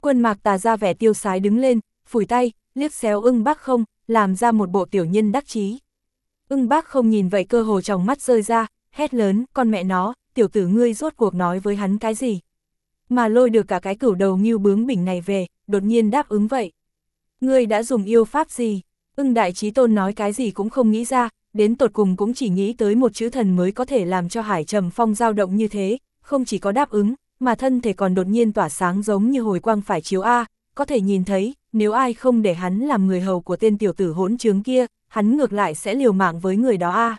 Quân Mạc Tà ra vẻ tiêu sái đứng lên, phủi tay, liếc xéo Ưng Bác Không, làm ra một bộ tiểu nhân đắc chí. Ưng Bác Không nhìn vậy cơ hồ trong mắt rơi ra, hét lớn, con mẹ nó, tiểu tử ngươi rốt cuộc nói với hắn cái gì? Mà lôi được cả cái cửu đầu ngưu bướng bỉnh này về, đột nhiên đáp ứng vậy. Ngươi đã dùng yêu pháp gì? Ưng Đại Chí Tôn nói cái gì cũng không nghĩ ra, đến tột cùng cũng chỉ nghĩ tới một chữ thần mới có thể làm cho Hải Trầm Phong dao động như thế, không chỉ có đáp ứng, mà thân thể còn đột nhiên tỏa sáng giống như hồi quang phải chiếu A, có thể nhìn thấy, nếu ai không để hắn làm người hầu của tên tiểu tử hỗn trướng kia, hắn ngược lại sẽ liều mạng với người đó A.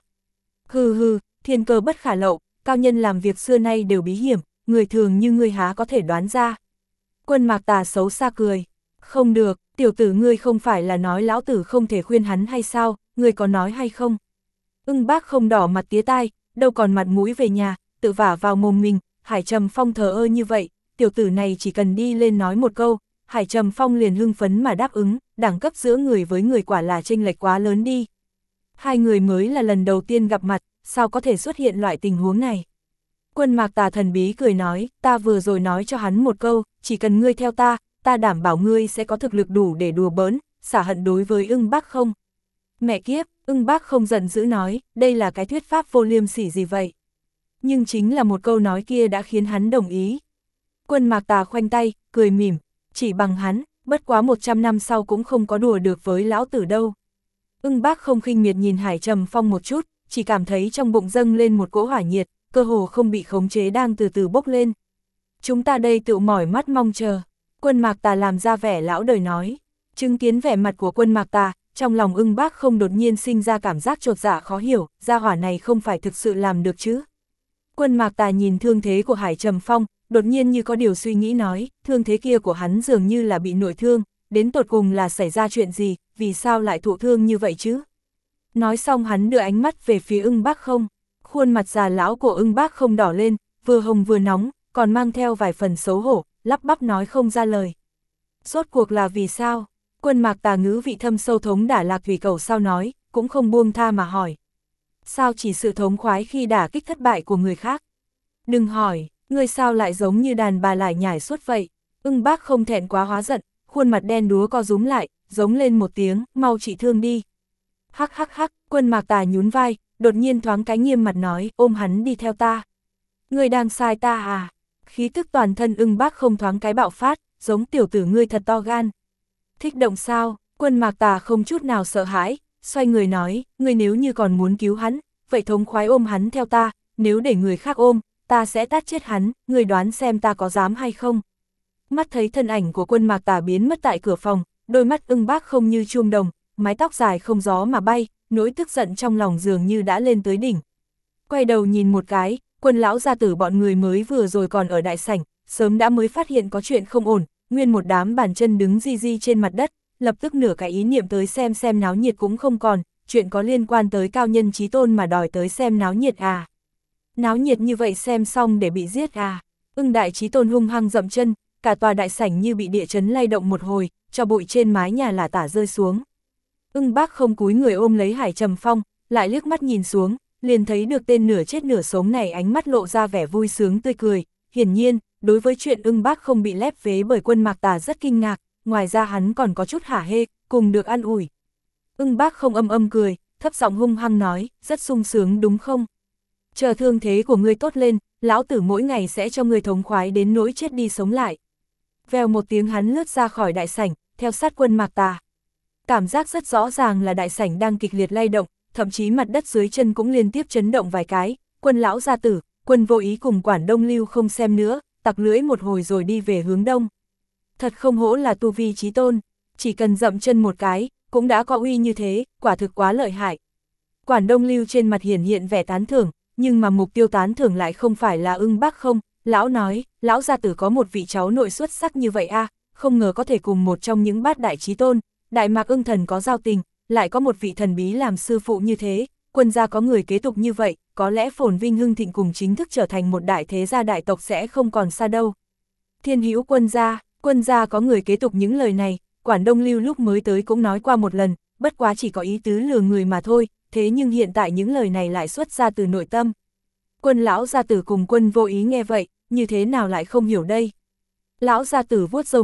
Hừ hừ, thiên cơ bất khả lậu, cao nhân làm việc xưa nay đều bí hiểm, người thường như ngươi há có thể đoán ra. Quân Mạc Tà xấu xa cười. Không được, tiểu tử ngươi không phải là nói lão tử không thể khuyên hắn hay sao, ngươi có nói hay không? Ưng Bác Không đỏ mặt tía tai, đâu còn mặt mũi về nhà, tự vả vào mồm mình, Hải Trầm Phong thờ ơ như vậy, tiểu tử này chỉ cần đi lên nói một câu, Hải Trầm Phong liền hưng phấn mà đáp ứng, đẳng cấp giữa người với người quả là chênh lệch quá lớn đi. Hai người mới là lần đầu tiên gặp mặt, sao có thể xuất hiện loại tình huống này? Quân Mạc Tà thần bí cười nói, ta vừa rồi nói cho hắn một câu, chỉ cần ngươi theo ta, ta đảm bảo ngươi sẽ có thực lực đủ để đùa bỡn, xả hận đối với Ưng Bác Không. Mẹ kiếp, Ưng Bác Không giận dữ nói, đây là cái thuyết pháp vô liêm sỉ gì vậy? Nhưng chính là một câu nói kia đã khiến hắn đồng ý. Quân Mạc Tà khoanh tay, cười mỉm, chỉ bằng hắn, bất quá 100 năm sau cũng không có đùa được với lão tử đâu. Ưng Bác Không khinh miệt nhìn Hải Trầm Phong một chút, chỉ cảm thấy trong bụng dâng lên một cỗ hỏa nhiệt, cơ hồ không bị khống chế đang từ từ bốc lên. Chúng ta đây tự mỏi mắt mong chờ. Quân Mạc Tà làm ra vẻ lão đời nói. Chứng kiến vẻ mặt của Quân Mạc Tà, trong lòng Ưng Bác Không đột nhiên sinh ra cảm giác chột dạ khó hiểu, gia hỏa này không phải thực sự làm được chứ. Quân Mạc Tà nhìn thương thế của Hải Trầm Phong, đột nhiên như có điều suy nghĩ nói, thương thế kia của hắn dường như là bị nội thương, đến tột cùng là xảy ra chuyện gì, vì sao lại thụ thương như vậy chứ? Nói xong hắn đưa ánh mắt về phía Ưng Bác Không, khuôn mặt già lão của Ưng Bác Không đỏ lên, vừa hồng vừa nóng, còn mang theo vài phần xấu hổ, lắp bắp nói không ra lời. Rốt cuộc là vì sao? Quân Mạc Tà ngữ vị thâm sâu thống đả Lạc Thủy Cầu sao nói, cũng không buông tha mà hỏi. Sao chỉ sự thống khoái khi đả kích thất bại của người khác? Đừng hỏi, ngươi sao lại giống như đàn bà lại nhảy suốt vậy? Ưng Bác Không thẹn quá hóa giận, khuôn mặt đen đúa co rúm lại, giống lên một tiếng, mau trị thương đi. Hắc hắc hắc, Quân Mạc Tà nhún vai, đột nhiên thoáng cái nghiêm mặt nói, ôm hắn đi theo ta. Ngươi đang sai ta à? Khí tức toàn thân Ưng Bác Không thoáng cái bạo phát, giống tiểu tử ngươi thật to gan. Thích động sao? Quân Mạc Tà không chút nào sợ hãi, xoay người nói, ngươi nếu như còn muốn cứu hắn, vậy thống khoái ôm hắn theo ta, nếu để người khác ôm, ta sẽ tát chết hắn, ngươi đoán xem ta có dám hay không? Mắt thấy thân ảnh của Quân Mạc Tà biến mất tại cửa phòng, đôi mắt Ưng Bác Không như chuông đồng, mái tóc dài không gió mà bay, nỗi tức giận trong lòng dường như đã lên tới đỉnh. Quay đầu nhìn một cái, Quân lão gia tử bọn người mới vừa rồi còn ở đại sảnh, sớm đã mới phát hiện có chuyện không ổn, nguyên một đám bàn chân đứng di di trên mặt đất, lập tức nửa cái ý niệm tới xem náo nhiệt cũng không còn, chuyện có liên quan tới cao nhân chí tôn mà đòi tới xem náo nhiệt à. Náo nhiệt như vậy xem xong để bị giết à. Ưng Đại Chí Tôn hung hăng dậm chân, cả tòa đại sảnh như bị địa chấn lay động một hồi, cho bụi trên mái nhà lả tả rơi xuống. Ưng Bác Không cúi người ôm lấy Hải Trầm Phong, lại liếc mắt nhìn xuống, liền thấy được tên nửa chết nửa sống này ánh mắt lộ ra vẻ vui sướng tươi cười. Hiển nhiên, đối với chuyện Ưng Bác Không bị lép vế bởi Quân Mạc Tà rất kinh ngạc, ngoài ra hắn còn có chút hả hê, cùng được an ủi. Ưng Bác Không âm cười, thấp giọng hung hăng nói, rất sung sướng đúng không? Chờ thương thế của ngươi tốt lên, lão tử mỗi ngày sẽ cho ngươi thống khoái đến nỗi chết đi sống lại. Vèo một tiếng hắn lướt ra khỏi đại sảnh, theo sát Quân Mạc Tà. Cảm giác rất rõ ràng là đại sảnh đang kịch liệt lay động, thậm chí mặt đất dưới chân cũng liên tiếp chấn động vài cái. Quân lão gia tử, Quân Vô Ý cùng Quản Đông Lưu không xem nữa, tặc lưỡi một hồi rồi đi về hướng đông. Thật không hổ là tu vi chí tôn, chỉ cần dậm chân một cái, cũng đã có uy như thế, quả thực quá lợi hại. Quản Đông Lưu trên mặt hiển hiện vẻ tán thưởng, nhưng mà mục tiêu tán thưởng lại không phải là Ưng Bác Không. Lão nói, lão gia tử có một vị cháu nội xuất sắc như vậy a, không ngờ có thể cùng một trong những bát đại chí tôn, Đại Mạc Ưng Thần có giao tình, lại có một vị thần bí làm sư phụ như thế, Quân gia có người kế tục như vậy, có lẽ phồn vinh hưng thịnh cùng chính thức trở thành một đại thế gia đại tộc sẽ không còn xa đâu. Thiên hữu Quân gia có người kế tục những lời này, Quản Đông Lưu lúc mới tới cũng nói qua một lần, bất quá chỉ có ý tứ lừa người mà thôi, thế nhưng hiện tại những lời này lại xuất ra từ nội tâm. Quân lão gia tử cùng Quân Vô Ý nghe vậy, như thế nào lại không hiểu đây? Lão gia tử vuốt râu mép,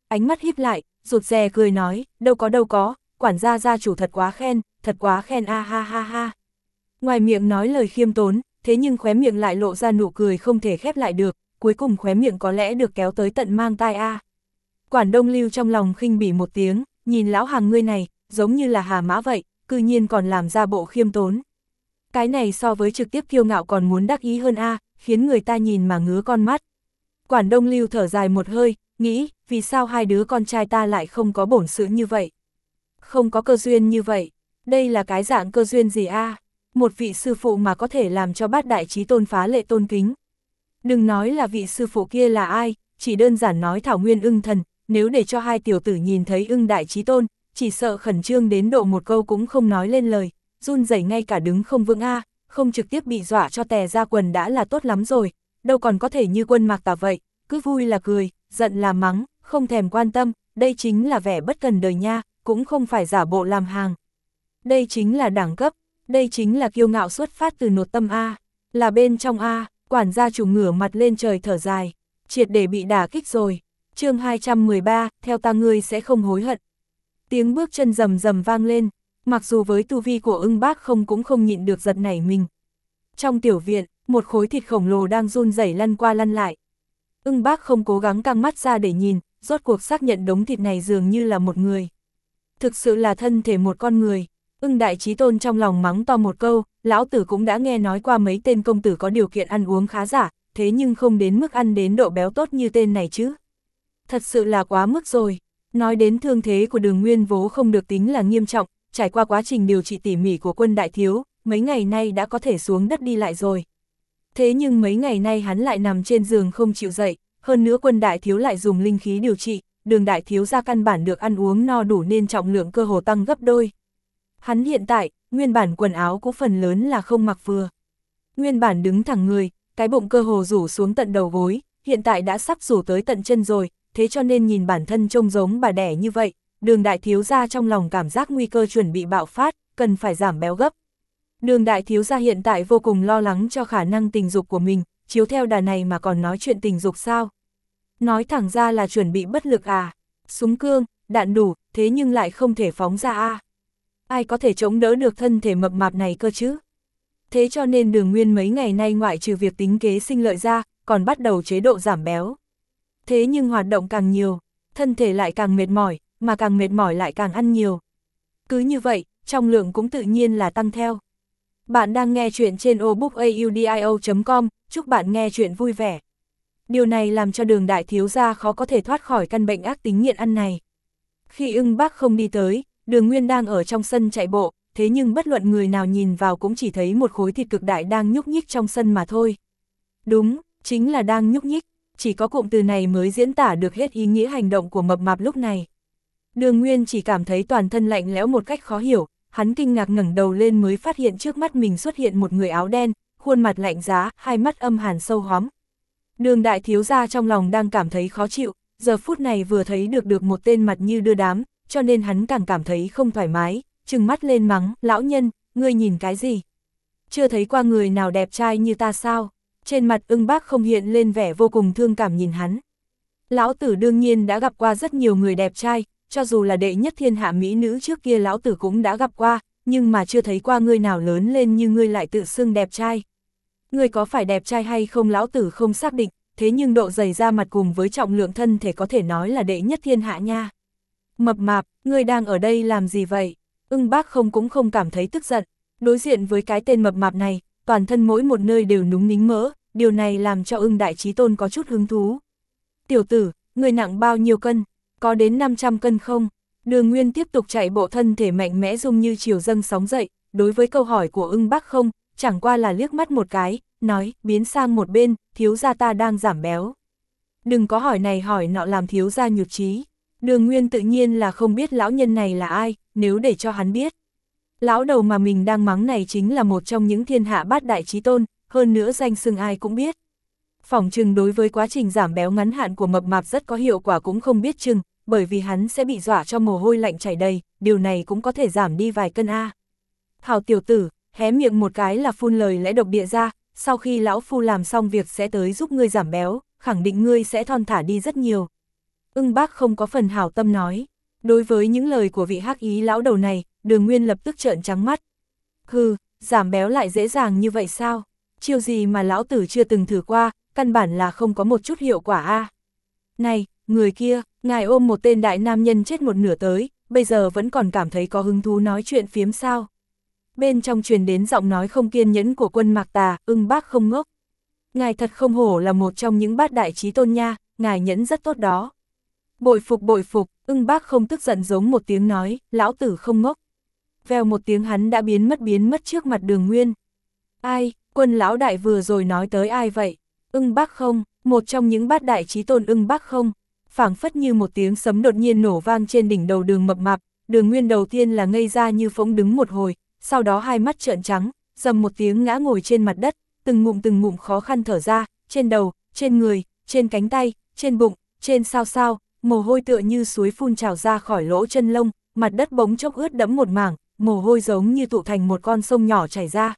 ánh mắt híp lại, rụt rè cười nói, đâu có, quản gia gia chủ thật quá khen a ha ha ha. Ngoài miệng nói lời khiêm tốn, thế nhưng khóe miệng lại lộ ra nụ cười không thể khép lại được, cuối cùng khóe miệng có lẽ được kéo tới tận mang tai a. Quản Đông Lưu trong lòng khinh bỉ một tiếng, nhìn lão hàng ngươi này, giống như là hà mã vậy, cư nhiên còn làm ra bộ khiêm tốn. Cái này so với trực tiếp kiêu ngạo còn muốn đắc ý hơn a, khiến người ta nhìn mà ngứa con mắt. Quản Đông Lưu thở dài một hơi, nghĩ, vì sao hai đứa con trai ta lại không có bổn sự như vậy? Không có cơ duyên như vậy, đây là cái dạng cơ duyên gì a? Một vị sư phụ mà có thể làm cho bát đại chí tôn phá lệ tôn kính. Đừng nói là vị sư phụ kia là ai, chỉ đơn giản nói Thảo Nguyên Ưng Thần, nếu để cho hai tiểu tử nhìn thấy Ưng đại chí tôn, chỉ sợ khẩn trương đến độ một câu cũng không nói lên lời, run rẩy ngay cả đứng không vững a, không trực tiếp bị dọa cho tè ra quần đã là tốt lắm rồi, đâu còn có thể như Quân Mạc Tà vậy, cứ vui là cười, giận là mắng, không thèm quan tâm, đây chính là vẻ bất cần đời nha, cũng không phải giả bộ làm hàng. Đây chính là đẳng cấp, đây chính là kiêu ngạo xuất phát từ nội tâm a, là bên trong a. Quản gia chủ ngửa mặt lên trời thở dài, triệt để bị đả kích rồi. Chương 213, theo ta ngươi sẽ không hối hận. Tiếng bước chân rầm rầm vang lên, mặc dù với tu vi của Ưng Bác Không cũng không nhịn được giật nảy mình. Trong tiểu viện, một khối thịt khổng lồ đang run rẩy lăn qua lăn lại. Ưng Bác Không cố gắng căng mắt ra để nhìn, rốt cuộc xác nhận đống thịt này dường như là một người. Thực sự là thân thể một con người. Ưng đại chí tôn trong lòng mắng to một câu, lão tử cũng đã nghe nói qua mấy tên công tử có điều kiện ăn uống khá giả, thế nhưng không đến mức ăn đến độ béo tốt như tên này chứ. Thật sự là quá mức rồi. Nói đến thương thế của Đường Nguyên vốn không được tính là nghiêm trọng, trải qua quá trình điều trị tỉ mỉ của Quân đại thiếu, mấy ngày nay đã có thể xuống đất đi lại rồi. Thế nhưng mấy ngày nay hắn lại nằm trên giường không chịu dậy, hơn nữa Quân đại thiếu lại dùng linh khí điều trị, Đường đại thiếu ra căn bản được ăn uống no đủ nên trọng lượng cơ hồ tăng gấp đôi. Hắn hiện tại, nguyên bản quần áo cũng phần lớn là không mặc vừa. Nguyên bản đứng thẳng người, cái bụng cơ hồ rủ xuống tận đầu gối, hiện tại đã sắp rủ tới tận chân rồi, thế cho nên nhìn bản thân trông giống bà đẻ như vậy, Đường đại thiếu gia trong lòng cảm giác nguy cơ chuẩn bị bạo phát, cần phải giảm béo gấp. Đường đại thiếu gia hiện tại vô cùng lo lắng cho khả năng tình dục của mình, chiếu theo đà này mà còn nói chuyện tình dục sao? Nói thẳng ra là chuẩn bị bất lực à? Súng cương, đạn đủ, thế nhưng lại không thể phóng ra à? Ai có thể chống đỡ được thân thể mập mạp này cơ chứ? Thế cho nên Đường Nguyên mấy ngày nay ngoại trừ việc tính kế sinh lợi ra, còn bắt đầu chế độ giảm béo. Thế nhưng hoạt động càng nhiều, thân thể lại càng mệt mỏi, mà càng mệt mỏi lại càng ăn nhiều. Cứ như vậy, trọng lượng cũng tự nhiên là tăng theo. Bạn đang nghe chuyện trên obookaudio.com, chúc bạn nghe chuyện vui vẻ. Điều này làm cho Đường đại thiếu gia khó có thể thoát khỏi căn bệnh ác tính nghiện ăn này. Khi Ưng Bác Không đi tới, Đường Nguyên đang ở trong sân chạy bộ, thế nhưng bất luận người nào nhìn vào cũng chỉ thấy một khối thịt cực đại đang nhúc nhích trong sân mà thôi. Đúng, chính là đang nhúc nhích, chỉ có cụm từ này mới diễn tả được hết ý nghĩa hành động của mập mạp lúc này. Đường Nguyên chỉ cảm thấy toàn thân lạnh lẽo một cách khó hiểu, hắn kinh ngạc ngẩng đầu lên mới phát hiện trước mắt mình xuất hiện một người áo đen, khuôn mặt lạnh giá, hai mắt âm hàn sâu hóm. Đường đại thiếu gia trong lòng đang cảm thấy khó chịu, giờ phút này vừa thấy được một tên mặt như đưa đám, cho nên hắn càng cảm thấy không thoải mái, trừng mắt lên mắng, lão nhân, ngươi nhìn cái gì? Chưa thấy qua người nào đẹp trai như ta sao? Trên mặt Ưng Bác Không hiện lên vẻ vô cùng thương cảm nhìn hắn. Lão tử đương nhiên đã gặp qua rất nhiều người đẹp trai, cho dù là đệ nhất thiên hạ mỹ nữ trước kia lão tử cũng đã gặp qua, nhưng mà chưa thấy qua ngươi nào lớn lên như ngươi lại tự xưng đẹp trai. Ngươi có phải đẹp trai hay không lão tử không xác định, thế nhưng độ dày da mặt cùng với trọng lượng thân thể có thể nói là đệ nhất thiên hạ nha. Mập mạp, ngươi đang ở đây làm gì vậy? Ưng Bác Không cũng không cảm thấy tức giận, đối diện với cái tên mập mạp này, toàn thân mỗi một nơi đều núng nính mỡ, điều này làm cho Ưng đại chí tôn có chút hứng thú. Tiểu tử, ngươi nặng bao nhiêu cân? Có đến 500 cân không? Đường Nguyên tiếp tục chạy bộ, thân thể mạnh mẽ dung như chiều dâng sóng dậy, đối với câu hỏi của Ưng Bác Không, chẳng qua là liếc mắt một cái, nói, biến sang một bên, thiếu gia ta đang giảm béo. Đừng có hỏi này hỏi nọ làm thiếu gia nhụt chí. Đường Nguyên tự nhiên là không biết lão nhân này là ai, nếu để cho hắn biết. Lão đầu mà mình đang mắng này chính là một trong những thiên hạ bát đại chí tôn, hơn nữa danh xưng ai cũng biết. Phỏng chừng đối với quá trình giảm béo ngắn hạn của mập mạp rất có hiệu quả cũng không biết chừng, bởi vì hắn sẽ bị dọa cho mồ hôi lạnh chảy đầy, điều này cũng có thể giảm đi vài cân a. Hào tiểu tử, hé miệng một cái là phun lời lẽ độc địa ra, sau khi lão phu làm xong việc sẽ tới giúp ngươi giảm béo, khẳng định ngươi sẽ thon thả đi rất nhiều. Ưng Bác không có phần hảo tâm nói. Đối với những lời của vị hắc ý lão đầu này, Đường Nguyên lập tức trợn trắng mắt. Hừ, giảm béo lại dễ dàng như vậy sao? Chiêu gì mà lão tử chưa từng thử qua, căn bản là không có một chút hiệu quả a. Này, người kia, ngài ôm một tên đại nam nhân chết một nửa tới, bây giờ vẫn còn cảm thấy có hứng thú nói chuyện phiếm sao? Bên trong truyền đến giọng nói không kiên nhẫn của Quân Mạc Tà, Ưng Bác không ngốc. Ngài thật không hổ là một trong những bát đại chí tôn nha, ngài nhẫn rất tốt đó. Bội phục, Ưng Bác không tức giận giống một tiếng nói, lão tử không ngốc. Vèo một tiếng hắn đã biến mất trước mặt Đường Nguyên. Ai, Quân lão đại vừa rồi nói tới ai vậy? Ưng Bác không, một trong những bát đại chí tôn Ưng Bác không. Phảng phất như một tiếng sấm đột nhiên nổ vang trên đỉnh đầu Đường Mập Mạp, Đường Nguyên đầu tiên là ngây ra như phỗng đứng một hồi, sau đó hai mắt trợn trắng, rầm một tiếng ngã ngồi trên mặt đất, từng ngụm khó khăn thở ra, trên đầu, trên người, trên cánh tay, trên bụng, trên sao, mồ hôi tựa như suối phun trào ra khỏi lỗ chân lông, mặt đất bỗng chốc ướt đẫm một mảng, mồ hôi giống như tụ thành một con sông nhỏ chảy ra.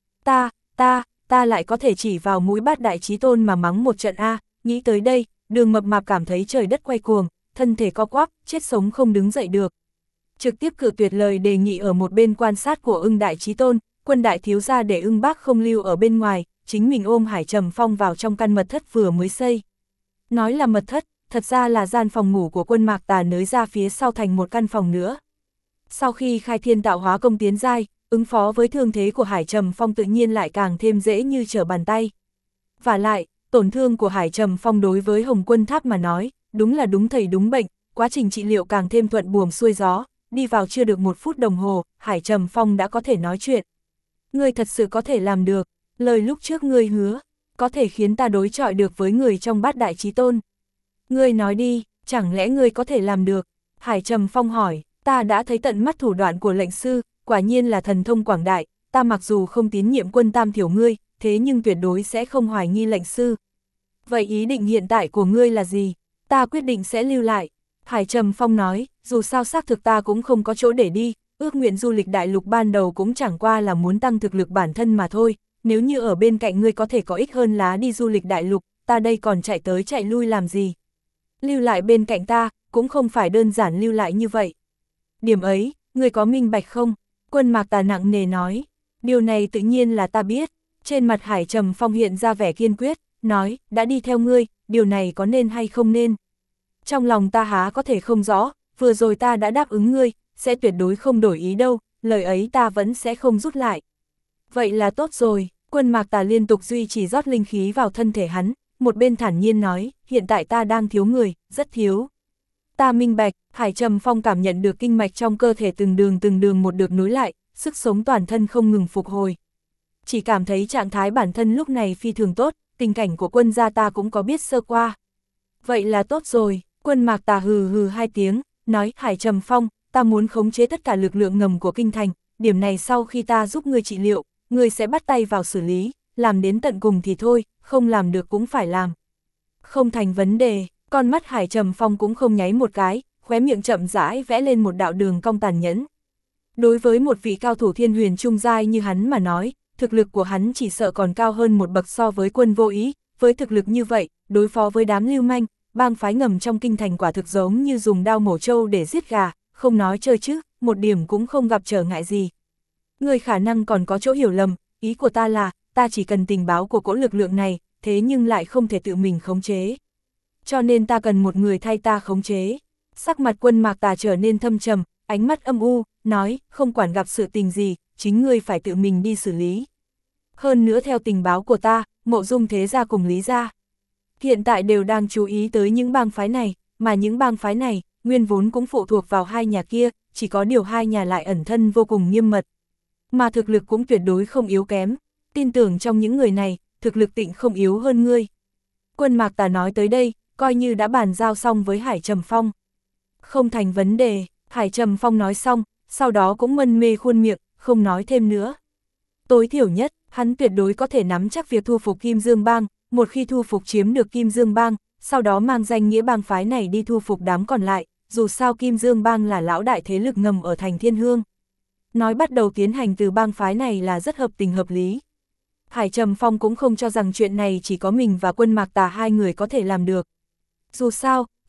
Ta lại có thể chỉ vào mũi bát đại chí tôn mà mắng một trận a. Nghĩ tới đây, Đường Mập Mạp cảm thấy trời đất quay cuồng, thân thể co quắp, chết sống không đứng dậy được. Trực tiếp cự tuyệt lời đề nghị ở một bên quan sát của Ưng đại chí tôn, Quân đại thiếu gia để Ưng Bác không lưu ở bên ngoài, chính mình ôm Hải Trầm Phong vào trong căn mật thất vừa mới xây. Nói là mật thất, thật ra là gian phòng ngủ của Quân Mạc Tà nới ra phía sau thành một căn phòng nữa. Sau khi khai thiên tạo hóa công tiến giai, ứng phó với thương thế của Hải Trầm Phong tự nhiên lại càng thêm dễ như trở bàn tay. Và lại, tổn thương của Hải Trầm Phong đối với Hồng Quân Tháp mà nói, đúng là đúng thầy đúng bệnh, quá trình trị liệu càng thêm thuận buồm xuôi gió, đi vào chưa được 1 phút đồng hồ, Hải Trầm Phong đã có thể nói chuyện. Ngươi thật sự có thể làm được, lời lúc trước ngươi hứa, có thể khiến ta đối chọi được với người trong bát đại chí tôn. Ngươi nói đi, chẳng lẽ ngươi có thể làm được? Hải Trầm Phong hỏi, ta đã thấy tận mắt thủ đoạn của lệnh sư, quả nhiên là thần thông quảng đại, ta mặc dù không tín nhiệm Quân Tam Thiểu ngươi, thế nhưng tuyệt đối sẽ không hoài nghi lệnh sư. Vậy ý định hiện tại của ngươi là gì? Ta quyết định sẽ lưu lại. Hải Trầm Phong nói, dù sao xác thực ta cũng không có chỗ để đi, ước nguyện du lịch đại lục ban đầu cũng chẳng qua là muốn tăng thực lực bản thân mà thôi, nếu như ở bên cạnh ngươi có thể có ích hơn lá đi du lịch đại lục, ta đây còn chạy tới chạy lui làm gì? Lưu lại bên cạnh ta, cũng không phải đơn giản lưu lại như vậy. Điểm ấy, ngươi có minh bạch không? Quân Mạc Tà nặng nề nói, điều này tự nhiên là ta biết. Trên mặt Hải Trầm Phong hiện ra vẻ kiên quyết, nói, đã đi theo ngươi, điều này có nên hay không nên? Trong lòng ta há có thể không rõ, vừa rồi ta đã đáp ứng ngươi, sẽ tuyệt đối không đổi ý đâu, lời ấy ta vẫn sẽ không rút lại. Vậy là tốt rồi, Quân Mạc Tà liên tục duy trì rót linh khí vào thân thể hắn, một bên thản nhiên nói, hiện tại ta đang thiếu người, rất thiếu. Ta minh bạch, Hải Trầm Phong cảm nhận được kinh mạch trong cơ thể từng đường một được nối lại, sức sống toàn thân không ngừng phục hồi. Chỉ cảm thấy trạng thái bản thân lúc này phi thường tốt, tình cảnh của Quân gia ta cũng có biết sơ qua. Vậy là tốt rồi, Quân Mạc Tà hừ 2 tiếng, nói, Hải Trầm Phong, ta muốn khống chế tất cả lực lượng ngầm của kinh thành, điểm này sau khi ta giúp ngươi trị liệu, ngươi sẽ bắt tay vào xử lý, làm đến tận cùng thì thôi, không làm được cũng phải làm. Không thành vấn đề, con mắt Hải Trầm Phong cũng không nháy một cái, khóe miệng chậm rãi vẽ lên một đạo đường cong tàn nhẫn. Đối với một vị cao thủ thiên huyền trung giai như hắn mà nói, thực lực của hắn chỉ sợ còn cao hơn một bậc so với Quân Vô Ý, với thực lực như vậy, đối phó với đám lưu manh, bang phái ngầm trong kinh thành quả thực giống như dùng đao mổ trâu để giết gà, không nói chơi chứ, một điểm cũng không gặp trở ngại gì. Người khả năng còn có chỗ hiểu lầm, ý của ta là, ta chỉ cần tình báo của cỗ lực lượng này, thế nhưng lại không thể tự mình khống chế. Cho nên ta cần một người thay ta khống chế. Sắc mặt Quân Mạc Tà trở nên thâm trầm, ánh mắt âm u, nói, không quản gặp sự tình gì, chính ngươi phải tự mình đi xử lý. Hơn nữa theo tình báo của ta, Mộ Dung thế gia cùng Lý gia hiện tại đều đang chú ý tới những bang phái này, mà những bang phái này, nguyên vốn cũng phụ thuộc vào hai nhà kia, chỉ có điều hai nhà lại ẩn thân vô cùng nghiêm mật. Mà thực lực cũng tuyệt đối không yếu kém, tin tưởng trong những người này, thực lực tịnh không yếu hơn ngươi. Quân Mạc Tà nói tới đây, coi như đã bàn giao xong với Hải Trầm Phong. Không thành vấn đề, Hải Trầm Phong nói xong, sau đó cũng mân mê khuôn miệng, không nói thêm nữa. Tối thiểu nhất, hắn tuyệt đối có thể nắm chắc việc thu phục Kim Dương Bang, một khi thu phục chiếm được Kim Dương Bang, sau đó mang danh nghĩa bang phái này đi thu phục đám còn lại, dù sao Kim Dương Bang là lão đại thế lực ngầm ở thành Thiên Hương. Nói bắt đầu tiến hành từ bang phái này là rất hợp tình hợp lý. Hải Trầm Phong cũng không cho rằng chuyện này chỉ có mình và Quân Mạc Tà hai người có thể làm được. Dù sao,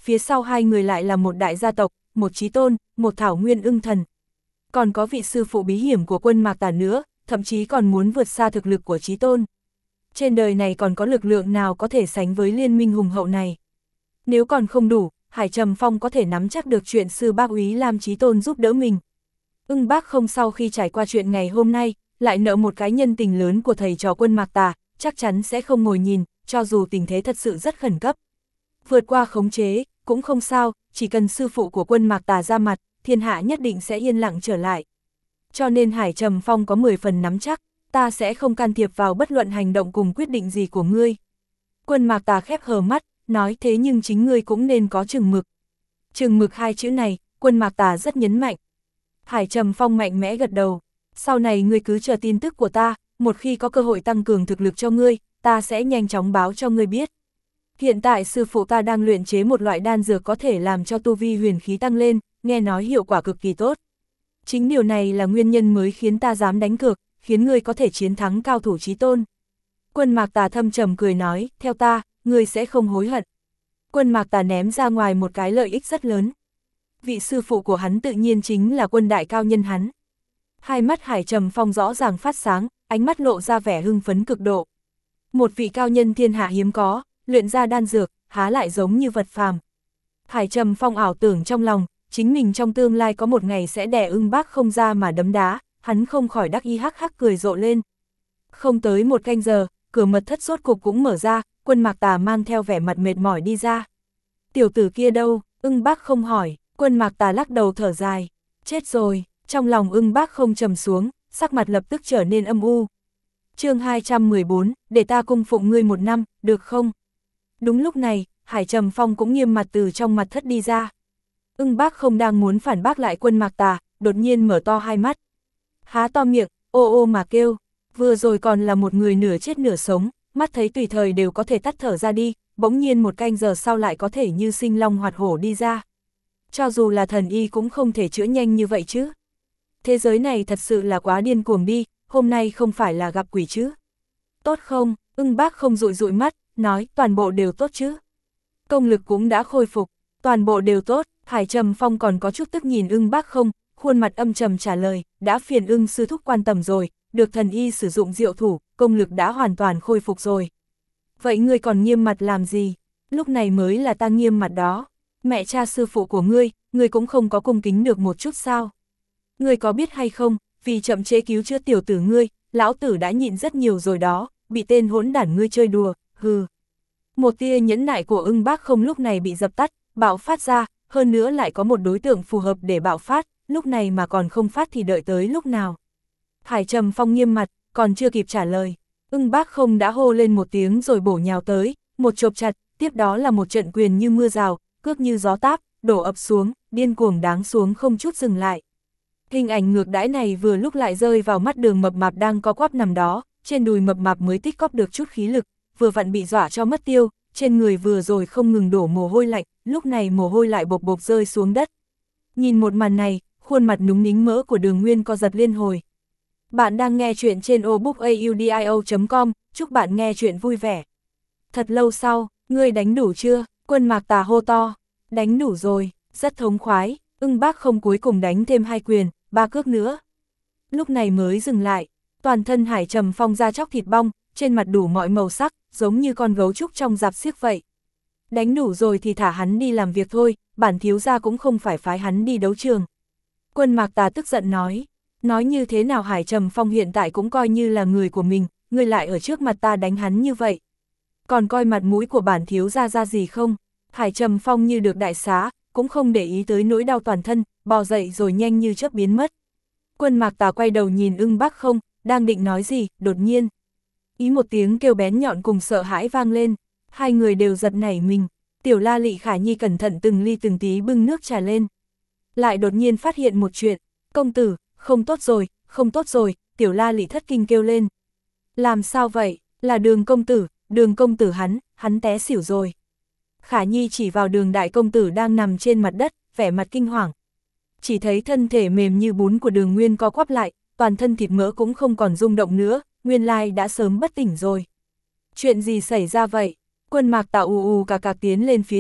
phía sau hai người lại là một đại gia tộc, một chí tôn, một thảo nguyên ưng thần. Còn có vị sư phụ bí hiểm của Quân Mạc Tà nữa, thậm chí còn muốn vượt xa thực lực của chí tôn. Trên đời này còn có lực lượng nào có thể sánh với liên minh hùng hậu này? Nếu còn không đủ, Hải Trầm Phong có thể nắm chắc được chuyện sư bác úy Lam chí tôn giúp đỡ mình. Ưng Bác Không sau khi trải qua chuyện ngày hôm nay, lại nợ một cái nhân tình lớn của thầy trò Quân Mạc Tà, chắc chắn sẽ không ngồi nhìn, cho dù tình thế thật sự rất khẩn cấp. Vượt qua khống chế, cũng không sao, chỉ cần sư phụ của Quân Mạc Tà ra mặt, thiên hạ nhất định sẽ yên lặng trở lại. Cho nên Hải Trầm Phong có 10 phần nắm chắc, ta sẽ không can thiệp vào bất luận hành động cùng quyết định gì của ngươi. Quân Mạc Tà khép hờ mắt, nói thế nhưng chính ngươi cũng nên có chừng mực. Chừng mực hai chữ này, Quân Mạc Tà rất nhấn mạnh. Hải Trầm Phong mạnh mẽ gật đầu, sau này ngươi cứ chờ tin tức của ta, một khi có cơ hội tăng cường thực lực cho ngươi, ta sẽ nhanh chóng báo cho ngươi biết. Hiện tại sư phụ ta đang luyện chế một loại đan dược có thể làm cho tu vi huyền khí tăng lên, nghe nói hiệu quả cực kỳ tốt. Chính điều này là nguyên nhân mới khiến ta dám đánh cược, khiến ngươi có thể chiến thắng cao thủ chí tôn. Quân Mạc Tà thâm trầm cười nói, theo ta, ngươi sẽ không hối hận. Quân Mạc Tà ném ra ngoài một cái lợi ích rất lớn. Vị sư phụ của hắn tự nhiên chính là Quân đại cao nhân hắn. Hai mắt Hải Trầm Phong rõ ràng phát sáng, ánh mắt lộ ra vẻ hưng phấn cực độ. Một vị cao nhân thiên hạ hiếm có, luyện ra đan dược, há lại giống như vật phàm. Hải Trầm Phong ảo tưởng trong lòng, chính mình trong tương lai có một ngày sẽ đè Ưng Bác Không ra mà đấm đá, hắn không khỏi đắc ý hắc hắc cười rộ lên. Không tới một canh giờ, cửa mật thất rốt cục cũng mở ra, Quân Mạc Tà mang theo vẻ mặt mệt mỏi đi ra. Tiểu tử kia đâu? Ưng Bác Không hỏi. Quân Mạc Tà lắc đầu thở dài. Chết rồi. Trong lòng Ưng Bác Không trầm xuống, sắc mặt lập tức trở nên âm u. Chương 214, để ta cung phụng ngươi 1 năm, được không? Đúng lúc này, Hải Trầm Phong cũng nghiêm mặt từ trong mặt thất đi ra. Ưng Bác Không đang muốn phản bác lại Quân Mạc Tà, đột nhiên mở to hai mắt. Há to miệng, ô ô mà kêu, vừa rồi còn là một người nửa chết nửa sống, mắt thấy tùy thời đều có thể tắt thở ra đi, bỗng nhiên một canh giờ sau lại có thể như sinh long hoạt hổ đi ra. Cho dù là thần y cũng không thể chữa nhanh như vậy chứ. Thế giới này thật sự là quá điên cuồng đi, hôm nay không phải là gặp quỷ chứ. Tốt không? Ưng Bác Không dụi dụi mắt, nói toàn bộ đều tốt chứ. Công lực cũng đã khôi phục, toàn bộ đều tốt. Hải Trầm Phong còn có chút tức nhìn Ưng Bác Không, khuôn mặt âm trầm trả lời, đã phiền Ưng sư thúc quan tâm rồi, được thần y sử dụng diệu thủ, công lực đã hoàn toàn khôi phục rồi. Vậy ngươi còn nghiêm mặt làm gì? Lúc này mới là ta nghiêm mặt đó. Mẹ cha sư phụ của ngươi cũng không có cung kính được một chút sao? Ngươi có biết hay không, vì chậm trễ cứu chữa tiểu tử ngươi, lão tử đã nhịn rất nhiều rồi đó, bị tên hỗn đản ngươi chơi đùa, hừ. Một tia nhẫn nại của Ưng Bác Không lúc này bị dập tắt, bạo phát ra, hơn nữa lại có một đối tượng phù hợp để bạo phát, lúc này mà còn không phát thì đợi tới lúc nào. Hải Trầm Phong nghiêm mặt, còn chưa kịp trả lời, Ưng Bác Không đã hô lên một tiếng rồi bổ nhào tới, một chộp chặt, tiếp đó là một trận quyền như mưa rào, cước như gió táp, đổ ập xuống, điên cuồng đáng xuống không chút dừng lại. Hình ảnh ngược đãi này vừa lúc lại rơi vào mắt Đường Mập Mạp đang co quắp nằm đó, trên đùi Mập Mạp mới tích cóp được chút khí lực, vừa vặn bị dọa cho mất tiêu, trên người vừa rồi không ngừng đổ mồ hôi lạnh, lúc này mồ hôi lại bộc bộc rơi xuống đất. Nhìn một màn này, khuôn mặt núng nính mỡ của Đường Nguyên co giật liên hồi. Bạn đang nghe chuyện trên obookaudio.com, chúc bạn nghe chuyện vui vẻ. Thật lâu sau, ngươi đánh đủ chưa? Quân Mạc Tà hô to. Đánh đủ rồi, rất thống khoái. Ưng Bác Không cuối cùng đánh thêm 2 quyền, 3 cước nữa. Lúc này mới dừng lại, toàn thân Hải Trầm Phong ra chóc thịt bong, trên mặt đủ mọi màu sắc, giống như con gấu trúc trong rạp xiếc vậy. Đánh đủ rồi thì thả hắn đi làm việc thôi, bản thiếu gia cũng không phải phái hắn đi đấu trường. Quân Mạc Tà tức giận nói như thế nào Hải Trầm Phong hiện tại cũng coi như là người của mình, ngươi lại ở trước mặt ta đánh hắn như vậy. Còn coi mặt mũi của bản thiếu gia ra gì không? Hải Trầm Phong như được đại xá, cũng không để ý tới nỗi đau toàn thân, bò dậy rồi nhanh như chớp biến mất. Quân Mạc Tà quay đầu nhìn Ưng Bác Không, đang định nói gì, đột nhiên. Ý một tiếng kêu bén nhọn cùng sợ hãi vang lên, hai người đều giật nảy mình, Tiểu La Lị Khả Nhi cẩn thận từng ly từng tí bưng nước trà lên. Lại đột nhiên phát hiện một chuyện, công tử, không tốt rồi, Tiểu La Lị thất kinh kêu lên. Làm sao vậy, là Đường công tử hắn té xỉu rồi. Khả Nhi chỉ vào Đường đại công tử đang nằm trên mặt đất, vẻ mặt kinh hoàng. Chỉ thấy thân thể mềm như bún của Đường Nguyên co quắp lại, toàn thân thịt mỡ cũng không còn rung động nữa, nguyên lai đã sớm bất tỉnh rồi. Chuyện gì xảy ra vậy? Quân Mạc Tà ù cạc tiến lên phía trước,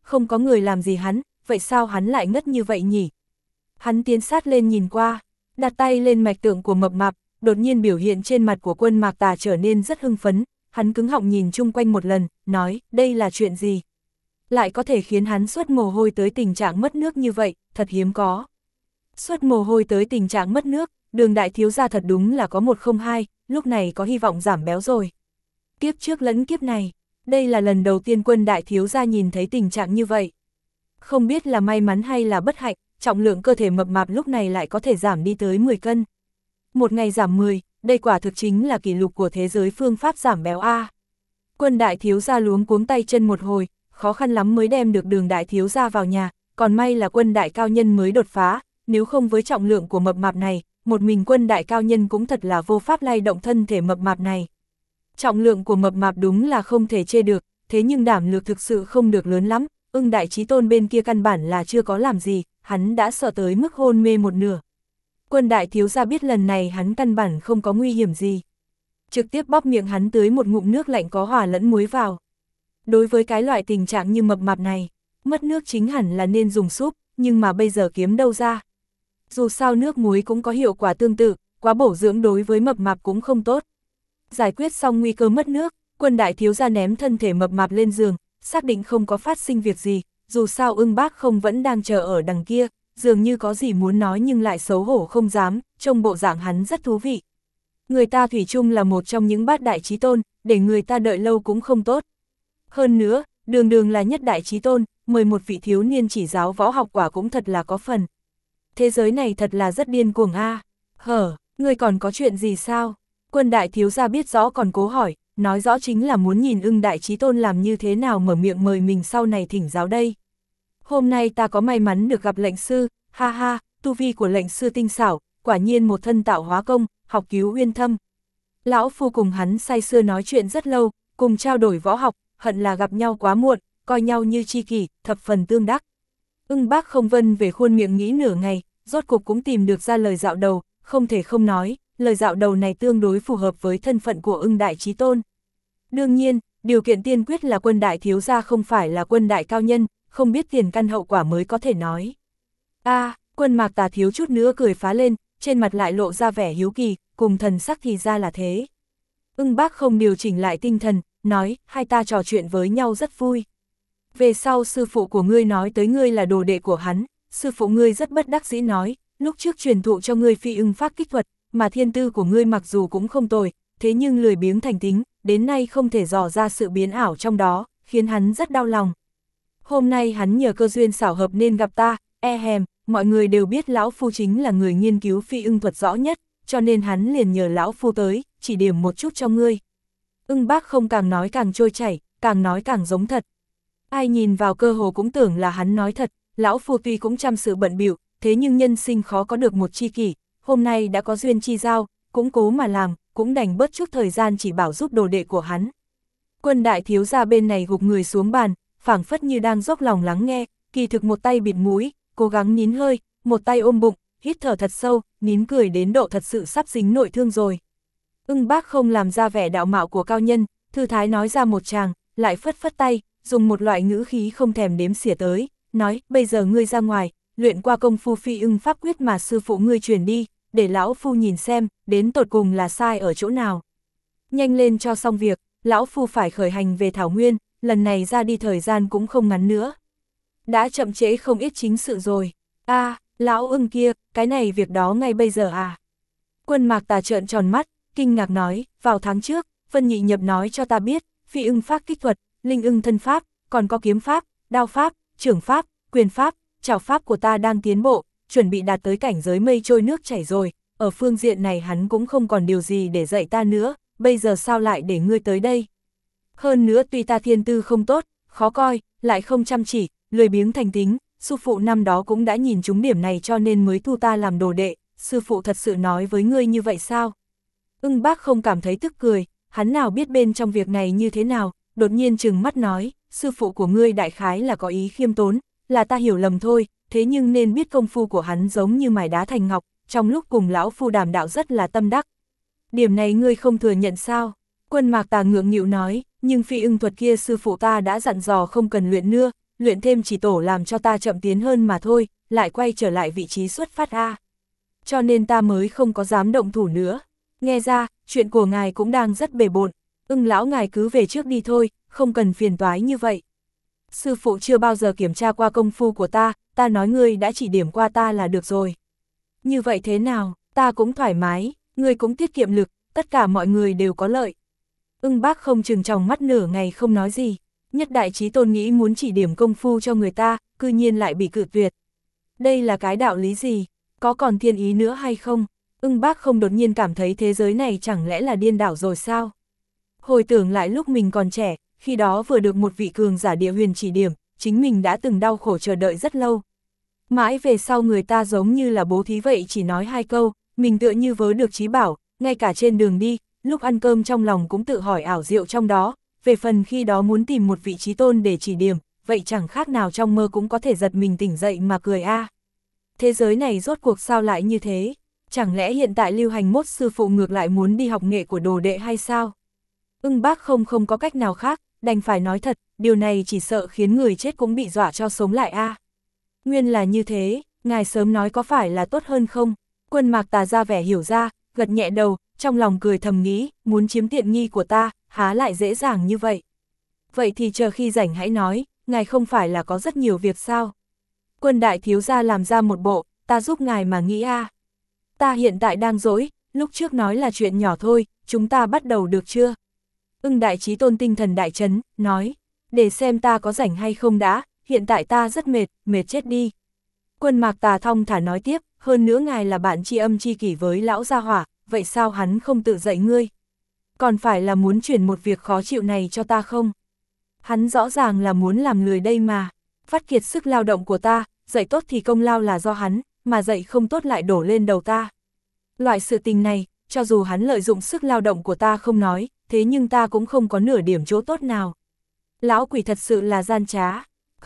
không có người làm gì hắn, vậy sao hắn lại ngất như vậy nhỉ? Hắn tiến sát lên nhìn qua, đặt tay lên mạch tượng của mập mạp, đột nhiên biểu hiện trên mặt của Quân Mạc Tà trở nên rất hưng phấn, hắn cứng họng nhìn chung quanh một lần, nói, đây là chuyện gì? Lại có thể khiến hắn xuất mồ hôi tới tình trạng mất nước như vậy, thật hiếm có. Xuất mồ hôi tới tình trạng mất nước, Đường đại thiếu gia thật đúng là có 102, lúc này có hy vọng giảm béo rồi. Kiếp trước lẫn kiếp này, đây là lần đầu tiên Quân đại thiếu gia nhìn thấy tình trạng như vậy. Không biết là may mắn hay là bất hạnh, trọng lượng cơ thể mập mạp lúc này lại có thể giảm đi tới 10 cân. Một ngày giảm 10, đây quả thực chính là kỷ lục của thế giới phương pháp giảm béo A. Quân đại thiếu gia luống cuống tay chân một hồi, khó khăn lắm mới đem được Đường đại thiếu gia vào nhà, còn may là Quân đại cao nhân mới đột phá, nếu không với trọng lượng của mập mạp này, một mình Quân đại cao nhân cũng thật là vô pháp lay động thân thể mập mạp này. Trọng lượng của mập mạp đúng là không thể chê được, thế nhưng đảm lược thực sự không được lớn lắm, Ưng đại chí tôn bên kia căn bản là chưa có làm gì, hắn đã sợ tới mức hôn mê một nửa. Quân đại thiếu gia biết lần này hắn căn bản không có nguy hiểm gì. Trực tiếp bóp miệng hắn tưới một ngụm nước lạnh có hòa lẫn muối vào. Đối với cái loại tình trạng như mập mạp này, mất nước chính hẳn là nên dùng súp, nhưng mà bây giờ kiếm đâu ra. Dù sao nước muối cũng có hiệu quả tương tự, quá bổ dưỡng đối với mập mạp cũng không tốt. Giải quyết xong nguy cơ mất nước, Quân đại thiếu gia ném thân thể mập mạp lên giường, xác định không có phát sinh việc gì, dù sao Ưng Bác Không vẫn đang chờ ở đằng kia, dường như có gì muốn nói nhưng lại xấu hổ không dám, trông bộ dạng hắn rất thú vị. Người ta thủy chung là một trong những bát đại chí tôn, để người ta đợi lâu cũng không tốt. Hơn nữa, đường đường là nhất đại chí tôn, mời một vị thiếu niên chỉ giáo võ học quả cũng thật là có phần. Thế giới này thật là rất điên cuồng a. Ngươi còn có chuyện gì sao? Quân đại thiếu gia biết rõ còn cố hỏi, nói rõ chính là muốn nhìn Ưng đại chí tôn làm như thế nào mở miệng mời mình sau này thỉnh giáo đây. Hôm nay ta có may mắn được gặp lệnh sư, ha ha, tu vi của lệnh sư tinh xảo, quả nhiên một thân tạo hóa công, học cứu uyên thâm. Lão phu cùng hắn say sưa nói chuyện rất lâu, cùng trao đổi võ học, hận là gặp nhau quá muộn, coi nhau như tri kỷ, thập phần tương đắc. Ưng Bác Không vân về khuôn miệng nghĩ nửa ngày, rốt cục cũng tìm được ra lời dạo đầu, không thể không nói, lời dạo đầu này tương đối phù hợp với thân phận của Ưng đại chí tôn. Đương nhiên, điều kiện tiên quyết là Quân đại thiếu gia không phải là Quân đại cao nhân, không biết tiền căn hậu quả mới có thể nói. Quân Mạc Tà thiếu chút nữa cười phá lên, trên mặt lại lộ ra vẻ hiếu kỳ, cùng thần sắc thì ra là thế. Ưng Bác Không điều chỉnh lại tinh thần, nói, hai ta trò chuyện với nhau rất vui. Về sau sư phụ của ngươi nói tới ngươi là đồ đệ của hắn, sư phụ ngươi rất bất đắc dĩ nói, lúc trước truyền thụ cho ngươi phi ưng pháp kích thuật, mà thiên tư của ngươi mặc dù cũng không tồi, thế nhưng lười biếng thành tính, đến nay không thể dò ra sự biến ảo trong đó, khiến hắn rất đau lòng. Hôm nay hắn nhờ cơ duyên xảo hợp nên gặp ta, mọi người đều biết lão phu chính là người nghiên cứu phi ưng thuật rõ nhất, cho nên hắn liền nhờ lão phu tới, chỉ điểm một chút cho ngươi. Ưng Bác Không càng nói càng trôi chảy, càng nói càng giống thật. Ai nhìn vào cơ hồ cũng tưởng là hắn nói thật, lão phu tuy cũng chăm sự bận bịu, thế nhưng nhân sinh khó có được một tri kỷ, hôm nay đã có duyên chi giao, cũng cố mà làm, cũng đành bớt chút thời gian chỉ bảo giúp đồ đệ của hắn. Quân đại thiếu gia bên này gục người xuống bàn, phảng phất như đang dốc lòng lắng nghe, kỳ thực một tay bịt mũi, cố gắng nín hơi, một tay ôm bụng, hít thở thật sâu, nín cười đến độ thật sự sắp dính nội thương rồi. Ưng Bác Không làm ra vẻ đạo mạo của cao nhân, thư thái nói ra một tràng, lại phất phất tay, dùng một loại ngữ khí không thèm đếm xỉa tới, nói, bây giờ ngươi ra ngoài, luyện qua công phu phi ưng pháp quyết mà sư phụ ngươi truyền đi, để lão phu nhìn xem, đến tột cùng là sai ở chỗ nào. Nhanh lên cho xong việc, lão phu phải khởi hành về Thảo Nguyên, lần này ra đi thời gian cũng không ngắn nữa. Đã chậm trễ không ít chính sự rồi. Lão Ưng kia, cái này việc đó ngay bây giờ à? Quân Mạc Tà trợn tròn mắt, kinh ngạc nói, vào tháng trước, Vân Nhị Nhập nói cho ta biết, phi ưng pháp kích thuật, linh ưng thân pháp, còn có kiếm pháp, đao pháp, trưởng pháp, quyền pháp, trảo pháp của ta đang tiến bộ, chuẩn bị đạt tới cảnh giới mây trôi nước chảy rồi, ở phương diện này hắn cũng không còn điều gì để dạy ta nữa, bây giờ sao lại để ngươi tới đây? Hơn nữa tuy ta thiên tư không tốt, khó coi, lại không chăm chỉ, lười biếng thành tính, sư phụ năm đó cũng đã nhìn trúng điểm này cho nên mới thu ta làm đồ đệ, sư phụ thật sự nói với ngươi như vậy sao? Ưng Bác Không cảm thấy tức cười, hắn nào biết bên trong việc này như thế nào, đột nhiên trừng mắt nói, sư phụ của ngươi đại khái là có ý khiêm tốn, là ta hiểu lầm thôi, thế nhưng nên biết công phu của hắn giống như mài đá thành ngọc, trong lúc cùng lão phu đàm đạo rất là tâm đắc. Điểm này ngươi không thừa nhận sao? Quân Mạc Tà ngượng nghịu nói, nhưng phi ưng thuật kia sư phụ ta đã dặn dò không cần luyện nữa, luyện thêm chỉ tổ làm cho ta chậm tiến hơn mà thôi, lại quay trở lại vị trí xuất phát a. Cho nên ta mới không có dám động thủ nữa. Nghe ra, chuyện của ngài cũng đang rất bề bộn. Ưng lão ngài cứ về trước đi thôi, không cần phiền toái như vậy. Sư phụ chưa bao giờ kiểm tra qua công phu của ta nói ngươi đã chỉ điểm qua ta là được rồi. Như vậy thế nào, ta cũng thoải mái, ngươi cũng tiết kiệm lực, tất cả mọi người đều có lợi. Ưng Bác không chừng tròng mắt nửa ngày không nói gì. Nhất đại chí tôn nghĩ muốn chỉ điểm công phu cho người ta, cư nhiên lại bị cự tuyệt. Đây là cái đạo lý gì? Có còn thiên ý nữa hay không? Ưng Bác không đột nhiên cảm thấy thế giới này chẳng lẽ là điên đảo rồi sao? Hồi tưởng lại lúc mình còn trẻ, khi đó vừa được một vị cường giả địa huyền chỉ điểm, chính mình đã từng đau khổ chờ đợi rất lâu. Mãi về sau người ta giống như là bố thí vậy, chỉ nói 2 câu, mình tựa như vớ được trí bảo, ngay cả trên đường đi, lúc ăn cơm trong lòng cũng tự hỏi ảo diệu trong đó, về phần khi đó muốn tìm một vị trí tôn để chỉ điểm, vậy chẳng khác nào trong mơ cũng có thể giật mình tỉnh dậy mà cười a. Thế giới này rốt cuộc sao lại như thế? Chẳng lẽ hiện tại Lưu Hành Mốt sư phụ ngược lại muốn đi học nghệ của đồ đệ hay sao? Ưng Bác không có cách nào khác, đành phải nói thật, điều này chỉ sợ khiến người chết cũng bị dọa cho sống lại a. Nguyên là như thế, ngài sớm nói có phải là tốt hơn không? Quân Mạc Tà ra vẻ hiểu ra, gật nhẹ đầu, trong lòng cười thầm nghĩ, muốn chiếm tiện nghi của ta, há lại dễ dàng như vậy. Vậy thì chờ khi rảnh hãy nói, ngài không phải là có rất nhiều việc sao? Quân đại thiếu gia làm ra một bộ, ta giúp ngài mà nghĩ a. Ta hiện tại đang rỗi, lúc trước nói là chuyện nhỏ thôi, chúng ta bắt đầu được chưa? Ưng đại chí tôn tinh thần đại chấn, nói, để xem ta có rảnh hay không đã, hiện tại ta rất mệt chết đi. Quân Mạc Tà thong thả nói tiếp, hơn nữa ngài là bạn tri âm tri kỷ với lão gia hỏa, vậy sao hắn không tự dạy ngươi? Còn phải là muốn chuyển một việc khó chịu này cho ta không? Hắn rõ ràng là muốn làm lười đây mà, vắt kiệt sức lao động của ta, dạy tốt thì công lao là do hắn, mà dạy không tốt lại đổ lên đầu ta. Loại sự tình này, cho dù hắn lợi dụng sức lao động của ta không nói, thế nhưng ta cũng không có nửa điểm chỗ tốt nào. Lão quỷ thật sự là gian trá,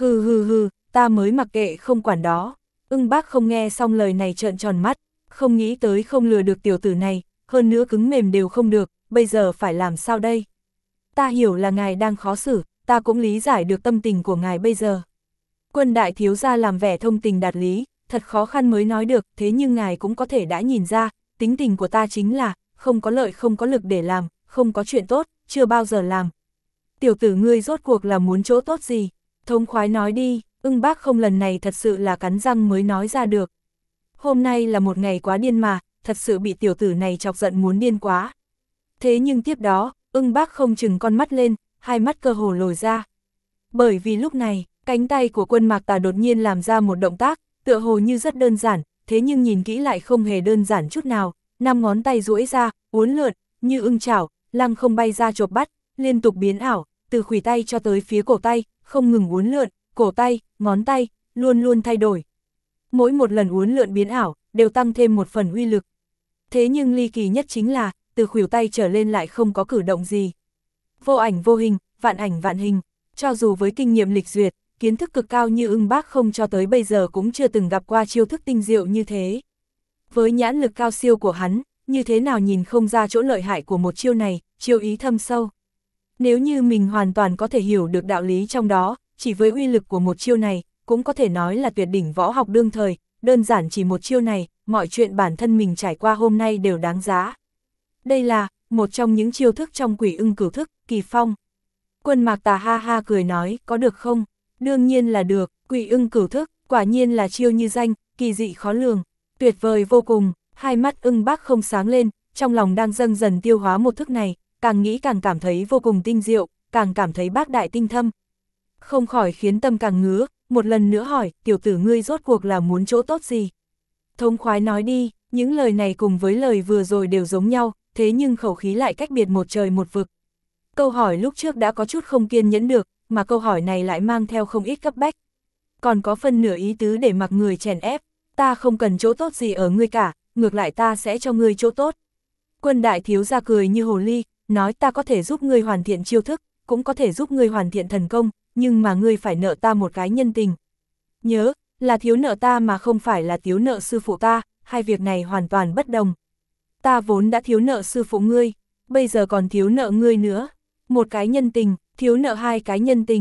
hừ, ta mới mặc kệ không quản đó. Ưng Bác không nghe xong lời này trợn tròn mắt, không nghĩ tới không lừa được tiểu tử này, hơn nữa cứng mềm đều không được, bây giờ phải làm sao đây? Ta hiểu là ngài đang khó xử, ta cũng lý giải được tâm tình của ngài bây giờ. Quân đại thiếu gia làm vẻ thông tình đạt lý, thật khó khăn mới nói được, thế nhưng ngài cũng có thể đã nhìn ra, tính tình của ta chính là, không có lợi không có lực để làm, không có chuyện tốt, chưa bao giờ làm. Tiểu tử ngươi rốt cuộc là muốn chỗ tốt gì? Thống khoái nói đi. Ưng Bác không lần này thật sự là cắn răng mới nói ra được. Hôm nay là một ngày quá điên mà, thật sự bị tiểu tử này chọc giận muốn điên quá. Thế nhưng tiếp đó, Ưng Bác không chừng con mắt lên, hai mắt cơ hồ lồi ra. Bởi vì lúc này, cánh tay của Quân Mạc Tà đột nhiên làm ra một động tác, tựa hồ như rất đơn giản, thế nhưng nhìn kỹ lại không hề đơn giản chút nào. 5 ngón tay duỗi ra, uốn lượn, như ưng chảo, lăng không bay ra chộp bắt, liên tục biến ảo, từ khuỷu tay cho tới phía cổ tay, không ngừng uốn lượn. Cổ tay, ngón tay, luôn luôn thay đổi. Mỗi một lần uốn lượn biến ảo, đều tăng thêm một phần uy lực. Thế nhưng ly kỳ nhất chính là, từ khuỷu tay trở lên lại không có cử động gì. Vô ảnh vô hình, vạn vạn hình, cho dù với kinh nghiệm lịch duyệt, kiến thức cực cao như Ưng Bác không cho tới bây giờ cũng chưa từng gặp qua chiêu thức tinh diệu như thế. Với nhãn lực cao siêu của hắn, như thế nào nhìn không ra chỗ lợi hại của một chiêu này, chiêu ý thâm sâu. Nếu như mình hoàn toàn có thể hiểu được đạo lý trong đó, chỉ với uy lực của một chiêu này, cũng có thể nói là tuyệt đỉnh võ học đương thời, đơn giản chỉ một chiêu này, mọi chuyện bản thân mình trải qua hôm nay đều đáng giá. Đây là một trong những chiêu thức trong Quỷ Ưng Cửu Thức, Kỳ Phong. Quân Mạc Tà ha ha cười nói, có được không? Đương nhiên là được, Quỷ Ưng Cửu Thức, quả nhiên là chiêu như danh, kỳ dị khó lường, tuyệt vời vô cùng. Hai mắt Ưng Bác không sáng lên, trong lòng đang dần dần tiêu hóa một thức này, càng nghĩ càng cảm thấy vô cùng tinh diệu, càng cảm thấy bác đại tinh thâm. Không khỏi khiến tâm càng ngứa, một lần nữa hỏi, tiểu tử ngươi rốt cuộc là muốn chỗ tốt gì? Thống khoái nói đi, những lời này cùng với lời vừa rồi đều giống nhau, thế nhưng khẩu khí lại cách biệt một trời một vực. Câu hỏi lúc trước đã có chút không kiên nhẫn được, mà câu hỏi này lại mang theo không ít cấp bách. Còn có phân nửa ý tứ để mặc người chèn ép, ta không cần chỗ tốt gì ở ngươi cả, ngược lại ta sẽ cho ngươi chỗ tốt. Quân đại thiếu gia cười như hồ ly, nói ta có thể giúp ngươi hoàn thiện chiêu thức, cũng có thể giúp ngươi hoàn thiện thần công, nhưng mà ngươi phải nợ ta một cái nhân tình. Nhớ, là thiếu nợ ta mà không phải là thiếu nợ sư phụ ta, hai việc này hoàn toàn bất đồng. Ta vốn đã thiếu nợ sư phụ ngươi, bây giờ còn thiếu nợ ngươi nữa. Một cái nhân tình, thiếu nợ hai cái nhân tình.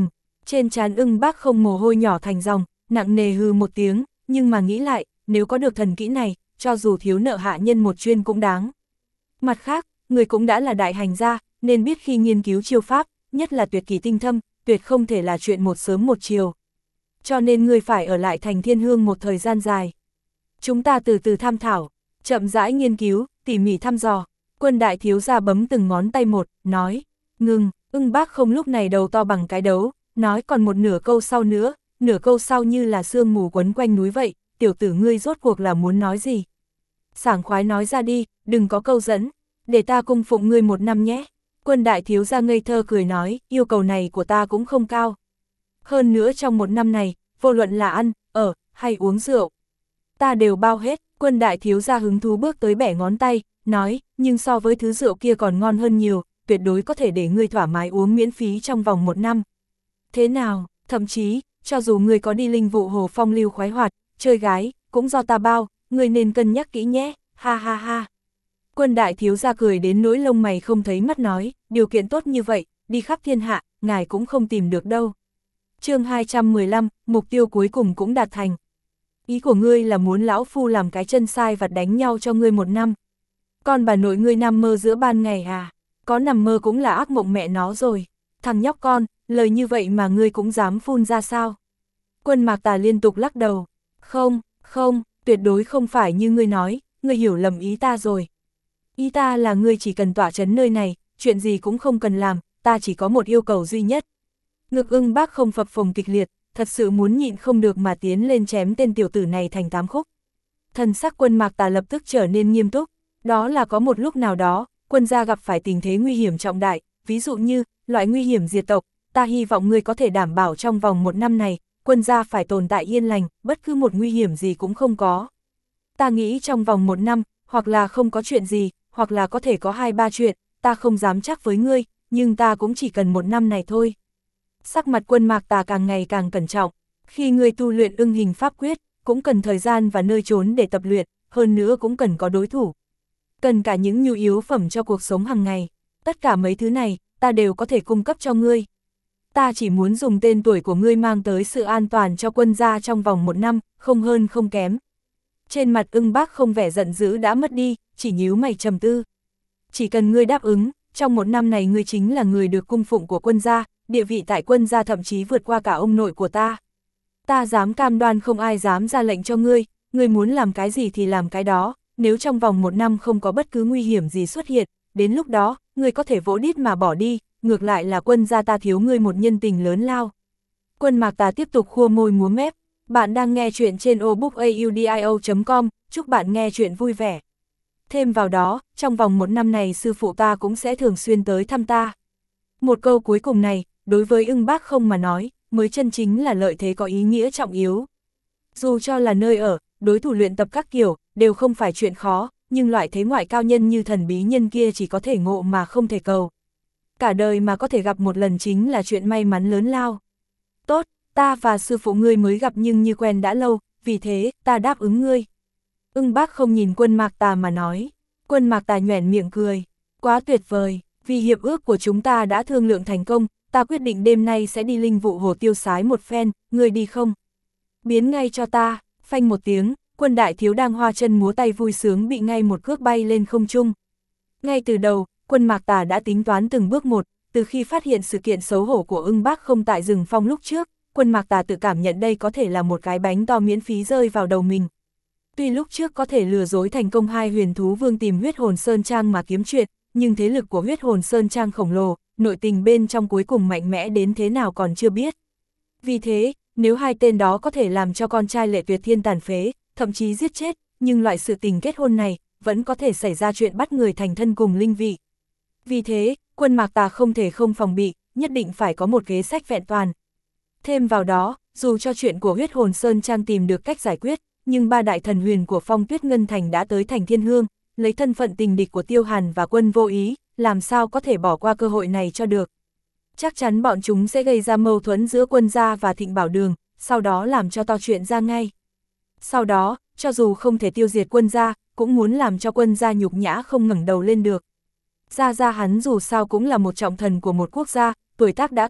Trên trán Ưng Bác Không mồ hôi nhỏ thành dòng, nặng nề hừ một tiếng, nhưng mà nghĩ lại, nếu có được thần kỹ này, cho dù thiếu nợ hạ nhân một chuyên cũng đáng. Mặt khác, người cũng đã là đại hành gia, nên biết khi nghiên cứu chiêu pháp, nhất là tuyệt kỹ tinh thâm, tuyệt không thể là chuyện một sớm một chiều. Cho nên người phải ở lại thành Thiên Hương một thời gian dài. Chúng ta từ từ tham thảo, chậm rãi nghiên cứu, tỉ mỉ thăm dò. Quân đại thiếu gia bấm từng ngón tay một, nói, ngừng. Ưng Bác Không lúc này đầu to bằng cái đấu, nói còn một nửa câu sau nữa, nửa câu sau như là sương mù quấn quanh núi vậy, tiểu tử ngươi rốt cuộc là muốn nói gì? Sảng khoái nói ra đi, đừng có câu dẫn, để ta cung phụng ngươi 1 năm nhé. Quân đại thiếu gia ngây thơ cười nói, yêu cầu này của ta cũng không cao. Hơn nữa trong 1 năm này, vô luận là ăn, ở, hay uống rượu, ta đều bao hết. Quân đại thiếu gia hứng thú bước tới bẻ ngón tay, nói, nhưng so với thứ rượu kia còn ngon hơn nhiều, tuyệt đối có thể để ngươi thoải mái uống miễn phí trong vòng 1 năm. Thế nào, thậm chí, cho dù ngươi có đi linh vụ hồ phong lưu khoái hoạt, chơi gái, cũng do ta bao, ngươi nên cân nhắc kỹ nhé, ha ha ha. Quân đại thiếu gia cười đến nỗi lông mày không thấy mắt nói, điều kiện tốt như vậy, đi khắp thiên hạ, ngài cũng không tìm được đâu. Chương 215, mục tiêu cuối cùng cũng đạt thành. Ý của ngươi là muốn lão phu làm cái chân sai vặt đánh nhau cho ngươi 1 năm. Con bà nội ngươi nằm mơ giữa ban ngày à? Có nằm mơ cũng là ác mộng mẹ nó rồi. Thằng nhóc con, lời như vậy mà ngươi cũng dám phun ra sao? Quân Mạc Tà liên tục lắc đầu. Không, không, tuyệt đối không phải như ngươi nói, ngươi hiểu lầm ý ta rồi. Ý ta là ngươi chỉ cần tỏa chấn nơi này, chuyện gì cũng không cần làm, ta chỉ có một yêu cầu duy nhất. Ngực Ưng Bác Không phập phồng kịch liệt, thật sự muốn nhịn không được mà tiến lên chém tên tiểu tử này thành 8 khúc. Thần sắc Quân Mạc Tà lập tức trở nên nghiêm túc, đó là có một lúc nào đó, quân gia gặp phải tình thế nguy hiểm trọng đại, ví dụ như, loại nguy hiểm diệt tộc, ta hy vọng ngươi có thể đảm bảo trong vòng 1 năm này, quân gia phải tồn tại yên lành, bất cứ một nguy hiểm gì cũng không có. Ta nghĩ trong vòng 1 năm, hoặc là không có chuyện gì, hoặc là có thể có 2-3 chuyện, ta không dám chắc với ngươi, nhưng ta cũng chỉ cần 1 năm này thôi. Sắc mặt Quân Mạc Tà càng ngày càng cẩn trọng, khi ngươi tu luyện ưng hình pháp quyết, cũng cần thời gian và nơi trốn để tập luyện, hơn nữa cũng cần có đối thủ. Cần cả những nhu yếu phẩm cho cuộc sống hàng ngày, tất cả mấy thứ này, ta đều có thể cung cấp cho ngươi. Ta chỉ muốn dùng tên tuổi của ngươi mang tới sự an toàn cho quân gia trong vòng 1 năm, không hơn không kém. Trên mặt Ưng Bác Không vẻ giận dữ đã mất đi, chỉ nhíu mày trầm tư. Chỉ cần ngươi đáp ứng, trong 1 năm này ngươi chính là người được cung phụng của quân gia, địa vị tại quân gia thậm chí vượt qua cả ông nội của ta. Ta dám cam đoan không ai dám ra lệnh cho ngươi, ngươi muốn làm cái gì thì làm cái đó, nếu trong vòng 1 năm không có bất cứ nguy hiểm gì xuất hiện, đến lúc đó, ngươi có thể vỗ đít mà bỏ đi, ngược lại là quân gia ta thiếu ngươi một nhân tình lớn lao. Quân Mạc Tà tiếp tục khua môi múa mép, bạn đang nghe chuyện trên obookaudio.com, chúc bạn nghe chuyện vui vẻ. Thêm vào đó, trong vòng 1 năm này sư phụ ta cũng sẽ thường xuyên tới thăm ta. Một câu cuối cùng này, đối với Ưng Bác Không mà nói, mới chân chính là lợi thế có ý nghĩa trọng yếu. Dù cho là nơi ở, đối thủ luyện tập các kiểu, đều không phải chuyện khó, nhưng loại thế ngoại cao nhân như thần bí nhân kia chỉ có thể ngộ mà không thể cầu. Cả đời mà có thể gặp một lần chính là chuyện may mắn lớn lao. Tốt, ta và sư phụ ngươi mới gặp nhưng như quen đã lâu, vì thế, ta đáp ứng ngươi. Ưng Bác Không nhìn Quân Mạc Tà mà nói. Quân Mạc Tà nhoẻn miệng cười. Quá tuyệt vời, vì hiệp ước của chúng ta đã thương lượng thành công, ta quyết định đêm nay sẽ đi linh vụ hồ tiêu sái một phen, ngươi đi không? Biến ngay cho ta, phanh một tiếng, Quân đại thiếu đang hoa chân múa tay vui sướng bị ngay một cước bay lên không trung. Ngay từ đầu, Quân Mạc Tà đã tính toán từng bước một, từ khi phát hiện sự kiện xấu hổ của Ưng Bác Không tại rừng phong lúc trước, Quân Mạc Tà tự cảm nhận đây có thể là một cái bánh to miễn phí rơi vào đầu mình. Tuy lúc trước có thể lừa dối thành công 2 huyền thú vương tìm huyết hồn Sơn Trang mà kiếm chuyện, nhưng thế lực của huyết hồn Sơn Trang khổng lồ, nội tình bên trong cuối cùng mạnh mẽ đến thế nào còn chưa biết. Vì thế, nếu 2 tên đó có thể làm cho con trai Lệ Tuyệt Thiên tàn phế, thậm chí giết chết, nhưng loại sự tình kết hôn này, vẫn có thể xảy ra chuyện bắt người thành thân cùng linh vị. Vì thế, Quân Mạc Tà không thể không phòng bị, nhất định phải có một kế sách vẹn toàn. Thêm vào đó, dù cho chuyện của huyết hồn Sơn Trang tìm được cách giải quyết, nhưng 3 đại thần huyền của Phong Tuyết Ngân Thành đã tới thành Thiên Hương, lấy thân phận tình địch của Tiêu Hàn và Quân Vô Ý, làm sao có thể bỏ qua cơ hội này cho được. Chắc chắn bọn chúng sẽ gây ra mâu thuẫn giữa Quân gia và Thịnh Bảo Đường, sau đó làm cho to chuyện ra ngay. Sau đó, cho dù không thể tiêu diệt Quân gia, cũng muốn làm cho Quân gia nhục nhã không ngẩng đầu lên được. Gia hắn dù sao cũng là một trọng thần của một quốc gia, tuổi tác đã cao,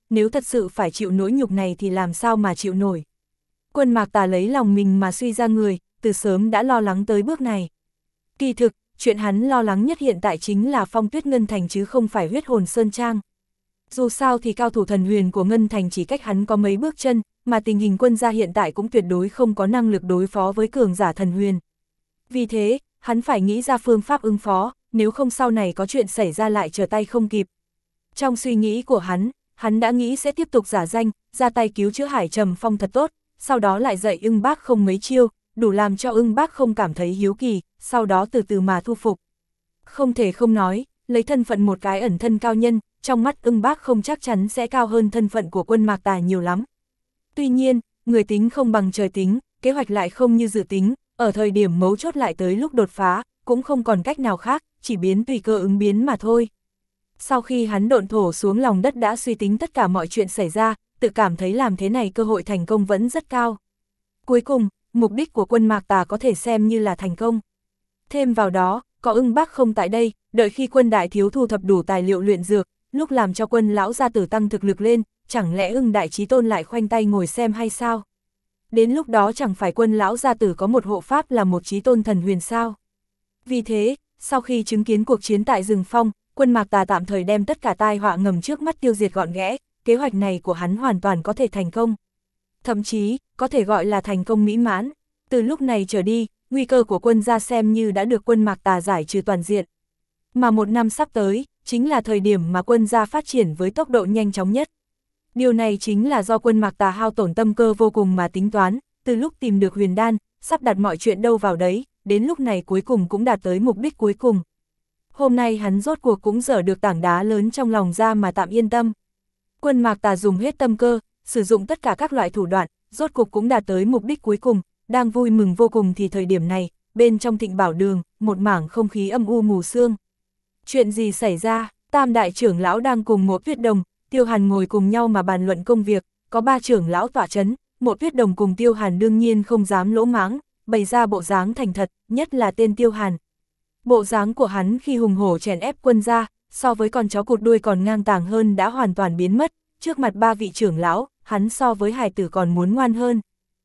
nếu thật sự phải chịu nỗi nhục này thì làm sao mà chịu nổi. Quân Mạc Tà lấy lòng mình mà suy ra người, từ sớm đã lo lắng tới bước này. Kỳ thực, chuyện hắn lo lắng nhất hiện tại chính là Phong Tuyết Ngân Thành chứ không phải huyết hồn Sơn Trang. Dù sao thì cao thủ thần huyền của Ngân Thành chỉ cách hắn có mấy bước chân, mà tình hình quân gia hiện tại cũng tuyệt đối không có năng lực đối phó với cường giả thần huyền. Vì thế, hắn phải nghĩ ra phương pháp ứng phó, nếu không sau này có chuyện xảy ra lại trở tay không kịp. Trong suy nghĩ của hắn đã nghĩ sẽ tiếp tục giả danh, ra tay cứu chữa Hải Trầm Phong thật tốt, sau đó lại dạy Ưng Bác Không mấy chiêu, đủ làm cho Ưng Bác Không cảm thấy hiếu kỳ, sau đó từ từ mà thu phục. Không thể không nói, lấy thân phận một cái ẩn thân cao nhân, trong mắt Ưng Bác Không chắc chắn sẽ cao hơn thân phận của Quân Mạc Tà nhiều lắm. Tuy nhiên, người tính không bằng trời tính, kế hoạch lại không như dự tính, ở thời điểm mấu chốt lại tới lúc đột phá, cũng không còn cách nào khác, chỉ biến tùy cơ ứng biến mà thôi. Sau khi hắn độn thổ xuống lòng đất đã suy tính tất cả mọi chuyện xảy ra, tự cảm thấy làm thế này cơ hội thành công vẫn rất cao. Cuối cùng, mục đích của Quân Mạc Tà có thể xem như là thành công. Thêm vào đó, có Ưng Bác Không tại đây, đợi khi Quân đại thiếu thu thập đủ tài liệu luyện dược, lúc làm cho Quân lão gia tử tăng thực lực lên, chẳng lẽ Ưng đại chí tôn lại khoanh tay ngồi xem hay sao? Đến lúc đó chẳng phải Quân lão gia tử có một hộ pháp là một chí tôn thần huyền sao? Vì thế, sau khi chứng kiến cuộc chiến tại rừng phong, Quân Mạc Tà tạm thời đem tất cả tai họa ngầm trước mắt tiêu diệt gọn ghẽ, kế hoạch này của hắn hoàn toàn có thể thành công. Thậm chí, có thể gọi là thành công mỹ mãn. Từ lúc này trở đi, nguy cơ của quân gia xem như đã được Quân Mạc Tà giải trừ toàn diện. Mà một năm sắp tới, chính là thời điểm mà quân gia phát triển với tốc độ nhanh chóng nhất. Điều này chính là do Quân Mạc Tà hao tổn tâm cơ vô cùng mà tính toán, từ lúc tìm được huyền đan, sắp đặt mọi chuyện đâu vào đấy, đến lúc này cuối cùng cũng đạt tới mục đích cuối cùng. Hôm nay hắn rốt cuộc cũng dở được tảng đá lớn trong lòng ra mà tạm yên tâm. Quân Mạc Tà dùng hết tâm cơ, sử dụng tất cả các loại thủ đoạn, rốt cuộc cũng đạt tới mục đích cuối cùng, đang vui mừng vô cùng thì thời điểm này, bên trong Thịnh Bảo Đường, một mảng không khí âm u mù sương. Chuyện gì xảy ra? Tam đại trưởng lão đang cùng Mộ Tuyết Đồng, Tiêu Hàn ngồi cùng nhau mà bàn luận công việc, có ba trưởng lão tọa chấn, Mộ Tuyết Đồng cùng Tiêu Hàn đương nhiên không dám lỗ mãng, bày ra bộ dáng thành thật, nhất là tên Tiêu Hàn. Bộ dáng của hắn khi hùng hổ chèn ép quân gia, so với con chó cụt đuôi còn ngang tàng hơn đã hoàn toàn biến mất, trước mặt ba vị trưởng lão, hắn so với hài tử còn muốn ngoan hơn.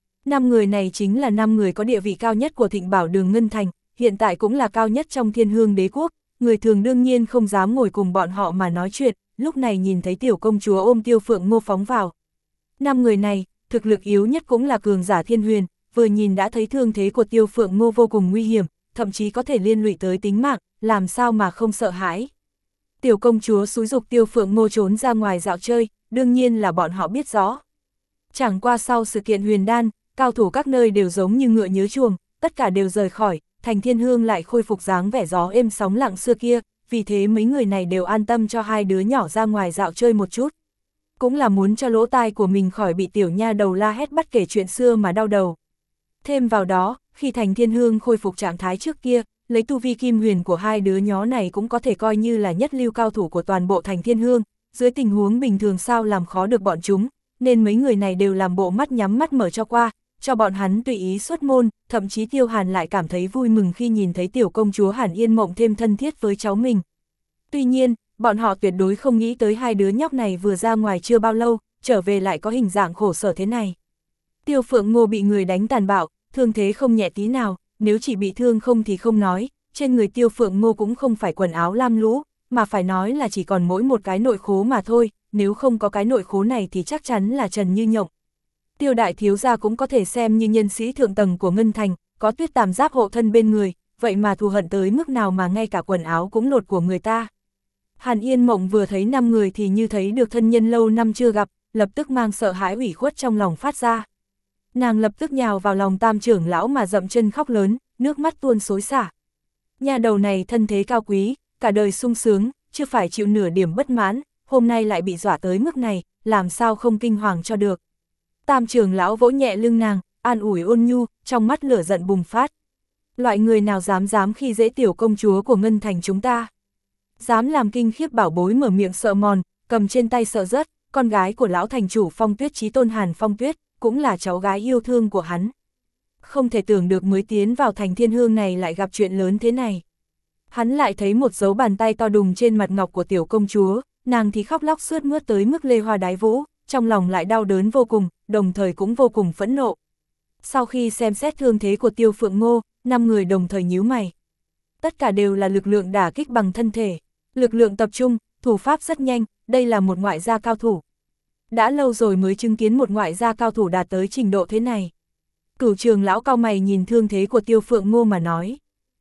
5 người này chính là 5 người có địa vị cao nhất của Thịnh Bảo Đường Ngân Thành, hiện tại cũng là cao nhất trong Thiên Hương Đế Quốc, người thường đương nhiên không dám ngồi cùng bọn họ mà nói chuyện, lúc này nhìn thấy tiểu công chúa ôm Tiêu Phượng Ngô phóng vào. 5 người này, thực lực yếu nhất cũng là cường giả thiên huyền, vừa nhìn đã thấy thương thế của Tiêu Phượng Ngô vô cùng nguy hiểm, thậm chí có thể liên lụy tới tính mạng, làm sao mà không sợ hãi. Tiểu công chúa xúi giục Tiêu Phượng Ngô trốn ra ngoài dạo chơi, đương nhiên là bọn họ biết rõ. Chẳng qua sau sự kiện huyền đan, cao thủ các nơi đều giống như ngựa nhớ chuồng, tất cả đều rời khỏi, thành Thiên Hương lại khôi phục dáng vẻ gió êm sóng lặng xưa kia, vì thế mấy người này đều an tâm cho hai đứa nhỏ ra ngoài dạo chơi một chút. Cũng là muốn cho lỗ tai của mình khỏi bị tiểu nha đầu la hét bắt kể chuyện xưa mà đau đầu. Thêm vào đó, khi thành Thiên Hương khôi phục trạng thái trước kia, lấy tu vi kim huyền của hai đứa nhỏ này cũng có thể coi như là nhất lưu cao thủ của toàn bộ thành Thiên Hương, dưới tình huống bình thường sao làm khó được bọn chúng, nên mấy người này đều làm bộ mắt nhắm mắt mở cho qua, cho bọn hắn tùy ý xuất môn, thậm chí Tiêu Hàn lại cảm thấy vui mừng khi nhìn thấy tiểu công chúa Hàn Yên Mộng thêm thân thiết với cháu mình. Tuy nhiên, bọn họ tuyệt đối không nghĩ tới hai đứa nhóc này vừa ra ngoài chưa bao lâu, trở về lại có hình dạng khổ sở thế này. Tiêu Phượng Ngô bị người đánh tàn bạo, thương thế không nhẹ tí nào, nếu chỉ bị thương không thì không nói, trên người Tiêu Phượng Ngô cũng không phải quần áo lam lũ, mà phải nói là chỉ còn mỗi một cái nội khố mà thôi, nếu không có cái nội khố này thì chắc chắn là trần như nhộng. Tiêu đại thiếu gia cũng có thể xem như nhân sĩ thượng tầng của Ngân Thành, có Tuyết Tam Giáp hộ thân bên người, vậy mà thù hận tới mức nào mà ngay cả quần áo cũng lột của người ta. Hàn Yên Mộng vừa thấy 5 người thì như thấy được thân nhân lâu năm chưa gặp, lập tức mang sợ hãi ủy khuất trong lòng phát ra. Nàng lập tức nhào vào lòng tam trưởng lão mà dậm chân khóc lớn, nước mắt tuôn xối xả. Nhà đầu này thân thế cao quý, cả đời sung sướng, chưa phải chịu nửa điểm bất mãn, hôm nay lại bị dọa tới mức này, làm sao không kinh hoàng cho được. Tam trưởng lão vỗ nhẹ lưng nàng, an ủi ôn nhu, trong mắt lửa giận bùng phát. Loại người nào dám khi dễ tiểu công chúa của Ngân Thành chúng ta. Dám làm kinh khiếp bảo bối mở miệng sợ mòn, cầm trên tay sợ rớt, con gái của lão thành chủ Phong Tuyết Chí Tôn Hàn Phong Tuyết, cũng là cháu gái yêu thương của hắn. Không thể tưởng được mới tiến vào thành Thiên Hương này lại gặp chuyện lớn thế này. Hắn lại thấy một dấu bàn tay to đùng trên mặt ngọc của tiểu công chúa, nàng thì khóc lóc sướt mướt tới mức lê hoa đái vũ, trong lòng lại đau đớn vô cùng, đồng thời cũng vô cùng phẫn nộ. Sau khi xem xét thương thế của Tiêu Phượng Ngô, 5 người đồng thời nhíu mày. Tất cả đều là lực lượng đả kích bằng thân thể, lực lượng tập trung, thủ pháp rất nhanh, đây là một ngoại gia cao thủ. Đã lâu rồi mới chứng kiến một ngoại gia cao thủ đạt tới trình độ thế này. Cửu Trường lão cau mày nhìn thương thế của Tiêu Phượng Ngô mà nói.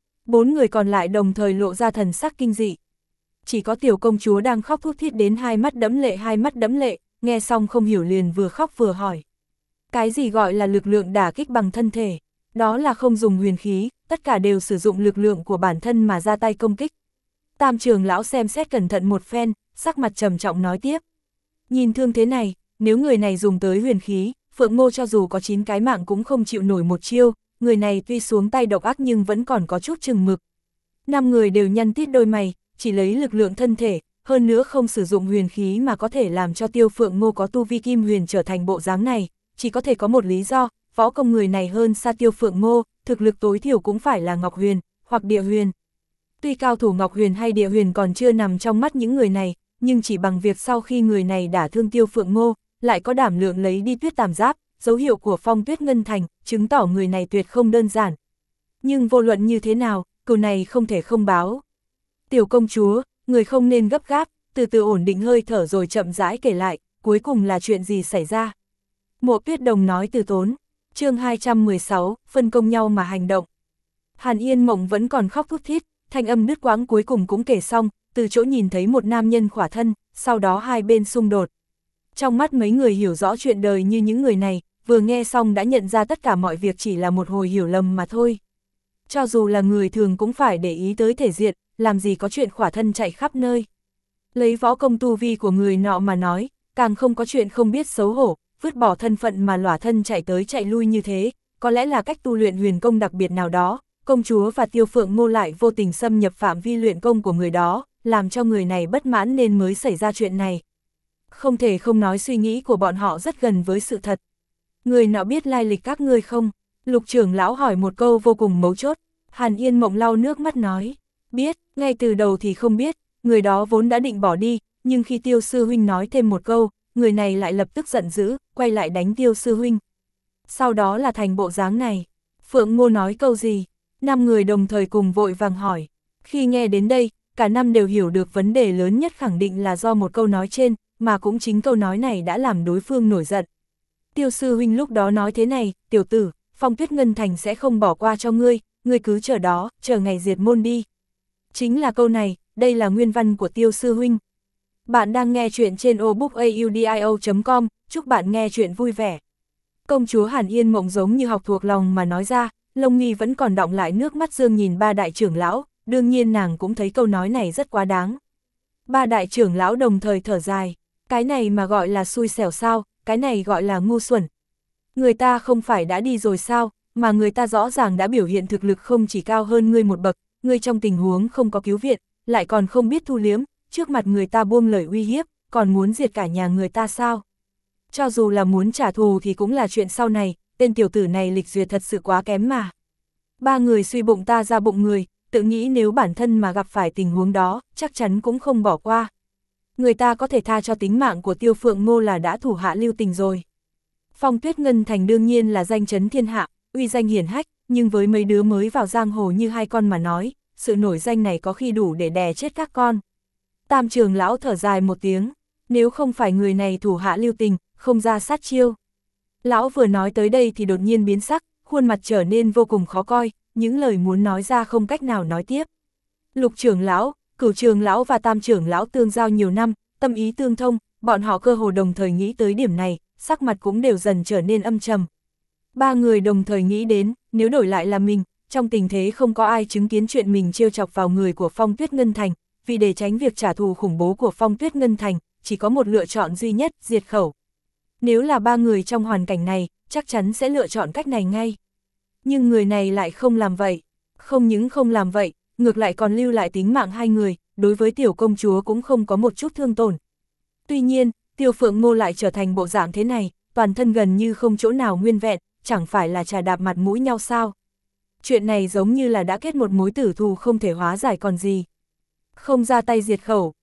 4 người còn lại đồng thời lộ ra thần sắc kinh dị. Chỉ có tiểu công chúa đang khóc thút thít đến hai mắt đẫm lệ, nghe xong không hiểu liền vừa khóc vừa hỏi. Cái gì gọi là lực lượng đả kích bằng thân thể? Đó là không dùng huyền khí, tất cả đều sử dụng lực lượng của bản thân mà ra tay công kích. Tam Trường lão xem xét cẩn thận một phen, sắc mặt trầm trọng nói tiếp. Nhìn thương thế này, nếu người này dùng tới huyền khí, Phượng Ngô cho dù có 9 cái mạng cũng không chịu nổi một chiêu, người này tuy xuống tay độc ác nhưng vẫn còn có chút chừng mực. 5 người đều nhăn tít đôi mày, chỉ lấy lực lượng thân thể, hơn nữa không sử dụng huyền khí mà có thể làm cho Tiêu Phượng Ngô có tu vi kim huyền trở thành bộ dáng này, chỉ có thể có một lý do, võ công người này hơn xa Tiêu Phượng Ngô, thực lực tối thiểu cũng phải là Ngọc Huyền, hoặc Địa Huyền. Tuy cao thủ Ngọc Huyền hay Địa Huyền còn chưa nằm trong mắt những người này, nhưng chỉ bằng việc sau khi người này đả thương Tiêu Phượng Ngô, lại có đảm lượng lấy đi Tuyết Tam Giáp, dấu hiệu của Phong Tuyết Ngân Thành, chứng tỏ người này tuyệt không đơn giản. Nhưng vô luận như thế nào, cừu này không thể không báo. Tiểu công chúa, người không nên gấp gáp, từ từ ổn định hơi thở rồi chậm rãi kể lại, cuối cùng là chuyện gì xảy ra. Mộ Tuyết Đồng nói từ tốn. Chương 216, phân công nhau mà hành động. Hàn Yên Mộng vẫn còn khóc thút thít, thanh âm đứt quãng cuối cùng cũng kể xong, từ chỗ nhìn thấy một nam nhân khỏa thân, sau đó hai bên xung đột. Trong mắt mấy người hiểu rõ chuyện đời như những người này, vừa nghe xong đã nhận ra tất cả mọi việc chỉ là một hồi hiểu lầm mà thôi. Cho dù là người thường cũng phải để ý tới thể diện, làm gì có chuyện khỏa thân chạy khắp nơi. Lấy võ công tu vi của người nọ mà nói, càng không có chuyện không biết xấu hổ, vứt bỏ thân phận mà lỏa thân chạy tới chạy lui như thế, có lẽ là cách tu luyện huyền công đặc biệt nào đó, công chúa và Tiêu Phượng Ngô lại vô tình xâm nhập phạm vi luyện công của người đó, làm cho người này bất mãn nên mới xảy ra chuyện này. Không thể không nói suy nghĩ của bọn họ rất gần với sự thật. Người nọ biết lai lịch các ngươi không? Lục trưởng lão hỏi một câu vô cùng mấu chốt. Hàn Yên Mộng lau nước mắt nói, biết, ngay từ đầu thì không biết, người đó vốn đã định bỏ đi, nhưng khi Tiêu sư huynh nói thêm một câu, người này lại lập tức giận dữ, quay lại đánh Tiêu sư huynh. Sau đó là thành bộ dáng này. Phượng Ngô nói câu gì? 5 người đồng thời cùng vội vàng hỏi. Khi nghe đến đây, cả năm đều hiểu được vấn đề lớn nhất khẳng định là do một câu nói trên, mà cũng chính câu nói này đã làm đối phương nổi giận. Tiêu sư huynh lúc đó nói thế này, tiểu tử, Phong Tuyết Ngân Thành sẽ không bỏ qua cho ngươi cứ chờ đó, chờ ngày diệt môn đi. Chính là câu này, đây là nguyên văn của Tiêu sư huynh. Bạn đang nghe chuyện trên obookaudio.com, chúc bạn nghe chuyện vui vẻ. Công chúa Hàn Yên Mộng giống như học thuộc lòng mà nói ra, lông mi vẫn còn đọng lại nước mắt dương nhìn ba đại trưởng lão, đương nhiên nàng cũng thấy câu nói này rất quá đáng. Ba đại trưởng lão đồng thời thở dài, cái này mà gọi là xui xẻo sao, cái này gọi là ngu xuẩn. Người ta không phải đã đi rồi sao, mà người ta rõ ràng đã biểu hiện thực lực không chỉ cao hơn ngươi một bậc, ngươi trong tình huống không có cứu viện, lại còn không biết thu liếm, trước mặt người ta buông lời uy hiếp, còn muốn diệt cả nhà người ta sao? Cho dù là muốn trả thù thì cũng là chuyện sau này, tên tiểu tử này lịch duyệt thật sự quá kém mà. Ba người suy bụng ta ra bụng người, tự nghĩ nếu bản thân mà gặp phải tình huống đó, chắc chắn cũng không bỏ qua. Người ta có thể tha cho tính mạng của Tiêu Phượng Ngô là đã thủ hạ lưu tình rồi. Phong Tuyết Ngân Thành đương nhiên là danh chấn thiên hạ, uy danh hiển hách, nhưng với mấy đứa mới vào giang hồ như hai con mà nói, sự nổi danh này có khi đủ để đè chết các con. Tam trưởng lão thở dài một tiếng, nếu không phải người này thủ hạ lưu tình, không ra sát chiêu. Lão vừa nói tới đây thì đột nhiên biến sắc, khuôn mặt trở nên vô cùng khó coi, những lời muốn nói ra không cách nào nói tiếp. Lục trưởng lão, Cửu trưởng lão và Tam trưởng lão tương giao nhiều năm, tâm ý tương thông, bọn họ cơ hồ đồng thời nghĩ tới điểm này, sắc mặt cũng đều dần trở nên âm trầm. Ba người đồng thời nghĩ đến, nếu đổi lại là mình, trong tình thế không có ai chứng kiến chuyện mình trêu chọc vào người của Phong Tuyết Ngân Thành, vì để tránh việc trả thù khủng bố của Phong Tuyết Ngân Thành, chỉ có một lựa chọn duy nhất, diệt khẩu. Nếu là ba người trong hoàn cảnh này, chắc chắn sẽ lựa chọn cách này ngay. Nhưng người này lại không làm vậy. Không những không làm vậy, ngược lại còn lưu lại tính mạng hai người, đối với tiểu công chúa cũng không có một chút thương tổn. Tuy nhiên, Tiêu Phượng Ngô lại trở thành bộ dạng thế này, toàn thân gần như không chỗ nào nguyên vẹn, chẳng phải là trà đạp mặt mũi nhau sao. Chuyện này giống như là đã kết một mối tử thù không thể hóa giải còn gì. Không ra tay diệt khẩu,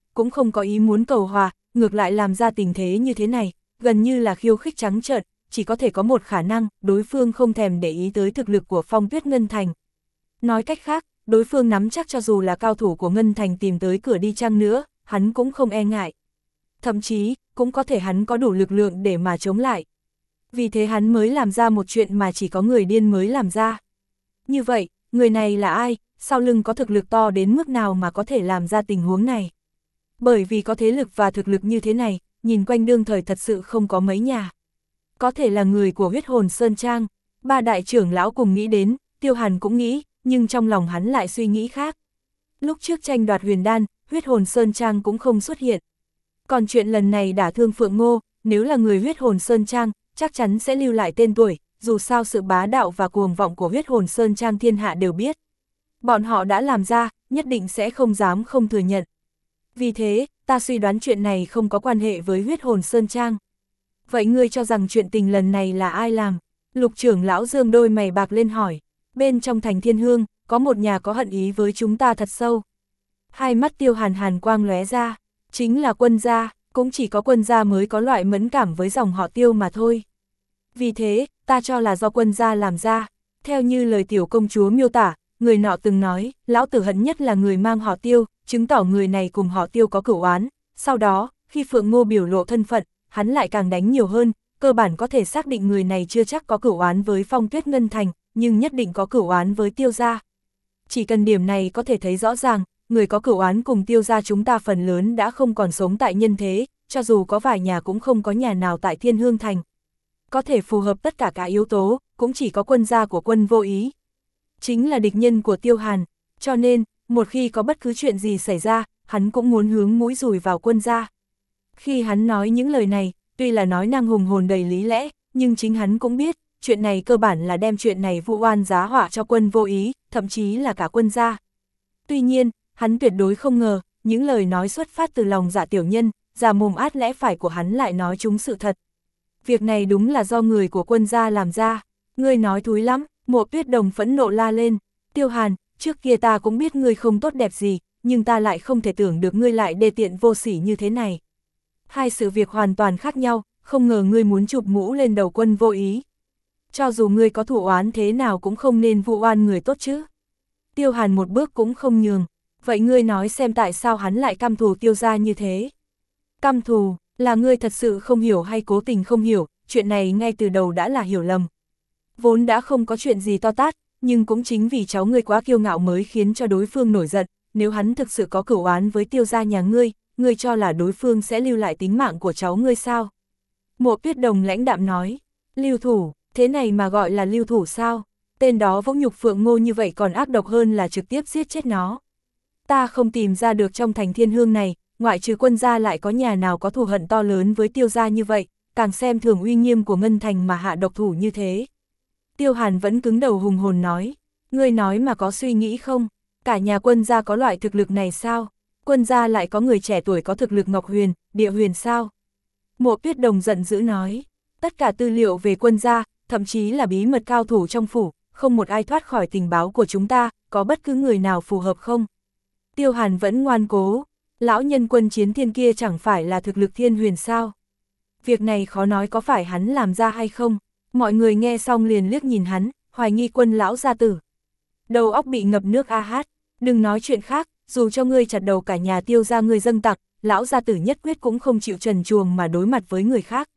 cũng không có ý muốn cầu hòa, ngược lại làm ra tình thế như thế này, gần như là khiêu khích trắng trợn, chỉ có thể có một khả năng, đối phương không thèm để ý tới thực lực của Phong Tuyết Ngân Thành. Nói cách khác, đối phương nắm chắc cho dù là cao thủ của Ngân Thành tìm tới cửa đi chăng nữa, hắn cũng không e ngại. Thậm chí, cũng có thể hắn có đủ lực lượng để mà chống lại. Vì thế hắn mới làm ra một chuyện mà chỉ có người điên mới làm ra. Như vậy, người này là ai, sau lưng có thực lực to đến mức nào mà có thể làm ra tình huống này? Bởi vì có thế lực và thực lực như thế này, nhìn quanh đương thời thật sự không có mấy nhà. Có thể là người của Huyết Hồn Sơn Trang, ba đại trưởng lão cùng nghĩ đến, Tiêu Hàn cũng nghĩ, nhưng trong lòng hắn lại suy nghĩ khác. Lúc trước tranh đoạt huyền đan, Huyết Hồn Sơn Trang cũng không xuất hiện. Còn chuyện lần này đả thương Phượng Ngô, nếu là người Huyết Hồn Sơn Trang, chắc chắn sẽ lưu lại tên tuổi, dù sao sự bá đạo và cuồng vọng của Huyết Hồn Sơn Trang thiên hạ đều biết. Bọn họ đã làm ra, nhất định sẽ không dám không thừa nhận. Vì thế, ta suy đoán chuyện này không có quan hệ với Huyết Hồn Sơn Trang. Vậy ngươi cho rằng chuyện tình lần này là ai làm? Lục trưởng lão dương đôi mày bạc lên hỏi. Bên trong thành Thiên Hương, có một nhà có hận ý với chúng ta thật sâu. Hai mắt Tiêu Hàn hàn quang lóe ra, chính là Quân gia, cũng chỉ có Quân gia mới có loại mẫn cảm với dòng họ Tiêu mà thôi. Vì thế, ta cho là do Quân gia làm ra. Theo như lời tiểu công chúa miêu tả, người nọ từng nói, lão tử hận nhất là người mang họ Tiêu, chứng tỏ người này cùng họ Tiêu có cửu oán. Sau đó, khi Phượng Ngô biểu lộ thân phận, hắn lại càng đánh nhiều hơn, cơ bản có thể xác định người này chưa chắc có cửu oán với Phong Tuyết Ngân Thành, nhưng nhất định có cửu oán với Tiêu gia. Chỉ cần điểm này có thể thấy rõ ràng, người có cửu oán cùng Tiêu gia chúng ta phần lớn đã không còn sống tại nhân thế, cho dù có vài nhà cũng không có nhà nào tại Thiên Hương Thành. Có thể phù hợp tất cả yếu tố, cũng chỉ có Quân gia của Quân Vô Ý. Chính là địch nhân của Tiêu Hàn, cho nên, một khi có bất cứ chuyện gì xảy ra, hắn cũng muốn hướng mũi dùi vào Quân gia. Khi hắn nói những lời này, tuy là nói năng hùng hồn đầy lý lẽ, nhưng chính hắn cũng biết, chuyện này cơ bản là đem chuyện này vu oan giá họa cho Quân Vô Ý, thậm chí là cả Quân gia. Tuy nhiên, hắn tuyệt đối không ngờ, những lời nói xuất phát từ lòng dạ tiểu nhân, già mồm át lẽ phải của hắn lại nói trúng sự thật. Việc này đúng là do người của Quân gia làm ra. Ngươi nói thúi lắm, Mộ Tuyết Đồng phẫn nộ la lên. Tiêu Hàn, trước kia ta cũng biết ngươi không tốt đẹp gì, nhưng ta lại không thể tưởng được ngươi lại đê tiện vô sỉ như thế này. Hai sự việc hoàn toàn khác nhau, không ngờ ngươi muốn chụp mũ lên đầu Quân Vô Ý. Cho dù ngươi có thù oán thế nào cũng không nên vu oan người tốt chứ. Tiêu Hàn một bước cũng không nhường. Vậy ngươi nói xem tại sao hắn lại căm thù Tiêu gia như thế? Căm thù, là ngươi thật sự không hiểu hay cố tình không hiểu, chuyện này ngay từ đầu đã là hiểu lầm. Vốn đã không có chuyện gì to tát, nhưng cũng chính vì cháu ngươi quá kiêu ngạo mới khiến cho đối phương nổi giận, nếu hắn thực sự có cửu oán với Tiêu gia nhà ngươi cho là đối phương sẽ lưu lại tính mạng của cháu ngươi sao? Mộ Tuyết Đồng lãnh đạm nói, lưu thủ, thế này mà gọi là lưu thủ sao? Tên đó vỗ nhục Phượng Ngô như vậy còn ác độc hơn là trực tiếp giết chết nó. Ta không tìm ra được trong thành Thiên Hương này, ngoại trừ Quân gia lại có nhà nào có thù hận to lớn với Tiêu gia như vậy, càng xem thường uy nghiêm của Ngân Thành mà hạ độc thủ như thế. Tiêu Hàn vẫn cứng đầu hùng hồn nói, ngươi nói mà có suy nghĩ không? Cả nhà Quân gia có loại thực lực này sao? Quân gia lại có người trẻ tuổi có thực lực Ngọc Huyền, Địa Huyền sao? Mộ Tuyết Đồng giận dữ nói, tất cả tư liệu về Quân gia, thậm chí là bí mật cao thủ trong phủ, không một ai thoát khỏi tình báo của chúng ta, có bất cứ người nào phù hợp không? Tiêu Hàn vẫn ngoan cố, lão nhân Quân Chiến Thiên kia chẳng phải là thực lực Thiên Huyền sao? Việc này khó nói có phải hắn làm ra hay không? Mọi người nghe xong liền liếc nhìn hắn, hoài nghi Quân lão gia tử. Đầu óc bị ngập nước a hát, đừng nói chuyện khác, dù cho ngươi chặt đầu cả nhà Tiêu gia ngươi dâng tặc, lão gia tử nhất quyết cũng không chịu trần truồng mà đối mặt với người khác.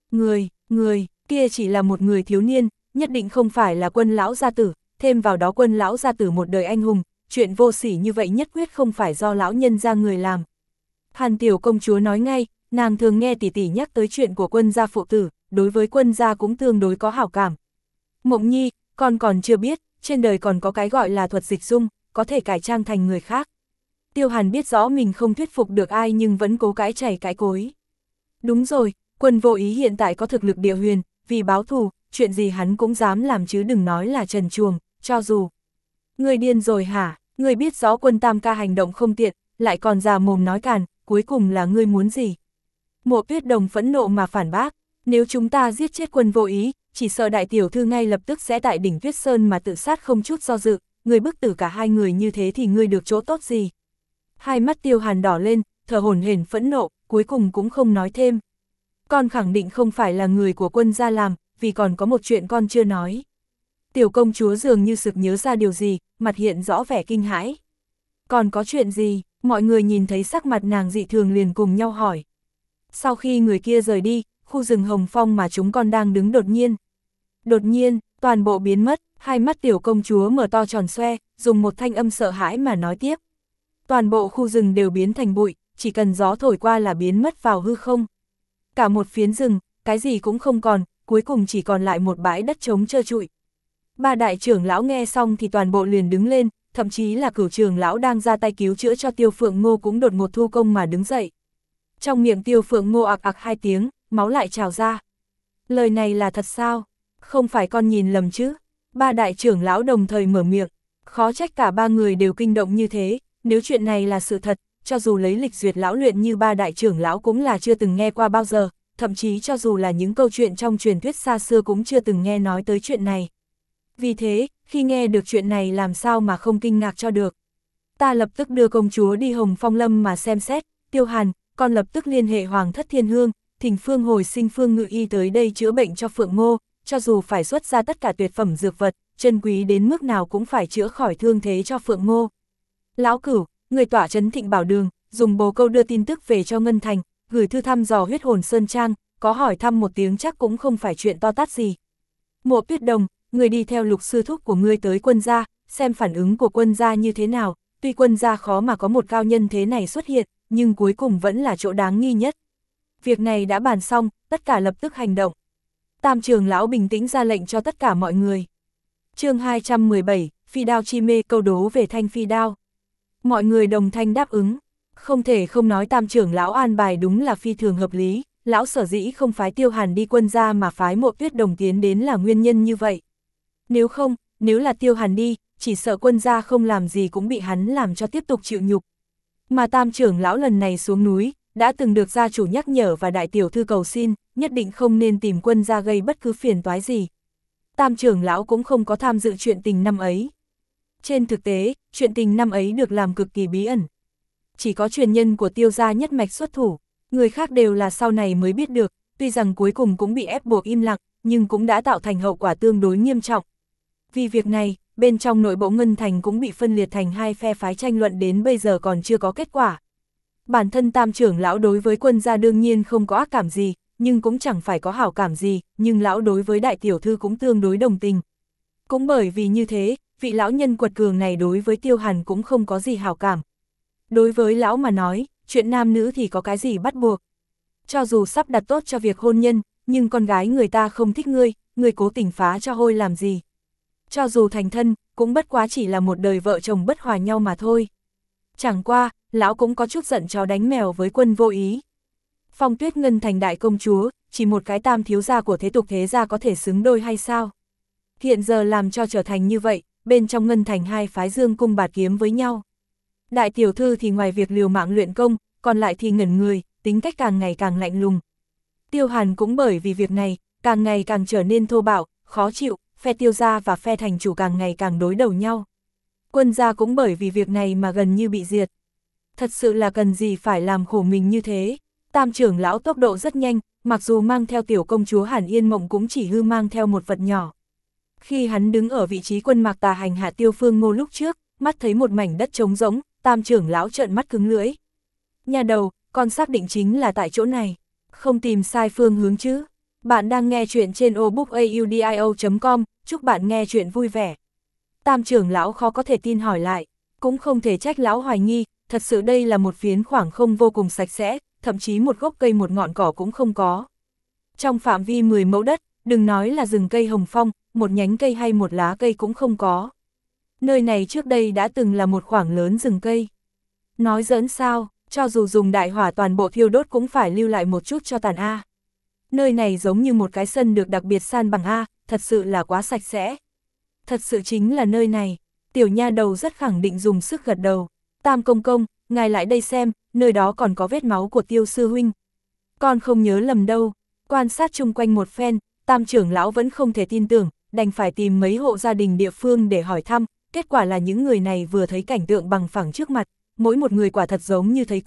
Người, kia chỉ là một người thiếu niên, nhất định không phải là Quân lão gia tử, thêm vào đó Quân lão gia tử một đời anh hùng, chuyện vô sỉ như vậy nhất quyết không phải do lão nhân gia người làm. Hàn tiểu công chúa nói ngay, nàng thường nghe tỷ tỷ nhắc tới chuyện của Quân gia phụ tử, đối với Quân gia cũng tương đối có hảo cảm. Mộng Nhi, con còn chưa biết, trên đời còn có cái gọi là thuật dịch dung, có thể cải trang thành người khác. Tiêu Hàn biết rõ mình không thuyết phục được ai nhưng vẫn cố cãi chảy cãi cối. Đúng rồi, Quân Vô Ý hiện tại có thực lực Địa Huyền, vì báo thù, chuyện gì hắn cũng dám làm chứ đừng nói là trần truồng, cho dù. Ngươi điên rồi hả, ngươi biết rõ Quân Tam ca hành động không tiện, lại còn già mồm nói càn, cuối cùng là ngươi muốn gì? Mộ Tuyết Đồng phẫn nộ mà phản bác, nếu chúng ta giết chết Quân Vô Ý, chỉ sợ đại tiểu thư ngay lập tức sẽ tại đỉnh Tuyết Sơn mà tự sát không chút do dự, ngươi bức tử cả hai người như thế thì ngươi được chỗ tốt gì? Hai mắt Tiêu Hàn đỏ lên, thở hổn hển phẫn nộ, cuối cùng cũng không nói thêm. Con khẳng định không phải là người của quân gia làm, vì còn có một chuyện con chưa nói. Tiểu công chúa dường như sực nhớ ra điều gì, mặt hiện rõ vẻ kinh hãi. Còn có chuyện gì? Mọi người nhìn thấy sắc mặt nàng dị thường liền cùng nhau hỏi. Sau khi người kia rời đi, khu rừng Hồng Phong mà chúng con đang đứng đột nhiên, toàn bộ biến mất, hai mắt tiểu công chúa mở to tròn xoe, dùng một thanh âm sợ hãi mà nói tiếp. Toàn bộ khu rừng đều biến thành bụi, chỉ cần gió thổi qua là biến mất vào hư không. Cả một phiến rừng, cái gì cũng không còn, cuối cùng chỉ còn lại một bãi đất trống trơ trụi. Ba đại trưởng lão nghe xong thì toàn bộ liền đứng lên, thậm chí là Cửu trưởng lão đang ra tay cứu chữa cho Tiêu Phượng Ngô cũng đột ngột thu công mà đứng dậy. Trong miệng Tiêu Phượng Ngô ạc ạc hai tiếng, máu lại trào ra. Lời này là thật sao? Không phải con nhìn lầm chứ? Ba đại trưởng lão đồng thời mở miệng, khó trách cả ba người đều kinh động như thế, nếu chuyện này là sự thật, cho dù lấy lịch duyệt lão luyện như ba đại trưởng lão cũng là chưa từng nghe qua bao giờ, thậm chí cho dù là những câu chuyện trong truyền thuyết xa xưa cũng chưa từng nghe nói tới chuyện này. Vì thế, khi nghe được chuyện này làm sao mà không kinh ngạc cho được. Ta lập tức đưa công chúa đi Hồng Phong Lâm mà xem xét, Tiêu Hàn, con lập tức liên hệ Hoàng thất Thiên Hương, thỉnh Phương Hồi Sinh Phương Ngự Y tới đây chữa bệnh cho Phượng Ngô, cho dù phải xuất ra tất cả tuyệt phẩm dược vật, chân quý đến mức nào cũng phải chữa khỏi thương thế cho Phượng Ngô. Lão Cửu, người tỏa trấn Thịnh Bảo Đường, dùng bồ câu đưa tin tức về cho Ngân Thành, gửi thư thăm dò Huyết Hồn Sơn Trang, có hỏi thăm một tiếng chắc cũng không phải chuyện to tát gì. Mộ Tuyết Đồng, người đi theo Lục sư thúc của ngươi tới quân gia, xem phản ứng của quân gia như thế nào, tuy quân gia khó mà có một cao nhân thế này xuất hiện, nhưng cuối cùng vẫn là chỗ đáng nghi nhất. Việc này đã bàn xong, tất cả lập tức hành động. Tam trưởng lão bình tĩnh ra lệnh cho tất cả mọi người. Chương 217, Phi đao chi mê, câu đố về thanh phi đao. Mọi người đồng thanh đáp ứng, không thể không nói tam trưởng lão an bài đúng là phi thường hợp lý, lão sở dĩ không phái Tiêu Hàn đi quân gia mà phái Mộ Tuyết Đồng tiến đến là nguyên nhân như vậy. Nếu là Tiêu Hàn đi, chỉ sợ quân gia không làm gì cũng bị hắn làm cho tiếp tục chịu nhục. Mà tam trưởng lão lần này xuống núi, đã từng được gia chủ nhắc nhở và đại tiểu thư cầu xin, nhất định không nên tìm quân gia gây bất cứ phiền toái gì. Tam trưởng lão cũng không có tham dự chuyện tình năm ấy. Trên thực tế, chuyện tình năm ấy được làm cực kỳ bí ẩn. Chỉ có truyền nhân của Tiêu gia nhất mạch xuất thủ, người khác đều là sau này mới biết được, tuy rằng cuối cùng cũng bị ép buộc im lặng, nhưng cũng đã tạo thành hậu quả tương đối nghiêm trọng. Vì việc này, bên trong nội bộ Ngân Thành cũng bị phân liệt thành hai phe phái tranh luận đến bây giờ còn chưa có kết quả. Bản thân tam trưởng lão đối với quân gia đương nhiên không có ác cảm gì, nhưng cũng chẳng phải có hảo cảm gì, nhưng lão đối với đại tiểu thư cũng tương đối đồng tình. Cũng bởi vì như thế, vị lão nhân quật cường này đối với Tiêu Hàn cũng không có gì hảo cảm. Đối với lão mà nói, chuyện nam nữ thì có cái gì bắt buộc. Cho dù sắp đặt tốt cho việc hôn nhân, nhưng con gái người ta không thích ngươi cố tình phá cho hôi làm gì. Cho dù thành thân, cũng bất quá chỉ là một đời vợ chồng bất hòa nhau mà thôi. Chẳng qua, lão cũng có chút giận chó đánh mèo với Quân Vô Ý. Phong Tuyết Ngân thành đại công chúa, chỉ một cái tam thiếu gia của thế tục thế gia có thể xứng đôi hay sao? Hiện giờ làm cho trở thành như vậy, bên trong Ngân thành hai phái dương cung bạt kiếm với nhau. Đại tiểu thư thì ngoài việc liều mạng luyện công, còn lại thì ngẩn người, tính cách càng ngày càng lạnh lùng. Tiêu Hàn cũng bởi vì việc này, càng ngày càng trở nên thô bạo, khó chịu, phe Tiêu gia và phe thành chủ càng ngày càng đối đầu nhau. Quân gia cũng bởi vì việc này mà gần như bị diệt. Thật sự là cần gì phải làm khổ mình như thế. Tam trưởng lão tốc độ rất nhanh, mặc dù mang theo tiểu công chúa Hàn Yên Mộng cũng chỉ hư mang theo một vật nhỏ. Khi hắn đứng ở vị trí quân mạc tà hành hạ Tiêu Phương Ngô lúc trước, mắt thấy một mảnh đất trống rỗng, tam trưởng lão trợn mắt cứng lưỡi. Nhà đầu, con xác định chính là tại chỗ này, không tìm sai phương hướng chứ. Bạn đang nghe chuyện trên obookaudio.com, chúc bạn nghe chuyện vui vẻ. Tam trưởng lão khó có thể tin hỏi lại, cũng không thể trách lão hoài nghi, thật sự đây là một phiến khoảng không vô cùng sạch sẽ, thậm chí một gốc cây một ngọn cỏ cũng không có. Trong phạm vi 10 mẫu đất, đừng nói là rừng cây hồng phong, một nhánh cây hay một lá cây cũng không có. Nơi này trước đây đã từng là một khoảng lớn rừng cây. Nói giỡn sao, cho dù dùng đại hỏa toàn bộ thiêu đốt cũng phải lưu lại một chút cho tàn A. Nơi này giống như một cái sân được đặc biệt san bằng A, thật sự là quá sạch sẽ. Thật sự chính là nơi này, tiểu nha đầu rất khẳng định dùng sức gật đầu. Tam công công, ngài lại đây xem, nơi đó còn có vết máu của Tiêu sư huynh. Con không nhớ lầm đâu. Quan sát chung quanh một phen, tam trưởng lão vẫn không thể tin tưởng, đành phải tìm mấy hộ gia đình địa phương để hỏi thăm. Kết quả là những người này vừa thấy cảnh tượng bằng phẳng trước mặt, mỗi một người quả thật giống như thấy quỷ,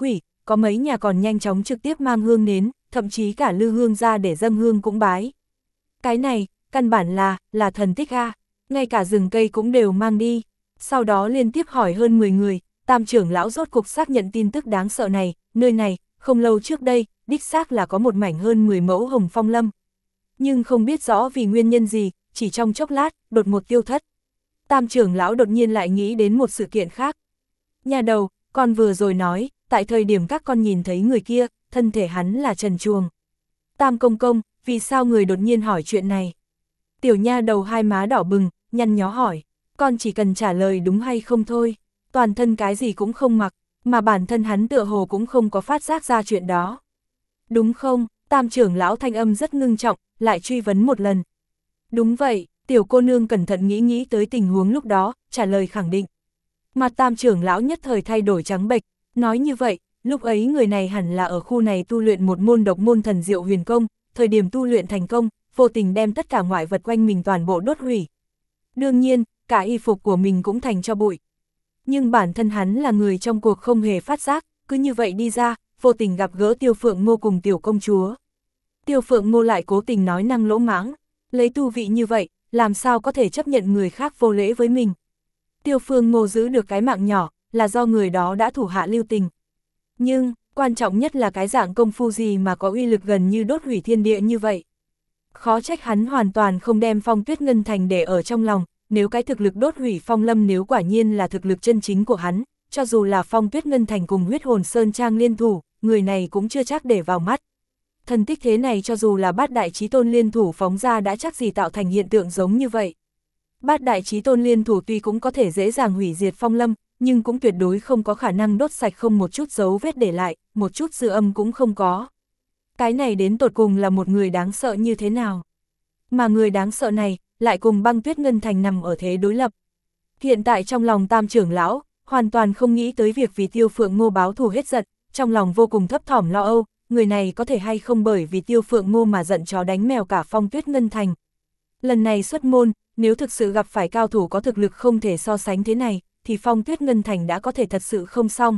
có mấy nhà còn nhanh chóng trực tiếp mang hương nến, thậm chí cả lư hương ra để dâng hương cũng bái. Cái này, căn bản là thần tích a, ngay cả rừng cây cũng đều mang đi. Sau đó liên tiếp hỏi hơn 10 người, Tam trưởng lão rốt cục xác nhận tin tức đáng sợ này, nơi này, không lâu trước đây, đích xác là có một mảnh hơn 10 mẫu hồng phong lâm. Nhưng không biết rõ vì nguyên nhân gì, chỉ trong chốc lát, đột ngột tiêu thất. Tam trưởng lão đột nhiên lại nghĩ đến một sự kiện khác. Nhà đầu, con vừa rồi nói, tại thời điểm các con nhìn thấy người kia, thân thể hắn là trần truồng. Tam công công, vì sao người đột nhiên hỏi chuyện này? Tiểu nha đầu hai má đỏ bừng, nhăn nhó hỏi, con chỉ cần trả lời đúng hay không thôi, toàn thân cái gì cũng không mặc, mà bản thân hắn tựa hồ cũng không có phát giác ra chuyện đó. Đúng không? Tam trưởng lão thanh âm rất ngưng trọng, lại truy vấn một lần. Đúng vậy, tiểu cô nương cẩn thận nghĩ tới tình huống lúc đó, trả lời khẳng định. Mặt tam trưởng lão nhất thời thay đổi trắng bệch, nói như vậy, lúc ấy người này hẳn là ở khu này tu luyện một môn độc môn thần diệu huyền công, thời điểm tu luyện thành công, vô tình đem tất cả ngoại vật quanh mình toàn bộ đốt hủy. Đương nhiên, cả y phục của mình cũng thành cho bụi. Nhưng bản thân hắn là người trong cuộc không hề phát giác, cứ như vậy đi ra, vô tình gặp gỡ Tiêu Phượng Ngô cùng tiểu công chúa. Tiêu Phượng Ngô lại cố tình nói năng lỗ mãng, lấy tu vị như vậy, làm sao có thể chấp nhận người khác vô lễ với mình. Tiêu Phượng Ngô giữ được cái mạng nhỏ, là do người đó đã thủ hạ lưu tình. Nhưng, quan trọng nhất là cái dạng công phu gì mà có uy lực gần như đốt hủy thiên địa như vậy. Khó trách hắn hoàn toàn không đem Phong Tuyết Ngân Thành để ở trong lòng, nếu cái thực lực đốt hủy Phong Lâm nếu quả nhiên là thực lực chân chính của hắn, cho dù là Phong Tuyết Ngân Thành cùng Huyết Hồn Sơn Trang liên thủ, người này cũng chưa chắc để vào mắt. Thần tích thế này cho dù là Bát Đại Chí Tôn liên thủ phóng ra đã chắc gì tạo thành hiện tượng giống như vậy. Bát Đại Chí Tôn liên thủ tuy cũng có thể dễ dàng hủy diệt Phong Lâm, nhưng cũng tuyệt đối không có khả năng đốt sạch không một chút dấu vết để lại, một chút dư âm cũng không có. Cái này đến tột cùng là một người đáng sợ như thế nào? Mà người đáng sợ này, lại cùng Băng Tuyết Ngân Thành nằm ở thế đối lập. Hiện tại trong lòng Tam trưởng lão, hoàn toàn không nghĩ tới việc vì Tiêu Phượng Ngô báo thù hết giận, trong lòng vô cùng thấp thỏm lo âu, người này có thể hay không bởi vì Tiêu Phượng Ngô mà giận chó đánh mèo cả Phong Tuyết Ngân Thành. Lần này xuất môn, nếu thực sự gặp phải cao thủ có thực lực không thể so sánh thế này, thì Phong Tuyết Ngân Thành đã có thể thật sự không xong.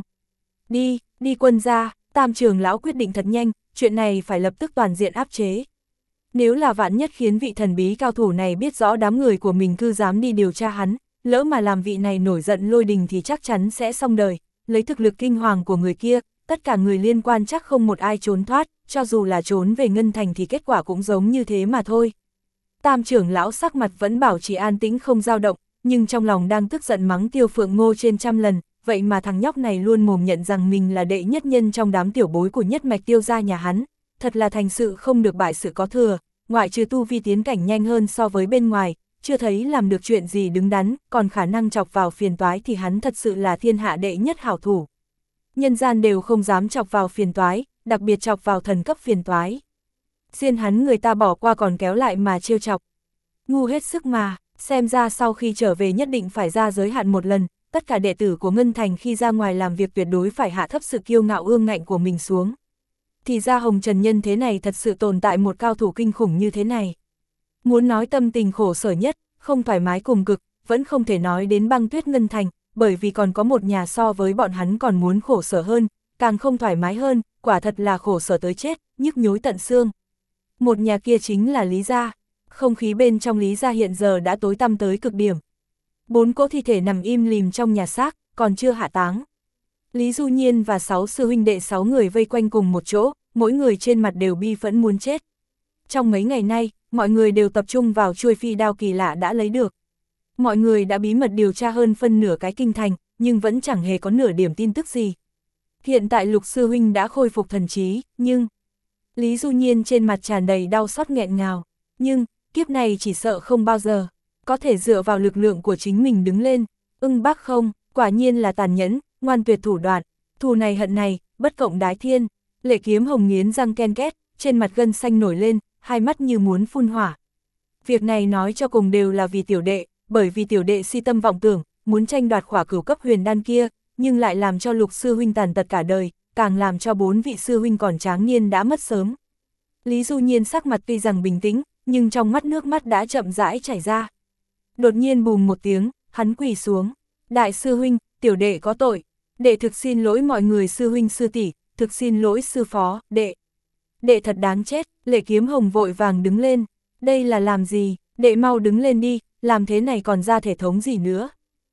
Đi quân ra, Tam trưởng lão quyết định thật nhanh, chuyện này phải lập tức toàn diện áp chế. Nếu là vạn nhất khiến vị thần bí cao thủ này biết rõ đám người của mình cứ dám đi điều tra hắn, lỡ mà làm vị này nổi giận lôi đình thì chắc chắn sẽ xong đời, lấy thực lực kinh hoàng của người kia, tất cả người liên quan chắc không một ai trốn thoát, cho dù là trốn về Ngân Thành thì kết quả cũng giống như thế mà thôi. Tam trưởng lão sắc mặt vẫn bảo trì an tĩnh không dao động, nhưng trong lòng đang tức giận mắng Tiêu Phượng Ngô trên trăm lần, vậy mà thằng nhóc này luôn mồm nhận rằng mình là đệ nhất nhân trong đám tiểu bối của nhất mạch Tiêu gia nhà hắn, thật là thành sự không được bại sự có thừa, ngoại trừ tu vi tiến cảnh nhanh hơn so với bên ngoài, chưa thấy làm được chuyện gì đứng đắn, còn khả năng chọc vào phiền toái thì hắn thật sự là thiên hạ đệ nhất hảo thủ. Nhân gian đều không dám chọc vào phiền toái, đặc biệt chọc vào thần cấp phiền toái. Riêng hắn người ta bỏ qua còn kéo lại mà trêu chọc. Ngu hết sức mà, xem ra sau khi trở về nhất định phải ra giới hạn một lần, tất cả đệ tử của Ngân Thành khi ra ngoài làm việc tuyệt đối phải hạ thấp sự kiêu ngạo ương ngạnh của mình xuống. Thì ra Hồng Trần Nhân thế này thật sự tồn tại một cao thủ kinh khủng như thế này. Muốn nói tâm tình khổ sở nhất, không thoải mái cùng cực, vẫn không thể nói đến Băng Tuyết Ngân Thành, bởi vì còn có một nhà so với bọn hắn còn muốn khổ sở hơn, càng không thoải mái hơn, quả thật là khổ sở tới chết, nhức nhối tận xương. Một nhà kia chính là Lý gia. Không khí bên trong Lý gia hiện giờ đã tối tăm tới cực điểm. 4 cỗ thi thể nằm im lìm trong nhà xác, còn chưa hạ táng. Lý Du Nhiên và 6 sư huynh đệ 6 người vây quanh cùng một chỗ, mỗi người trên mặt đều bi phẫn muốn chết. Trong mấy ngày nay, mọi người đều tập trung vào chuôi phi đao kỳ lạ đã lấy được. Mọi người đã bí mật điều tra hơn phân nửa cái kinh thành, nhưng vẫn chẳng hề có nửa điểm tin tức gì. Hiện tại Lục sư huynh đã khôi phục thần trí, nhưng... Lý Du Nhiên trên mặt tràn đầy đau xót nghẹn ngào, nhưng, kiếp này chỉ sợ không bao giờ có thể dựa vào lực lượng của chính mình đứng lên. Bác không, quả nhiên là tàn nhẫn, ngoan tuyệt thủ đoạn, thù này hận này, bất cộng đái thiên. Lệ Kiếm Hồng nghiến răng ken két, trên mặt gân xanh nổi lên, hai mắt như muốn phun hỏa. Việc này nói cho cùng đều là vì tiểu đệ, bởi vì tiểu đệ si tâm vọng tưởng, muốn tranh đoạt khỏa cửu cấp huyền đan kia, nhưng lại làm cho Lục sư huynh tàn tật cả đời, càng làm cho 4 vị sư huynh còn tráng niên đã mất sớm. Lý Du Nhiên sắc mặt tuy rằng bình tĩnh, nhưng trong mắt nước mắt đã chậm rãi chảy ra. Đột nhiên bùm một tiếng, hắn quỳ xuống. Đại sư huynh, tiểu đệ có tội. Đệ thực xin lỗi mọi người sư huynh sư tỷ, thực xin lỗi sư phó, đệ thật đáng chết. Lệ Kiếm Hồng vội vàng đứng lên, đây là làm gì, đệ mau đứng lên đi, làm thế này còn ra thể thống gì nữa.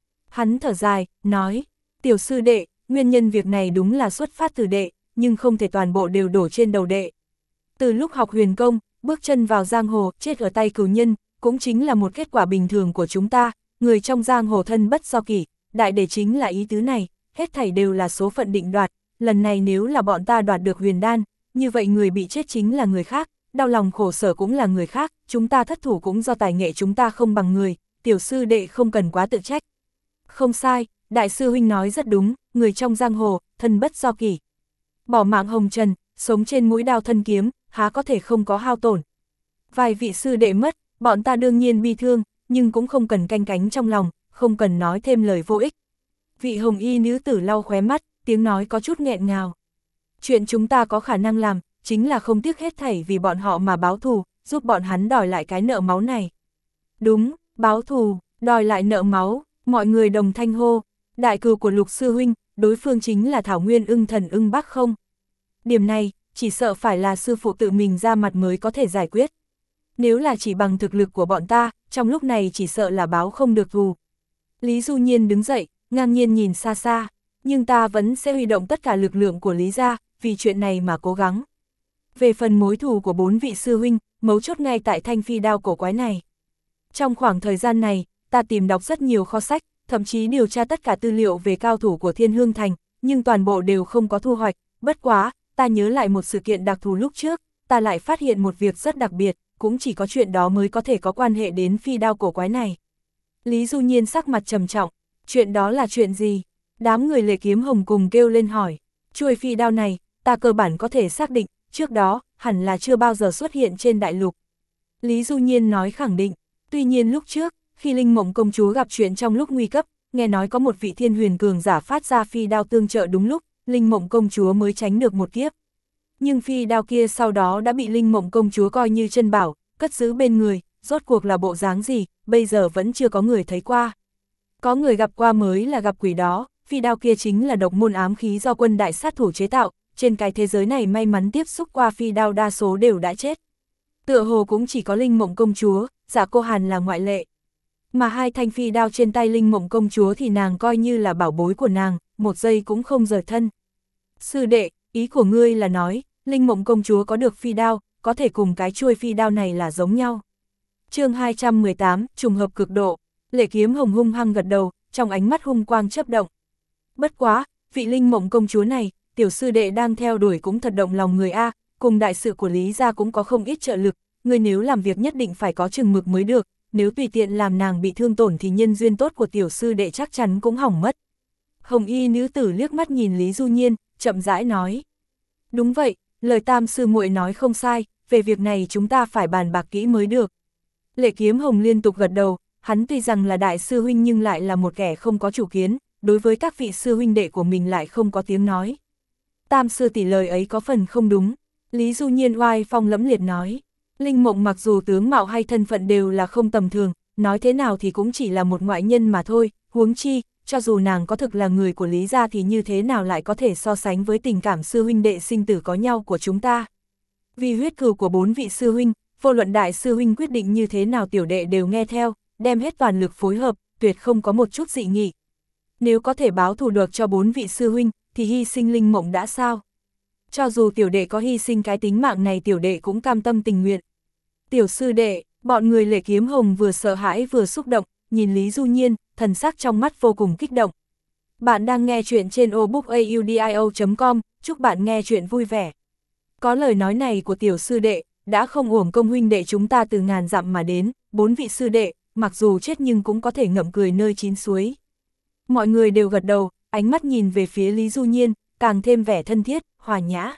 Hắn thở dài, nói, tiểu sư đệ, nguyên nhân việc này đúng là xuất phát từ đệ, nhưng không thể toàn bộ đều đổ trên đầu đệ. Từ lúc học huyền công, bước chân vào giang hồ, chết ở tay cừu nhân, cũng chính là một kết quả bình thường của chúng ta, người trong giang hồ thân bất do kỷ, đại để chính là ý tứ này, hết thảy đều là số phận định đoạt, lần này nếu là bọn ta đoạt được huyền đan, như vậy người bị chết chính là người khác, đau lòng khổ sở cũng là người khác, chúng ta thất thủ cũng do tài nghệ chúng ta không bằng người, tiểu sư đệ không cần quá tự trách. Không sai, đại sư huynh nói rất đúng, người trong giang hồ, thân bất do kỷ. Bỏ mạng hồng trần, sống trên mũi đao thân kiếm, há có thể không có hao tổn. Vài vị sư đệ mất, bọn ta đương nhiên bi thương, nhưng cũng không cần canh cánh trong lòng, không cần nói thêm lời vô ích. Vị hồng y nữ tử lau khóe mắt, tiếng nói có chút nghẹn ngào. Chuyện chúng ta có khả năng làm, chính là không tiếc hết thảy vì bọn họ mà báo thù, giúp bọn hắn đòi lại cái nợ máu này. Đúng, báo thù, đòi lại nợ máu, mọi người đồng thanh hô. Đại cừu của Lục sư huynh, đối phương chính là Thảo Nguyên Ưng Thần Ưng Bác không? Điểm này, chỉ sợ phải là sư phụ tự mình ra mặt mới có thể giải quyết. Nếu là chỉ bằng thực lực của bọn ta, trong lúc này chỉ sợ là báo không được thù. Lý Du Nhiên đứng dậy, ngang nhiên nhìn xa xa, nhưng ta vẫn sẽ huy động tất cả lực lượng của Lý gia, vì chuyện này mà cố gắng. Về phần mối thù của 4 vị sư huynh, mấu chốt ngay tại thanh phi đao cổ quái này. Trong khoảng thời gian này, ta tìm đọc rất nhiều kho sách, thậm chí điều tra tất cả tư liệu về cao thủ của Thiên Hương Thành, nhưng toàn bộ đều không có thu hoạch, bất quá, ta nhớ lại một sự kiện đặc thù lúc trước, ta lại phát hiện một việc rất đặc biệt, cũng chỉ có chuyện đó mới có thể có quan hệ đến phi đao cổ quái này. Lý Du Nhiên sắc mặt trầm trọng, chuyện đó là chuyện gì? Đám người Lệ Kiếm Hồng cùng kêu lên hỏi, chuôi phi đao này, ta cơ bản có thể xác định, trước đó, hẳn là chưa bao giờ xuất hiện trên đại lục. Lý Du Nhiên nói khẳng định, tuy nhiên lúc trước, khi Linh Mộng công chúa gặp chuyện trong lúc nguy cấp, nghe nói có một vị thiên huyền cường giả phát ra phi đao tương trợ đúng lúc, Linh Mộng công chúa mới tránh được một kiếp. Nhưng phi đao kia sau đó đã bị Linh Mộng công chúa coi như chân bảo, cất giữ bên người, rốt cuộc là bộ dáng gì, bây giờ vẫn chưa có người thấy qua. Có người gặp qua mới là gặp quỷ đó, phi đao kia chính là độc môn ám khí do quân đại sát thủ chế tạo, trên cái thế giới này may mắn tiếp xúc qua phi đao đa số đều đã chết. Tựa hồ cũng chỉ có Linh Mộng công chúa, Dạ Cô Hàn là ngoại lệ. Mà hai thanh phi đao trên tay Linh Mộng công chúa thì nàng coi như là bảo bối của nàng, một giây cũng không rời thân. Sư đệ, ý của ngươi là nói, Linh Mộng công chúa có được phi đao, có thể cùng cái chuôi phi đao này là giống nhau. Chương 218, trùng hợp cực độ. Lệ Kiếm Hồng hung hăng gật đầu, trong ánh mắt hung quang chớp động. Bất quá, vị Linh Mộng công chúa này, tiểu sư đệ đang theo đuổi cũng thật động lòng người a, cùng đại sự của Lý gia cũng có không ít trợ lực, ngươi nếu làm việc nhất định phải có chừng mực mới được, nếu tùy tiện làm nàng bị thương tổn thì nhân duyên tốt của tiểu sư đệ chắc chắn cũng hỏng mất. Hồng y nữ tử liếc mắt nhìn Lý Du Nhiên, chậm rãi nói. Đúng vậy, lời tam sư muội nói không sai, về việc này chúng ta phải bàn bạc kỹ mới được. Lệ Kiếm Hồng liên tục gật đầu, hắn tuy rằng là đại sư huynh nhưng lại là một kẻ không có chủ kiến, đối với các vị sư huynh đệ của mình lại không có tiếng nói. Tam sư tỷ lời ấy có phần không đúng, Lý Du Nhiên oai phong lẫm liệt nói. Linh Mộng mặc dù tướng mạo hay thân phận đều là không tầm thường, nói thế nào thì cũng chỉ là một ngoại nhân mà thôi, huống chi, cho dù nàng có thực là người của Lý gia thì như thế nào lại có thể so sánh với tình cảm sư huynh đệ sinh tử có nhau của chúng ta. Vì huyết cừu của 4 vị sư huynh, vô luận đại sư huynh quyết định như thế nào tiểu đệ đều nghe theo, đem hết toàn lực phối hợp, tuyệt không có một chút dị nghị. Nếu có thể báo thù được cho 4 vị sư huynh, thì hy sinh Linh Mộng đã sao? Cho dù tiểu đệ có hy sinh cái tính mạng này tiểu đệ cũng cam tâm tình nguyện. Tiểu sư đệ, bọn người Lệ Kiếm Hồng vừa sợ hãi vừa xúc động, nhìn Lý Du Nhiên, thần sắc trong mắt vô cùng kích động. Bạn đang nghe chuyện trên obookaudio.com, chúc bạn nghe chuyện vui vẻ. Có lời nói này của tiểu sư đệ, đã không uổng công huynh đệ chúng ta từ ngàn dặm mà đến, 4 vị sư đệ, mặc dù chết nhưng cũng có thể ngậm cười nơi chín suối. Mọi người đều gật đầu, ánh mắt nhìn về phía Lý Du Nhiên, càng thêm vẻ thân thiết, hòa nhã.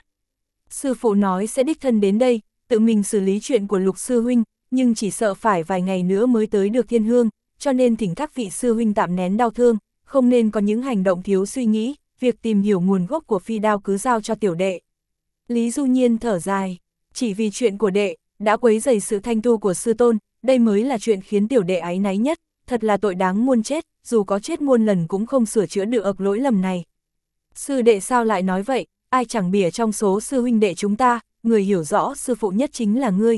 Sư phụ nói sẽ đích thân đến đây, tự mình xử lý chuyện của Lục sư huynh, nhưng chỉ sợ phải vài ngày nữa mới tới được Thiên Hương, cho nên thỉnh các vị sư huynh tạm nén đau thương, không nên có những hành động thiếu suy nghĩ, việc tìm hiểu nguồn gốc của phi đao cứ giao cho tiểu đệ. Lý Du Nhiên thở dài, chỉ vì chuyện của đệ, đã quấy rầy sự thanh tu của sư tôn, đây mới là chuyện khiến tiểu đệ áy náy nhất, thật là tội đáng muôn chết, dù có chết muôn lần cũng không sửa chữa được lỗi lầm này. Sư đệ sao lại nói vậy, ai chẳng bỉa trong số sư huynh đệ chúng ta, người hiểu rõ sư phụ nhất chính là ngươi.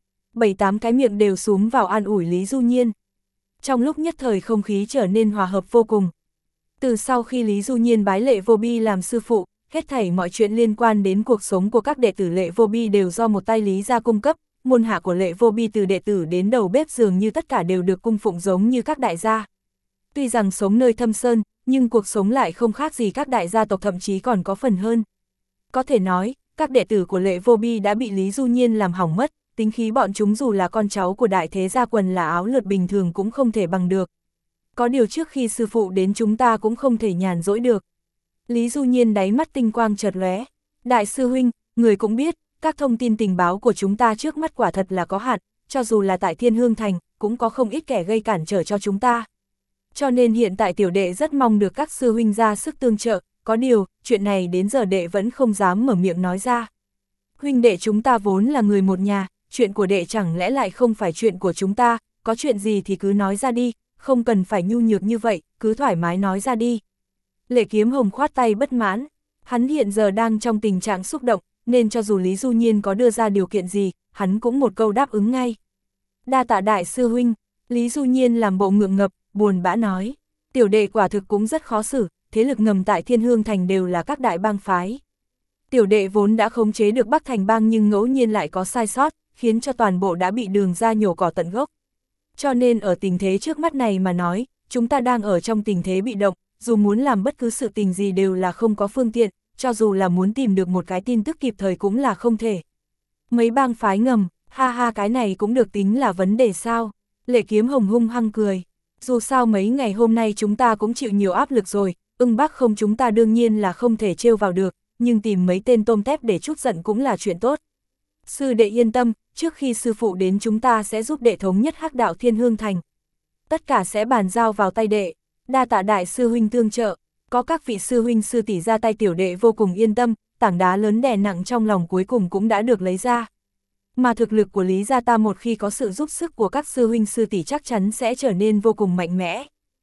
7-8 cái miệng đều xúm vào an ủi Lý Du Nhiên. Trong lúc nhất thời không khí trở nên hòa hợp vô cùng. Từ sau khi Lý Du Nhiên bái Lệ Vô Bi làm sư phụ, hết thảy mọi chuyện liên quan đến cuộc sống của các đệ tử Lệ Vô Bi đều do một tay Lý gia cung cấp, môn hạ của Lệ Vô Bi từ đệ tử đến đầu bếp dường như tất cả đều được cung phụng giống như các đại gia. Tuy rằng sống nơi thâm sơn, nhưng cuộc sống lại không khác gì các đại gia tộc, thậm chí còn có phần hơn. Có thể nói, các đệ tử của Lệ Vô Bi đã bị Lý Du Nhiên làm hỏng mất, tính khí bọn chúng dù là con cháu của đại thế gia quần là áo lượt bình thường cũng không thể bằng được. Có điều trước khi sư phụ đến chúng ta cũng không thể nhàn rỗi được. Lý Du Nhiên đáy mắt tinh quang chợt lóe. Đại sư huynh, người cũng biết, các thông tin tình báo của chúng ta trước mắt quả thật là có hạn, cho dù là tại Thiên Hương Thành, cũng có không ít kẻ gây cản trở cho chúng ta. Cho nên hiện tại tiểu đệ rất mong được các sư huynh ra sức tương trợ, có điều, chuyện này đến giờ đệ vẫn không dám mở miệng nói ra. Huynh đệ chúng ta vốn là người một nhà, chuyện của đệ chẳng lẽ lại không phải chuyện của chúng ta, có chuyện gì thì cứ nói ra đi, không cần phải nhu nhược như vậy, cứ thoải mái nói ra đi. Lệ Kiếm Hồng khoát tay bất mãn, hắn hiện giờ đang trong tình trạng xúc động, nên cho dù Lý Du Nhiên có đưa ra điều kiện gì, hắn cũng một câu đáp ứng ngay. Đa tạ đại sư huynh, Lý Du Nhiên làm bộ ngượng ngập, buồn bã nói, tiểu đệ quả thực cũng rất khó xử, thế lực ngầm tại Thiên Hương Thành đều là các đại bang phái. Tiểu đệ vốn đã khống chế được Bắc Thành bang nhưng ngẫu nhiên lại có sai sót, khiến cho toàn bộ đã bị Đường ra nhổ cỏ tận gốc. Cho nên ở tình thế trước mắt này mà nói, chúng ta đang ở trong tình thế bị động, dù muốn làm bất cứ sự tình gì đều là không có phương tiện, cho dù là muốn tìm được một cái tin tức kịp thời cũng là không thể. Mấy bang phái ngầm, ha ha, cái này cũng được tính là vấn đề sao? Lệ Kiếm Hồng hung hăng cười. Dù sao mấy ngày hôm nay chúng ta cũng chịu nhiều áp lực rồi, Ưng Bắc Không chúng ta đương nhiên là không thể trêu vào được, nhưng tìm mấy tên tôm tép để trút giận cũng là chuyện tốt. Sư đệ yên tâm, trước khi sư phụ đến chúng ta sẽ giúp đệ thống nhất Hắc đạo Thiên Hương Thành. Tất cả sẽ bàn giao vào tay đệ, đa tạ đại sư huynh tương trợ, có các vị sư huynh sư tỷ ra tay tiểu đệ vô cùng yên tâm, tảng đá lớn đè nặng trong lòng cuối cùng cũng đã được lấy ra. Mà thực lực của Lý gia ta một khi có sự giúp sức của các sư huynh sư tỷ chắc chắn sẽ trở nên vô cùng mạnh mẽ.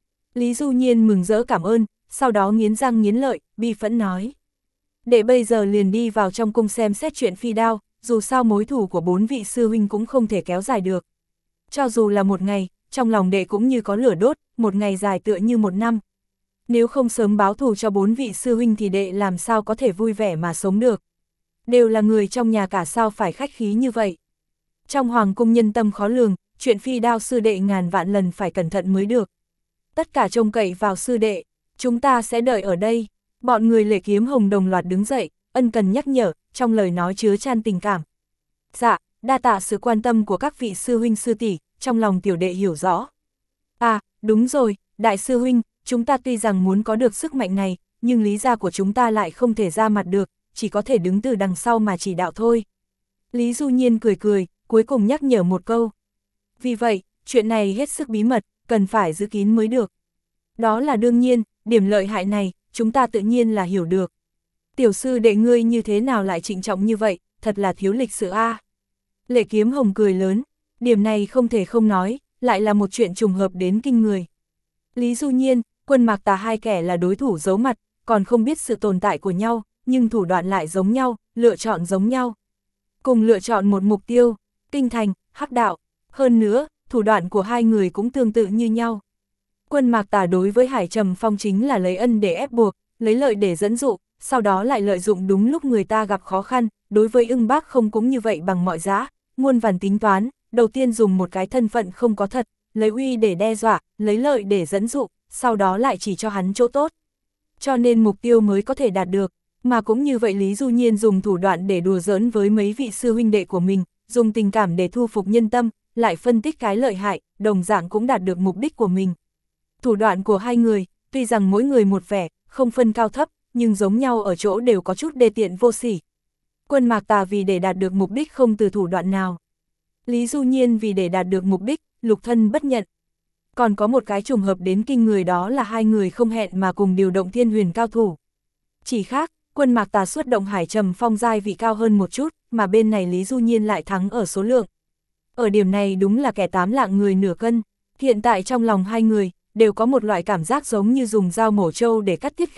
Lý Du Nhiên mừng rỡ cảm ơn, sau đó nghiến răng nghiến lợi, bi phẫn nói. Đệ bây giờ liền đi vào trong cung xem xét chuyện phi đao, dù sao mối thù của 4 vị sư huynh cũng không thể kéo dài được. Cho dù là một ngày, trong lòng đệ cũng như có lửa đốt, một ngày dài tựa như một năm. Nếu không sớm báo thù cho 4 vị sư huynh thì đệ làm sao có thể vui vẻ mà sống được. Đều là người trong nhà cả, sao phải khách khí như vậy. Trong hoàng cung nhân tâm khó lường, chuyện phi đao sư đệ ngàn vạn lần phải cẩn thận mới được. Tất cả trông cậy vào sư đệ, chúng ta sẽ đợi ở đây. Bọn người Lệ Kiếm Hồng đồng loạt đứng dậy, ân cần nhắc nhở, trong lời nói chứa chan tình cảm. Dạ, đa tạ sự quan tâm của các vị sư huynh sư tỷ, trong lòng tiểu đệ hiểu rõ. À, đúng rồi, đại sư huynh, chúng ta tuy rằng muốn có được sức mạnh này, nhưng lý gia của chúng ta lại không thể ra mặt được, chỉ có thể đứng từ đằng sau mà chỉ đạo thôi. Lý Du Nhiên cười cười, cuối cùng nhắc nhở một câu. Vì vậy, chuyện này hết sức bí mật, cần phải giữ kín mới được. Đó là đương nhiên, điểm lợi hại này, chúng ta tự nhiên là hiểu được. Tiểu sư đệ ngươi như thế nào lại trịnh trọng như vậy, thật là thiếu lịch sự a. Lệ Kiếm Hồng cười lớn, điểm này không thể không nói, lại là một chuyện trùng hợp đến kinh người. Lý Du Nhiên, Quân Mạc Tà hai kẻ là đối thủ giấu mặt, còn không biết sự tồn tại của nhau, nhưng thủ đoạn lại giống nhau, lựa chọn giống nhau. Cùng lựa chọn một mục tiêu, kinh thành, hắc đạo. Hơn nữa, thủ đoạn của hai người cũng tương tự như nhau. Quân Mạc Tà đối với Hải Trầm Phong chính là lấy ân để ép buộc, lấy lợi để dẫn dụ, sau đó lại lợi dụng đúng lúc người ta gặp khó khăn, đối với Ưng Bác Không cũng như vậy bằng mọi giá, muôn vàn tính toán, đầu tiên dùng một cái thân phận không có thật, lấy uy để đe dọa, lấy lợi để dẫn dụ, sau đó lại chỉ cho hắn chỗ tốt. Cho nên mục tiêu mới có thể đạt được, mà cũng như vậy Lý Du Nhiên dùng thủ đoạn để đùa giỡn với mấy vị sư huynh đệ của mình, dùng tình cảm để thu phục nhân tâm, lại phân tích cái lợi hại, đồng dạng cũng đạt được mục đích của mình. Thủ đoạn của hai người, tuy rằng mỗi người một vẻ, không phân cao thấp, nhưng giống nhau ở chỗ đều có chút đê tiện vô sỉ. Quân Mạc Tà vì để đạt được mục đích không từ thủ đoạn nào. Lý Du Nhiên vì để đạt được mục đích, lục thân bất nhận. Còn có một cái trùng hợp đến kinh người, đó là hai người không hẹn mà cùng điều động thiên huyền cao thủ. Chỉ khác, Quân Mạc Tà xuất động Hải Trầm Phong giai vị cao hơn một chút, mà bên này Lý Du Nhiên lại thắng ở số lượng. Ở điểm này đúng là kẻ 8 lạng người nửa cân. Hiện tại trong lòng hai người, đều có một loại cảm giác giống như dùng dao mổ trâu để cắt tiết gà,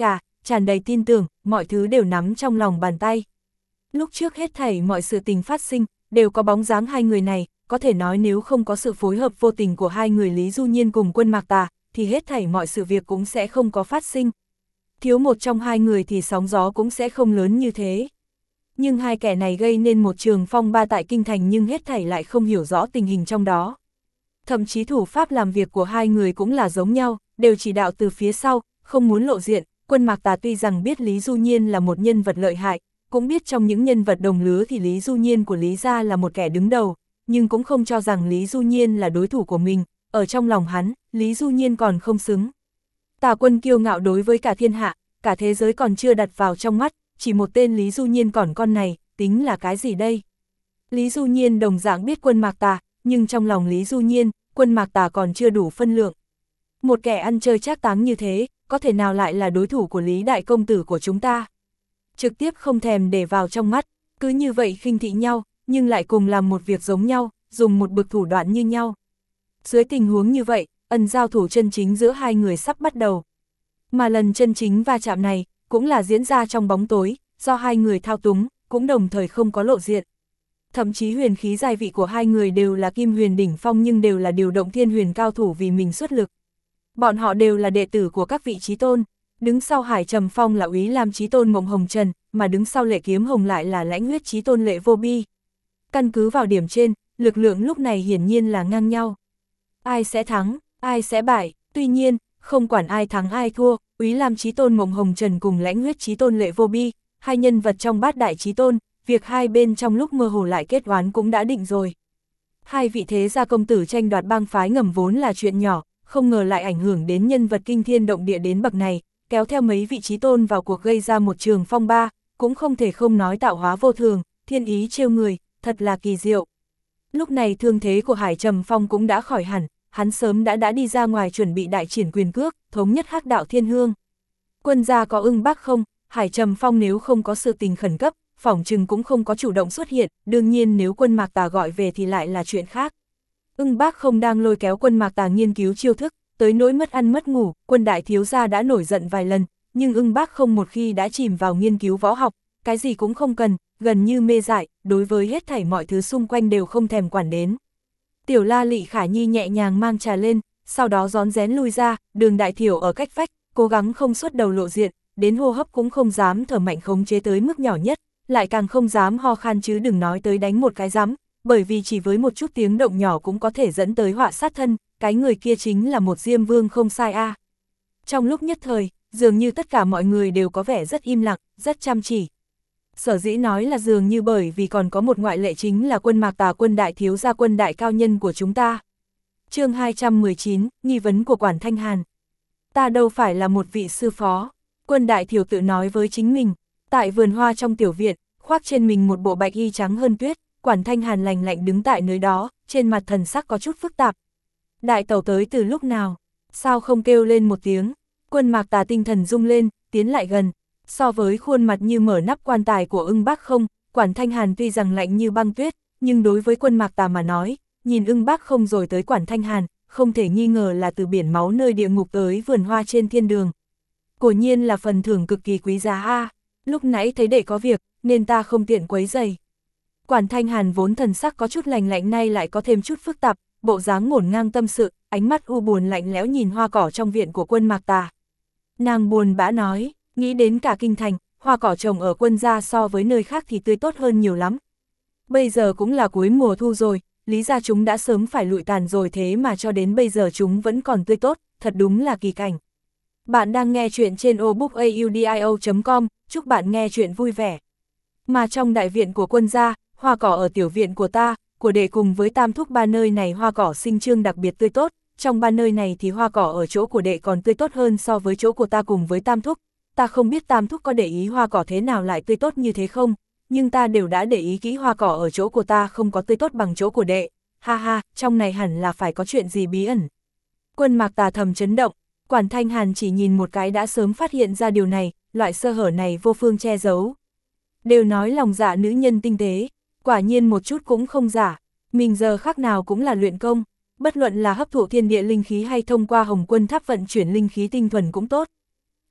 tràn đầy tin tưởng, mọi thứ đều nắm trong lòng bàn tay. Lúc trước hết thảy mọi sự tình phát sinh, đều có bóng dáng hai người này, có thể nói nếu không có sự phối hợp vô tình của hai người Lý Du Nhiên cùng Quân Mạc Tà, thì hết thảy mọi sự việc cũng sẽ không có phát sinh. Thiếu một trong hai người thì sóng gió cũng sẽ không lớn như thế. Nhưng hai kẻ này gây nên một trường phong ba tại kinh thành nhưng hết thảy lại không hiểu rõ tình hình trong đó. Thậm chí thủ pháp làm việc của hai người cũng là giống nhau, đều chỉ đạo từ phía sau, không muốn lộ diện. Quân Mạc Tà tuy rằng biết Lý Du Nhiên là một nhân vật lợi hại, cũng biết trong những nhân vật đồng lứa thì Lý Du Nhiên của Lý gia là một kẻ đứng đầu, nhưng cũng không cho rằng Lý Du Nhiên là đối thủ của mình, ở trong lòng hắn, Lý Du Nhiên còn không xứng. Tà Quân kiêu ngạo đối với cả thiên hạ, cả thế giới còn chưa đặt vào trong mắt, chỉ một tên Lý Du Nhiên còn con này, tính là cái gì đây? Lý Du Nhiên đồng dạng biết Quân Mạc Tà, nhưng trong lòng Lý Du Nhiên, Quân Mạc Tà còn chưa đủ phân lượng. Một kẻ ăn chơi trác táng như thế, có thể nào lại là đối thủ của Lý Đại Công Tử của chúng ta? Trực tiếp không thèm để vào trong mắt, cứ như vậy khinh thị nhau, nhưng lại cùng làm một việc giống nhau, dùng một bực thủ đoạn như nhau. Dưới tình huống như vậy, ân giao thủ chân chính giữa hai người sắp bắt đầu. Mà lần chân chính va chạm này, cũng là diễn ra trong bóng tối, do hai người thao túng, cũng đồng thời không có lộ diện. Thậm chí huyền khí giai vị của hai người đều là kim huyền đỉnh phong nhưng đều là điều động thiên huyền cao thủ vì mình xuất lực. Bọn họ đều là đệ tử của các vị chí tôn, đứng sau Hải Trầm Phong là Úy Lam chí tôn Mộng Hồng Trần, mà đứng sau Lệ Kiếm Hồng lại là Lãnh Huyết chí tôn Lệ Vô Bi. Căn cứ vào điểm trên, lực lượng lúc này hiển nhiên là ngang nhau. Ai sẽ thắng, ai sẽ bại, tuy nhiên, không quản ai thắng ai thua, Úy Lam chí tôn Mộng Hồng Trần cùng Lãnh Huyết chí tôn Lệ Vô Bi, hai nhân vật trong bát đại chí tôn, việc hai bên trong lúc mơ hồ lại kết oán cũng đã định rồi. Hai vị thế gia công tử tranh đoạt bang phái ngầm vốn là chuyện nhỏ, không ngờ lại ảnh hưởng đến nhân vật kinh thiên động địa đến bậc này, kéo theo mấy vị chí tôn vào cuộc gây ra một trường phong ba, cũng không thể không nói tạo hóa vô thường, thiên ý trêu người, thật là kỳ diệu. Lúc này thương thế của Hải Trầm Phong cũng đã khỏi hẳn, hắn sớm đã đi ra ngoài chuẩn bị đại triển quyền cước, thống nhất Hắc Đạo Thiên Hương. Quân gia có ưng bác không, Hải Trầm Phong nếu không có sự tình khẩn cấp, phỏng chừng cũng không có chủ động xuất hiện, đương nhiên nếu Quân Mạc Tà gọi về thì lại là chuyện khác. Ưng bác không đang lôi kéo Quân Mạc Tà nghiên cứu chiêu thức, tới nỗi mất ăn mất ngủ, Quân đại thiếu gia đã nổi giận vài lần, nhưng Ưng bác không một khi đã chìm vào nghiên cứu võ học, cái gì cũng không cần, gần như mê dại, đối với hết thảy mọi thứ xung quanh đều không thèm quản đến. Tiểu La Lị Khả Nhi nhẹ nhàng mang trà lên, sau đó rón rén lui ra, Đường Đại Thiểu ở cách vách, cố gắng không xuất đầu lộ diện, đến hô hấp cũng không dám thở mạnh khống chế tới mức nhỏ nhất, lại càng không dám ho khan chứ đừng nói tới đánh một cái rắm, bởi vì chỉ với một chút tiếng động nhỏ cũng có thể dẫn tới họa sát thân, cái người kia chính là một Diêm Vương không sai a. Trong lúc nhất thời, dường như tất cả mọi người đều có vẻ rất im lặng, rất chăm chỉ. Sở dĩ nói là dường như bởi vì còn có một ngoại lệ chính là Quân Mạc Tà, Quân đại thiếu gia, Quân đại cao nhân của chúng ta. Chương 219, nghi vấn của Quản Thanh Hàn. Ta đâu phải là một vị sư phó, Quân đại thiểu tự nói với chính mình. Tại vườn hoa trong tiểu viện, khoác trên mình một bộ bạch y trắng hơn tuyết, Quản Thanh Hàn lành lạnh đứng tại nơi đó, trên mặt thần sắc có chút phức tạp. Đại tẩu tới từ lúc nào? Sao không kêu lên một tiếng? Quân Mạc Tà tinh thần rung lên, tiến lại gần. So với khuôn mặt như mở nắp quan tài của Ưng Bác Không, Quản Thanh Hàn tuy rằng lạnh như băng tuyết, nhưng đối với Quân Mạc Tà mà nói, nhìn Ưng Bác Không rồi tới Quản Thanh Hàn, không thể nghi ngờ là từ biển máu nơi địa ngục tới vườn hoa trên thiên đường. Quả nhiên là phần thưởng cực kỳ quý giá a. Lúc nãy thấy đệ có việc, nên ta không tiện quấy rầy. Quản Thanh Hàn vốn thần sắc có chút lành lạnh nay lại có thêm chút phức tạp, bộ dáng ngổn ngang tâm sự, ánh mắt u buồn lạnh lẽo nhìn hoa cỏ trong viện của Quân Mạc Tà. Nàng buồn bã nói, nghĩ đến cả kinh thành, hoa cỏ trồng ở Quân gia so với nơi khác thì tươi tốt hơn nhiều lắm. Bây giờ cũng là cuối mùa thu rồi, lý ra chúng đã sớm phải lụi tàn rồi thế mà cho đến bây giờ chúng vẫn còn tươi tốt, thật đúng là kỳ cảnh. Bạn đang nghe chuyện trên obookaudio.com, chúc bạn nghe chuyện vui vẻ. Mà trong đại viện của Quân gia, hoa cỏ ở tiểu viện của ta, của đệ cùng với Tam Thúc ba nơi này hoa cỏ sinh trưởng đặc biệt tươi tốt, trong ba nơi này thì hoa cỏ ở chỗ của đệ còn tươi tốt hơn so với chỗ của ta cùng với Tam Thúc. Ta không biết Tam Thúc có để ý hoa cỏ thế nào lại tươi tốt như thế không, nhưng ta đều đã để ý kỹ hoa cỏ ở chỗ của ta không có tươi tốt bằng chỗ của đệ. Ha ha, trong này hẳn là phải có chuyện gì bí ẩn. Quân Mạc Tà thầm chấn động, Quản Thanh Hàn chỉ nhìn một cái đã sớm phát hiện ra điều này, loại sơ hở này vô phương che giấu. Đều nói lòng dạ nữ nhân tinh tế, quả nhiên một chút cũng không giả, mình giờ khác nào cũng là luyện công, bất luận là hấp thụ thiên địa linh khí hay thông qua Hồng Quân Tháp vận chuyển linh khí tinh thuần cũng tốt.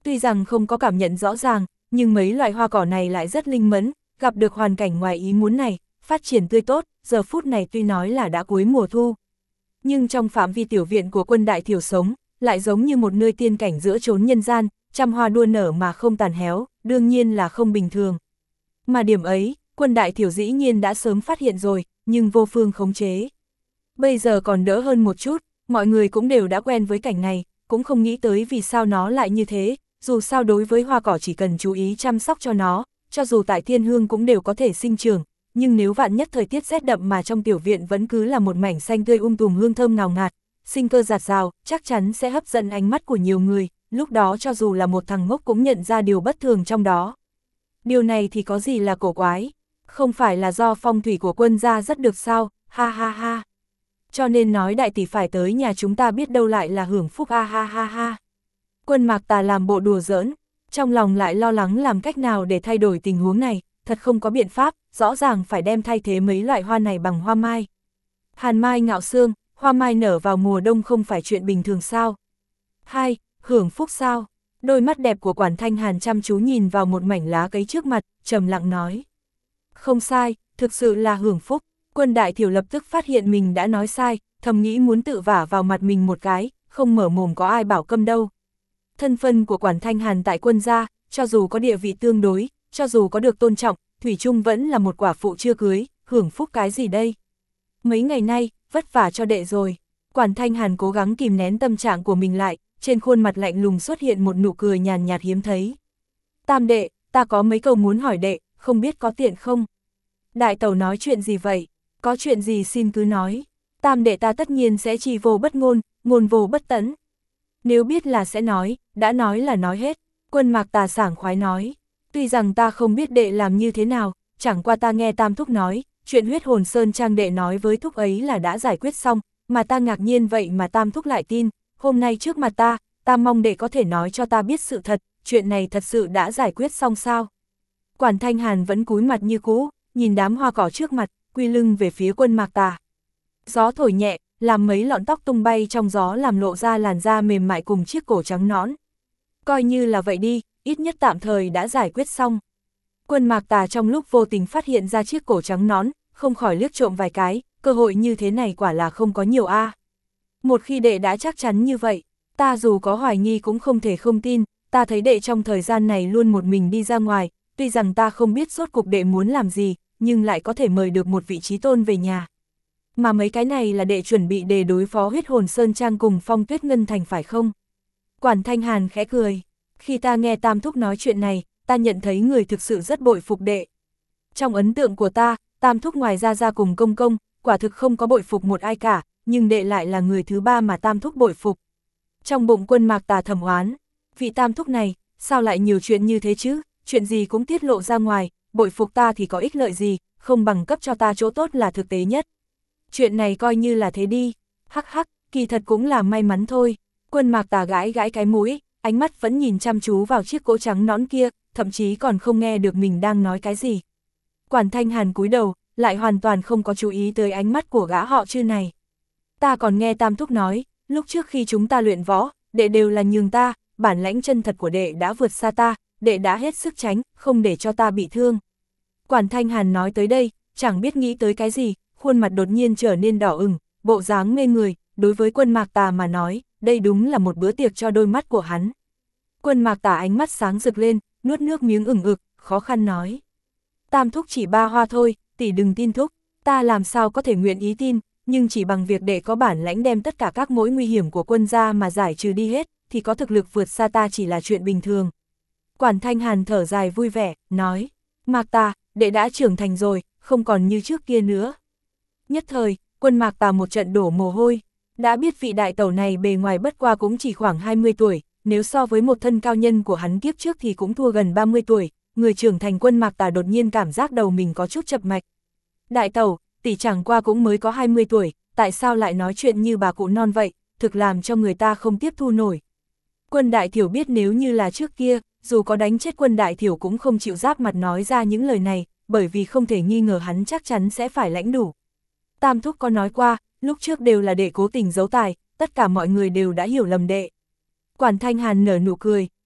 Tuy rằng không có cảm nhận rõ ràng, nhưng mấy loại hoa cỏ này lại rất linh mẫn, gặp được hoàn cảnh ngoài ý muốn này, phát triển tươi tốt, giờ phút này tuy nói là đã cuối mùa thu. Nhưng trong phạm vi tiểu viện của Quân Đại Thiểu sống, lại giống như một nơi tiên cảnh giữa chốn nhân gian, trăm hoa đua nở mà không tàn héo, đương nhiên là không bình thường. Mà điểm ấy, Quân Đại Thiểu dĩ nhiên đã sớm phát hiện rồi, nhưng vô phương khống chế. Bây giờ còn đỡ hơn một chút, mọi người cũng đều đã quen với cảnh này, cũng không nghĩ tới vì sao nó lại như thế, dù sao đối với hoa cỏ chỉ cần chú ý chăm sóc cho nó, cho dù tại thiên hương cũng đều có thể sinh trưởng, nhưng nếu vạn nhất thời tiết rét đậm mà trong tiểu viện vẫn cứ là một mảnh xanh tươi tùm hương thơm ngào ngạt, sinh cơ dạt dào, chắc chắn sẽ hấp dẫn ánh mắt của nhiều người, lúc đó cho dù là một thằng ngốc cũng nhận ra điều bất thường trong đó. Điều này thì có gì là cổ quái, không phải là do phong thủy của Quân gia rất được sao, ha ha ha. Cho nên nói đại tỷ phải tới nhà chúng ta biết đâu lại là hưởng phúc ha ha ha ha. Quân Mạc Tà làm bộ đùa giỡn, trong lòng lại lo lắng làm cách nào để thay đổi tình huống này, thật không có biện pháp, rõ ràng phải đem thay thế mấy loại hoa này bằng hoa mai. Hàn mai ngạo xương, hoa mai nở vào mùa đông không phải chuyện bình thường sao? Hai, hưởng phúc sao? Đôi mắt đẹp của Quản Thanh Hàn chăm chú nhìn vào một mảnh lá cấy trước mặt, trầm lặng nói. Không sai, thực sự là hưởng phúc. Quân Đại Thiểu lập tức phát hiện mình đã nói sai, thầm nghĩ muốn tự vả vào mặt mình một cái, không mở mồm có ai bảo câm đâu. Thân phân của Quản Thanh Hàn tại Quân gia, cho dù có địa vị tương đối, cho dù có được tôn trọng, thủy chung vẫn là một quả phụ chưa cưới, hưởng phúc cái gì đây? Mấy ngày nay, vất vả cho đệ rồi. Quản Thanh Hàn cố gắng kìm nén tâm trạng của mình lại, trên khuôn mặt lạnh lùng xuất hiện một nụ cười nhàn nhạt hiếm thấy. Tam đệ, ta có mấy câu muốn hỏi đệ, không biết có tiện không? Đại tẩu nói chuyện gì vậy? Có chuyện gì xin cứ nói. Tam đệ ta tất nhiên sẽ trì vô bất ngôn, ngôn vô bất tẫn. Nếu biết là sẽ nói, đã nói là nói hết. Quân Mạc Tà sảng khoái nói. Tuy rằng ta không biết đệ làm như thế nào, chẳng qua ta nghe Tam thúc nói, chuyện huyết hồn sơn trang đệ nói với thúc ấy là đã giải quyết xong, mà ta ngạc nhiên vậy mà Tam thúc lại tin. Hôm nay trước mặt ta mong đệ có thể nói cho ta biết sự thật, chuyện này thật sự đã giải quyết xong sao? Quản Thanh Hàn vẫn cúi mặt như cũ, nhìn đám hoa cỏ trước mặt, quy lưng về phía Quân Mạc Tà. Gió thổi nhẹ, làm mấy lọn tóc tung bay trong gió làm lộ ra làn da mềm mại cùng chiếc cổ trắng nõn. Coi như là vậy đi, ít nhất tạm thời đã giải quyết xong. Quân Mạc Tà trong lúc vô tình phát hiện ra chiếc cổ trắng nõn, không khỏi liếc trộm vài cái, cơ hội như thế này quả là không có nhiều a. Một khi đệ đã chắc chắn như vậy, ta dù có hoài nghi cũng không thể không tin, ta thấy đệ trong thời gian này luôn một mình đi ra ngoài, tuy rằng ta không biết rốt cuộc đệ muốn làm gì, nhưng lại có thể mời được một vị trí tôn về nhà. Mà mấy cái này là đệ chuẩn bị để đối phó huyết hồn Sơn Trang cùng Phong Tuyết Ngân Thành phải không? Quản Thanh Hàn khẽ cười, khi ta nghe Tam thúc nói chuyện này, ta nhận thấy người thực sự rất bội phục đệ. Trong ấn tượng của ta, Tam thúc ngoài ra cùng công công, quả thực không có bội phục một ai cả, nhưng đệ lại là người thứ ba mà Tam thúc bội phục. Trong bụng Quân Mạc Tà thầm oán, vị Tam thúc này, sao lại nhiều chuyện như thế chứ, chuyện gì cũng tiết lộ ra ngoài, bội phục ta thì có ích lợi gì, không bằng cấp cho ta chỗ tốt là thực tế nhất. Chuyện này coi như là thế đi, hắc hắc, kỳ thật cũng là may mắn thôi. Quân Mạc Tà gãi gãi cái mũi, ánh mắt vẫn nhìn chăm chú vào chiếc cỗ trắng nõn kia, thậm chí còn không nghe được mình đang nói cái gì. Quản Thanh Hàn cúi đầu, lại hoàn toàn không có chú ý tới ánh mắt của gã họ Chư này. Ta còn nghe Tam thúc nói, lúc trước khi chúng ta luyện võ, đệ đều là nhường ta, bản lãnh chân thật của đệ đã vượt xa ta, đệ đã hết sức tránh, không để cho ta bị thương. Quản Thanh Hàn nói tới đây, chẳng biết nghĩ tới cái gì, khuôn mặt đột nhiên trở nên đỏ ửng, bộ dáng mê người, đối với Quân Mạc Tà mà nói, đây đúng là một bữa tiệc cho đôi mắt của hắn. Quân Mạc Tà ánh mắt sáng rực lên, nuốt nước miếng ửng ực, khó khăn nói. Tam thúc chỉ ba hoa thôi, tỷ đừng tin thúc, ta làm sao có thể nguyện ý tin, nhưng chỉ bằng việc để có bản lãnh đem tất cả các mối nguy hiểm của Quân gia mà giải trừ đi hết, thì có thực lực vượt xa ta chỉ là chuyện bình thường. Quản Thanh Hàn thở dài vui vẻ, nói, Mạc Tà, đệ đã trưởng thành rồi, không còn như trước kia nữa. Nhất thời, Quân Mạc Tà một trận đổ mồ hôi, đã biết vị đại tẩu này bề ngoài bất qua cũng chỉ khoảng 20 tuổi, nếu so với một thân cao nhân của hắn kiếp trước thì cũng thua gần 30 tuổi, người trưởng thành Quân Mạc Tà đột nhiên cảm giác đầu mình có chút chập mạch. Đại tẩu, tỷ chẳng qua cũng mới có 20 tuổi, tại sao lại nói chuyện như bà cụ non vậy, thực làm cho người ta không tiếp thu nổi. Quân Đại Thiểu biết nếu như là trước kia, dù có đánh chết Quân Đại Thiểu cũng không chịu giáp mặt nói ra những lời này, bởi vì không thể nghi ngờ hắn chắc chắn sẽ phải lãnh đủ. Tam thúc có nói qua, lúc trước đều là đệ cố tình giấu tài, tất cả mọi người đều đã hiểu lầm đệ. Quản Thanh Hàn nở nụ cười,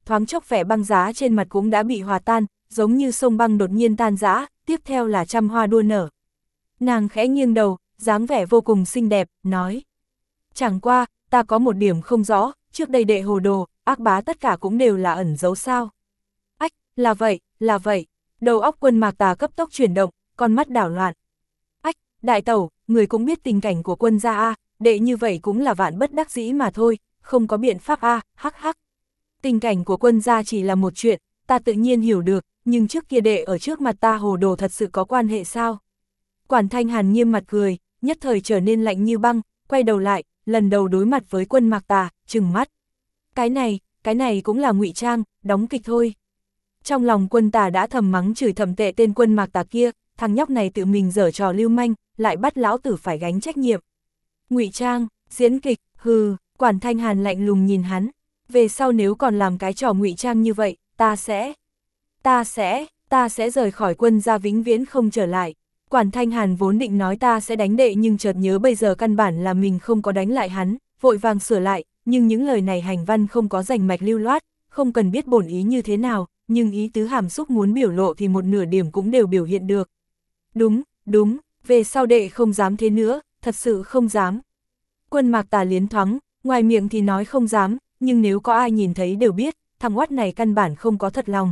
thoáng chốc vẻ băng giá trên mặt cũng đã bị hòa tan, giống như sông băng đột nhiên tan rã, tiếp theo là trăm hoa đua nở. Nàng khẽ nghiêng đầu, dáng vẻ vô cùng xinh đẹp, nói. Chẳng qua, ta có một điểm không rõ, trước đây đệ hồ đồ, ác bá tất cả cũng đều là ẩn giấu sao. Ách, là vậy, đầu óc Quân Mạc Tà cấp tốc chuyển động, con mắt đảo loạn. Ách, đại tẩu, người cũng biết tình cảnh của Quân gia a, đệ như vậy cũng là vạn bất đắc dĩ mà thôi, không có biện pháp a, hắc hắc. Tình cảnh của Quân gia chỉ là một chuyện, ta tự nhiên hiểu được, nhưng trước kia đệ ở trước mặt ta hồ đồ thật sự có quan hệ sao? Quản Thanh Hàn nghiêm mặt cười, nhất thời trở nên lạnh như băng, quay đầu lại, lần đầu đối mặt với Quân Mạc Tà, trừng mắt. Cái này cũng là ngụy trang, đóng kịch thôi. Trong lòng Quân Tà đã thầm mắng chửi thầm tệ tên Quân Mạc Tà kia, thằng nhóc này tự mình giở trò lưu manh, lại bắt lão tử phải gánh trách nhiệm. Ngụy trang, diễn kịch, hừ, Quản Thanh Hàn lạnh lùng nhìn hắn. Về sau nếu còn làm cái trò ngụy trang như vậy, ta sẽ rời khỏi Quân gia vĩnh viễn không trở lại. Quản Thanh Hàn vốn định nói ta sẽ đánh đệ nhưng chợt nhớ bây giờ căn bản là mình không có đánh lại hắn, vội vàng sửa lại, nhưng những lời này hành văn không có rành mạch lưu loát, không cần biết bổn ý như thế nào, nhưng ý tứ hàm xúc muốn biểu lộ thì một nửa điểm cũng đều biểu hiện được. Đúng, về sau đệ không dám thế nữa, thật sự không dám. Quân Mạc Tà liến thoáng, ngoài miệng thì nói không dám, nhưng nếu có ai nhìn thấy đều biết, thằng oát này căn bản không có thật lòng.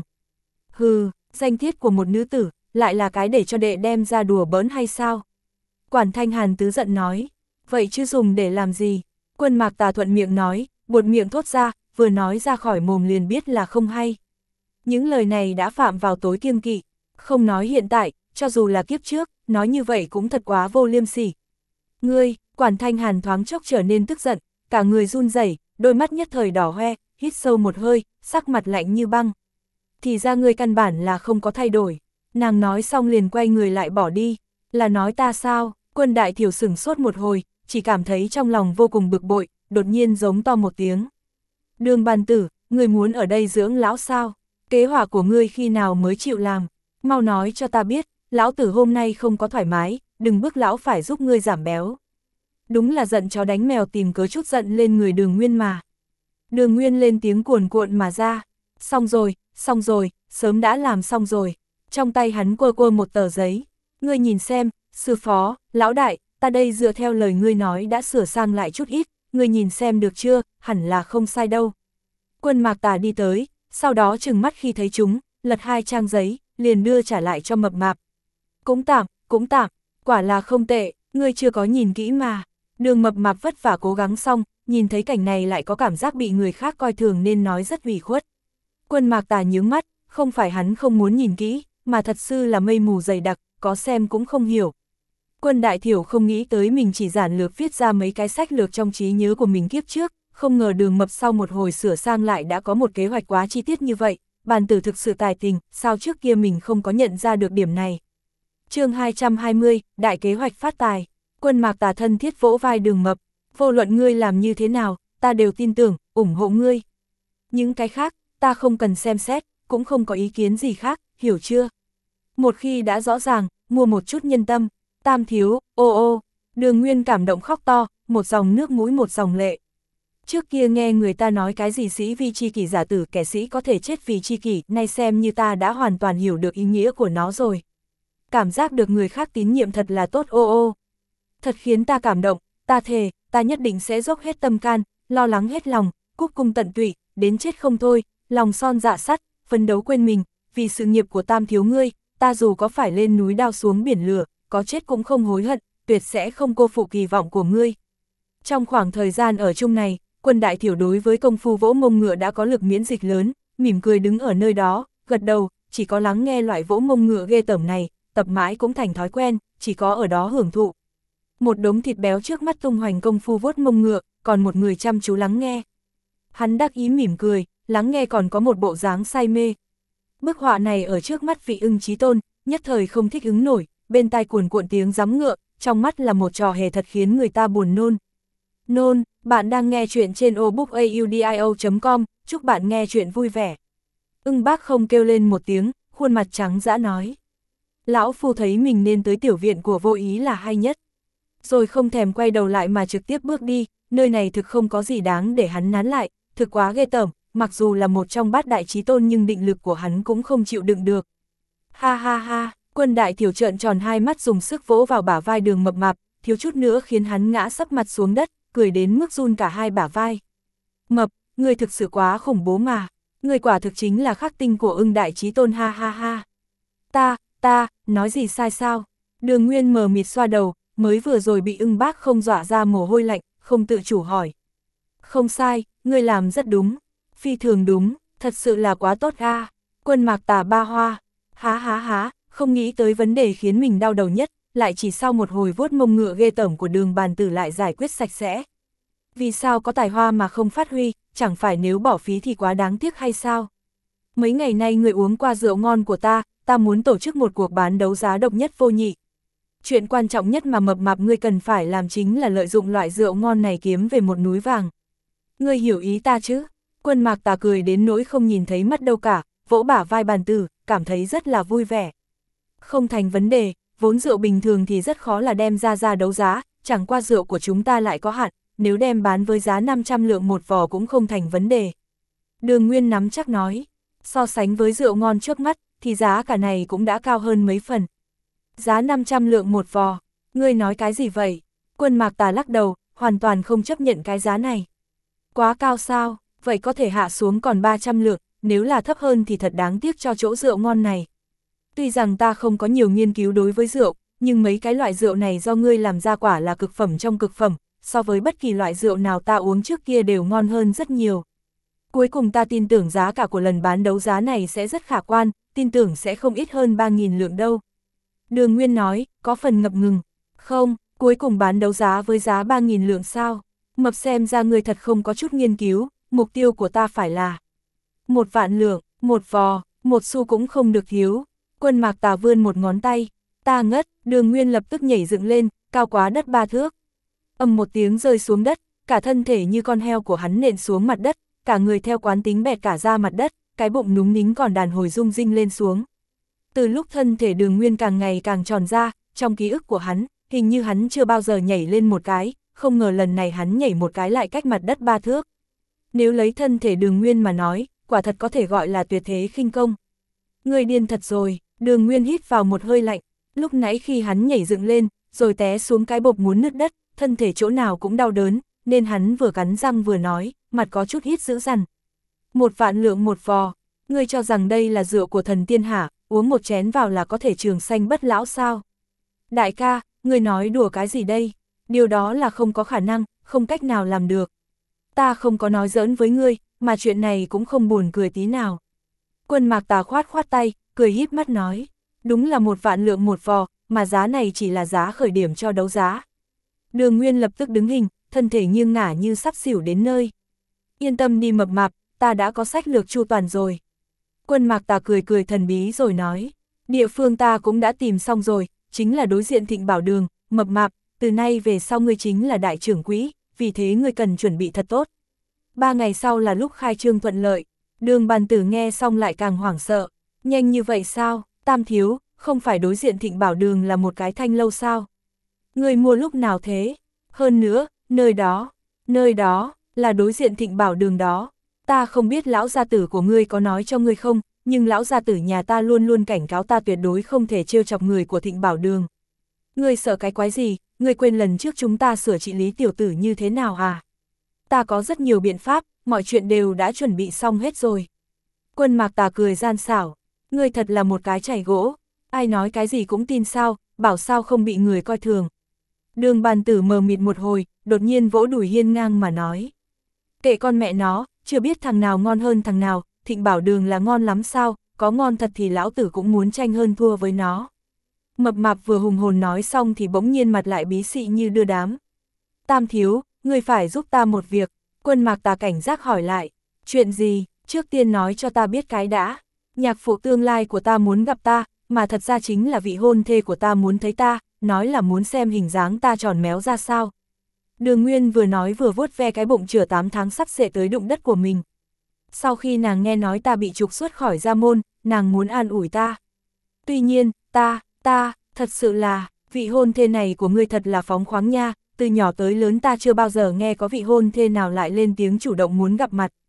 Hừ, danh tiết của một nữ tử, lại là cái để cho đệ đem ra đùa bỡn hay sao? Quản Thanh Hàn tứ giận nói, vậy chứ dùng để làm gì? Quân Mạc Tà thuận miệng nói, buột miệng thốt ra, vừa nói ra khỏi mồm liền biết là không hay. Những lời này đã phạm vào tối kiêng kỵ, không nói hiện tại, cho dù là kiếp trước, nói như vậy cũng thật quá vô liêm sỉ. Ngươi, Quản Thanh Hàn thoáng chốc trở nên tức giận, cả người run rẩy, đôi mắt nhất thời đỏ hoe, hít sâu một hơi, sắc mặt lạnh như băng. Thì ra ngươi căn bản là không có thay đổi. Nàng nói xong liền quay người lại bỏ đi, là nói ta sao? Quân Đại Thiểu sửng sốt một hồi, chỉ cảm thấy trong lòng vô cùng bực bội, đột nhiên giống to một tiếng. Đường Bàn Tử, ngươi muốn ở đây dưỡng lão sao? Kế hoạch của ngươi khi nào mới chịu làm? Mau nói cho ta biết, lão tử hôm nay không có thoải mái, đừng bức lão phải giúp ngươi giảm béo. Đúng là giận chó đánh mèo tìm cớ chút giận lên người Đường Nguyên mà. Đường Nguyên lên tiếng cuồn cuộn mà ra. Xong rồi, sớm đã làm xong rồi. Trong tay hắn quơ một tờ giấy. Ngươi nhìn xem, sư phó, lão đại, ta đây dựa theo lời ngươi nói đã sửa sang lại chút ít, ngươi nhìn xem được chưa, hẳn là không sai đâu. Quân Mạc Tà đi tới, sau đó trừng mắt khi thấy chúng, lật 2 trang giấy, liền đưa trả lại cho Mập Mạp. Cũng tạm, quả là không tệ, ngươi chưa có nhìn kỹ mà. Đường Mập Mạp vất vả cố gắng xong, nhìn thấy cảnh này lại có cảm giác bị người khác coi thường nên nói rất ủy khuất. Quân Mạc Tà nhướng mắt, không phải hắn không muốn nhìn kỹ, mà thật sự là mây mù dày đặc, có xem cũng không hiểu. Quân Đại Thiểu không nghĩ tới mình chỉ giản lược viết ra mấy cái sách lược trong trí nhớ của mình kiếp trước, không ngờ Đường Mập sau một hồi sửa sang lại đã có một kế hoạch quá chi tiết như vậy, Bàn Tử thực sự tài tình, sao trước kia mình không có nhận ra được điểm này. Chương 220, đại kế hoạch phát tài. Quân Mạc Tà thân thiết vỗ vai Đường Mập, vô luận ngươi làm như thế nào, ta đều tin tưởng, ủng hộ ngươi. Những cái khác, ta không cần xem xét, cũng không có ý kiến gì khác, hiểu chưa? Một khi đã rõ ràng, mua một chút nhân tâm. Tam thiếu, ô, Đường Nguyên cảm động khóc to, một dòng nước mũi một dòng lệ. Trước kia nghe người ta nói cái gì sĩ vi chi kỷ giả tử, kẻ sĩ có thể chết vì chi kỷ, nay xem như ta đã hoàn toàn hiểu được ý nghĩa của nó rồi. Cảm giác được người khác tín nhiệm thật là tốt ô. Thật khiến ta cảm động, ta thề, ta nhất định sẽ dốc hết tâm can, lo lắng hết lòng, cúc cung tận tụy, đến chết không thôi, lòng son dạ sắt, phấn đấu quên mình, vì sự nghiệp của Tam thiếu ngươi, ta dù có phải lên núi đao xuống biển lửa, có chết cũng không hối hận, tuyệt sẽ không cô phụ kỳ vọng của ngươi. Trong khoảng thời gian ở chung này, Quân Đại Thiểu đối với công phu vỗ mông ngựa đã có lực miễn dịch lớn, mỉm cười đứng ở nơi đó, gật đầu, chỉ có lắng nghe loại vỗ mông ngựa ghê tởm này, tập mãi cũng thành thói quen, chỉ có ở đó hưởng thụ. Một đống thịt béo trước mắt tung hoành công phu vuốt mông ngựa, còn một người chăm chú lắng nghe. Hắn đắc ý mỉm cười, lắng nghe còn có một bộ dáng say mê. Bức họa này ở trước mắt vị Ưng Chí Tôn, nhất thời không thích ứng nổi, bên tai cuồn cuộn tiếng gióng ngựa, trong mắt là một trò hề thật khiến người ta buồn nôn. Bạn đang nghe chuyện trên obookaudio.com, chúc bạn nghe chuyện vui vẻ. Ưng Bác không kêu lên một tiếng, khuôn mặt trắng dã nói. Lão phu thấy mình nên tới tiểu viện của Vô Ý là hay nhất. Rồi không thèm quay đầu lại mà trực tiếp bước đi, nơi này thực không có gì đáng để hắn nán lại, thực quá ghê tởm, mặc dù là một trong bát đại chí tôn nhưng định lực của hắn cũng không chịu đựng được. Ha ha ha, Quân Đại Thiểu trợn tròn hai mắt dùng sức vỗ vào bả vai Đường Mập Mạp, thiếu chút nữa khiến hắn ngã sấp mặt xuống đất, cười đến mức run cả hai bả vai. Mập, ngươi thực sự quá khủng bố mà, ngươi quả thực chính là khắc tinh của Ưng đại chí tôn, ha ha ha. Ta, nói gì sai sao? Đường Nguyên mờ mịt xoa đầu, mới vừa rồi bị Ưng Bác Không dọa ra mồ hôi lạnh, không tự chủ hỏi. Không sai, ngươi làm rất đúng, phi thường đúng, thật sự là quá tốt a. Quân Mạc Tà ba hoa, há, không nghĩ tới vấn đề khiến mình đau đầu nhất, lại chỉ sau một hồi vuốt mông ngựa ghê tởm của Đường Bàn Tử lại giải quyết sạch sẽ. Vì sao có tài hoa mà không phát huy, chẳng phải nếu bỏ phí thì quá đáng tiếc hay sao? Mấy ngày nay người uống qua rượu ngon của ta muốn tổ chức một cuộc bán đấu giá độc nhất vô nhị. Chuyện quan trọng nhất mà Mập Mạp ngươi cần phải làm chính là lợi dụng loại rượu ngon này kiếm về một núi vàng. Ngươi hiểu ý ta chứ? Quân Mạc Tà cười đến nỗi không nhìn thấy mắt đâu cả, vỗ bả vai Bàn Tử, cảm thấy rất là vui vẻ. Không thành vấn đề, vốn rượu bình thường thì rất khó là đem ra đấu giá, chẳng qua rượu của chúng ta lại có hạn, nếu đem bán với giá 500 lượng một vò cũng không thành vấn đề. Đường Nguyên nắm chắc nói, so sánh với rượu ngon trước mắt, thì giá cả này cũng đã cao hơn mấy phần. Giá 500 lượng một vò, ngươi nói cái gì vậy? Quân Mạc Tà lắc đầu, hoàn toàn không chấp nhận cái giá này. Quá cao sao, vậy có thể hạ xuống còn 300 lượng, nếu là thấp hơn thì thật đáng tiếc cho chỗ rượu ngon này. Tuy rằng ta không có nhiều nghiên cứu đối với rượu, nhưng mấy cái loại rượu này do ngươi làm ra quả là cực phẩm trong cực phẩm, so với bất kỳ loại rượu nào ta uống trước kia đều ngon hơn rất nhiều. Cuối cùng ta tin tưởng giá cả của lần bán đấu giá này sẽ rất khả quan, tin tưởng sẽ không ít hơn 3.000 lượng đâu. Đường Nguyên nói, có phần ngập ngừng. Không, cuối cùng bán đấu giá với giá 3.000 lượng sao? Mập, xem ra ngươi thật không có chút nghiên cứu, mục tiêu của ta phải là 1 vạn lượng, một vò, một xu cũng không được thiếu. Quân Mạc Tà vươn một ngón tay, ta ngất. Đường Nguyên lập tức nhảy dựng lên, cao quá đất 3 thước. Ầm một tiếng rơi xuống đất, cả thân thể như con heo của hắn nện xuống mặt đất, cả người theo quán tính bẹt cả ra mặt đất, cái bụng núng nính còn đàn hồi rung rinh lên xuống. Từ lúc thân thể Đường Nguyên càng ngày càng tròn ra, trong ký ức của hắn, hình như hắn chưa bao giờ nhảy lên một cái, không ngờ lần này hắn nhảy một cái lại cách mặt đất 3 thước. Nếu lấy thân thể Đường Nguyên mà nói, quả thật có thể gọi là tuyệt thế khinh công. Người điên thật rồi, Đường Nguyên hít vào một hơi lạnh, lúc nãy khi hắn nhảy dựng lên, rồi té xuống cái bộp muốn nứt đất, thân thể chỗ nào cũng đau đớn, nên hắn vừa cắn răng vừa nói, mặt có chút hít dữ dằn. 1 vạn lượng một vò, ngươi cho rằng đây là rượu của thần tiên hả, uống một chén vào là có thể trường sanh bất lão sao? Đại ca, ngươi nói đùa cái gì đây? Điều đó là không có khả năng, không cách nào làm được. Ta không có nói giỡn với ngươi, mà chuyện này cũng không buồn cười tí nào. Quân Mạc Tà khoát tay, cười híp mắt nói, đúng là 1 vạn lượng một vò, mà giá này chỉ là giá khởi điểm cho đấu giá. Đường Nguyên lập tức đứng hình, thân thể nghiêng ngả như sắp xỉu đến nơi. Yên tâm đi Mập Mạp, ta đã có sách lược chu toàn rồi. Quân Mạc Tà cười thần bí rồi nói, địa phương ta cũng đã tìm xong rồi, chính là đối diện Thịnh Bảo Đường. Mập Mạp, từ nay về sau ngươi chính là đại trưởng quỹ, vì thế ngươi cần chuẩn bị thật tốt. 3 ngày sau là lúc khai trương thuận lợi. Đường Bàn Tử nghe xong lại càng hoảng sợ, nhanh như vậy sao? Tam thiếu, không phải đối diện Thịnh Bảo Đường là một cái thanh lâu sao? Ngươi mua lúc nào thế? Hơn nữa, nơi đó, là đối diện Thịnh Bảo Đường đó. Ta không biết lão gia tử của ngươi có nói cho ngươi không, nhưng lão gia tử nhà ta luôn luôn cảnh cáo ta tuyệt đối không thể trêu chọc người của Thịnh Bảo Đường. Ngươi sợ cái quái gì, ngươi quên lần trước chúng ta sửa trị lý tiểu tử như thế nào à? Ta có rất nhiều biện pháp, mọi chuyện đều đã chuẩn bị xong hết rồi. Quân Mạc Tà cười gian xảo, ngươi thật là một cái chảy gỗ, ai nói cái gì cũng tin sao, bảo sao không bị người coi thường. Đường Bàn Tử mờ mịt một hồi, đột nhiên vỗ đùi hiên ngang mà nói. Kệ con mẹ nó, chưa biết thằng nào ngon hơn thằng nào, Thịnh Bảo Đường là ngon lắm sao, có ngon thật thì lão tử cũng muốn tranh hơn thua với nó. Mập Mạp vừa hùng hồn nói xong thì bỗng nhiên mặt lại bí xị như đưa đám. Tam thiếu, ngươi phải giúp ta một việc. Quân Mạc Tà cảnh giác hỏi lại, chuyện gì, trước tiên nói cho ta biết cái đã. Nhạc phụ tương lai của ta muốn gặp ta, mà thật ra chính là vị hôn thê của ta muốn thấy ta, nói là muốn xem hình dáng ta tròn méo ra sao. Đường Nguyên vừa nói vừa vuốt ve cái bụng chửa 8 tháng sắp sệ tới đụng đất của mình. Sau khi nàng nghe nói ta bị trục xuất khỏi gia môn, nàng muốn an ủi ta. Tuy nhiên, ta, thật sự là, vị hôn thê này của ngươi thật là phóng khoáng nha, từ nhỏ tới lớn ta chưa bao giờ nghe có vị hôn thê nào lại lên tiếng chủ động muốn gặp mặt.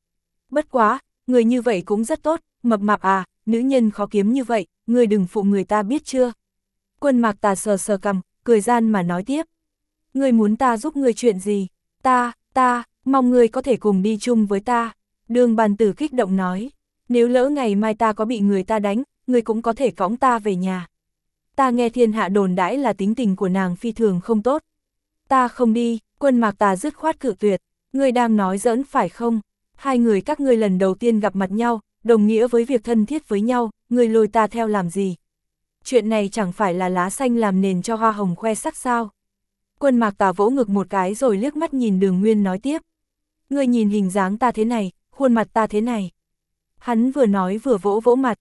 Bất quá, người như vậy cũng rất tốt, mập mạp à, nữ nhân khó kiếm như vậy, người đừng phụ người ta biết chưa. Quân Mạc Tà sờ sờ cằm, cười gian mà nói tiếp. Người muốn ta giúp người chuyện gì? Ta, mong người có thể cùng đi chung với ta. Đường Bàn Tử kích động nói. Nếu lỡ ngày mai ta có bị người ta đánh, người cũng có thể cõng ta về nhà. Ta nghe thiên hạ đồn đãi là tính tình của nàng phi thường không tốt. Ta không đi, Quân Mạc Tà dứt khoát cự tuyệt. Ngươi đang nói giỡn phải không? Hai người các ngươi lần đầu tiên gặp mặt nhau, đồng nghĩa với việc thân thiết với nhau, ngươi lôi ta theo làm gì? Chuyện này chẳng phải là lá xanh làm nền cho hoa hồng khoe sắc sao? Quân Mạc Tà vỗ ngực một cái rồi liếc mắt nhìn Đường Nguyên nói tiếp. Ngươi nhìn hình dáng ta thế này, khuôn mặt ta thế này. Hắn vừa nói vừa vỗ vỗ mặt,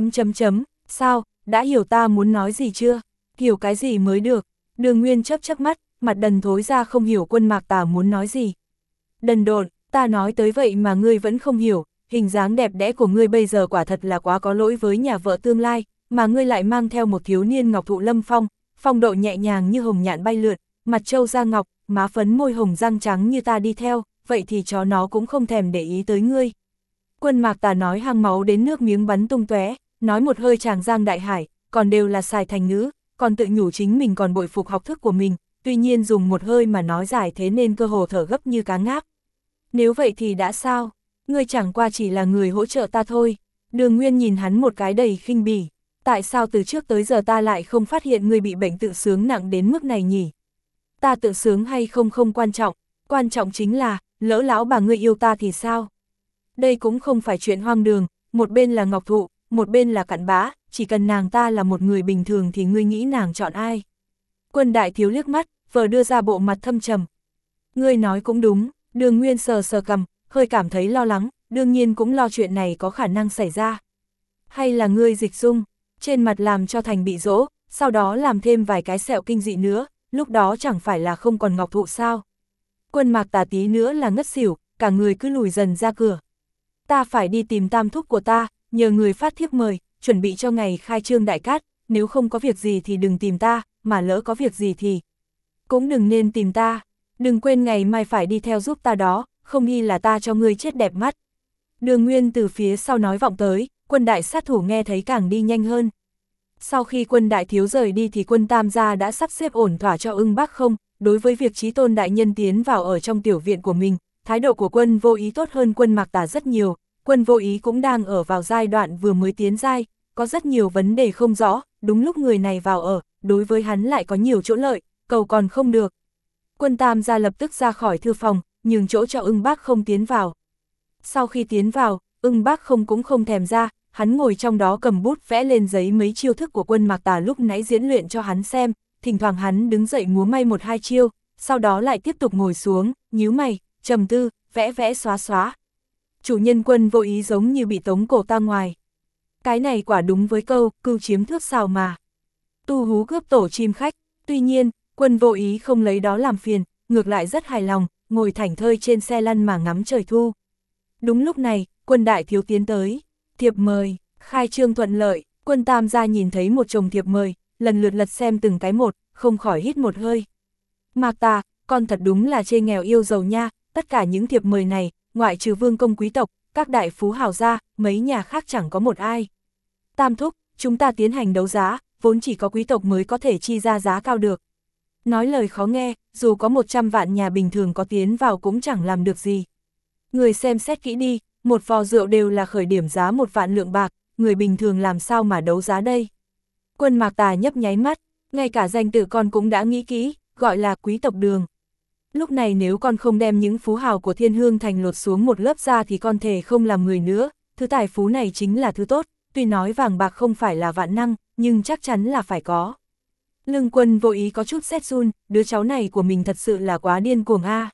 sao, đã hiểu ta muốn nói gì chưa? Hiểu cái gì mới được? Đường Nguyên chớp mắt, mặt đần thối ra không hiểu Quân Mạc Tà muốn nói gì. Đần độn, ta nói tới vậy mà ngươi vẫn không hiểu, hình dáng đẹp đẽ của ngươi bây giờ quả thật là quá có lỗi với nhà vợ tương lai, mà ngươi lại mang theo một thiếu niên ngọc thụ lâm phong, phong độ nhẹ nhàng như hồng nhạn bay lượn, mặt trâu da ngọc, má phấn môi hồng răng trắng như ta đi theo, vậy thì chó nó cũng không thèm để ý tới ngươi. Quân Mạc Tà nói hăng máu đến nước miếng bắn tung tóe, nói một hơi tràng giang đại hải, còn đều là xài thành ngữ, còn tự nhủ chính mình còn bội phục học thức của mình, tuy nhiên dùng một hơi mà nói giải thế nên cơ hồ thở gấp như cá ngáp. Nếu vậy thì đã sao? Ngươi chẳng qua chỉ là người hỗ trợ ta thôi. Đường Nguyên nhìn hắn một cái đầy khinh bỉ. Tại sao từ trước tới giờ ta lại không phát hiện ngươi bị bệnh tự sướng nặng đến mức này nhỉ? Ta tự sướng hay không không quan trọng chính là, lỡ lão bà ngươi yêu ta thì sao? Đây cũng không phải chuyện hoang đường, một bên là ngọc thụ, một bên là cặn bã, chỉ cần nàng ta là một người bình thường thì ngươi nghĩ nàng chọn ai? Quân Đại Thiếu liếc mắt, vờ đưa ra bộ mặt thâm trầm. Ngươi nói cũng đúng. Đường Nguyên sờ sờ cằm, hơi cảm thấy lo lắng, đương nhiên cũng lo chuyện này có khả năng xảy ra. Hay là ngươi dịch dung, trên mặt làm cho thành bị dỗ, sau đó làm thêm vài cái sẹo kinh dị nữa, lúc đó chẳng phải là không còn ngọc thụ sao? Quân Mạc Tà tí nữa là ngất xỉu, cả người cứ lùi dần ra cửa. Ta phải đi tìm tam thúc của ta, nhờ người phát thiếp mời, chuẩn bị cho ngày khai trương đại cát, nếu không có việc gì thì đừng tìm ta, mà lỡ có việc gì thì cũng đừng nên tìm ta. Đừng quên ngày mai phải đi theo giúp ta đó, không đi là ta cho ngươi chết đẹp mắt. Đường Nguyên từ phía sau nói vọng tới, Quân đại sát thủ nghe thấy càng đi nhanh hơn. Sau khi Quân đại thiếu rời đi thì Quân Tam gia đã sắp xếp ổn thỏa cho Ưng Bác Không, đối với việc Chí Tôn đại nhân tiến vào ở trong tiểu viện của mình, thái độ của Quân Vô Ý tốt hơn Quân Mạc Tà rất nhiều. Quân Vô Ý cũng đang ở vào giai đoạn vừa mới tiến giai, có rất nhiều vấn đề không rõ, đúng lúc người này vào ở, đối với hắn lại có nhiều chỗ lợi, cầu còn không được. Quân Tam gia lập tức ra khỏi thư phòng, nhường chỗ cho Ưng Bác Không tiến vào. Sau khi tiến vào, Ưng Bác Không cũng không thèm ra, hắn ngồi trong đó cầm bút vẽ lên giấy mấy chiêu thức của Quân Mạc Tà lúc nãy diễn luyện cho hắn xem, thỉnh thoảng hắn đứng dậy múa may một hai chiêu, sau đó lại tiếp tục ngồi xuống, nhíu mày, trầm tư, vẽ vẽ xóa xóa. Chủ nhân Quân Vô Ý giống như bị tống cổ ta ngoài. Cái này quả đúng với câu, cưu chiếm thước sào mà. Tu hú cướp tổ chim khách, tuy nhiên, Quân Vô Ý không lấy đó làm phiền, ngược lại rất hài lòng, ngồi thảnh thơi trên xe lăn mà ngắm trời thu. Đúng lúc này, Quân đại thiếu tiến tới, thiệp mời, khai trương thuận lợi, Quân Tam gia nhìn thấy một chồng thiệp mời, lần lượt lật xem từng cái một, không khỏi hít một hơi. Mạc Tà, con thật đúng là chê nghèo yêu giàu nha, tất cả những thiệp mời này, ngoại trừ vương công quý tộc, các đại phú hào gia, mấy nhà khác chẳng có một ai. Tam thúc, chúng ta tiến hành đấu giá, vốn chỉ có quý tộc mới có thể chi ra giá cao được. Nói lời khó nghe, dù có 100 vạn nhà bình thường có tiến vào cũng chẳng làm được gì. Người xem xét kỹ đi, một vò rượu đều là khởi điểm giá 1 vạn lượng bạc, người bình thường làm sao mà đấu giá đây. Quân Mạc Tà nhấp nháy mắt, ngay cả danh tự con cũng đã nghĩ kỹ, gọi là quý tộc đường. Lúc này nếu con không đem những phú hào của Thiên Hương Thành lột xuống một lớp ra thì con thể không làm người nữa, thứ tài phú này chính là thứ tốt, tuy nói vàng bạc không phải là vạn năng, nhưng chắc chắn là phải có. Lương Quân Vô Ý có chút rét run, đứa cháu này của mình thật sự là quá điên cuồng a.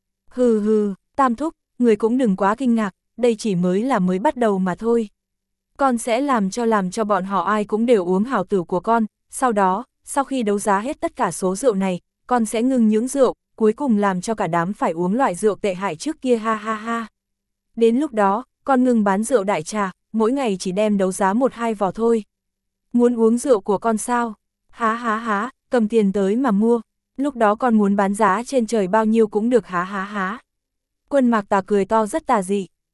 Hừ hừ, Tam thúc, người cũng đừng quá kinh ngạc, đây chỉ mới bắt đầu mà thôi. Con sẽ làm cho bọn họ ai cũng đều uống hảo tử của con, sau đó, sau khi đấu giá hết tất cả số rượu này, con sẽ ngừng những rượu, cuối cùng làm cho cả đám phải uống loại rượu tệ hại trước kia ha ha ha. Đến lúc đó, con ngừng bán rượu đại trà, mỗi ngày chỉ đem đấu giá 1-2 vò thôi. Muốn uống rượu của con sao? Há, cầm tiền tới mà mua, lúc đó con muốn bán giá trên trời bao nhiêu cũng được há. Quân Mạc Tà cười to rất tà dị,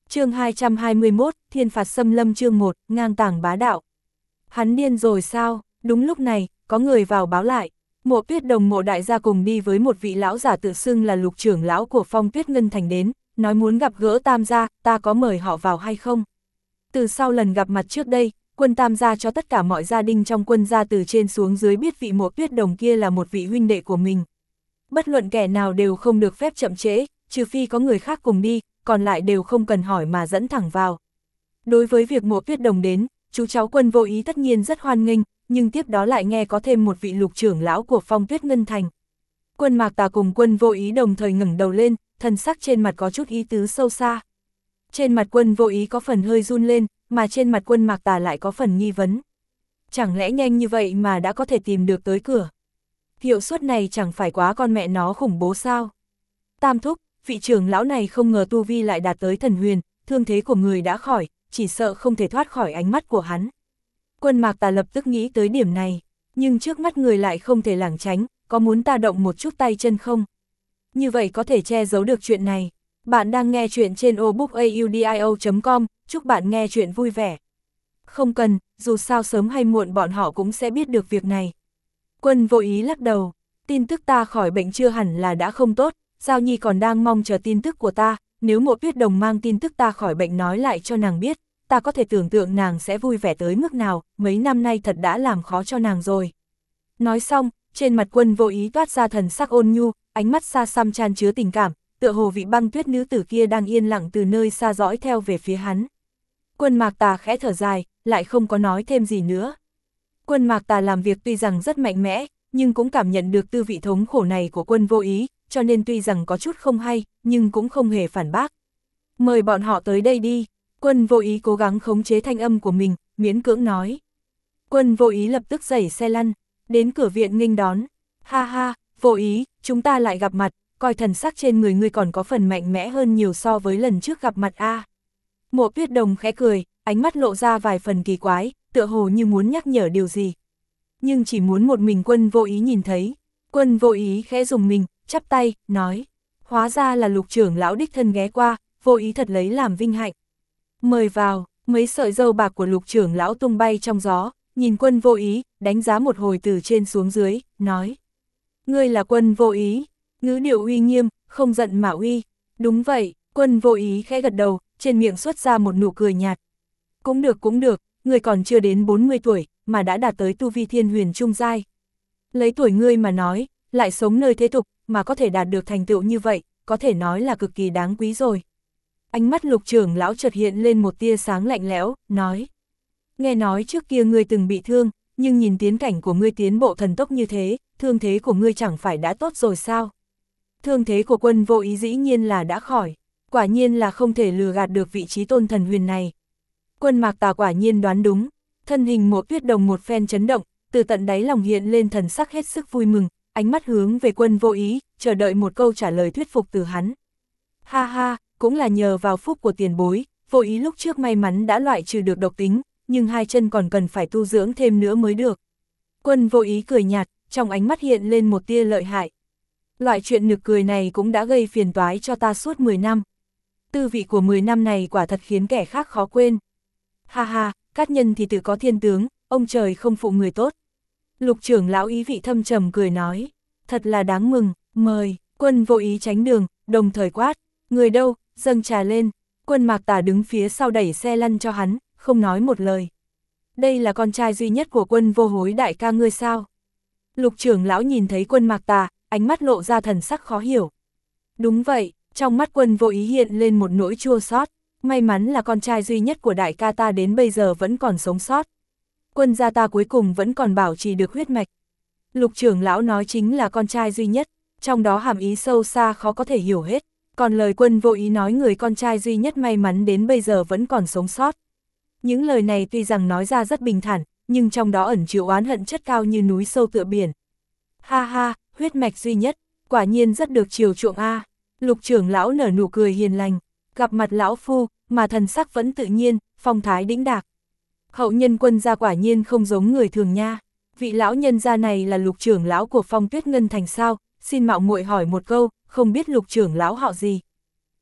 Chương 221, Thiên phạt xâm lâm chương 1, ngang tàng bá đạo. Hắn điên rồi sao? Đúng lúc này, có người vào báo lại. Mộ Tuyết Đồng Mộ đại gia cùng đi với một vị lão giả tự xưng là Lục trưởng lão của Phong Tuyết Ngân Thành đến, nói muốn gặp gỡ Tam gia, ta có mời họ vào hay không? Từ sau lần gặp mặt trước đây, quân Tam gia cho tất cả mọi gia đình trong quân gia từ trên xuống dưới biết vị Mộ Tuyết Đồng kia là một vị huynh đệ của mình. Bất luận kẻ nào đều không được phép chậm trễ, trừ phi có người khác cùng đi, còn lại đều không cần hỏi mà dẫn thẳng vào. Đối với việc Mộ Tuyết Đồng đến, chú cháu Quân Vô Ý tất nhiên rất hoan nghênh, nhưng tiếp đó lại nghe có thêm một vị Lục trưởng lão của Phong Tuyết Ngân Thành. Quân Mạc Tà cùng Quân Vô Ý đồng thời ngẩng đầu lên, thần sắc trên mặt có chút ý tứ sâu xa. Trên mặt Quân Vô Ý có phần hơi run lên, mà trên mặt Quân Mạc Tà lại có phần nghi vấn. Chẳng lẽ nhanh như vậy mà đã có thể tìm được tới cửa? Hiệu suất này chẳng phải quá con mẹ nó khủng bố sao? Tam thúc, vị trưởng lão này không ngờ tu vi lại đạt tới thần huyền, thương thế của người đã khỏi, chỉ sợ không thể thoát khỏi ánh mắt của hắn. Quân Mạc Tà lập tức nghĩ tới điểm này, nhưng trước mắt người lại không thể lảng tránh, có muốn ta động một chút tay chân không? Như vậy có thể che giấu được chuyện này. Bạn đang nghe chuyện trên obookaudio.com, chúc bạn nghe chuyện vui vẻ. Không cần, dù sao sớm hay muộn bọn họ cũng sẽ biết được việc này. Quân Vô Ý lắc đầu, tin tức ta khỏi bệnh chưa hẳn là đã không tốt, Giao Nhi còn đang mong chờ tin tức của ta, nếu Mộ Tuyết Đồng mang tin tức ta khỏi bệnh nói lại cho nàng biết, ta có thể tưởng tượng nàng sẽ vui vẻ tới mức nào, mấy năm nay thật đã làm khó cho nàng rồi. Nói xong, trên mặt Quân Vô Ý toát ra thần sắc ôn nhu, ánh mắt xa xăm tràn chứa tình cảm, tựa hồ vị băng tuyết nữ tử kia đang yên lặng từ nơi xa dõi theo về phía hắn. Quân Mạc Tà khẽ thở dài, lại không có nói thêm gì nữa. Quân Mạc Tà làm việc tuy rằng rất mạnh mẽ, nhưng cũng cảm nhận được tư vị thống khổ này của Quân Vô Ý, cho nên tuy rằng có chút không hay, nhưng cũng không hề phản bác. Mời bọn họ tới đây đi. Quân Vô Ý cố gắng khống chế thanh âm của mình, miễn cưỡng nói. Quân Vô Ý lập tức đẩy xe lăn, đến cửa viện nghênh đón. Ha ha, Vô Ý, chúng ta lại gặp mặt, coi thần sắc trên người ngươi còn có phần mạnh mẽ hơn nhiều so với lần trước gặp mặt a. Mộ Tuyết Đồng khẽ cười, ánh mắt lộ ra vài phần kỳ quái, tựa hồ như muốn nhắc nhở điều gì. Nhưng chỉ muốn một mình Quân Vô Ý nhìn thấy. Quân Vô Ý khẽ dùng mình, chắp tay, nói. Hóa ra là Lục trưởng lão đích thân ghé qua, Vô Ý thật lấy làm vinh hạnh. Mời vào, mấy sợi râu bạc của Lục trưởng lão tung bay trong gió, nhìn Quân Vô Ý, đánh giá một hồi từ trên xuống dưới, nói. Ngươi là Quân Vô Ý, ngữ điệu uy nghiêm, không giận mà uy. Đúng vậy, Quân Vô Ý khẽ gật đầu, trên miệng xuất ra một nụ cười nhạt. Cũng được, ngươi còn chưa đến 40 tuổi, mà đã đạt tới tu vi thiên huyền trung giai. Lấy tuổi ngươi mà nói, lại sống nơi thế tục, mà có thể đạt được thành tựu như vậy, có thể nói là cực kỳ đáng quý rồi. Ánh mắt Lục trưởng lão chợt hiện lên một tia sáng lạnh lẽo, nói. Nghe nói trước kia ngươi từng bị thương, nhưng nhìn tiến cảnh của ngươi tiến bộ thần tốc như thế, thương thế của ngươi chẳng phải đã tốt rồi sao? Thương thế của Quân Vô Ý dĩ nhiên là đã khỏi, quả nhiên là không thể lừa gạt được vị trí tôn thần huyền này. Quân Mạc Tà quả nhiên đoán đúng, thân hình Mộ Tuyết Đồng một phen chấn động, từ tận đáy lòng hiện lên thần sắc hết sức vui mừng, ánh mắt hướng về Quân Vô Ý, chờ đợi một câu trả lời thuyết phục từ hắn. Ha ha, cũng là nhờ vào phúc của tiền bối, Vô Ý lúc trước may mắn đã loại trừ được độc tính, nhưng hai chân còn cần phải tu dưỡng thêm nữa mới được. Quân Vô Ý cười nhạt, trong ánh mắt hiện lên một tia lợi hại. Loại chuyện nực cười này cũng đã gây phiền toái cho ta suốt 10 năm. Tư vị của 10 năm này quả thật khiến kẻ khác khó quên. Ha ha, cát nhân thì tự có thiên tướng, ông trời không phụ người tốt. Lục trưởng lão ý vị thâm trầm cười nói, thật là đáng mừng, mời. Quân Vô Ý tránh đường, đồng thời quát, người đâu, dâng trà lên. Quân Mạc Tà đứng phía sau đẩy xe lăn cho hắn, không nói một lời. Đây là con trai duy nhất của Quân Vô Hối đại ca ngươi sao? Lục trưởng lão nhìn thấy Quân Mạc Tà, ánh mắt lộ ra thần sắc khó hiểu. Đúng vậy, trong mắt Quân Vô Ý hiện lên một nỗi chua xót. May mắn là con trai duy nhất của đại ca ta đến bây giờ vẫn còn sống sót. Quân gia ta cuối cùng vẫn còn bảo trì được huyết mạch. Lục trưởng lão nói chính là con trai duy nhất, trong đó hàm ý sâu xa khó có thể hiểu hết. Còn lời Quân Vô Ý nói người con trai duy nhất may mắn đến bây giờ vẫn còn sống sót. Những lời này tuy rằng nói ra rất bình thản, nhưng trong đó ẩn chứa oán hận chất cao như núi sâu tựa biển. Ha ha, huyết mạch duy nhất, quả nhiên rất được chiều chuộng a. Lục trưởng lão nở nụ cười hiền lành, gặp mặt lão phu, mà thần sắc vẫn tự nhiên, phong thái đĩnh đạc. Hậu nhân Quân gia quả nhiên không giống người thường nha. Vị lão nhân gia này là Lục trưởng lão của Phong Tuyết Ngân Thành sao? Xin mạo muội hỏi một câu, không biết Lục trưởng lão họ gì?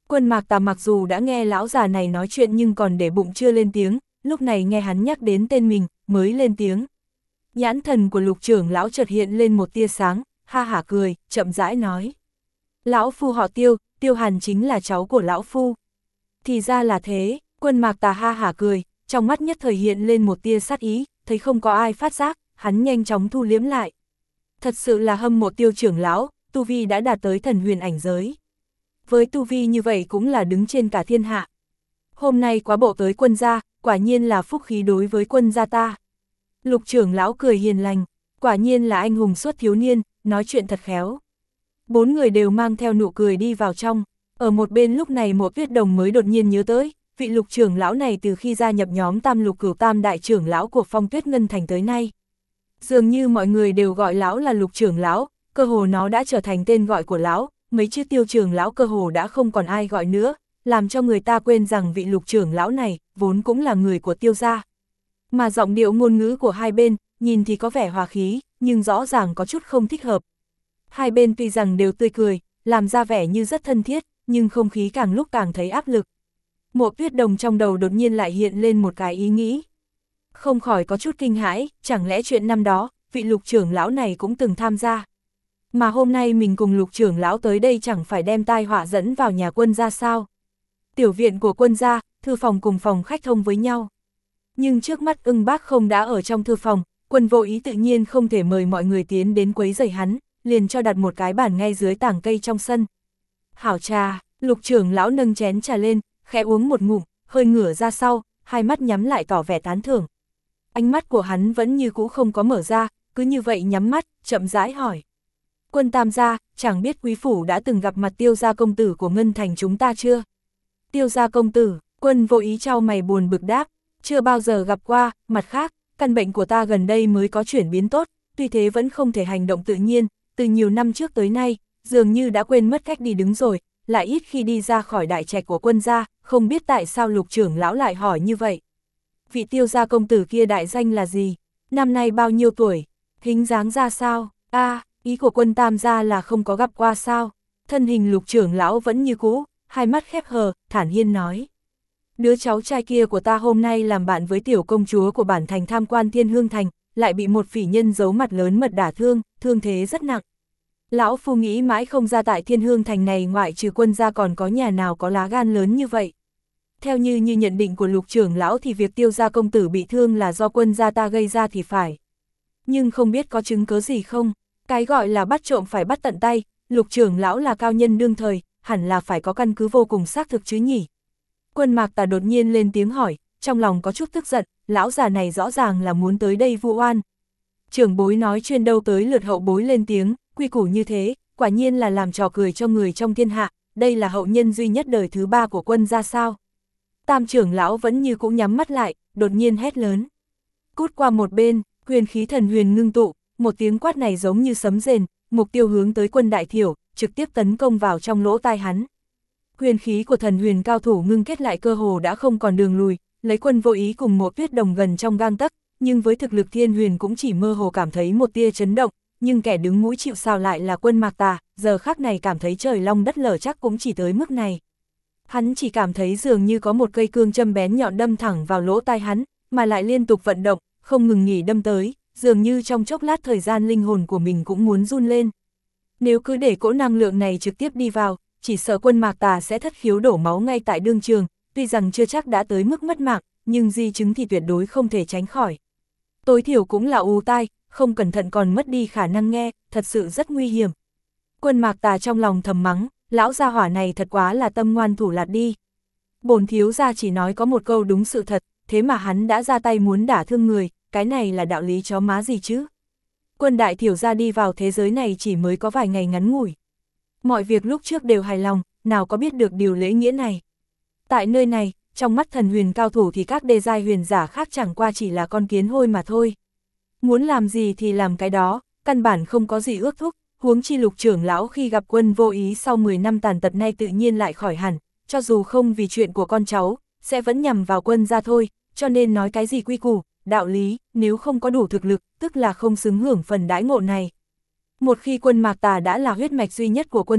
Quân Mạc Tà mặc dù đã nghe lão già này nói chuyện nhưng còn để bụng chưa lên tiếng, lúc này nghe hắn nhắc đến tên mình, mới lên tiếng. Nhãn thần của Lục trưởng lão chợt hiện lên một tia sáng, ha hả cười, chậm rãi nói. Lão phu họ Tiêu, Tiêu Hàn chính là cháu của lão phu. Thì ra là thế, Quân Mạc Tà ha hả cười, trong mắt nhất thời hiện lên một tia sát ý, thấy không có ai phát giác, hắn nhanh chóng thu liếm lại. Thật sự là hâm mộ Tiêu trưởng lão, tu vi đã đạt tới thần huyền ảnh giới. Với tu vi như vậy cũng là đứng trên cả thiên hạ. Hôm nay quá bộ tới quân gia, quả nhiên là phúc khí đối với quân gia ta. Lục trưởng lão cười hiền lành, quả nhiên là anh hùng xuất thiếu niên, nói chuyện thật khéo. Bốn người đều mang theo nụ cười đi vào trong. Ở một bên lúc này Mộ Tuyết Đồng mới đột nhiên nhớ tới, vị lục trưởng lão này từ khi gia nhập nhóm Tam Lục Cửu Tam đại trưởng lão của Phong Tuyết Ngân Thành tới nay. Dường như mọi người đều gọi lão là lục trưởng lão, cơ hồ nó đã trở thành tên gọi của lão, mấy chữ Tiêu trưởng lão cơ hồ đã không còn ai gọi nữa, làm cho người ta quên rằng vị lục trưởng lão này vốn cũng là người của Tiêu gia. Mà giọng điệu ngôn ngữ của hai bên, nhìn thì có vẻ hòa khí, nhưng rõ ràng có chút không thích hợp. Hai bên tuy rằng đều tươi cười, làm ra vẻ như rất thân thiết, nhưng không khí càng lúc càng thấy áp lực. Mộ Tuyết Đồng trong đầu đột nhiên lại hiện lên một cái ý nghĩ. Không khỏi có chút kinh hãi, chẳng lẽ chuyện năm đó, vị lục trưởng lão này cũng từng tham gia. Mà hôm nay mình cùng lục trưởng lão tới đây chẳng phải đem tai họa dẫn vào nhà quân gia sao. Tiểu viện của quân gia, thư phòng cùng phòng khách thông với nhau. Nhưng trước mắt Ưng Bác không đã ở trong thư phòng, Quân Vô Ý tự nhiên không thể mời mọi người tiến đến quấy rầy hắn, liền cho đặt một cái bàn ngay dưới tảng cây trong sân. Hảo trà, lục trưởng lão nâng chén trà lên, khẽ uống một ngụm, hơi ngửa ra sau, hai mắt nhắm lại tỏ vẻ tán thưởng. Ánh mắt của hắn vẫn như cũ không có mở ra, cứ như vậy nhắm mắt, chậm rãi hỏi. Quân Tam gia, chẳng biết quý phủ đã từng gặp mặt Tiêu gia công tử của Ngân Thành chúng ta chưa? Tiêu gia công tử, Quân Vô Ý trao mày buồn bực đáp, chưa bao giờ gặp qua, mặt khác, căn bệnh của ta gần đây mới có chuyển biến tốt, tuy thế vẫn không thể hành động tự nhiên, từ nhiều năm trước tới nay, dường như đã quên mất cách đi đứng rồi, lại ít khi đi ra khỏi đại trạch của quân gia, không biết tại sao lục trưởng lão lại hỏi như vậy. Vị Tiêu gia công tử kia đại danh là gì? Năm nay bao nhiêu tuổi? Hình dáng ra sao? Ý của Quân Tam gia là không có gặp qua sao? Thân hình lục trưởng lão vẫn như cũ, hai mắt khép hờ, thản nhiên nói. Đứa cháu trai kia của ta hôm nay làm bạn với tiểu công chúa của bản thành tham quan Thiên Hương Thành, lại bị một phỉ nhân giấu mặt lớn mật đả thương, thương thế rất nặng. Lão phu nghĩ mãi không ra tại Thiên Hương Thành này ngoại trừ quân gia còn có nhà nào có lá gan lớn như vậy. Theo như nhận định của lục trưởng lão thì việc Tiêu gia công tử bị thương là do quân gia ta gây ra thì phải. Nhưng không biết có chứng cớ gì không, cái gọi là bắt trộm phải bắt tận tay, lục trưởng lão là cao nhân đương thời, hẳn là phải có căn cứ vô cùng xác thực chứ nhỉ. Quân Mạc Tà đột nhiên lên tiếng hỏi, trong lòng có chút tức giận, lão già này rõ ràng là muốn tới đây vu oan. Trưởng bối nói chuyên đâu tới lượt hậu bối lên tiếng, quy củ như thế, quả nhiên là làm trò cười cho người trong thiên hạ, đây là hậu nhân duy nhất đời thứ ba của quân gia sao. Tam trưởng lão vẫn như cũng nhắm mắt lại, đột nhiên hét lớn. Cút qua một bên, huyền khí thần huyền ngưng tụ, một tiếng quát này giống như sấm rền, mục tiêu hướng tới Quân Đại Thiểu, trực tiếp tấn công vào trong lỗ tai hắn. Huyền khí của thần huyền cao thủ ngưng kết lại cơ hồ đã không còn đường lùi, lấy Quân Vô Ý cùng Mộ Tuyết Đồng gần trong gang tấc, nhưng với thực lực thiên huyền cũng chỉ mơ hồ cảm thấy một tia chấn động, nhưng kẻ đứng mũi chịu sào lại là Quân Mạc Tà, giờ khắc này cảm thấy trời long đất lở chắc cũng chỉ tới mức này. Hắn chỉ cảm thấy dường như có một cây cương châm bén nhọn đâm thẳng vào lỗ tai hắn, mà lại liên tục vận động, không ngừng nghỉ đâm tới, dường như trong chốc lát thời gian linh hồn của mình cũng muốn run lên. Nếu cứ để cỗ năng lượng này trực tiếp đi vào, chỉ sợ Quân Mạc Tà sẽ thất khiếu đổ máu ngay tại đương trường, tuy rằng chưa chắc đã tới mức mất mạng, nhưng di chứng thì tuyệt đối không thể tránh khỏi. Tối thiểu cũng là ù tai, không cẩn thận còn mất đi khả năng nghe, thật sự rất nguy hiểm. Quân Mạc Tà trong lòng thầm mắng, lão gia hỏa này thật quá là tâm ngoan thủ lạt đi. Bổn thiếu gia chỉ nói có một câu đúng sự thật, thế mà hắn đã ra tay muốn đả thương người, cái này là đạo lý chó má gì chứ? Quân Đại Thiểu gia đi vào thế giới này chỉ mới có vài ngày ngắn ngủi. Mọi việc lúc trước đều hài lòng, nào có biết được điều lễ nghĩa này. Tại nơi này, trong mắt thần huyền cao thủ thì các đê giai huyền giả khác chẳng qua chỉ là con kiến hôi mà thôi. Muốn làm gì thì làm cái đó, căn bản không có gì ước thúc, huống chi lục trưởng lão khi gặp Quân Vô Ý sau 10 năm tàn tật nay tự nhiên lại khỏi hẳn, cho dù không vì chuyện của con cháu, sẽ vẫn nhằm vào quân gia thôi, cho nên nói cái gì quy củ, đạo lý, nếu không có đủ thực lực, tức là không xứng hưởng phần đãi ngộ này. Một khi Quân Mạc Tà đã là huyết mạch duy nhất của quân gia,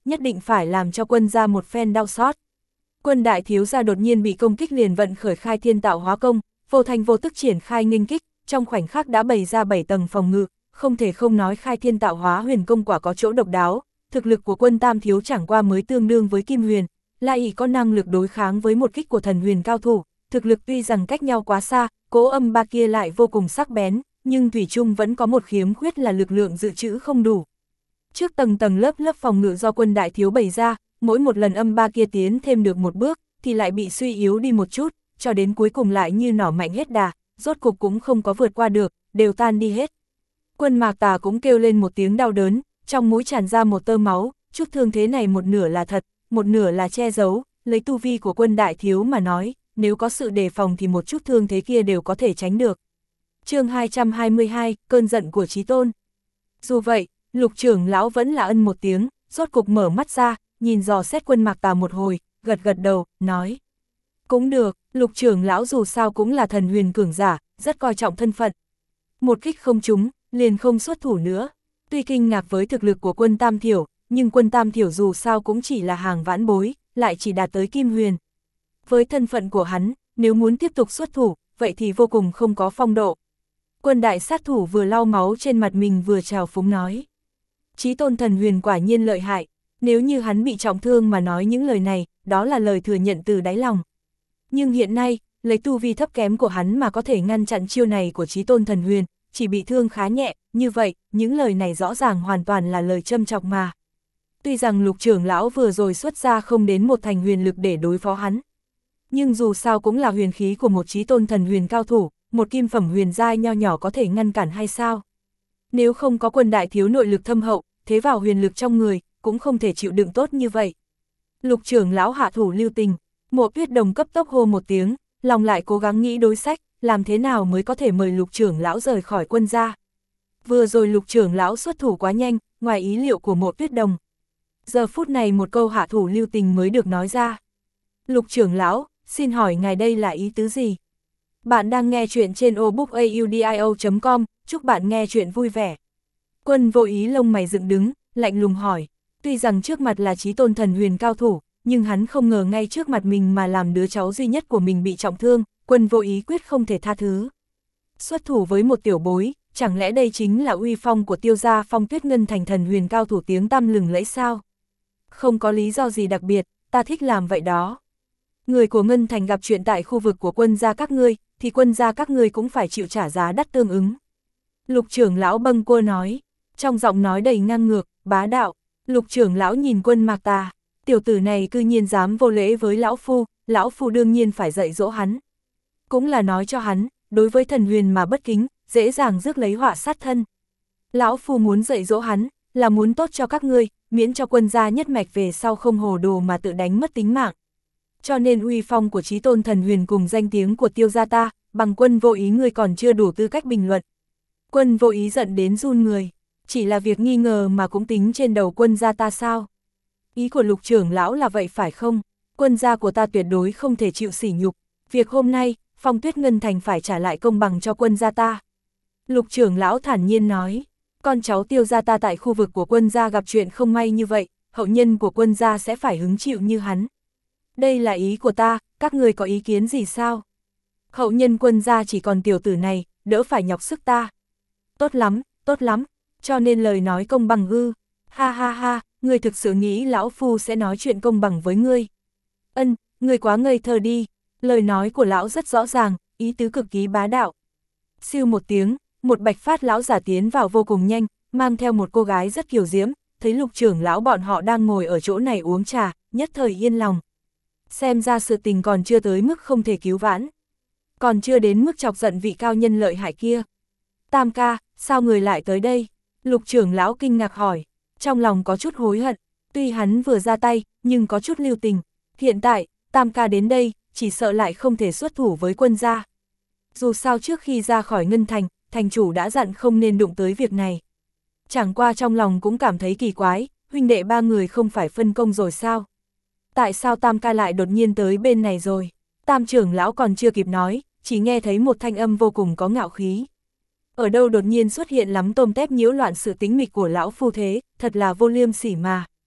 nhất định phải làm cho quân gia một phen đau xót. Quân đại thiếu gia đột nhiên bị công kích liền vận khởi khai thiên tạo hóa công, vô thành vô tức triển khai nghênh kích, trong khoảnh khắc đã bày ra 7 tầng phòng ngự, không thể không nói khai thiên tạo hóa huyền công quả có chỗ độc đáo, thực lực của quân tam thiếu chẳng qua mới tương đương với kim huyền, lại ỷ có năng lực đối kháng với một kích của thần huyền cao thủ, thực lực tuy rằng cách nhau quá xa, cỗ âm ba kia lại vô cùng sắc bén, nhưng thủy chung vẫn có một khiếm khuyết là lực lượng dự trữ không đủ. Trước tầng tầng lớp lớp phòng ngự do quân đại thiếu bày ra, mỗi một lần âm ba kia tiến thêm được một bước, thì lại bị suy yếu đi một chút, cho đến cuối cùng lại như nỏ mạnh hết đà, rốt cục cũng không có vượt qua được, đều tan đi hết. Quân Mạc Tà cũng kêu lên một tiếng đau đớn, trong mũi tràn ra một tơ máu, chút thương thế này một nửa là thật, một nửa là che giấu, lấy tu vi của quân đại thiếu mà nói, nếu có sự đề phòng thì một chút thương thế kia đều có thể tránh được. Chương 222, cơn giận của Chí Tôn. Dù vậy, Lục trưởng lão vẫn là ân một tiếng, rốt cục mở mắt ra, nhìn dò xét quân Mạc Tà một hồi, gật gật đầu, nói. Cũng được, Lục trưởng lão dù sao cũng là thần huyền cường giả, rất coi trọng thân phận. Một kích không trúng, liền không xuất thủ nữa. Tuy kinh ngạc với thực lực của quân Tam Thiểu, nhưng quân Tam Thiểu dù sao cũng chỉ là hàng vãn bối, lại chỉ đạt tới kim huyền. Với thân phận của hắn, nếu muốn tiếp tục xuất thủ, vậy thì vô cùng không có phong độ. Quân đại sát thủ vừa lau máu trên mặt mình vừa trào phúng nói. Chí Tôn thần huyền quả nhiên lợi hại, nếu như hắn bị trọng thương mà nói những lời này, đó là lời thừa nhận từ đáy lòng. Nhưng hiện nay, lấy tu vi thấp kém của hắn mà có thể ngăn chặn chiêu này của Chí Tôn thần huyền, chỉ bị thương khá nhẹ, như vậy, những lời này rõ ràng hoàn toàn là lời châm chọc mà. Tuy rằng Lục trưởng lão vừa rồi xuất ra không đến một thành huyền lực để đối phó hắn, nhưng dù sao cũng là huyền khí của một Chí Tôn thần huyền cao thủ, một kim phẩm huyền giai nho nhỏ có thể ngăn cản hay sao? Nếu không có quân đại thiếu nội lực thâm hậu, thế vào huyền lực trong người, cũng không thể chịu đựng tốt như vậy. Lục trưởng lão hạ thủ lưu tình, Mộ Tuyết Đồng cấp tốc hô một tiếng, lòng lại cố gắng nghĩ đối sách, làm thế nào mới có thể mời Lục trưởng lão rời khỏi quân gia. Vừa rồi Lục trưởng lão xuất thủ quá nhanh, ngoài ý liệu của Mộ Tuyết Đồng. Giờ phút này một câu hạ thủ lưu tình mới được nói ra. Lục trưởng lão, xin hỏi ngài đây là ý tứ gì? Bạn đang nghe chuyện trên obookaudio.com, chúc bạn nghe chuyện vui vẻ. Quân Vô Ý lông mày dựng đứng, lạnh lùng hỏi. Tuy rằng trước mặt là Chí Tôn thần huyền cao thủ, nhưng hắn không ngờ ngay trước mặt mình mà làm đứa cháu duy nhất của mình bị trọng thương, Quân Vô Ý quyết không thể tha thứ. Xuất thủ với một tiểu bối, chẳng lẽ đây chính là uy phong của Tiêu gia Phong Tuyết Ngân thành thần huyền cao thủ tiếng tăm lừng lẫy sao? Không có lý do gì đặc biệt, ta thích làm vậy đó. Người của Ngân thành gặp chuyện tại khu vực của quân gia các ngươi, thì quân gia các ngươi cũng phải chịu trả giá đắt tương ứng. Lục trưởng lão bâng quơ nói, trong giọng nói đầy ngang ngược, bá đạo. Lục trưởng lão nhìn Quân Mạc Tà, tiểu tử này cư nhiên dám vô lễ với lão phu đương nhiên phải dạy dỗ hắn. Cũng là nói cho hắn, đối với thần huyền mà bất kính, dễ dàng rước lấy họa sát thân. Lão phu muốn dạy dỗ hắn, là muốn tốt cho các ngươi, miễn cho quân gia nhất mạch về sau không hồ đồ mà tự đánh mất tính mạng. Cho nên uy phong của Chí Tôn thần huyền cùng danh tiếng của Tiêu gia ta, bằng Quân Vô Ý ngươi còn chưa đủ tư cách bình luận. Quân Vô Ý giận đến run người, chỉ là việc nghi ngờ mà cũng tính trên đầu quân gia ta sao? Ý của Lục trưởng lão là vậy phải không? Quân gia của ta tuyệt đối không thể chịu sỉ nhục, việc hôm nay, Phong Tuyết Ngân thành phải trả lại công bằng cho quân gia ta. Lục trưởng lão thản nhiên nói, con cháu Tiêu gia ta tại khu vực của quân gia gặp chuyện không may như vậy, hậu nhân của quân gia sẽ phải hứng chịu như hắn. Đây là ý của ta, các người có ý kiến gì sao? Hậu nhân quân gia chỉ còn tiểu tử này, đỡ phải nhọc sức ta. Tốt lắm, cho nên lời nói công bằng ư. Ha ha ha, ngươi thực sự nghĩ lão phu sẽ nói chuyện công bằng với ngươi. Ngươi quá ngây thơ đi. Lời nói của lão rất rõ ràng, ý tứ cực kỳ bá đạo. Siêu một tiếng, một bạch phát lão giả tiến vào vô cùng nhanh, mang theo một cô gái rất kiều diễm, thấy Lục trưởng lão bọn họ đang ngồi ở chỗ này uống trà, nhất thời yên lòng. Xem ra sự tình còn chưa tới mức không thể cứu vãn. Còn chưa đến mức chọc giận vị cao nhân lợi hại kia. Tam ca, sao người lại tới đây? Lục trưởng lão kinh ngạc hỏi, trong lòng có chút hối hận, tuy hắn vừa ra tay, nhưng có chút lưu tình. Hiện tại, Tam ca đến đây, chỉ sợ lại không thể xuất thủ với quân gia. Dù sao trước khi ra khỏi Ngân thành, thành chủ đã dặn không nên đụng tới việc này. Chẳng qua trong lòng cũng cảm thấy kỳ quái, huynh đệ ba người không phải phân công rồi sao? Tại sao Tam ca lại đột nhiên tới bên này rồi? Tam trưởng lão còn chưa kịp nói, chỉ nghe thấy một thanh âm vô cùng có ngạo khí. Ở đâu đột nhiên xuất hiện lắm tôm tép nhiễu loạn sự tính mịch của lão phu thế, thật là vô liêm sỉ mà.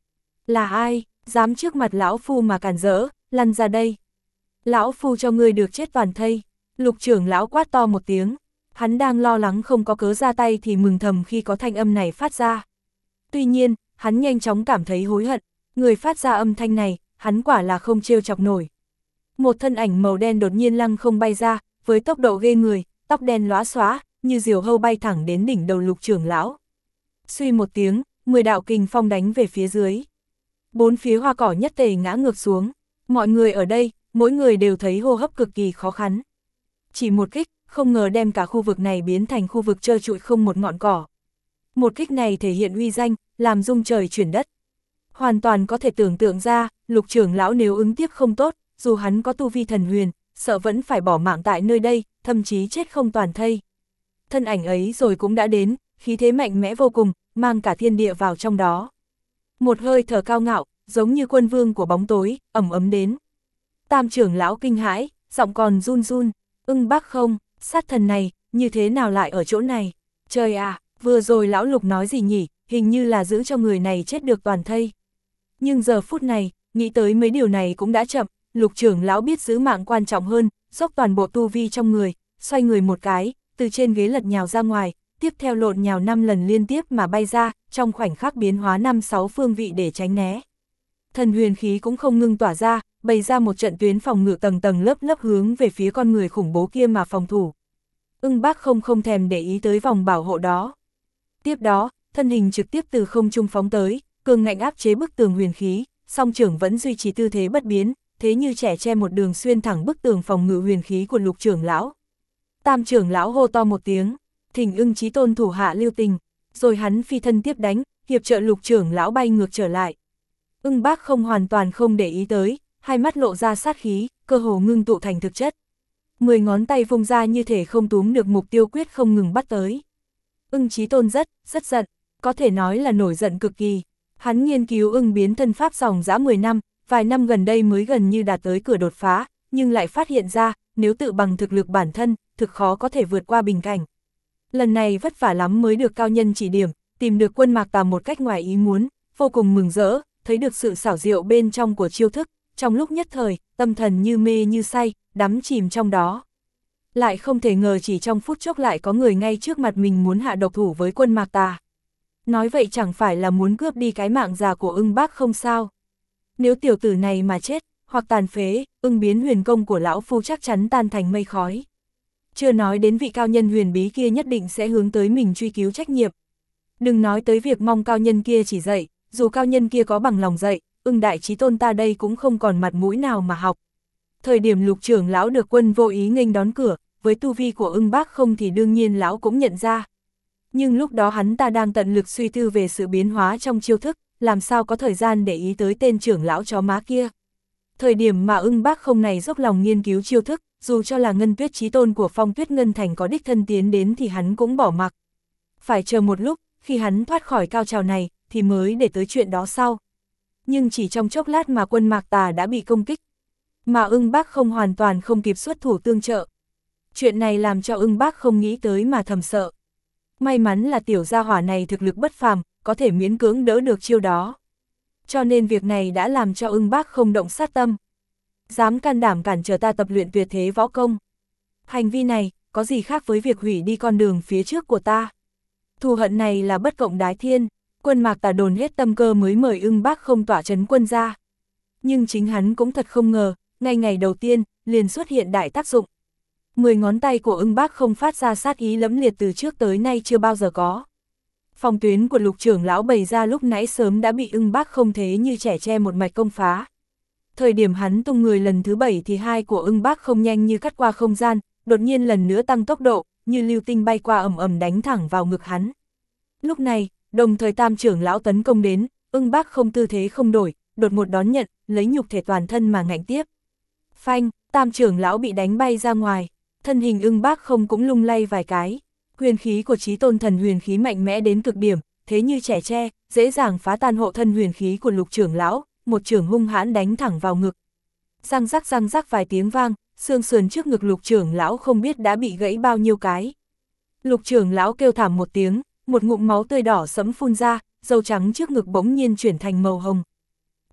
Là ai, dám trước mặt lão phu mà cản rỡ, lăn ra đây. Lão phu cho ngươi được chết toàn thây. Lục trưởng lão quát to một tiếng. Hắn đang lo lắng không có cớ ra tay thì mừng thầm khi có thanh âm này phát ra. Tuy nhiên, hắn nhanh chóng cảm thấy hối hận. Người phát ra âm thanh này, hắn quả là không trêu chọc nổi. Một thân ảnh màu đen đột nhiên lăng không bay ra, với tốc độ ghê người, tóc đen lóa xóa, như diều hâu bay thẳng đến đỉnh đầu lục trưởng lão. Suy một tiếng, 10 đạo kình phong đánh về phía dưới. Bốn phía hoa cỏ nhất tề ngã ngược xuống. Mọi người ở đây, mỗi người đều thấy hô hấp cực kỳ khó khăn. Chỉ một kích, không ngờ đem cả khu vực này biến thành khu vực trơ trụi không một ngọn cỏ. Một kích này thể hiện uy danh, làm rung trời chuyển đất. Hoàn toàn có thể tưởng tượng ra, lục trưởng lão nếu ứng tiếp không tốt, dù hắn có tu vi thần huyền, sợ vẫn phải bỏ mạng tại nơi đây, thậm chí chết không toàn thây. Thân ảnh ấy rồi cũng đã đến, khí thế mạnh mẽ vô cùng, mang cả thiên địa vào trong đó. Một hơi thở cao ngạo, giống như quân vương của bóng tối, ầm ấm đến. Tam trưởng lão kinh hãi, giọng còn run run, Ưng Bác Không, sát thần này, như thế nào lại ở chỗ này? Trời à, vừa rồi lão lục nói gì nhỉ, hình như là giữ cho người này chết được toàn thây. Nhưng giờ phút này, nghĩ tới mấy điều này cũng đã chậm, lục trưởng lão biết giữ mạng quan trọng hơn, dốc toàn bộ tu vi trong người, xoay người một cái, từ trên ghế lật nhào ra ngoài, tiếp theo lộn nhào 5 lần liên tiếp mà bay ra, trong khoảnh khắc biến hóa 5-6 phương vị để tránh né. Thần huyền khí cũng không ngưng tỏa ra, bày ra một trận tuyến phòng ngự tầng tầng lớp lớp hướng về phía con người khủng bố kia mà phòng thủ. Ưng Bác không thèm để ý tới vòng bảo hộ đó. Tiếp đó, thân hình trực tiếp từ không trung phóng tới, cường ngạnh áp chế bức tường huyền khí, song trưởng vẫn duy trì tư thế bất biến, thế như trẻ che một đường xuyên thẳng bức tường phòng ngự huyền khí của lục trưởng lão. Tam trưởng lão hô to một tiếng, thỉnh Ưng Chí Tôn thủ hạ lưu tình, rồi hắn phi thân tiếp đánh, hiệp trợ lục trưởng lão bay ngược trở lại. Ưng Bác không hoàn toàn không để ý tới, hai mắt lộ ra sát khí, cơ hồ ngưng tụ thành thực chất. 10 ngón tay vung ra như thể không túm được mục tiêu, quyết không ngừng bắt tới. Ưng Chí Tôn rất giận, có thể nói là nổi giận cực kỳ. Hắn nghiên cứu ưng biến thân pháp dòng dã 10 năm, vài năm gần đây mới gần như đạt tới cửa đột phá, nhưng lại phát hiện ra, nếu tự bằng thực lực bản thân, thực khó có thể vượt qua bình cảnh. Lần này vất vả lắm mới được cao nhân chỉ điểm, tìm được Quân Mạc Tà một cách ngoài ý muốn, vô cùng mừng rỡ, thấy được sự xảo diệu bên trong của chiêu thức, trong lúc nhất thời, tâm thần như mê như say, đắm chìm trong đó. Lại không thể ngờ chỉ trong phút chốc lại có người ngay trước mặt mình muốn hạ độc thủ với Quân Mạc Tà. Nói vậy chẳng phải là muốn cướp đi cái mạng già của Ưng Bác không sao? Nếu tiểu tử này mà chết, hoặc tàn phế, Ưng biến huyền công của lão phu chắc chắn tan thành mây khói. Chưa nói đến vị cao nhân huyền bí kia nhất định sẽ hướng tới mình truy cứu trách nhiệm. Đừng nói tới việc mong cao nhân kia chỉ dạy, dù cao nhân kia có bằng lòng dạy, Ưng đại chí tôn ta đây cũng không còn mặt mũi nào mà học. Thời điểm lục trưởng lão được Quân vô ý nghênh đón cửa, với tu vi của Ưng Bác không thì đương nhiên lão cũng nhận ra. Nhưng lúc đó hắn ta đang tận lực suy tư về sự biến hóa trong chiêu thức, làm sao có thời gian để ý tới tên trưởng lão chó má kia. Thời điểm mà Ưng Bác không này dốc lòng nghiên cứu chiêu thức, dù cho là Ngân Tuyết chí tôn của Phong Tuyết Ngân Thành có đích thân tiến đến thì hắn cũng bỏ mặc. Phải chờ một lúc, khi hắn thoát khỏi cao trào này, thì mới để tới chuyện đó sau. Nhưng chỉ trong chốc lát mà Quân Mạc Tà đã bị công kích, mà Ưng Bác không hoàn toàn không kịp xuất thủ tương trợ. Chuyện này làm cho Ưng Bác không nghĩ tới mà thầm sợ. May mắn là tiểu gia hỏa này thực lực bất phàm, có thể miễn cưỡng đỡ được chiêu đó. Cho nên việc này đã làm cho Ưng Bác không động sát tâm. Dám can đảm cản trở ta tập luyện tuyệt thế võ công. Hành vi này, có gì khác với việc hủy đi con đường phía trước của ta. Thù hận này là bất cộng đái thiên, Quân Mạc Tà đồn hết tâm cơ mới mời Ưng Bác không tỏa trấn quân ra. Nhưng chính hắn cũng thật không ngờ, ngay ngày đầu tiên, liền xuất hiện đại tác dụng. 10 ngón tay của Ưng Bác không phát ra sát ý lẫm liệt từ trước tới nay chưa bao giờ có. Phòng tuyến của lục trưởng lão bày ra lúc nãy sớm đã bị Ưng Bác không thế như trẻ tre một mạch công phá. Thời điểm hắn tung người lần thứ 7 thì hai của Ưng Bác không nhanh như cắt qua không gian, đột nhiên lần nữa tăng tốc độ, như lưu tinh bay qua ầm ầm đánh thẳng vào ngực hắn. Lúc này, đồng thời tam trưởng lão tấn công đến, Ưng Bác không tư thế không đổi, đột một đón nhận, lấy nhục thể toàn thân mà ngạnh tiếp. Phanh, tam trưởng lão bị đánh bay ra ngoài, thân hình Ưng Bác không cũng lung lay vài cái. Huyền khí của chí tôn thần huyền khí mạnh mẽ đến cực điểm, thế như trẻ tre, dễ dàng phá tan hộ thân huyền khí của lục trưởng lão, một chưởng hung hãn đánh thẳng vào ngực. Răng rắc vài tiếng vang, xương sườn trước ngực lục trưởng lão không biết đã bị gãy bao nhiêu cái. Lục trưởng lão kêu thảm một tiếng, một ngụm máu tươi đỏ sẫm phun ra, dâu trắng trước ngực bỗng nhiên chuyển thành màu hồng.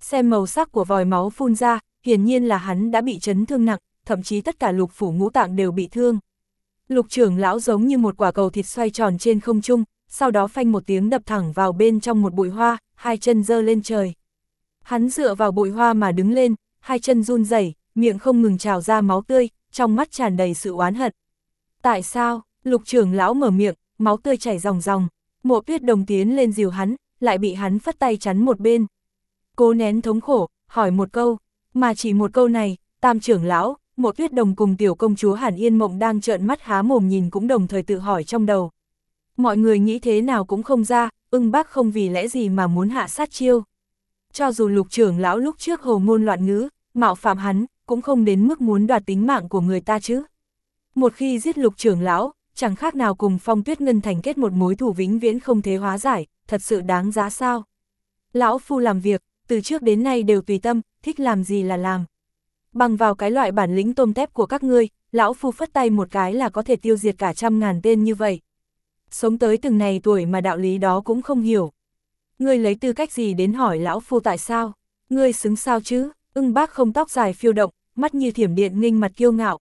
Xem màu sắc của vòi máu phun ra, hiển nhiên là hắn đã bị chấn thương nặng, thậm chí tất cả lục phủ ngũ tạng đều bị thương. Lục trưởng lão giống như một quả cầu thịt xoay tròn trên không trung, sau đó phanh một tiếng đập thẳng vào bên trong một bụi hoa, hai chân giơ lên trời. Hắn dựa vào bụi hoa mà đứng lên, hai chân run rẩy, miệng không ngừng trào ra máu tươi, trong mắt tràn đầy sự oán hận. Tại sao? Lục trưởng lão mở miệng, máu tươi chảy ròng ròng. Mộ Tuyết Đồng tiến lên dìu hắn, lại bị hắn phất tay chắn một bên. Cố nén thống khổ, hỏi một câu, mà chỉ một câu này, Tam trưởng lão, Mộ Tuyết Đồng cùng tiểu công chúa Hàn Yên Mộng đang trợn mắt há mồm nhìn cũng đồng thời tự hỏi trong đầu. Mọi người nghĩ thế nào cũng không ra, Ưng Bác không vì lẽ gì mà muốn hạ sát chiêu. Cho dù lục trưởng lão lúc trước hồ ngôn loạn ngữ, mạo phạm hắn, cũng không đến mức muốn đoạt tính mạng của người ta chứ. Một khi giết lục trưởng lão, chẳng khác nào cùng Phong Tuyết Ngân Thành kết một mối thù vĩnh viễn không thể hóa giải, thật sự đáng giá sao. Lão phu làm việc, từ trước đến nay đều tùy tâm, thích làm gì là làm. Bằng vào cái loại bản lĩnh tôm tép của các ngươi, lão phu phất tay một cái là có thể tiêu diệt cả 100.000 tên như vậy. Sống tới từng này tuổi mà đạo lý đó cũng không hiểu. Ngươi lấy tư cách gì đến hỏi lão phu tại sao? Ngươi xứng sao chứ? Ưng Bác không tóc dài phiêu động, mắt như thiểm điện nghênh mặt kiêu ngạo.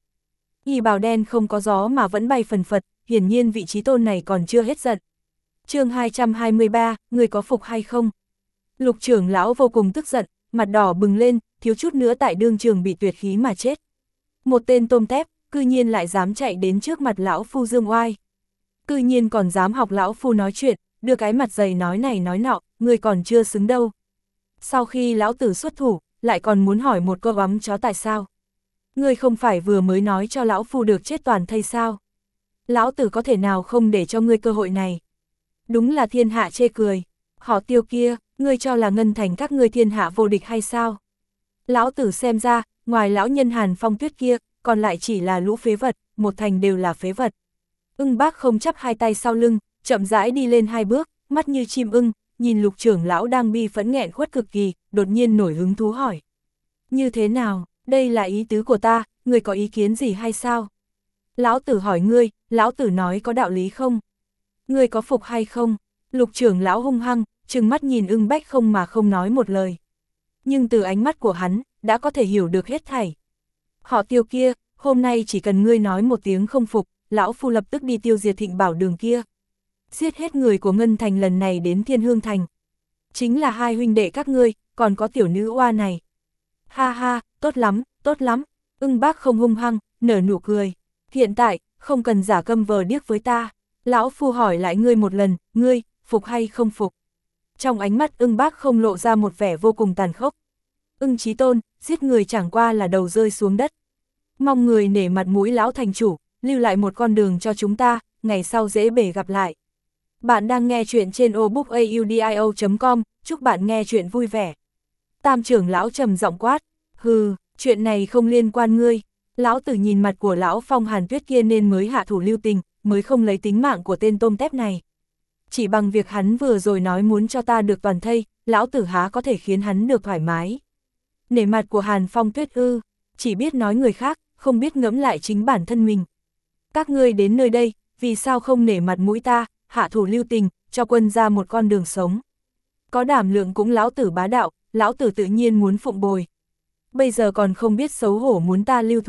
Y bào đen không có gió mà vẫn bay phần phật, hiển nhiên vị trí tôn này còn chưa hết giận. Chương 223, ngươi có phục hay không? Lục trưởng lão vô cùng tức giận, mặt đỏ bừng lên, thiếu chút nữa tại đương trường bị tuyệt khí mà chết. Một tên tôm tép, cư nhiên lại dám chạy đến trước mặt lão phu dương oai. Cư nhiên còn dám học lão phu nói chuyện, đưa cái mặt dày nói này nói nọ, ngươi còn chưa xứng đâu. Sau khi lão tử xuất thủ, lại còn muốn hỏi một câu ấm chó tại sao? Ngươi không phải vừa mới nói cho lão phu được chết toàn thây sao? Lão tử có thể nào không để cho ngươi cơ hội này? Đúng là thiên hạ chê cười. Họ Tiêu kia, ngươi cho là Ngân Thành các ngươi thiên hạ vô địch hay sao? Lão tử xem ra, ngoài lão nhân Hàn Phong Tuyết kia, còn lại chỉ là lũ phế vật, một thành đều là phế vật. Ưng Bác không chắp hai tay sau lưng, chậm rãi đi lên hai bước, mắt như chim ưng, nhìn lục trưởng lão đang bi phẫn nghẹn khuất cực kỳ, đột nhiên nổi hứng thú hỏi. Như thế nào, đây là ý tứ của ta, ngươi có ý kiến gì hay sao? Lão tử hỏi ngươi, lão tử nói có đạo lý không? Ngươi có phục hay không? Lục trưởng lão hung hăng, trừng mắt nhìn Ưng Bách không mà không nói một lời. Nhưng từ ánh mắt của hắn, đã có thể hiểu được hết thảy. Họ Tiêu kia, hôm nay chỉ cần ngươi nói một tiếng không phục, lão phu lập tức đi tiêu diệt Thịnh Bảo Đường kia. Giết hết người của Ngân Thành lần này đến Thiên Hương Thành. Chính là hai huynh đệ các ngươi, còn có tiểu nữ oa này. Ha ha, tốt lắm, tốt lắm. Ưng Bác không hung hăng, nở nụ cười. Hiện tại, không cần giả câm vờ điếc với ta. Lão phu hỏi lại ngươi một lần, ngươi, phục hay không phục? Trong ánh mắt Ưng Bác không lộ ra một vẻ vô cùng tàn khốc. Ưng Chí Tôn, giết người chẳng qua là đầu rơi xuống đất. Mong người nể mặt mũi lão thành chủ, lưu lại một con đường cho chúng ta, ngày sau dễ bề gặp lại. Bạn đang nghe chuyện trên obookaudio.com, chúc bạn nghe chuyện vui vẻ. Tam trưởng lão trầm giọng quát, hừ, chuyện này không liên quan ngươi. Lão tử nhìn mặt của lão Phong Hàn Tuyết kia nên mới hạ thủ lưu tình, mới không lấy tính mạng của tên tôm tép này. Chỉ bằng việc hắn vừa rồi nói muốn cho ta được toàn thây, lão tử há có thể khiến hắn được thoải mái. Nể mặt của Hàn Phong Tuyết ư, chỉ biết nói người khác, không biết ngẫm lại chính bản thân mình. Các ngươi đến nơi đây, vì sao không nể mặt mũi ta, hạ thủ lưu tình, cho quân ra một con đường sống. Có đảm lượng cũng lão tử bá đạo, lão tử tự nhiên muốn phụng bồi. Bây giờ còn không biết xấu hổ muốn ta lưu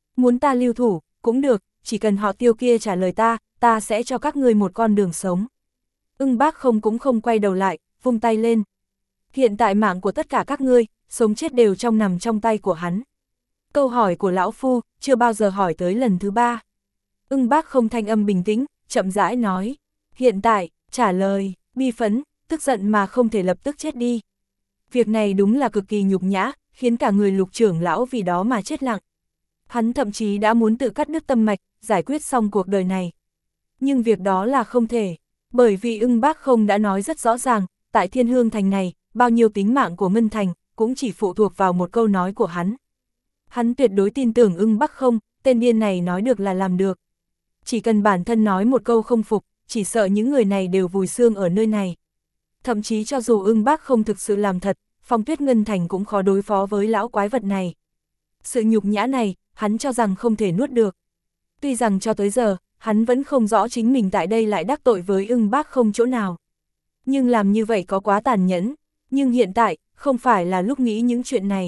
thủ, cũng được, chỉ cần họ Tiêu kia trả lời ta sẽ cho các ngươi một con đường sống. Ưng Bác không cũng không quay đầu lại, vung tay lên. Hiện tại mạng của tất cả các ngươi, sống chết đều nằm trong tay của hắn. Câu hỏi của lão phu, chưa bao giờ hỏi tới lần thứ 3. Ưng Bác không thanh âm bình tĩnh, chậm rãi nói. Hiện tại, trả lời, bi phẫn, tức giận mà không thể lập tức chết đi. Việc này đúng là cực kỳ nhục nhã, khiến cả người lục trưởng lão vì đó mà chết lặng. Hắn thậm chí đã muốn tự cắt đứt tâm mạch, giải quyết xong cuộc đời này. Nhưng việc đó là không thể, bởi vì Ưng Bác không đã nói rất rõ ràng, tại Thiên Hương Thành này, bao nhiêu tính mạng của Ngân Thành, cũng chỉ phụ thuộc vào một câu nói của hắn. Hắn tuyệt đối tin tưởng Ưng Bác không, tên điên này nói được là làm được. Chỉ cần bản thân nói một câu không phục, chỉ sợ những người này đều vùi xương ở nơi này. Thậm chí cho dù Ưng Bác không thực sự làm thật, Phong Tuyết Ngân Thành cũng khó đối phó với lão quái vật này. Sự nhục nhã này, hắn cho rằng không thể nuốt được. Tuy rằng cho tới giờ, hắn vẫn không rõ chính mình tại đây lại đắc tội với Ưng Bác không chỗ nào. Nhưng làm như vậy có quá tàn nhẫn. Nhưng hiện tại, không phải là lúc nghĩ những chuyện này.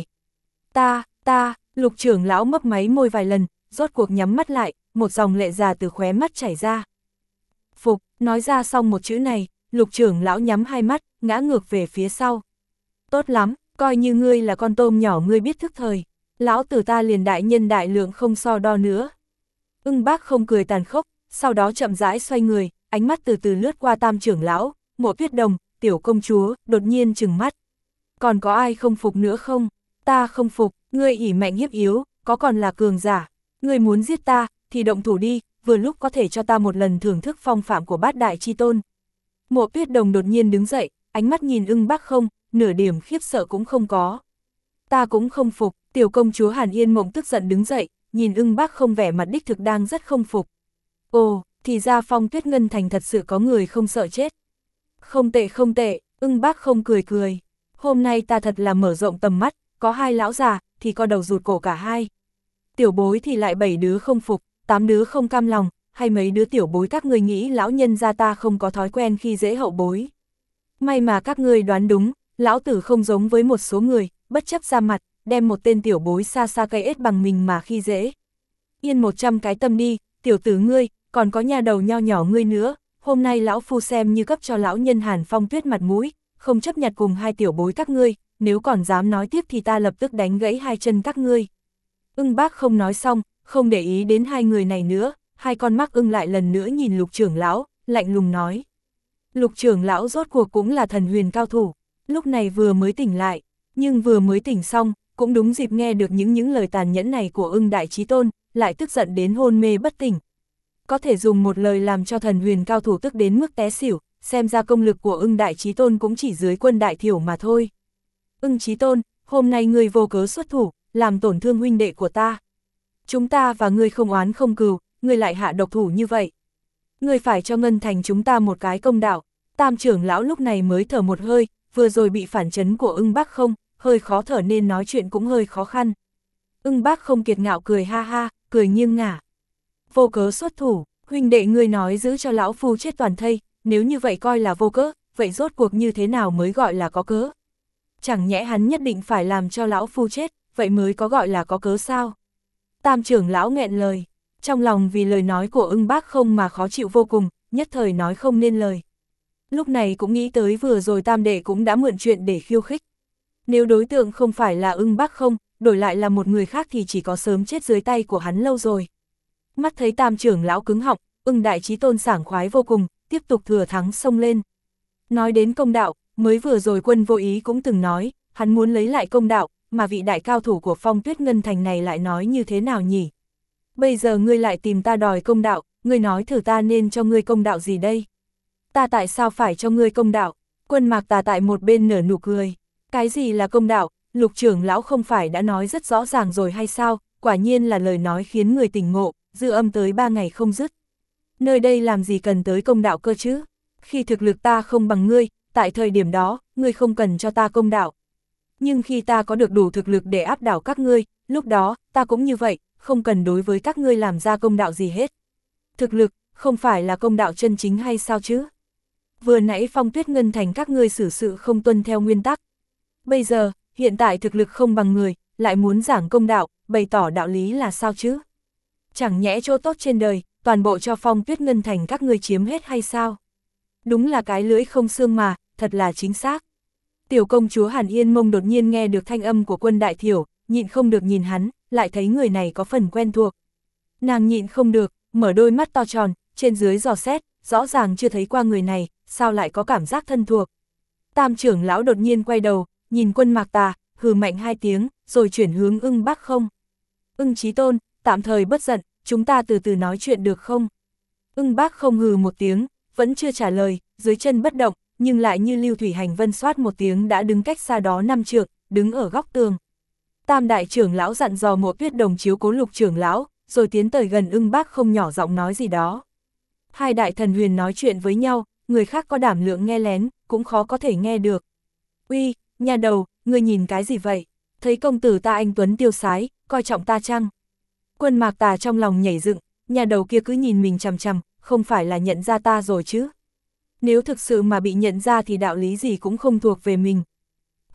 Lục trưởng lão mấp máy môi vài lần, rốt cuộc nhắm mắt lại, một dòng lệ già từ khóe mắt chảy ra. Phục, nói ra xong một chữ này, lục trưởng lão nhắm hai mắt, ngã ngược về phía sau. Tốt lắm, coi như ngươi là con tôm nhỏ ngươi biết thức thời, lão tử ta liền đại nhân đại lượng không so đo nữa. Ưng Bác không cười tàn khốc, sau đó chậm rãi xoay người, ánh mắt từ từ lướt qua Tam trưởng lão, Mộ Tuyết Đồng, tiểu công chúa, đột nhiên trừng mắt. Còn có ai không phục nữa không? Ta không phục, ngươi ỷ mạnh hiếp yếu, có còn là cường giả. Ngươi muốn giết ta, thì động thủ đi, vừa lúc có thể cho ta một lần thưởng thức phong phạm của bát đại chi tôn. Mộ Tuyết Đồng đột nhiên đứng dậy, ánh mắt nhìn Ưng Bác không, nửa điểm khiếp sợ cũng không có. Ta cũng không phục, tiểu công chúa Hàn Yên Mộng tức giận đứng dậy, nhìn Ưng Bác không vẻ mặt đích thực đang rất không phục. Ồ, thì ra Phong Tuyết Ngân Thành thật sự có người không sợ chết. Không tệ, Ưng Bác không cười cười. Hôm nay ta thật là mở rộng tầm mắt, có hai lão già, thì co đầu rụt cổ cả hai. Tiểu bối thì lại 7 đứa không phục, 8 đứa không cam lòng, hay mấy đứa tiểu bối các ngươi nghĩ lão nhân gia ta không có thói quen khi dễ hậu bối. May mà các ngươi đoán đúng, lão tử không giống với một số người, bất chấp ra mặt, đem một tên tiểu bối xa xa cây ết bằng mình mà khi dễ. Yên 100 cái tâm đi, tiểu tử ngươi, còn có nhà đầu nho nhỏ ngươi nữa, hôm nay lão phu xem như cấp cho lão nhân Hàn Phong Tuyết mặt mũi, không chấp nhặt cùng hai tiểu bối các ngươi, nếu còn dám nói tiếp thì ta lập tức đánh gãy hai chân các ngươi. Ưng Bác không nói xong, không để ý đến hai người này nữa, hai con mắt ưng lại lần nữa nhìn lục trưởng lão, lạnh lùng nói. Lục trưởng lão rốt cuộc cũng là thần huyền cao thủ, lúc này vừa mới tỉnh lại, nhưng vừa mới tỉnh xong, cũng đúng dịp nghe được những lời tàn nhẫn này của Ưng Đại Chí Tôn, lại tức giận đến hôn mê bất tỉnh. Có thể dùng một lời làm cho thần huyền cao thủ tức đến mức té xỉu, xem ra công lực của Ưng Đại Chí Tôn cũng chỉ dưới quân đại thiểu mà thôi. Ưng Chí Tôn, hôm nay ngươi vô cớ xuất thủ, làm tổn thương huynh đệ của ta. Chúng ta và ngươi không oán không cừu, ngươi lại hạ độc thủ như vậy. Ngươi phải cho Ngân Thành chúng ta một cái công đạo. Tam trưởng lão lúc này mới thở một hơi, vừa rồi bị phản chấn của Ưng Bác không, hơi khó thở nên nói chuyện cũng hơi khó khăn. Ưng Bác không kiệt ngạo cười ha ha, cười nghiêng ngả. Vô cớ xuất thủ, huynh đệ ngươi nói giữ cho lão phu chết toàn thây, nếu như vậy coi là vô cớ, vậy rốt cuộc như thế nào mới gọi là có cớ? Chẳng nhẽ hắn nhất định phải làm cho lão phu chết, vậy mới có gọi là có cớ sao? Tam trưởng lão nghẹn lời, trong lòng vì lời nói của Ưng Bác không mà khó chịu vô cùng, nhất thời nói không nên lời. Lúc này cũng nghĩ tới vừa rồi tam đệ cũng đã mượn chuyện để khiêu khích. Nếu đối tượng không phải là Ưng Bác không, đổi lại là một người khác thì chỉ có sớm chết dưới tay của hắn lâu rồi. Mắt thấy tam trưởng lão cứng họng, Ưng Đại Chí Tôn sảng khoái vô cùng, tiếp tục thừa thắng xông lên. Nói đến công đạo, mới vừa rồi Quân Vô Ý cũng từng nói, hắn muốn lấy lại công đạo, mà vị đại cao thủ của Phong Tuyết Ngân Thành này lại nói như thế nào nhỉ? Bây giờ ngươi lại tìm ta đòi công đạo, ngươi nói thử ta nên cho ngươi công đạo gì đây? Ta tại sao phải cho ngươi công đạo? Quân Mạc Tà tại một bên nở nụ cười. Cái gì là công đạo? Lục trưởng lão không phải đã nói rất rõ ràng rồi hay sao? Quả nhiên là lời nói khiến người tỉnh ngộ, dư âm tới 3 ngày không dứt. Nơi đây làm gì cần tới công đạo cơ chứ? Khi thực lực ta không bằng ngươi, tại thời điểm đó, ngươi không cần cho ta công đạo. Nhưng khi ta có được đủ thực lực để áp đảo các ngươi, lúc đó, ta cũng như vậy, không cần đối với các ngươi làm ra công đạo gì hết. Thực lực, không phải là công đạo chân chính hay sao chứ? Vừa nãy Phong Tuyết Ngân Thành các ngươi xử sự không tuân theo nguyên tắc. Bây giờ, hiện tại thực lực không bằng người, lại muốn giảng công đạo, bày tỏ đạo lý là sao chứ? Chẳng nhẽ chỗ tốt trên đời, toàn bộ cho Phong Tuyết Ngân Thành các ngươi chiếm hết hay sao? Đúng là cái lưỡi không xương mà, thật là chính xác. Tiểu công chúa Hàn Yên Mông đột nhiên nghe được thanh âm của Quân Đại Thiểu, nhịn không được nhìn hắn, lại thấy người này có phần quen thuộc. Nàng nhịn không được, mở đôi mắt to tròn, trên dưới dò xét, rõ ràng chưa thấy qua người này, sao lại có cảm giác thân thuộc. Tam trưởng lão đột nhiên quay đầu, nhìn Quân Mạc Tà, hừ mạnh 2 tiếng, rồi chuyển hướng Ưng Bác không. Ưng Chí Tôn, tạm thời bất giận, chúng ta từ từ nói chuyện được không? Ưng Bác không hừ một tiếng, vẫn chưa trả lời, dưới chân bất động, nhưng lại như lưu thủy hành vân xoát một tiếng đã đứng cách xa đó 5 trượng, đứng ở góc tường. Tam đại trưởng lão dặn dò Mộ Tuyết Đồng chiếu cố Lục trưởng lão, rồi tiến tới gần Ưng Bác không nhỏ giọng nói gì đó. Hai đại thần huyền nói chuyện với nhau, người khác có đảm lượng nghe lén, cũng khó có thể nghe được. Uy, nhà đầu, ngươi nhìn cái gì vậy? Thấy công tử ta anh tuấn tiêu sái, coi trọng ta chăng? Quân Mạc Tà trong lòng nhảy dựng, nhà đầu kia cứ nhìn mình chằm chằm, không phải là nhận ra ta rồi chứ? Nếu thực sự mà bị nhận ra thì đạo lý gì cũng không thuộc về mình.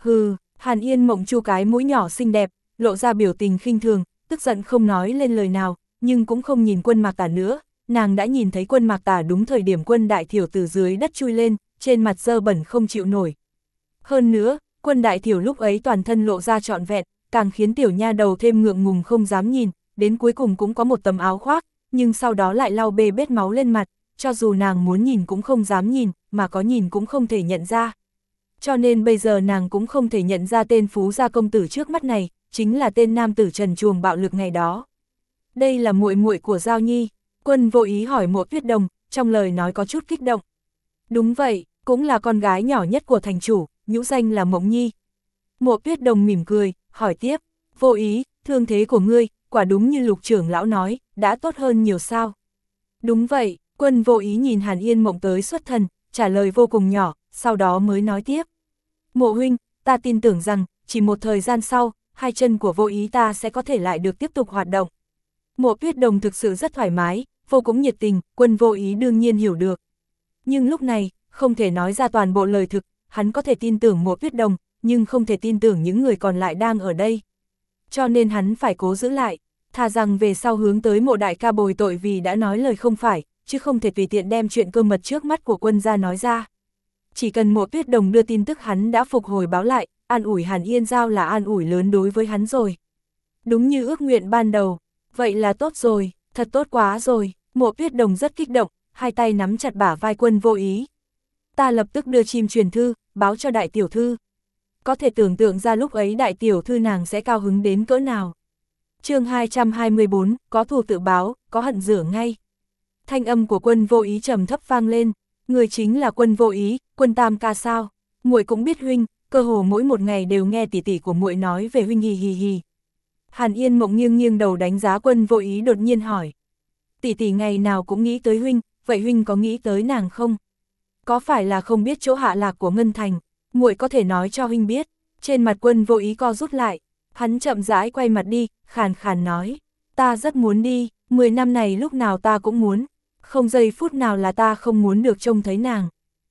Hừ, Hàn Yên Mộng chu cái mũi nhỏ xinh đẹp, lộ ra biểu tình khinh thường, tức giận không nói lên lời nào, nhưng cũng không nhìn Quân Mạc Tà nữa, nàng đã nhìn thấy Quân Mạc Tà đúng thời điểm Quân Đại Thiểu từ dưới đất chui lên, trên mặt dơ bẩn không chịu nổi. Hơn nữa, Quân Đại Thiểu lúc ấy toàn thân lộ ra trọn vẹn, càng khiến tiểu nha đầu thêm ngượng ngùng không dám nhìn, đến cuối cùng cũng có một tấm áo khoác, nhưng sau đó lại lau bê bết máu lên mặt, cho dù nàng muốn nhìn cũng không dám nhìn, mà có nhìn cũng không thể nhận ra. Cho nên bây giờ nàng cũng không thể nhận ra tên phú gia công tử trước mắt này, chính là tên nam tử trần truồng bạo lực ngày đó. Đây là muội muội của Giao Nhi. Quân Vô Ý hỏi Mộ Tuyết Đồng, trong lời nói có chút kích động. Đúng vậy, cũng là con gái nhỏ nhất của thành chủ, nhũ danh là Mộng Nhi. Mộ Tuyết Đồng mỉm cười, hỏi tiếp, Vô Ý, thương thế của ngươi, quả đúng như Lục trưởng lão nói, đã tốt hơn nhiều sao? Đúng vậy, Quân Vô Ý nhìn Hàn Yên Mộng tới xuất thần, trả lời vô cùng nhỏ, sau đó mới nói tiếp. Mộ huynh, ta tin tưởng rằng, chỉ một thời gian sau, hai chân của Vô Ý ta sẽ có thể lại được tiếp tục hoạt động. Mộ Tuyết Đồng thực sự rất thoải mái, vô cùng nhiệt tình, Quân Vô Ý đương nhiên hiểu được. Nhưng lúc này, không thể nói ra toàn bộ lời thực, hắn có thể tin tưởng Mộ Tuyết Đồng, nhưng không thể tin tưởng những người còn lại đang ở đây. Cho nên hắn phải cố giữ lại, thà rằng về sau hướng tới Mộ đại ca bồi tội vì đã nói lời không phải, chứ không thể tùy tiện đem chuyện cơ mật trước mắt của Quân gia nói ra. Chỉ cần Mộ Tuyết Đồng đưa tin tức hắn đã phục hồi báo lại, an ủi Hàn Yên Giao là an ủi lớn đối với hắn rồi. Đúng như ước nguyện ban đầu, vậy là tốt rồi, thật tốt quá rồi. Mộ Tuyết Đồng rất kích động, hai tay nắm chặt bả vai Quân Vô Ý. Ta lập tức đưa chim truyền thư, báo cho đại tiểu thư. Có thể tưởng tượng ra lúc ấy đại tiểu thư nàng sẽ cao hứng đến cỡ nào. Chương 224, có thù tự báo, có hận rửa ngay. Thanh âm của Quân Vô Ý trầm thấp vang lên, người chính là Quân Vô Ý, Quân tam ca sao? Muội cũng biết huynh, cơ hồ mỗi một ngày đều nghe tỷ tỷ của muội nói về huynh, hì hì hì. Hàn Yên Mộng nghiêng nghiêng đầu đánh giá Quân Vô Ý, đột nhiên hỏi. Tỷ tỷ ngày nào cũng nghĩ tới huynh, vậy huynh có nghĩ tới nàng không? Có phải là không biết chỗ hạ lạc của Ngân Thành, muội có thể nói cho huynh biết. Trên mặt Quân Vô Ý co rút lại, hắn chậm rãi quay mặt đi, khàn khàn nói. Ta rất muốn đi, 10 năm này lúc nào ta cũng muốn, không giây phút nào là ta không muốn được trông thấy nàng.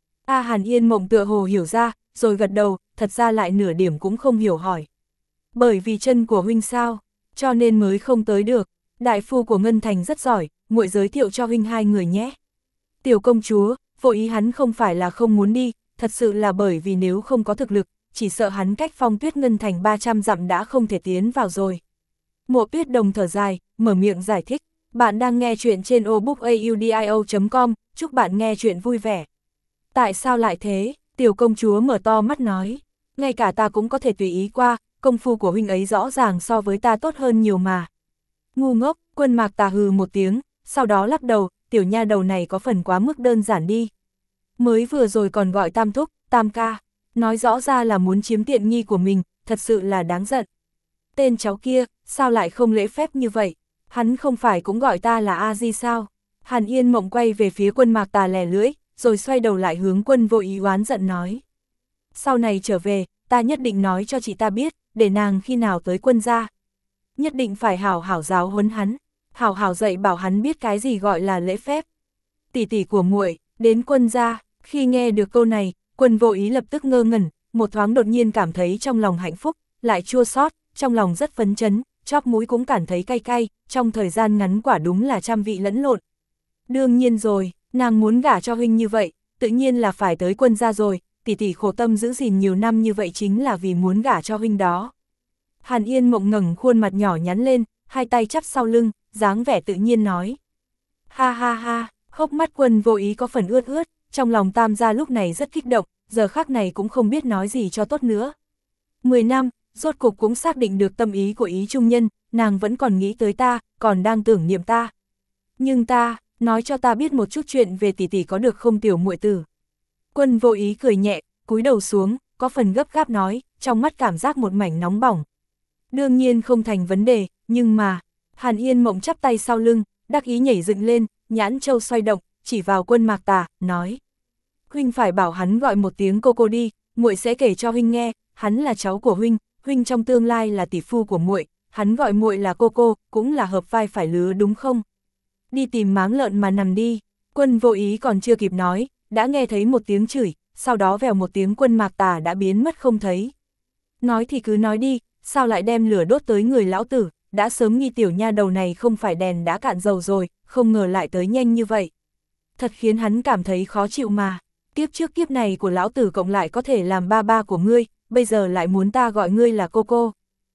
Hàn Yên Mộng tựa hồ hiểu ra, rồi gật đầu, thật ra lại nửa điểm cũng không hiểu hỏi. Bởi vì chân của huynh sao, cho nên mới không tới được. Đại phu của Ngân Thành rất giỏi, muội giới thiệu cho huynh hai người nhé. Tiểu công chúa, Vô Ý hắn không phải là không muốn đi, thật sự là bởi vì nếu không có thực lực, chỉ sợ hắn cách Phong Tuyết Ngân Thành 300 dặm đã không thể tiến vào rồi. Mộ Tuyết Đồng thở dài, mở miệng giải thích. Bạn đang nghe chuyện trên obookaudio.com, chúc bạn nghe chuyện vui vẻ. Tại sao lại thế? Tiểu công chúa mở to mắt nói. Ngay cả ta cũng có thể tùy ý qua, công phu của huynh ấy rõ ràng so với ta tốt hơn nhiều mà. Ngu ngốc, Quân Mạc Tà hừ một tiếng, sau đó lắc đầu, tiểu nha đầu này có phần quá mức đơn giản đi. Mới vừa rồi còn gọi tam thúc, tam ca, nói rõ ra là muốn chiếm tiện nghi của mình, thật sự là đáng giận. Tên cháu kia, sao lại không lễ phép như vậy? Hắn không phải cũng gọi ta là A Di sao? Hàn Yên Mộng quay về phía Quân Mạc Tà lè lưỡi, rồi xoay đầu lại hướng Quân Vô Ý oán giận nói. Sau này trở về, ta nhất định nói cho chị ta biết, để nàng khi nào tới Quân gia. Nhất định phải hảo hảo giáo huấn hắn, hảo hảo dạy bảo hắn biết cái gì gọi là lễ phép. Tỷ tỷ của muội đến Quân gia, khi nghe được câu này, Quân Vô Ý lập tức ngơ ngẩn, một thoáng đột nhiên cảm thấy trong lòng hạnh phúc, lại chua xót, trong lòng rất phấn chấn, chóp mũi cũng cảm thấy cay cay, trong thời gian ngắn quả đúng là trăm vị lẫn lộn. Đương nhiên rồi, nàng muốn gả cho huynh như vậy, tự nhiên là phải tới Quân gia rồi, tỷ tỷ khổ tâm giữ gìn nhiều năm như vậy chính là vì muốn gả cho huynh đó. Hàn Yên Mộng ngẩng khuôn mặt nhỏ nhắn lên, hai tay chắp sau lưng, dáng vẻ tự nhiên nói. Ha ha ha, hốc mắt Quân Vô Ý có phần ướt ướt, trong lòng tam gia lúc này rất kích động, giờ khắc này cũng không biết nói gì cho tốt nữa. 10 năm, rốt cục cũng xác định được tâm ý của Ý trung nhân, nàng vẫn còn nghĩ tới ta, còn đang tưởng niệm ta. Nhưng ta, nói cho ta biết một chút chuyện về tỷ tỷ có được không tiểu muội tử. Quân Vô Ý cười nhẹ, cúi đầu xuống, có phần gấp gáp nói, trong mắt cảm giác một mảnh nóng bỏng. Đương nhiên không thành vấn đề, nhưng mà, Hàn Yên Mộng chắp tay sau lưng, đắc ý nhảy dựng lên, nhãn châu xoay động, chỉ vào Quân Mạc Tà, nói. Huynh phải bảo hắn gọi một tiếng cô đi, muội sẽ kể cho huynh nghe, hắn là cháu của huynh, huynh trong tương lai là tỷ phu của muội, hắn gọi muội là cô, cũng là hợp vai phải lứa đúng không? Đi tìm máng lợn mà nằm đi. Quân Vô Ý còn chưa kịp nói, đã nghe thấy một tiếng chửi, sau đó vèo một tiếng Quân Mạc Tà đã biến mất không thấy. Nói thì cứ nói đi, sao lại đem lửa đốt tới người lão tử, đã sớm nghi tiểu nha đầu này không phải đèn đã cạn dầu rồi, không ngờ lại tới nhanh như vậy. Thật khiến hắn cảm thấy khó chịu mà, kiếp trước kiếp này của lão tử cộng lại có thể làm ba ba của ngươi, bây giờ lại muốn ta gọi ngươi là cô.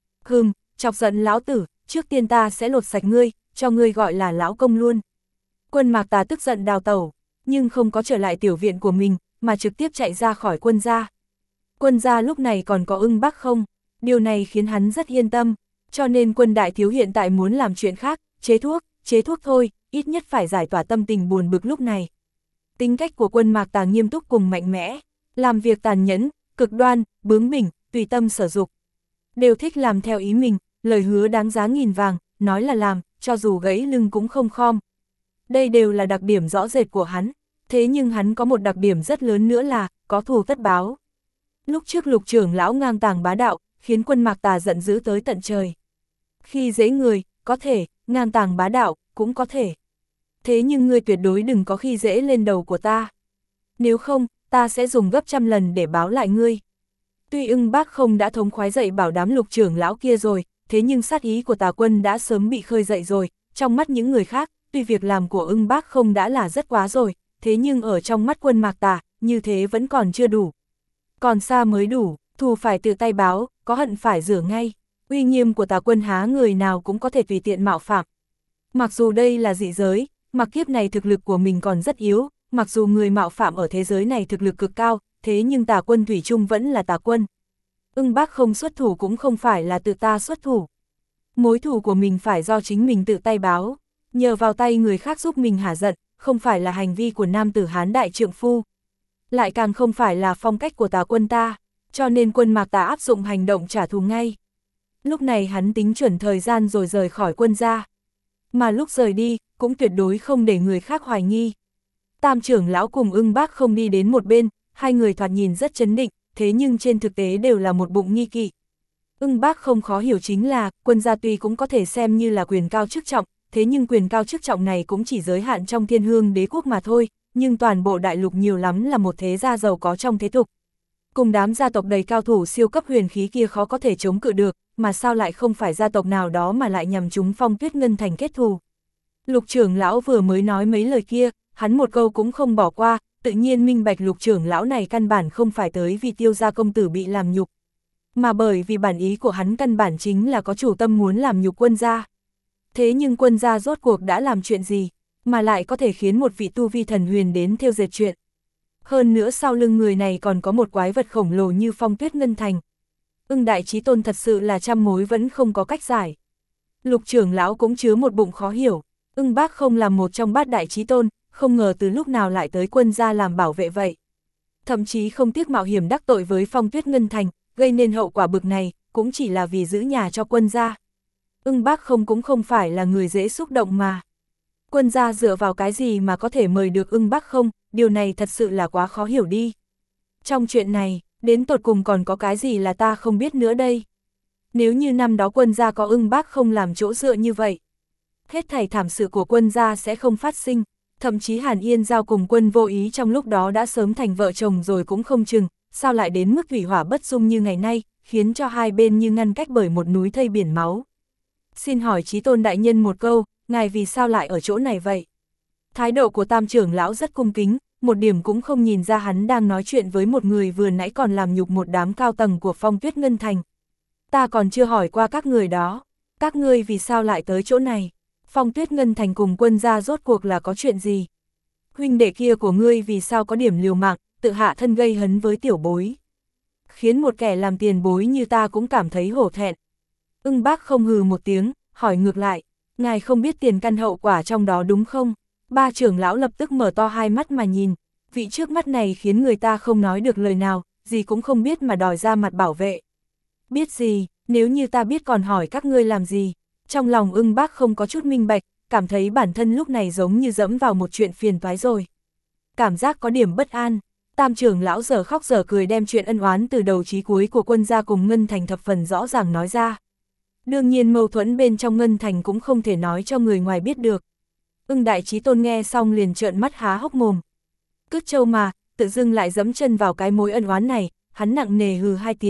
Chọc giận lão tử, trước tiên ta sẽ lột sạch ngươi, cho ngươi gọi là lão công luôn. Quân Mạc Tà tức giận đào tẩu, nhưng không có trở lại tiểu viện của mình, mà trực tiếp chạy ra khỏi quân gia. Quân gia lúc này còn có Ưng Bác Không, điều này khiến hắn rất yên tâm, cho nên quân đại thiếu hiện tại muốn làm chuyện khác, chế thuốc thôi, ít nhất phải giải tỏa tâm tình buồn bực lúc này. Tính cách của Quân Mạc Tà nghiêm túc cùng mạnh mẽ, làm việc tàn nhẫn, cực đoan, bướng bỉnh, tùy tâm sở dục. Đều thích làm theo ý mình, lời hứa đáng giá nghìn vàng, nói là làm, cho dù gãy lưng cũng không khom. Đây đều là đặc điểm rõ rệt của hắn, thế nhưng hắn có một đặc điểm rất lớn nữa là, có thù tất báo. Lúc trước Lục trưởng lão ngang tàng bá đạo, khiến Quân Mạc Tà giận dữ tới tận trời. Khi dễ người, có thể, ngang tàng bá đạo, cũng có thể. Thế nhưng ngươi tuyệt đối đừng có khi dễ lên đầu của ta. Nếu không, ta sẽ dùng gấp trăm lần để báo lại ngươi. Tuy Ưng Bác Không đã thống khoái dậy bảo đám Lục trưởng lão kia rồi, thế nhưng sát ý của Tà Quân đã sớm bị khơi dậy rồi, trong mắt những người khác, tuy việc làm của Ưng Bác Không đã là rất quá rồi, thế nhưng ở trong mắt Quân Mạc Tà, như thế vẫn còn chưa đủ. Còn xa mới đủ, thù phải tự tay báo, có hận phải rửa ngay, uy nghiêm của Tà Quân há người nào cũng có thể tùy tiện mạo phạm. Mặc dù đây là dị giới, mặc kiếp này thực lực của mình còn rất yếu, mặc dù người mạo phạm ở thế giới này thực lực cực cao, thế nhưng Tà Quân thủy chung vẫn là Tà Quân. Ưng Bác Không xuất thủ cũng không phải là tự ta xuất thủ. Mối thù của mình phải do chính mình tự tay báo, nhờ vào tay người khác giúp mình hả giận, không phải là hành vi của nam tử Hán đại trượng phu. Lại càng không phải là phong cách của Tà Quân ta, cho nên Quân Mạc Tà áp dụng hành động trả thù ngay. Lúc này hắn tính chuẩn thời gian rồi rời khỏi quân gia. Mà lúc rời đi, cũng tuyệt đối không để người khác hoài nghi. Tam trưởng lão cùng Ưng Bác Không đi đến một bên, hai người thoạt nhìn rất trấn định, thế nhưng trên thực tế đều là một bụng nghi kỵ. Ưng Bác Không khó hiểu chính là, quân gia tuy cũng có thể xem như là quyền cao chức trọng, thế nhưng quyền cao chức trọng này cũng chỉ giới hạn trong Thiên Hương Đế quốc mà thôi, nhưng toàn bộ đại lục nhiều lắm là một thế gia giàu có trong thế tục. Cùng đám gia tộc đầy cao thủ siêu cấp huyền khí kia khó có thể chống cự được, mà sao lại không phải gia tộc nào đó mà lại nhằm chúng Phong Tuyết Ngân Thành kết thù. Lục trưởng lão vừa mới nói mấy lời kia, hắn một câu cũng không bỏ qua, tự nhiên minh bạch Lục trưởng lão này căn bản không phải tới vì Tiêu gia công tử bị làm nhục, mà bởi vì bản ý của hắn căn bản chính là có chủ tâm muốn làm nhục quân gia. Thế nhưng quân gia rốt cuộc đã làm chuyện gì, mà lại có thể khiến một vị tu vi thần huyền đến theo dệt chuyện. Hơn nữa sau lưng người này còn có một quái vật khổng lồ như Phong Tuyết Ngân Thành. Ưng đại chí tôn thật sự là trăm mối vẫn không có cách giải. Lục trưởng lão cũng chứa một bụng khó hiểu, Ưng Bác Không làm một trong bát đại chí tôn, không ngờ từ lúc nào lại tới quân gia làm bảo vệ vậy. Thậm chí không tiếc mạo hiểm đắc tội với Phong Tuyết Ngân Thành, gây nên hậu quả bực này, cũng chỉ là vì giữ nhà cho quân gia. Ưng Bác Không cũng không phải là người dễ xúc động mà. Quân gia dựa vào cái gì mà có thể mời được Ưng Bác Không, điều này thật sự là quá khó hiểu đi. Trong chuyện này, đến tột cùng còn có cái gì là ta không biết nữa đây. Nếu như năm đó quân gia có Ưng Bác Không làm chỗ dựa như vậy, hết thảy thảm sự của quân gia sẽ không phát sinh, thậm chí Hàn Yên Giao cùng Quân Vô Ý trong lúc đó đã sớm thành vợ chồng rồi cũng không chừng, sao lại đến mức thủy hỏa bất dung như ngày nay, khiến cho hai bên như ngăn cách bởi một núi thây biển máu. Xin hỏi Chí Tôn đại nhân một câu, ngài vì sao lại ở chỗ này vậy? Thái độ của Tam trưởng lão rất cung kính, một điểm cũng không nhìn ra hắn đang nói chuyện với một người vừa nãy còn làm nhục một đám cao tầng của Phong Tuyết Ngân Thành. Ta còn chưa hỏi qua các người đó, các ngươi vì sao lại tới chỗ này? Phong Tuyết Ngân Thành cùng quân gia rốt cuộc là có chuyện gì? Huynh đệ kia của ngươi vì sao có điểm liều mạng, tự hạ thân gây hấn với tiểu bối? Khiến một kẻ làm tiền bối như ta cũng cảm thấy hổ thẹn. Ưng Bác Không hừ một tiếng, hỏi ngược lại, ngài không biết tiền căn hậu quả trong đó đúng không? Ba trưởng lão lập tức mở to hai mắt mà nhìn, vị trước mắt này khiến người ta không nói được lời nào, gì cũng không biết mà đòi ra mặt bảo vệ. Biết gì, nếu như ta biết còn hỏi các ngươi làm gì? Trong lòng Ưng Bác Không có chút minh bạch, cảm thấy bản thân lúc này giống như dẫm vào một chuyện phiền toái rồi. Cảm giác có điểm bất an, Tam trưởng lão giờ khóc giờ cười đem chuyện ân oán từ đầu chí cuối của quân gia cùng Ngân Thành thập phần rõ ràng nói ra. Đương nhiên mâu thuẫn bên trong Ngân Thành cũng không thể nói cho người ngoài biết được. Ưng đại chí tôn nghe xong liền trợn mắt há hốc mồm. Cứt trâu mà, tự dưng lại dẫm chân vào cái mối ân oán này, hắn nặng nề hừ hai tiếng,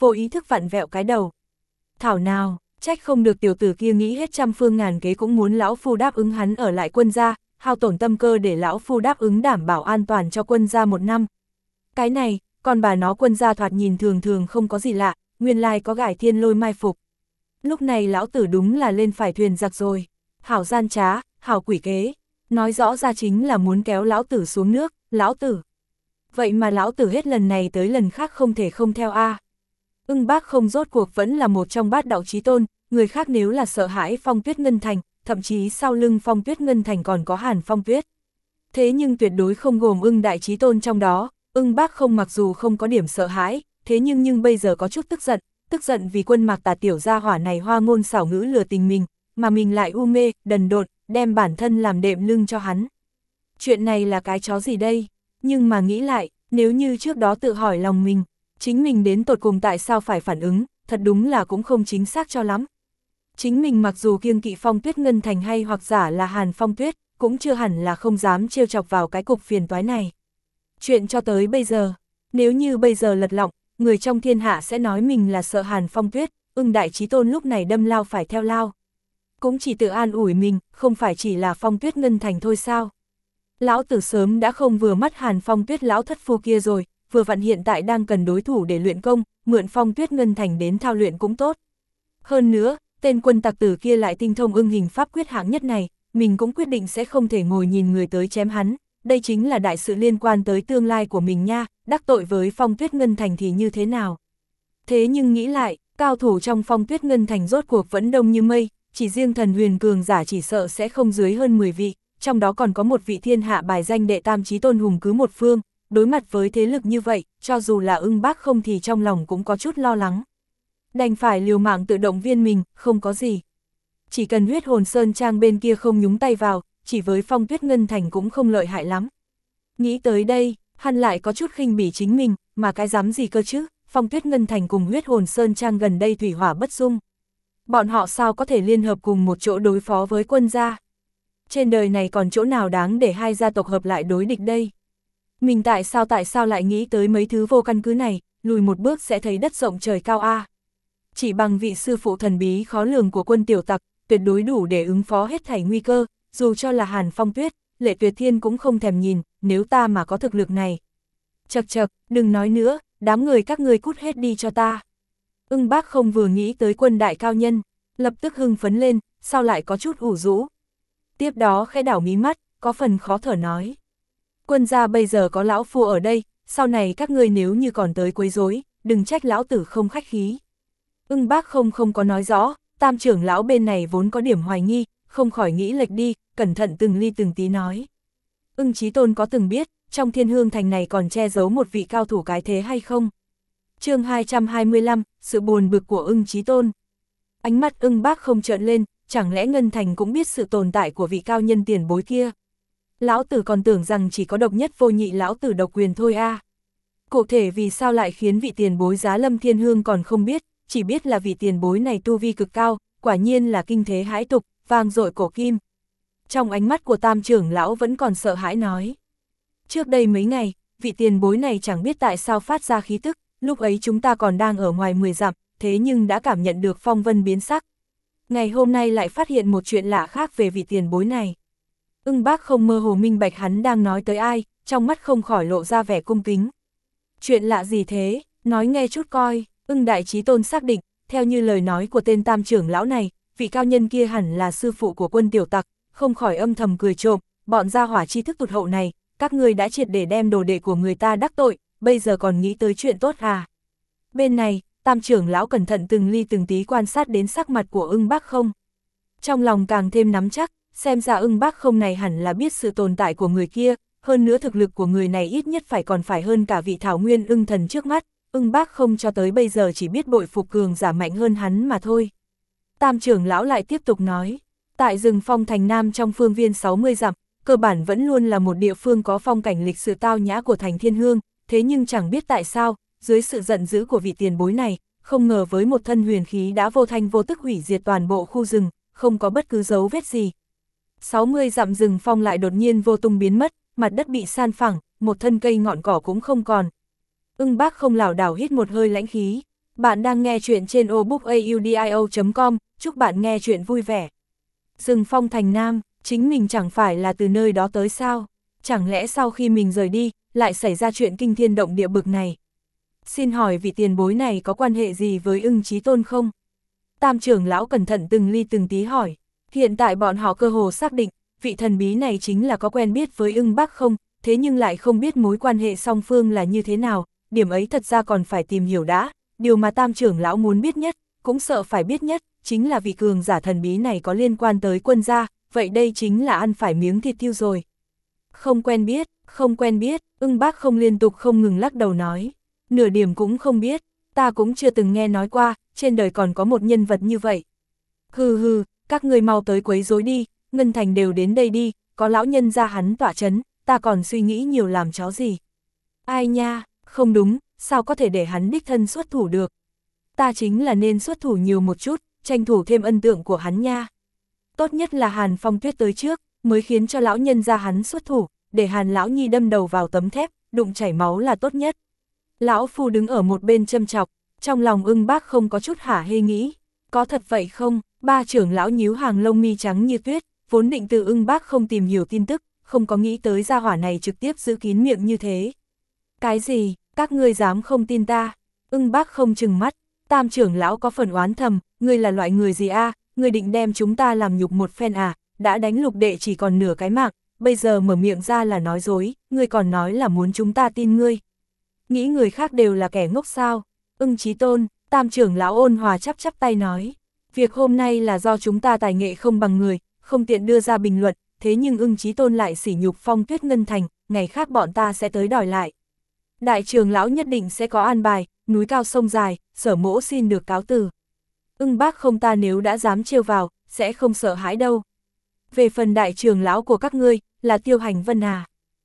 vô ý thức vặn vẹo cái đầu. Thảo nào, trách không được tiểu tử kia nghĩ hết trăm phương ngàn kế cũng muốn lão phu đáp ứng hắn ở lại quân gia, hao tổn tâm cơ để lão phu đáp ứng đảm bảo an toàn cho quân gia 1 năm. Cái này, còn bà nó quân gia thoạt nhìn thường thường không có gì lạ, nguyên lai có gải thiên lôi mai phục. Lúc này lão tử đúng là lên phải thuyền giặc rồi. Hảo gian trá, hảo quỷ kế, nói rõ ra chính là muốn kéo lão tử xuống nước, lão tử. Vậy mà lão tử hết lần này tới lần khác không thể không theo a. Ưng Bác Không rốt cuộc vẫn là một trong bát đạo chí tôn, người khác nếu là sợ hãi Phong Tuyết Ngân Thành, thậm chí sau lưng Phong Tuyết Ngân Thành còn có Hàn Phong Tuyết. Thế nhưng tuyệt đối không gồm Ưng đại chí tôn trong đó, Ưng Bác Không mặc dù không có điểm sợ hãi, thế nhưng bây giờ có chút tức giận vì quân Mạc Tà tiểu gia hỏa này hoa ngôn xảo ngữ lừa tình mình, mà mình lại u mê, đần độn, đem bản thân làm đệm lưng cho hắn. Chuyện này là cái chó gì đây? Nhưng mà nghĩ lại, nếu như trước đó tự hỏi lòng mình, chính mình đến tột cùng tại sao phải phản ứng, thật đúng là cũng không chính xác cho lắm. Chính mình mặc dù kiêng kỵ Phong Tuyết Ngân Thành hay hoặc giả là Hàn Phong Tuyết, cũng chưa hẳn là không dám trêu chọc vào cái cục phiền toái này. Chuyện cho tới bây giờ, nếu như bây giờ lật lọng, người trong thiên hạ sẽ nói mình là sợ Hàn Phong Tuyết, Ưng đại chí tôn lúc này đâm lao phải theo lao. Cũng chỉ tự an ủi mình, không phải chỉ là Phong Tuyết Ngân Thành thôi sao. Lão tử sớm đã không vừa mắt Hàn Phong Tuyết lão thất phu kia rồi, vừa vặn hiện tại đang cần đối thủ để luyện công, mượn Phong Tuyết Ngân Thành đến thao luyện cũng tốt. Hơn nữa, tên quân tặc tử kia lại tinh thông ưng hình pháp quyết hạng nhất này, mình cũng quyết định sẽ không thể ngồi nhìn người tới chém hắn, đây chính là đại sự liên quan tới tương lai của mình nha, đắc tội với Phong Tuyết Ngân Thành thì như thế nào. Thế nhưng nghĩ lại, cao thủ trong Phong Tuyết Ngân Thành rốt cuộc vẫn đông như mây, chỉ riêng thần huyền cường giả chỉ sợ sẽ không dưới hơn 10 vị, trong đó còn có một vị thiên hạ bài danh đệ tam chí tôn hùng cứ một phương, đối mặt với thế lực như vậy, cho dù là Ưng Bác Không thì trong lòng cũng có chút lo lắng. Đành phải liều mạng tự động viên mình, không có gì. Chỉ cần Huyết Hồn Sơn Trang bên kia không nhúng tay vào, chỉ với Phong Tuyết Ngân Thành cũng không lợi hại lắm. Nghĩ tới đây, hắn lại có chút khinh bỉ chính mình, mà cái dám gì cơ chứ, Phong Tuyết Ngân Thành cùng Huyết Hồn Sơn Trang gần đây thủy hỏa bất dung. Bọn họ sao có thể liên hợp cùng một chỗ đối phó với quân gia? Trên đời này còn chỗ nào đáng để hai gia tộc hợp lại đối địch đây? Mình tại sao lại nghĩ tới mấy thứ vô căn cứ này, lùi một bước sẽ thấy đất rộng trời cao a. Chỉ bằng vị sư phụ thần bí khó lường của quân tiểu tặc, tuyệt đối đủ để ứng phó hết thảy nguy cơ, dù cho là Hàn Phong Tuyết, Lệ Tuyệt Thiên cũng không thèm nhìn, nếu ta mà có thực lực này. Chậc chậc, đừng nói nữa, đám người các ngươi cút hết đi cho ta. Ưng Bác Không vừa nghĩ tới quân đại cao nhân, lập tức hưng phấn lên, sau lại có chút ủ rũ. Tiếp đó khẽ đảo mí mắt, có phần khó thở nói. Quân gia bây giờ có lão phu ở đây, sau này các ngươi nếu như còn tới quấy rối, đừng trách lão tử không khách khí. Ưng Bác không có nói rõ, tam trưởng lão bên này vốn có điểm hoài nghi, không khỏi nghĩ lệch đi, cẩn thận từng ly từng tí nói. Ưng Chí Tôn có từng biết, trong Thiên Hương Thành này còn che giấu một vị cao thủ cái thế hay không? Chương 225, sự buồn bực của Ưng Chí Tôn. Ánh mắt Ưng Bác Không trợn lên, chẳng lẽ Ngân Thành cũng biết sự tồn tại của vị cao nhân tiền bối kia? Lão tử còn tưởng rằng chỉ có độc nhất vô nhị lão tử độc quyền thôi a. Cụ thể vì sao lại khiến vị tiền bối Giá Lâm Thiên Hương còn không biết, chỉ biết là vị tiền bối này tu vi cực cao, quả nhiên là kinh thế hãi tục, vang dội cổ kim. Trong ánh mắt của tam trưởng lão vẫn còn sợ hãi nói. Trước đây mấy ngày, vị tiền bối này chẳng biết tại sao phát ra khí tức, lúc ấy chúng ta còn đang ở ngoài 10 dặm, thế nhưng đã cảm nhận được phong vân biến sắc. Ngày hôm nay lại phát hiện một chuyện lạ khác về vị tiền bối này. Ưng Bác Không mơ hồ minh bạch hắn đang nói tới ai, trong mắt không khỏi lộ ra vẻ cung kính. Chuyện lạ gì thế, nói nghe chút coi. Ưng đại chí tôn xác định, theo như lời nói của tên tam trưởng lão này, vị cao nhân kia hẳn là sư phụ của quân tiểu tặc, không khỏi âm thầm cười trộm, bọn gia hỏa tri thức tụt hậu này, các ngươi đã triệt để đem đồ đệ của người ta đắc tội, bây giờ còn nghĩ tới chuyện tốt à. Bên này, tam trưởng lão cẩn thận từng ly từng tí quan sát đến sắc mặt của Ưng Bác Không. Trong lòng càng thêm nắm chắc, xem ra Ưng Bác Không này hẳn là biết sự tồn tại của người kia, hơn nữa thực lực của người này ít nhất còn phải hơn cả vị thảo nguyên ưng thần trước mắt. Ưng Bác Không cho tới bây giờ chỉ biết bội phục cường giả mạnh hơn hắn mà thôi. Tam trưởng lão lại tiếp tục nói, tại rừng phong thành nam trong phương viên 60 dặm, cơ bản vẫn luôn là một địa phương có phong cảnh lịch sự tao nhã của thành Thiên Hương, thế nhưng chẳng biết tại sao, dưới sự giận dữ của vị tiền bối này, không ngờ với một thân huyền khí đã vô thanh vô tức hủy diệt toàn bộ khu rừng, không có bất cứ dấu vết gì. 60 dặm rừng phong lại đột nhiên vô tung biến mất, mặt đất bị san phẳng, một thân cây ngọn cỏ cũng không còn. Ưng Bác Không lảo đảo hít một hơi lãnh khí, Bạn đang nghe chuyện trên obookaudio.com, chúc bạn nghe chuyện vui vẻ. Rừng Phong thành Nam, chính mình chẳng phải là từ nơi đó tới sao? Chẳng lẽ sau khi mình rời đi, lại xảy ra chuyện kinh thiên động địa bực này? Xin hỏi vị tiền bối này có quan hệ gì với Ưng Chí Tôn không? Tam trưởng lão cẩn thận từng ly từng tí hỏi. Hiện tại bọn họ cơ hồ xác định, vị thần bí này chính là có quen biết với Ưng Bác không, thế nhưng lại không biết mối quan hệ song phương là như thế nào, điểm ấy thật ra còn phải tìm hiểu đã. Điều mà tam trưởng lão muốn biết nhất, cũng sợ phải biết nhất, chính là vị cường giả thần bí này có liên quan tới quân gia, vậy đây chính là ăn phải miếng thịt tiêu rồi. Không quen biết, Ưng Bác không liên tục không ngừng lắc đầu nói. Nửa điểm cũng không biết, ta cũng chưa từng nghe nói qua, trên đời còn có một nhân vật như vậy. Hừ, các người mau tới quấy rối đi, Ngân Thành đều đến đây đi, có lão nhân gia hắn tọa chấn, ta còn suy nghĩ nhiều làm chó gì. Ai nha, không đúng, sao có thể để hắn đích thân xuất thủ được. Ta chính là nên xuất thủ nhiều một chút, tranh thủ thêm ân tượng của hắn nha. Tốt nhất là Hàn Phong Tuyết tới trước, mới khiến cho lão nhân gia hắn xuất thủ, để Hàn lão nhi đâm đầu vào tấm thép, đụng chảy máu là tốt nhất. Lão phu đứng ở một bên châm chọc, trong lòng Ưng Bác không có chút hả hê nghĩ. Có thật vậy không? Ba trưởng lão nhíu hàng lông mi trắng như tuyết, vốn định từ Ưng Bác không tìm hiểu tin tức, không có nghĩ tới gia hỏa này trực tiếp giữ kín miệng như thế. Cái gì? Các ngươi dám không tin ta? Ưng Bác không chừng mắt, tam trưởng lão có phần oán thầm, ngươi là loại người gì a? Ngươi định đem chúng ta làm nhục một phen à? Đã đánh Lục đệ chỉ còn nửa cái mạng, bây giờ mở miệng ra là nói dối, ngươi còn nói là muốn chúng ta tin ngươi. Nghĩ người khác đều là kẻ ngốc sao? Ưng Chí Tôn, tam trưởng lão ôn hòa chắp chắp tay nói. Việc hôm nay là do chúng ta tài nghệ không bằng người, không tiện đưa ra bình luận, thế nhưng Ưng Chí Tôn lại sỉ nhục Phong Tuyết Ngân Thành, ngày khác bọn ta sẽ tới đòi lại. Đại trưởng lão nhất định sẽ có an bài, núi cao sông dài, Sở mỗ xin được cáo từ. Ưng Bác không, ta nếu đã dám trêu vào, sẽ không sợ hãi đâu. Về phần đại trưởng lão của các ngươi, là Tiêu Hành Vân à?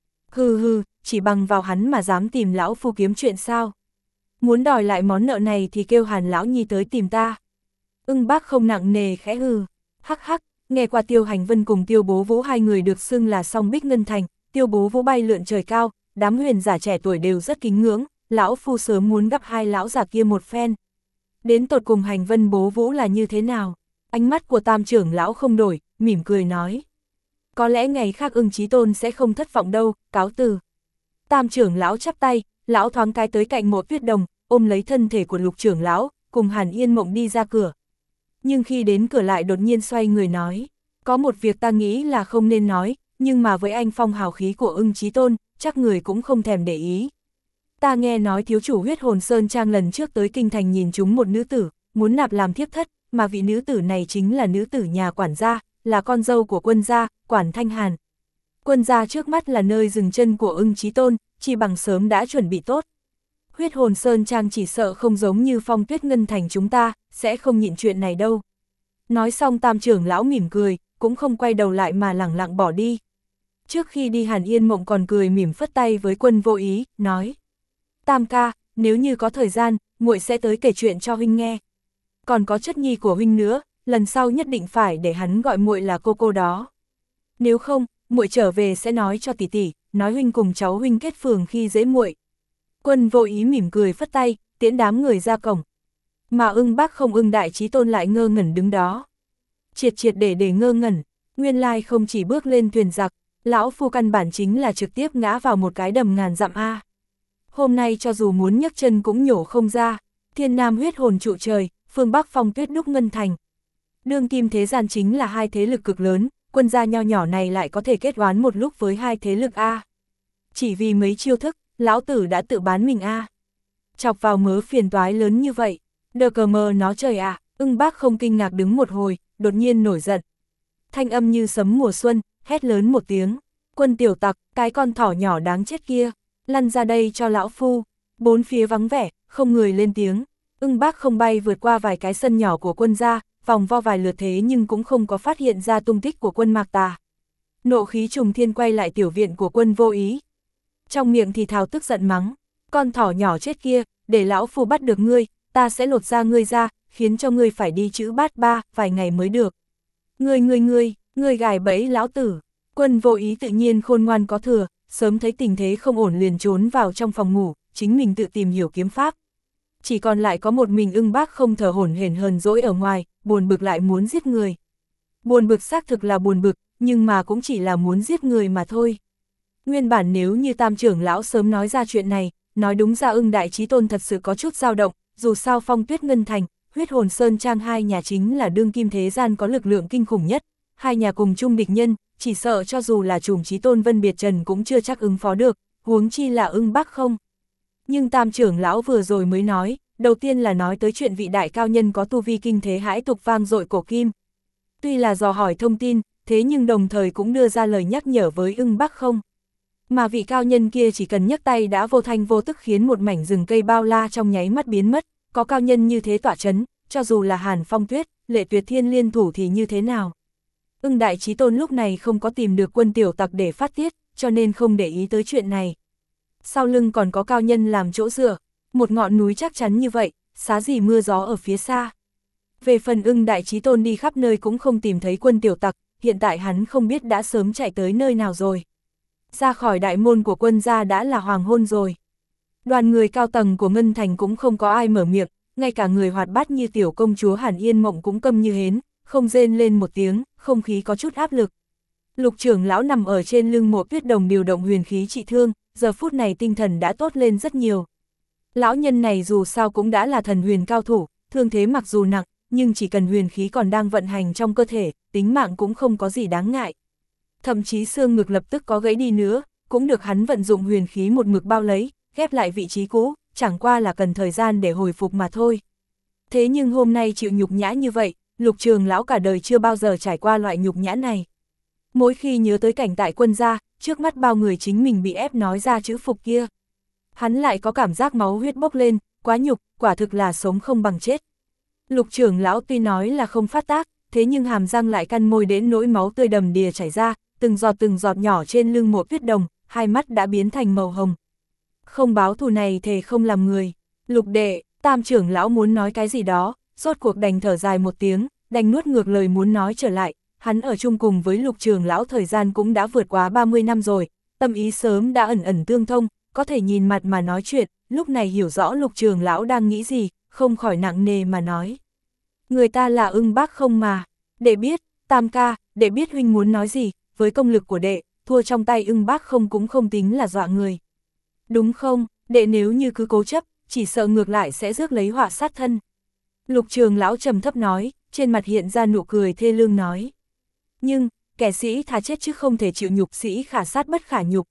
Hừ, chỉ bằng vào hắn mà dám tìm lão phu kiếm chuyện sao? Muốn đòi lại món nợ này thì kêu Hàn lão nhi tới tìm ta. Ưng Bác không nặng nề khẽ hừ. Hắc, nghe qua Tiêu Hành Vân cùng Tiêu Bố Vũ hai người được xưng là song bích ngân thành, Tiêu Bố Vũ bay lượn trời cao, đám huyền giả trẻ tuổi đều rất kính ngưỡng, lão phu sớm muốn gặp hai lão giả kia một phen. Đến tột cùng Hành Vân Bố Vũ là như thế nào? Ánh mắt của tam trưởng lão không đổi, mỉm cười nói. Có lẽ ngày khác Ưng Chí Tôn sẽ không thất vọng đâu, cáo từ. Tam trưởng lão chắp tay, lão thoáng cái tới cạnh Mộ Tuyết Đồng, ôm lấy thân thể của Lục trưởng lão, cùng Hàn Yên Mộng đi ra cửa. Nhưng khi đến cửa lại đột nhiên xoay người nói, có một việc ta nghĩ là không nên nói, nhưng mà với anh phong hào khí của Ưng Chí Tôn, chắc người cũng không thèm để ý. Ta nghe nói thiếu chủ Huyết Hồn Sơn Trang lần trước tới kinh thành nhìn chúng một nữ tử, muốn nạp làm thiếp thất, mà vị nữ tử này chính là nữ tử nhà quản gia, là con dâu của quân gia, Quản Thanh Hàn. Quân gia trước mắt là nơi dừng chân của Ưng Chí Tôn, chỉ bằng sớm đã chuẩn bị tốt. Huyết Hồn Sơn Trang chỉ sợ không giống như Phong Tuyết Ngân Thành chúng ta, sẽ không nhịn chuyện này đâu. Nói xong tam trưởng lão mỉm cười, cũng không quay đầu lại mà lẳng lặng bỏ đi. Trước khi đi Hàn Yên Mộng còn cười mỉm phất tay với Quân Vô Ý, nói. Tam ca, nếu như có thời gian, muội sẽ tới kể chuyện cho huynh nghe. Còn có chất nhi của huynh nữa, lần sau nhất định phải để hắn gọi muội là cô đó. Nếu không, muội trở về sẽ nói cho tỷ tỷ, nói huynh cùng cháu huynh kết phường khi dễ muội. Quân Vô Ý mỉm cười phất tay, tiễn đám người ra cổng. Mà Ưng Bác không, Ưng Đại Chí Tôn lại ngơ ngẩn đứng đó. Triệt để ngơ ngẩn, nguyên lai không chỉ bước lên thuyền giặc, lão phu căn bản chính là trực tiếp ngã vào một cái đầm ngàn dặm a. Hôm nay cho dù muốn nhấc chân cũng nhổ không ra, Thiên Nam Huyết Hồn trụ trời, phương Bắc Phong Tuyết đúc Ngân Thành. Đương kim thế gian chính là hai thế lực cực lớn, quân gia nho nhỏ này lại có thể kết oán một lúc với hai thế lực a. Chỉ vì mấy chiêu thức, lão tử đã tự bán mình a. Chọc vào mớ phiền toái lớn như vậy, đờ cờ mờ nó trời ạ. Ưng Bác không kinh ngạc đứng một hồi, đột nhiên nổi giận. Thanh âm như sấm mùa xuân, hét lớn một tiếng. Quân tiểu tặc, cái con thỏ nhỏ đáng chết kia, lăn ra đây cho lão phu. Bốn phía vắng vẻ, không người lên tiếng. Ưng Bác không bay vượt qua vài cái sân nhỏ của quân gia, vòng vo vài lượt thế nhưng cũng không có phát hiện ra tung tích của Quân Mạc Tà. Nộ khí trùng thiên quay lại tiểu viện của Quân Vô Ý. Trong miệng thì thào tức giận mắng. Con thỏ nhỏ chết kia, để lão phu bắt được ngươi, ta sẽ lột da ngươi ra, khiến cho ngươi phải đi chữ bát ba, vài ngày mới được. Ngươi gài bẫy lão tử. Quân Vô Ý tự nhiên khôn ngoan có thừa, sớm thấy tình thế không ổn liền trốn vào trong phòng ngủ, chính mình tự tìm hiểu kiếm pháp. chỉ còn lại có một mình Ưng Bác không thở hổn hển hờn dỗi ở ngoài, buồn bực lại muốn giết người. Buồn bực xác thực là buồn bực, nhưng mà cũng chỉ là muốn giết người mà thôi. Nguyên bản nếu như Tam trưởng lão sớm nói ra chuyện này, nói đúng ra Ưng Đại Chí Tôn thật sự có chút dao động, dù sao Phong Tuyết Ngân Thành, Huyết Hồn Sơn Trang hai nhà chính là đương kim thế gian có lực lượng kinh khủng nhất, hai nhà cùng chung địch nhân, chỉ sợ cho dù là Trùm Chí Tôn Vân Biệt Trần cũng chưa chắc ứng phó được, huống chi là Ưng Bác không. Nhưng Tam trưởng lão vừa rồi mới nói, đầu tiên là nói tới chuyện vị đại cao nhân có tu vi kinh thế hãi tục vang dội cổ kim. Tuy là dò hỏi thông tin, thế nhưng đồng thời cũng đưa ra lời nhắc nhở với Ưng Bác không. Mà vị cao nhân kia chỉ cần nhấc tay đã vô thanh vô tức khiến một mảnh rừng cây bao la trong nháy mắt biến mất, có cao nhân như thế tỏa chấn, cho dù là Hàn Phong Tuyết, Lệ Tuyệt Thiên liên thủ thì như thế nào. Ưng Đại Chí Tôn lúc này không có tìm được quân tiểu tặc để phát tiết, cho nên không để ý tới chuyện này. Sau lưng còn có cao nhân làm chỗ dựa, một ngọn núi chắc chắn như vậy, xá gì mưa gió ở phía xa. Về phần Ưng Đại Chí Tôn đi khắp nơi cũng không tìm thấy quân tiểu tặc, hiện tại hắn không biết đã sớm chạy tới nơi nào rồi. Ra khỏi đại môn của quân gia đã là hoàng hôn rồi. Đoàn người cao tầng của Ngân Thành cũng không có ai mở miệng, ngay cả người hoạt bát như tiểu công chúa Hàn Yên Mộng cũng câm như hến, không rên lên một tiếng, không khí có chút áp lực. Lục trưởng lão nằm ở trên lưng Mộ Tuyết Đồng điều động huyền khí trị thương, giờ phút này tinh thần đã tốt lên rất nhiều. Lão nhân này dù sao cũng đã là thần huyền cao thủ, thương thế mặc dù nặng, nhưng chỉ cần huyền khí còn đang vận hành trong cơ thể, tính mạng cũng không có gì đáng ngại. Thậm chí xương ngực lập tức có gãy đi nữa, cũng được hắn vận dụng huyền khí một mực bao lấy, ghép lại vị trí cũ, chẳng qua là cần thời gian để hồi phục mà thôi. Thế nhưng hôm nay chịu nhục nhã như vậy, Lục trưởng lão cả đời chưa bao giờ trải qua loại nhục nhã này. Mỗi khi nhớ tới cảnh tại quân gia, trước mắt bao người chính mình bị ép nói ra chữ phục kia. Hắn lại có cảm giác máu huyết bốc lên, quá nhục, quả thực là sống không bằng chết. Lục trưởng lão tuy nói là không phát tác, thế nhưng hàm răng lại căn môi đến nỗi máu tươi đầm đìa chảy ra, từng giọt nhỏ trên lưng Mộ Tuyết Đồng, hai mắt đã biến thành màu hồng. Không báo thù này thề không làm người. Lục đệ, Tam trưởng lão muốn nói cái gì đó, rốt cuộc đành thở dài một tiếng, đành nuốt ngược lời muốn nói trở lại. Hắn ở chung cùng với Lục trưởng lão thời gian cũng đã vượt quá 30 năm rồi, tâm ý sớm đã ẩn ẩn tương thông, có thể nhìn mặt mà nói chuyện, lúc này hiểu rõ Lục trưởng lão đang nghĩ gì, không khỏi nặng nề mà nói. Người ta là Ưng Bác không mà, đệ biết, Tam ca, đệ biết huynh muốn nói gì, với công lực của đệ, thua trong tay Ưng Bác không cũng không tính là dọa người. Đúng không, đệ nếu như cứ cố chấp, chỉ sợ ngược lại sẽ rước lấy họa sát thân. Lục trưởng lão trầm thấp nói, trên mặt hiện ra nụ cười thê lương nói. Nhưng, kẻ sĩ thà chết chứ không thể chịu nhục, sĩ khả sát bất khả nhục.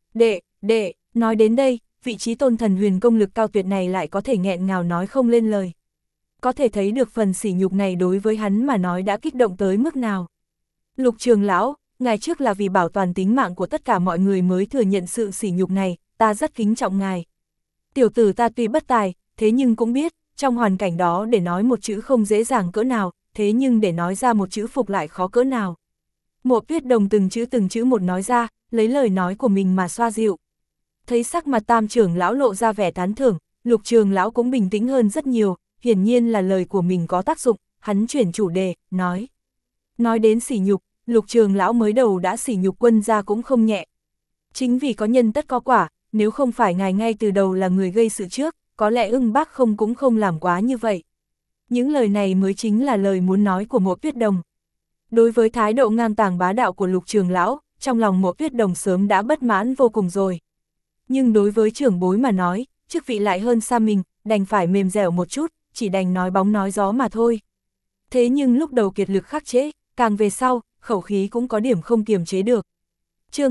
Đệ, nói đến đây, vị trí tôn thần huyền công lực cao tuyệt này lại có thể nghẹn ngào nói không lên lời. Có thể thấy được phần sỉ nhục này đối với hắn mà nói đã kích động tới mức nào. Lục trưởng lão, ngài trước là vì bảo toàn tính mạng của tất cả mọi người mới thừa nhận sự sỉ nhục này, ta rất kính trọng ngài. Tiểu tử ta tuy bất tài, thế nhưng cũng biết, trong hoàn cảnh đó để nói một chữ không dễ dàng cỡ nào, thế nhưng để nói ra một chữ phục lại khó cỡ nào. Mộ Tuyết Đồng từng chữ một nói ra, lấy lời nói của mình mà xoa dịu. Thấy sắc mặt Tam trưởng lão lộ ra vẻ tán thưởng, Lục trưởng lão cũng bình tĩnh hơn rất nhiều, hiển nhiên là lời của mình có tác dụng, hắn chuyển chủ đề, nói. Nói đến sỉ nhục, Lục trưởng lão mới đầu đã sỉ nhục quân gia cũng không nhẹ. Chính vì có nhân tất có quả, nếu không phải ngài ngay từ đầu là người gây sự trước, có lẽ Ưng Bác không cũng không làm quá như vậy. Những lời này mới chính là lời muốn nói của Mộ Tuyết Đồng. Đối với thái độ ngang tàng bá đạo của Lục trưởng lão, trong lòng Mộ Tuyết Đồng sớm đã bất mãn vô cùng rồi. Nhưng đối với trưởng bối mà nói, chức vị lại hơn xa mình, đành phải mềm dẻo một chút, chỉ đành nói bóng nói gió mà thôi. Thế nhưng lúc đầu kiệt lực khắc chế, càng về sau, khẩu khí cũng có điểm không kiềm chế được. Chương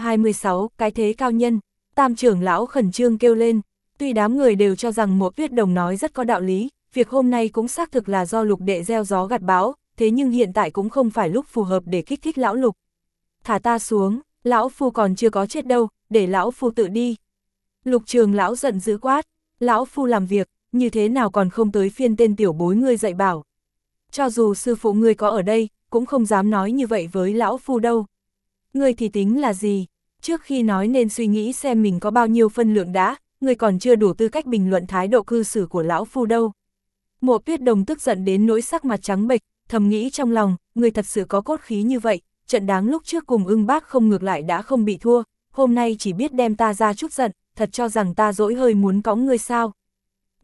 226, cái thế cao nhân, Tam trưởng lão khẩn trương kêu lên, tuy đám người đều cho rằng Mộ Tuyết Đồng nói rất có đạo lý, việc hôm nay cũng xác thực là do Lục đệ gieo gió gặt bão, thế nhưng hiện tại cũng không phải lúc phù hợp để kích thích lão Lục. Thả ta xuống, lão phu còn chưa có chết đâu, để lão phu tự đi. Lục trưởng lão giận dữ quát, lão phu làm việc, như thế nào còn không tới phiên tên tiểu bối ngươi dạy bảo. Cho dù sư phụ ngươi có ở đây, cũng không dám nói như vậy với lão phu đâu. Ngươi thì tính là gì? Trước khi nói nên suy nghĩ xem mình có bao nhiêu phân lượng đã, ngươi còn chưa đủ tư cách bình luận thái độ cư xử của lão phu đâu. Mộ Tuyết Đồng tức giận đến nỗi sắc mặt trắng bệch, thầm nghĩ trong lòng, ngươi thật sự có cốt khí như vậy, trận đáng lúc trước cùng Ưng Bác không ngược lại đã không bị thua, hôm nay chỉ biết đem ta ra chút giận, thật cho rằng ta dỗi hơi muốn cõng ngươi sao.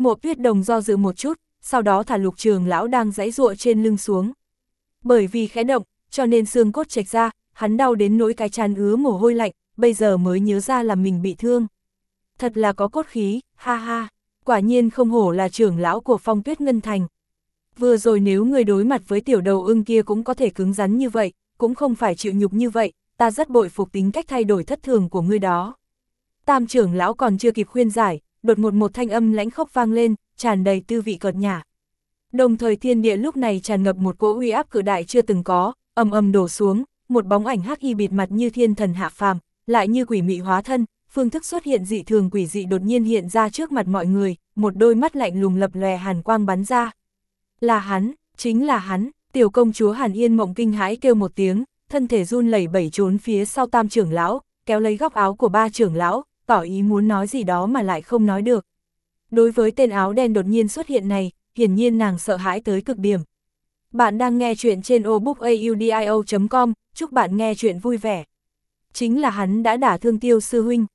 Mộ Tuyết Đồng do dự một chút, sau đó thả Lục Trường lão đang giãy giụa trên lưng xuống. Bởi vì khẽ động, cho nên xương cốt chệch ra, hắn đau đến nỗi cái trán ứa mồ hôi lạnh, bây giờ mới nhớ ra là mình bị thương. Thật là có cốt khí, ha ha, quả nhiên không hổ là trưởng lão của Phong Tuyết Ngân Thành. Vừa rồi nếu người đối mặt với tiểu đầu ưng kia cũng có thể cứng rắn như vậy, cũng không phải chịu nhục như vậy, ta rất bội phục tính cách thay đổi thất thường của ngươi đó. Tam trưởng lão còn chưa kịp khuyên giải, đột ngột một thanh âm lãnh khốc vang lên, tràn đầy tư vị cợt nhả. Đồng thời thiên địa lúc này tràn ngập một cỗ uy áp cự đại chưa từng có, ầm ầm đổ xuống, một bóng ảnh hắc y bịt mặt như thiên thần hạ phàm, lại như quỷ mị hóa thân, phương thức xuất hiện dị thường quỷ dị đột nhiên hiện ra trước mặt mọi người, một đôi mắt lạnh lùng lập lòe hàn quang bắn ra. Là hắn, chính là hắn, tiểu công chúa Hàn Yên Mộng kinh hãi kêu một tiếng, thân thể run lẩy bẩy trốn phía sau tam trưởng lão, kéo lấy góc áo của ba trưởng lão, tỏ ý muốn nói gì đó mà lại không nói được. Đối với tên áo đen đột nhiên xuất hiện này, hiển nhiên nàng sợ hãi tới cực điểm. Bạn đang nghe chuyện trên obookaudio.com, chúc bạn nghe chuyện vui vẻ. Chính là hắn đã đả thương Tiêu sư huynh,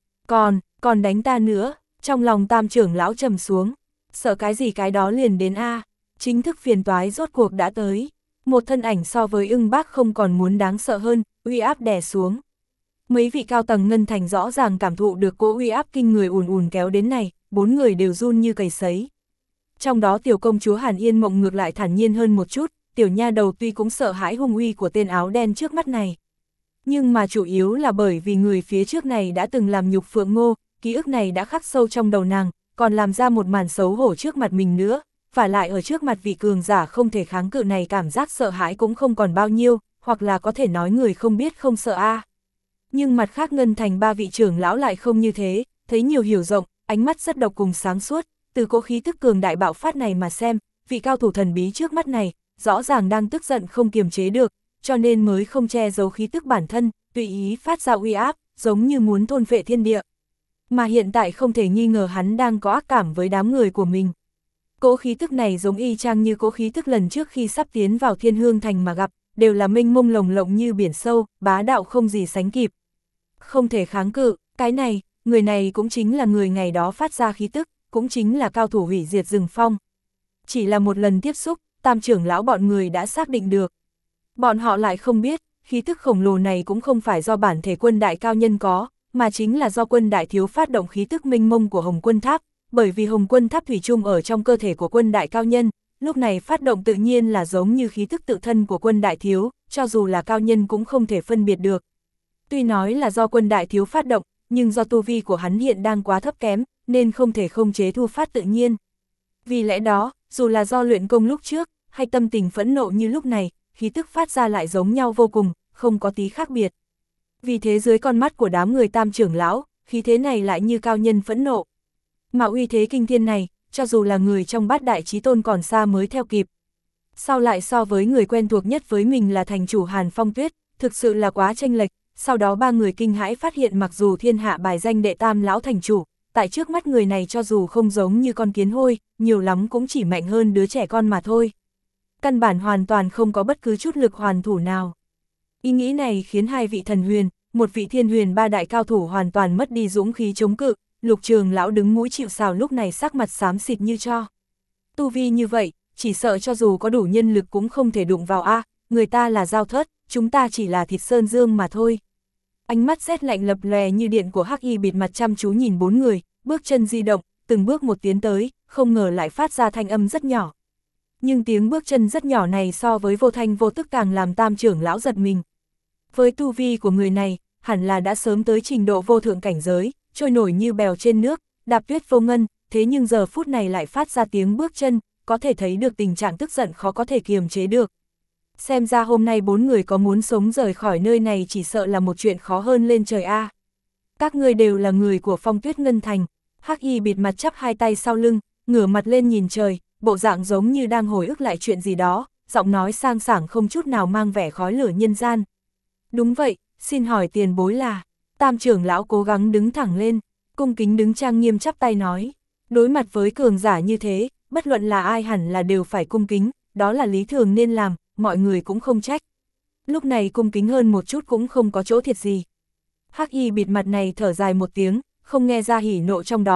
còn đánh ta nữa, trong lòng tam trưởng lão trầm xuống, sợ cái gì cái đó liền đến a. Chính thức phiền toái rốt cuộc đã tới, một thân ảnh so với ưng bác không còn muốn đáng sợ hơn, uy áp đè xuống. Mấy vị cao tầng Ngân Thành rõ ràng cảm thụ được cỗ uy áp kinh người ùn ùn kéo đến này, bốn người đều run như cầy sấy. Trong đó tiểu công chúa Hàn Yên Mộng ngược lại thản nhiên hơn một chút, tiểu nha đầu tuy cũng sợ hãi hung uy của tên áo đen trước mắt này. Nhưng mà chủ yếu là bởi vì người phía trước này đã từng làm nhục Phượng Ngô, ký ức này đã khắc sâu trong đầu nàng, còn làm ra một màn xấu hổ trước mặt mình nữa, và lại ở trước mặt vị cường giả không thể kháng cự này cảm giác sợ hãi cũng không còn bao nhiêu, hoặc là có thể nói người không biết không sợ a. Nhưng mặt khác Ngân Thành ba vị trưởng lão lại không như thế, thấy nhiều hiểu rộng, ánh mắt rất độc cùng sáng suốt, từ cỗ khí tức cường đại bạo phát này mà xem, vị cao thủ thần bí trước mắt này, rõ ràng đang tức giận không kiềm chế được, cho nên mới không che giấu khí tức bản thân, tùy ý phát ra uy áp, giống như muốn thôn phệ thiên địa. Mà hiện tại không thể nghi ngờ hắn đang có ác cảm với đám người của mình. Cỗ khí tức này giống y chang như cỗ khí tức lần trước khi sắp tiến vào Thiên Hương Thành mà gặp, đều là mênh mông lồng lộng như biển sâu, bá đạo không gì sánh kịp. Không thể kháng cự, cái này, người này cũng chính là người ngày đó phát ra khí tức, cũng chính là cao thủ hủy diệt rừng phong. Chỉ là một lần tiếp xúc, tam trưởng lão bọn người đã xác định được. Bọn họ lại không biết, khí tức khổng lồ này cũng không phải do bản thể quân đại cao nhân có, mà chính là do quân đại thiếu phát động khí tức mênh mông của Hồng Quân Tháp, bởi vì Hồng Quân Tháp thủy chung ở trong cơ thể của quân đại cao nhân, lúc này phát động tự nhiên là giống như khí tức tự thân của quân đại thiếu, cho dù là cao nhân cũng không thể phân biệt được. Tuy nói là do quân đại thiếu phát động, nhưng do tu vi của hắn hiện đang quá thấp kém, nên không thể không chế thu phát tự nhiên. Vì lẽ đó, dù là do luyện công lúc trước, hay tâm tình phẫn nộ như lúc này, khí tức phát ra lại giống nhau vô cùng, không có tí khác biệt. Vì thế dưới con mắt của đám người tam trưởng lão, khí thế này lại như cao nhân phẫn nộ. Mà uy thế kinh thiên này, cho dù là người trong bát đại chí tôn còn xa mới theo kịp. Sau lại so với người quen thuộc nhất với mình là thành chủ Hàn Phong Tuyết, thực sự là quá chênh lệch. Sau đó ba người kinh hãi phát hiện mặc dù thiên hạ bài danh đệ tam lão thành chủ, tại trước mắt người này cho dù không giống như con kiến hôi, nhiều lắm cũng chỉ mạnh hơn đứa trẻ con mà thôi. Căn bản hoàn toàn không có bất cứ chút lực hoàn thủ nào. Ý nghĩ này khiến hai vị thần huyền, một vị thiên huyền ba đại cao thủ hoàn toàn mất đi dũng khí chống cự, Lục Trường lão đứng mũi chịu sào lúc này sắc mặt xám xịt như tro. Tu vi như vậy, chỉ sợ cho dù có đủ nhân lực cũng không thể đụng vào a, người ta là dao thớt, chúng ta chỉ là thịt sơn dương mà thôi. Ánh mắt rét lạnh lập lòe như điện của hắc y bịt mặt chăm chú nhìn bốn người, bước chân di động, từng bước một tiến tới, không ngờ lại phát ra thanh âm rất nhỏ. Nhưng tiếng bước chân rất nhỏ này so với vô thanh vô tức càng làm tam trưởng lão giật mình. Với tu vi của người này, hẳn là đã sớm tới trình độ vô thượng cảnh giới, trôi nổi như bèo trên nước, đạp tuyết vô ngân, thế nhưng giờ phút này lại phát ra tiếng bước chân, có thể thấy được tình trạng tức giận khó có thể kiềm chế được. Xem ra hôm nay bốn người có muốn sống rời khỏi nơi này chỉ sợ là một chuyện khó hơn lên trời a. Các ngươi đều là người của Phong Tuyết Ngân Thành. Hắc y bịt mặt chắp hai tay sau lưng, ngửa mặt lên nhìn trời, bộ dạng giống như đang hồi ức lại chuyện gì đó, giọng nói sang sảng không chút nào mang vẻ khói lửa nhân gian. Đúng vậy, xin hỏi tiền bối là. Tam trưởng lão cố gắng đứng thẳng lên, cung kính đứng trang nghiêm chắp tay nói. Đối mặt với cường giả như thế, bất luận là ai hẳn là đều phải cung kính, đó là lý thường nên làm, mọi người cũng không trách. Lúc này cung kính hơn một chút cũng không có chỗ thiệt gì. Hắc y bịt mặt này thở dài một tiếng, không nghe ra hỉ nộ trong đó,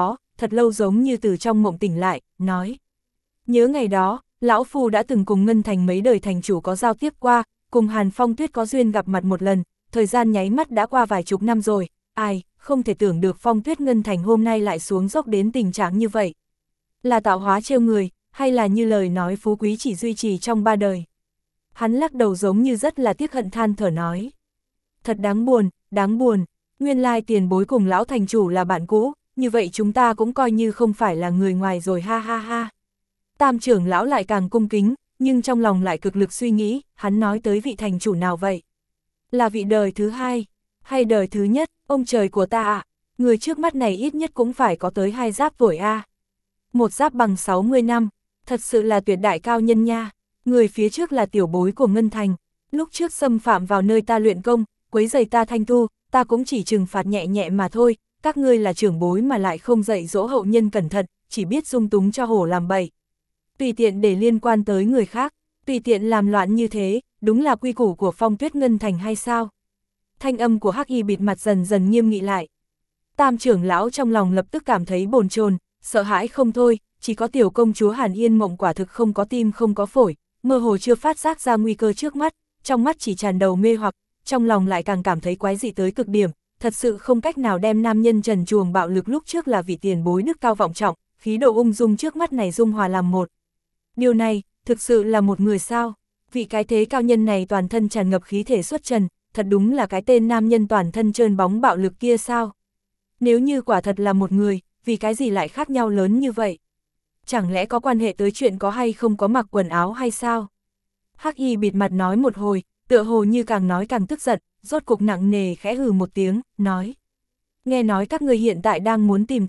thật lâu giống như từ trong mộng tỉnh lại, nói. Nhớ ngày đó, lão phu đã từng cùng Ngân Thành mấy đời thành chủ có giao tiếp qua, cùng Hàn Phong Tuyết có duyên gặp mặt một lần, thời gian nháy mắt đã qua vài chục năm rồi, ai, không thể tưởng được Phong Tuyết Ngân Thành hôm nay lại xuống dốc đến tình trạng như vậy. Là tạo hóa trêu người, hay là như lời nói phú quý chỉ duy trì trong 3 đời. Hắn lắc đầu giống như rất là tiếc hận than thở nói. Thật đáng buồn, nguyên lai tiền bối cùng lão thành chủ là bạn cũ, như vậy chúng ta cũng coi như không phải là người ngoài rồi ha ha ha. Tam trưởng lão lại càng cung kính, nhưng trong lòng lại cực lực suy nghĩ, hắn nói tới vị thành chủ nào vậy? Là vị đời thứ 2, hay đời thứ nhất, ông trời của ta ạ, người trước mắt này ít nhất cũng phải có tới 2 giáp tuổi a. Một giáp bằng 60 năm, thật sự là tuyệt đại cao nhân nha, người phía trước là tiểu bối của Ngân Thành, lúc trước xâm phạm vào nơi ta luyện công, quấy rầy ta thanh tu, ta cũng chỉ trừng phạt nhẹ nhẹ mà thôi, các ngươi là trưởng bối mà lại không dạy dỗ hậu nhân cẩn thận, chỉ biết dung túng cho hổ làm bậy. Tùy tiện để liên quan tới người khác, tùy tiện làm loạn như thế, đúng là quy củ của Phong Tuyết Ngân Thành hay sao? Thanh âm của Hắc Y bịt mặt dần dần nghiêm nghị lại. Tam trưởng lão trong lòng lập tức cảm thấy bồn chồn, sợ hãi không thôi, chỉ có tiểu công chúa Hàn Yên Mộng quả thực không có tim không có phổi, mơ hồ chưa phát giác ra nguy cơ trước mắt, trong mắt chỉ tràn đầu mê hoặc, trong lòng lại càng cảm thấy quái dị tới cực điểm, thật sự không cách nào đem nam nhân trần truồng bạo lực lúc trước là vị tiền bối đức cao vọng trọng, khí độ ung dung trước mắt này dung hòa làm một. Điều này, thực sự là một người sao? Vị cái thế cao nhân này toàn thân tràn ngập khí thể xuất trần, thật đúng là cái tên nam nhân toàn thân trơn bóng bạo lực kia sao? Nếu như quả thật là một người, vì cái gì lại khác nhau lớn như vậy? Chẳng lẽ có quan hệ tới chuyện có hay không có mặc quần áo hay sao? Hắc Y bịt mặt nói một hồi, tựa hồ như càng nói càng tức giận, rốt cục nặng nề khẽ hừ một tiếng, nói. Nghe nói các ngươi hiện tại đang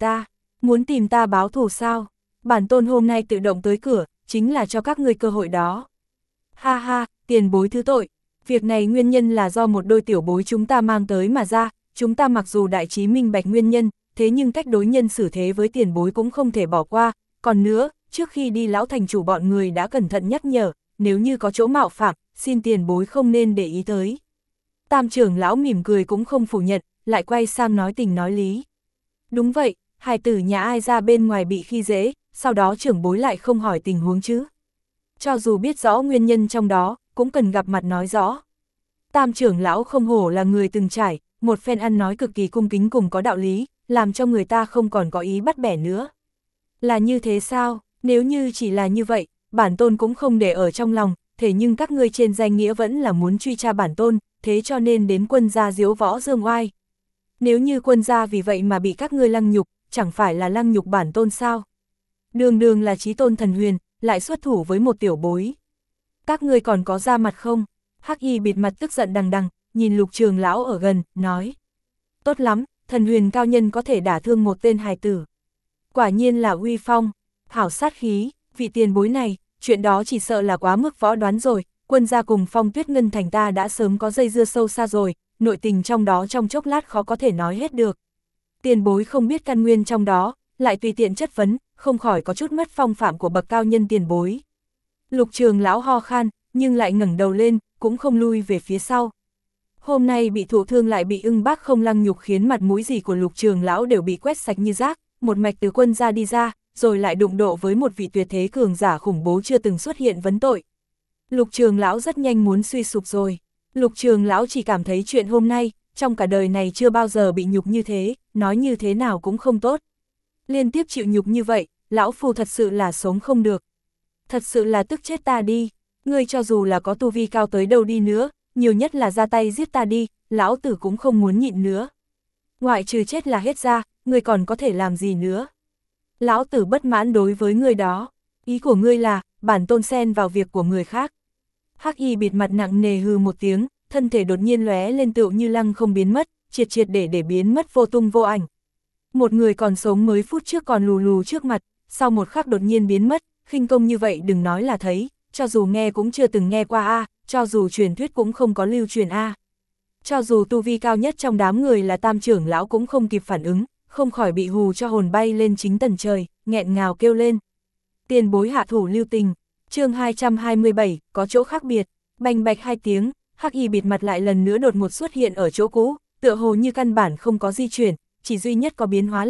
muốn tìm ta báo thù sao? Bản tôn hôm nay tự động tới cửa, chính là cho các ngươi cơ hội đó. Ha ha, tiền bối thứ tội, việc này nguyên nhân là do một đôi tiểu bối chúng ta mang tới mà ra, chúng ta mặc dù đại trí minh bạch nguyên nhân, thế nhưng cách đối nhân xử thế với tiền bối cũng không thể bỏ qua, còn nữa, trước khi đi lão thành chủ bọn người đã cẩn thận nhắc nhở, nếu như có chỗ mạo phạm, xin tiền bối không nên để ý tới. Tam trưởng lão mỉm cười cũng không phủ nhận, lại quay sang nói tình nói lý. Đúng vậy, hài tử nhà ai ra bên ngoài bị khi dễ, sau đó trưởng bối lại không hỏi tình huống chứ. Cho dù biết rõ nguyên nhân trong đó, cũng cần gặp mặt nói rõ. Tam trưởng lão không hổ là người từng trải, một phen ăn nói cực kỳ cung kính cùng có đạo lý, làm cho người ta không còn có ý bắt bẻ nữa. Là như thế sao? Nếu như chỉ là như vậy, bản tôn cũng không để ở trong lòng, thế nhưng các ngươi trên danh nghĩa vẫn là muốn truy tra bản tôn, thế cho nên đến quân gia diếu võ dương oai. Nếu như quân gia vì vậy mà bị các ngươi lăng nhục, chẳng phải là lăng nhục bản tôn sao? Đường đường là chí tôn thần huyền, lại xuất thủ với một tiểu bối. Các ngươi còn có ra mặt không? Hắc Y bịt mặt tức giận đằng đằng, nhìn Lục Trường lão ở gần, nói. Tốt lắm, thần huyền cao nhân có thể đả thương một tên hài tử. Quả nhiên là uy phong, hảo sát khí, vị tiền bối này, chuyện đó chỉ sợ là quá mức võ đoán rồi, quân gia cùng Phong Tuyết Ngân Thành ta đã sớm có dây dưa sâu xa rồi, nội tình trong đó trong chốc lát khó có thể nói hết được. Tiền bối không biết căn nguyên trong đó, lại tùy tiện chất vấn, không khỏi có chút mất phong phạm của bậc cao nhân tiền bối. Lục Trường lão ho khan, nhưng lại ngẩng đầu lên, cũng không lui về phía sau. Hôm nay bị thụ thương lại bị Ưng Bác không lăng nhục khiến mặt mũi gì của Lục Trường lão đều bị quét sạch như rác, một mạch từ quân gia đi ra, rồi lại đụng độ với một vị tuyệt thế cường giả khủng bố chưa từng xuất hiện vấn tội. Lục Trường lão rất nhanh muốn suy sụp rồi. Lục Trường lão chỉ cảm thấy chuyện hôm nay, trong cả đời này chưa bao giờ bị nhục như thế, nói như thế nào cũng không tốt. Liên tiếp chịu nhục như vậy, lão phu thật sự là sống không được. Thật sự là tức chết ta đi, ngươi cho dù là có tu vi cao tới đâu đi nữa, nhiều nhất là ra tay giết ta đi, lão tử cũng không muốn nhịn nữa. Ngoại trừ chết là hết ra, ngươi còn có thể làm gì nữa? Lão tử bất mãn đối với ngươi đó, ý của ngươi là, bản tôn xen vào việc của người khác. Hắc Y bịt mặt nặng nề hừ một tiếng, thân thể đột nhiên lóe lên tựu như lăng không biến mất, triệt triệt để biến mất vô tung vô ảnh. Một người còn sống mới phút trước còn lù lù trước mặt, sau một khắc đột nhiên biến mất, khinh công như vậy đừng nói là thấy, cho dù nghe cũng chưa từng nghe qua a, cho dù truyền thuyết cũng không có lưu truyền a. Cho dù tu vi cao nhất trong đám người là Tam trưởng lão cũng không kịp phản ứng, không khỏi bị hù cho hồn bay lên chính tầng trời, nghẹn ngào kêu lên. Tiền bối hạ thủ lưu tình, chương 227, có chỗ khác biệt, bành bạch 2 tiếng, Hắc Y bịt mặt lại lần nữa đột ngột xuất hiện ở chỗ cũ, tựa hồ như căn bản không có di chuyển, chỉ duy nhất có biến hóa là,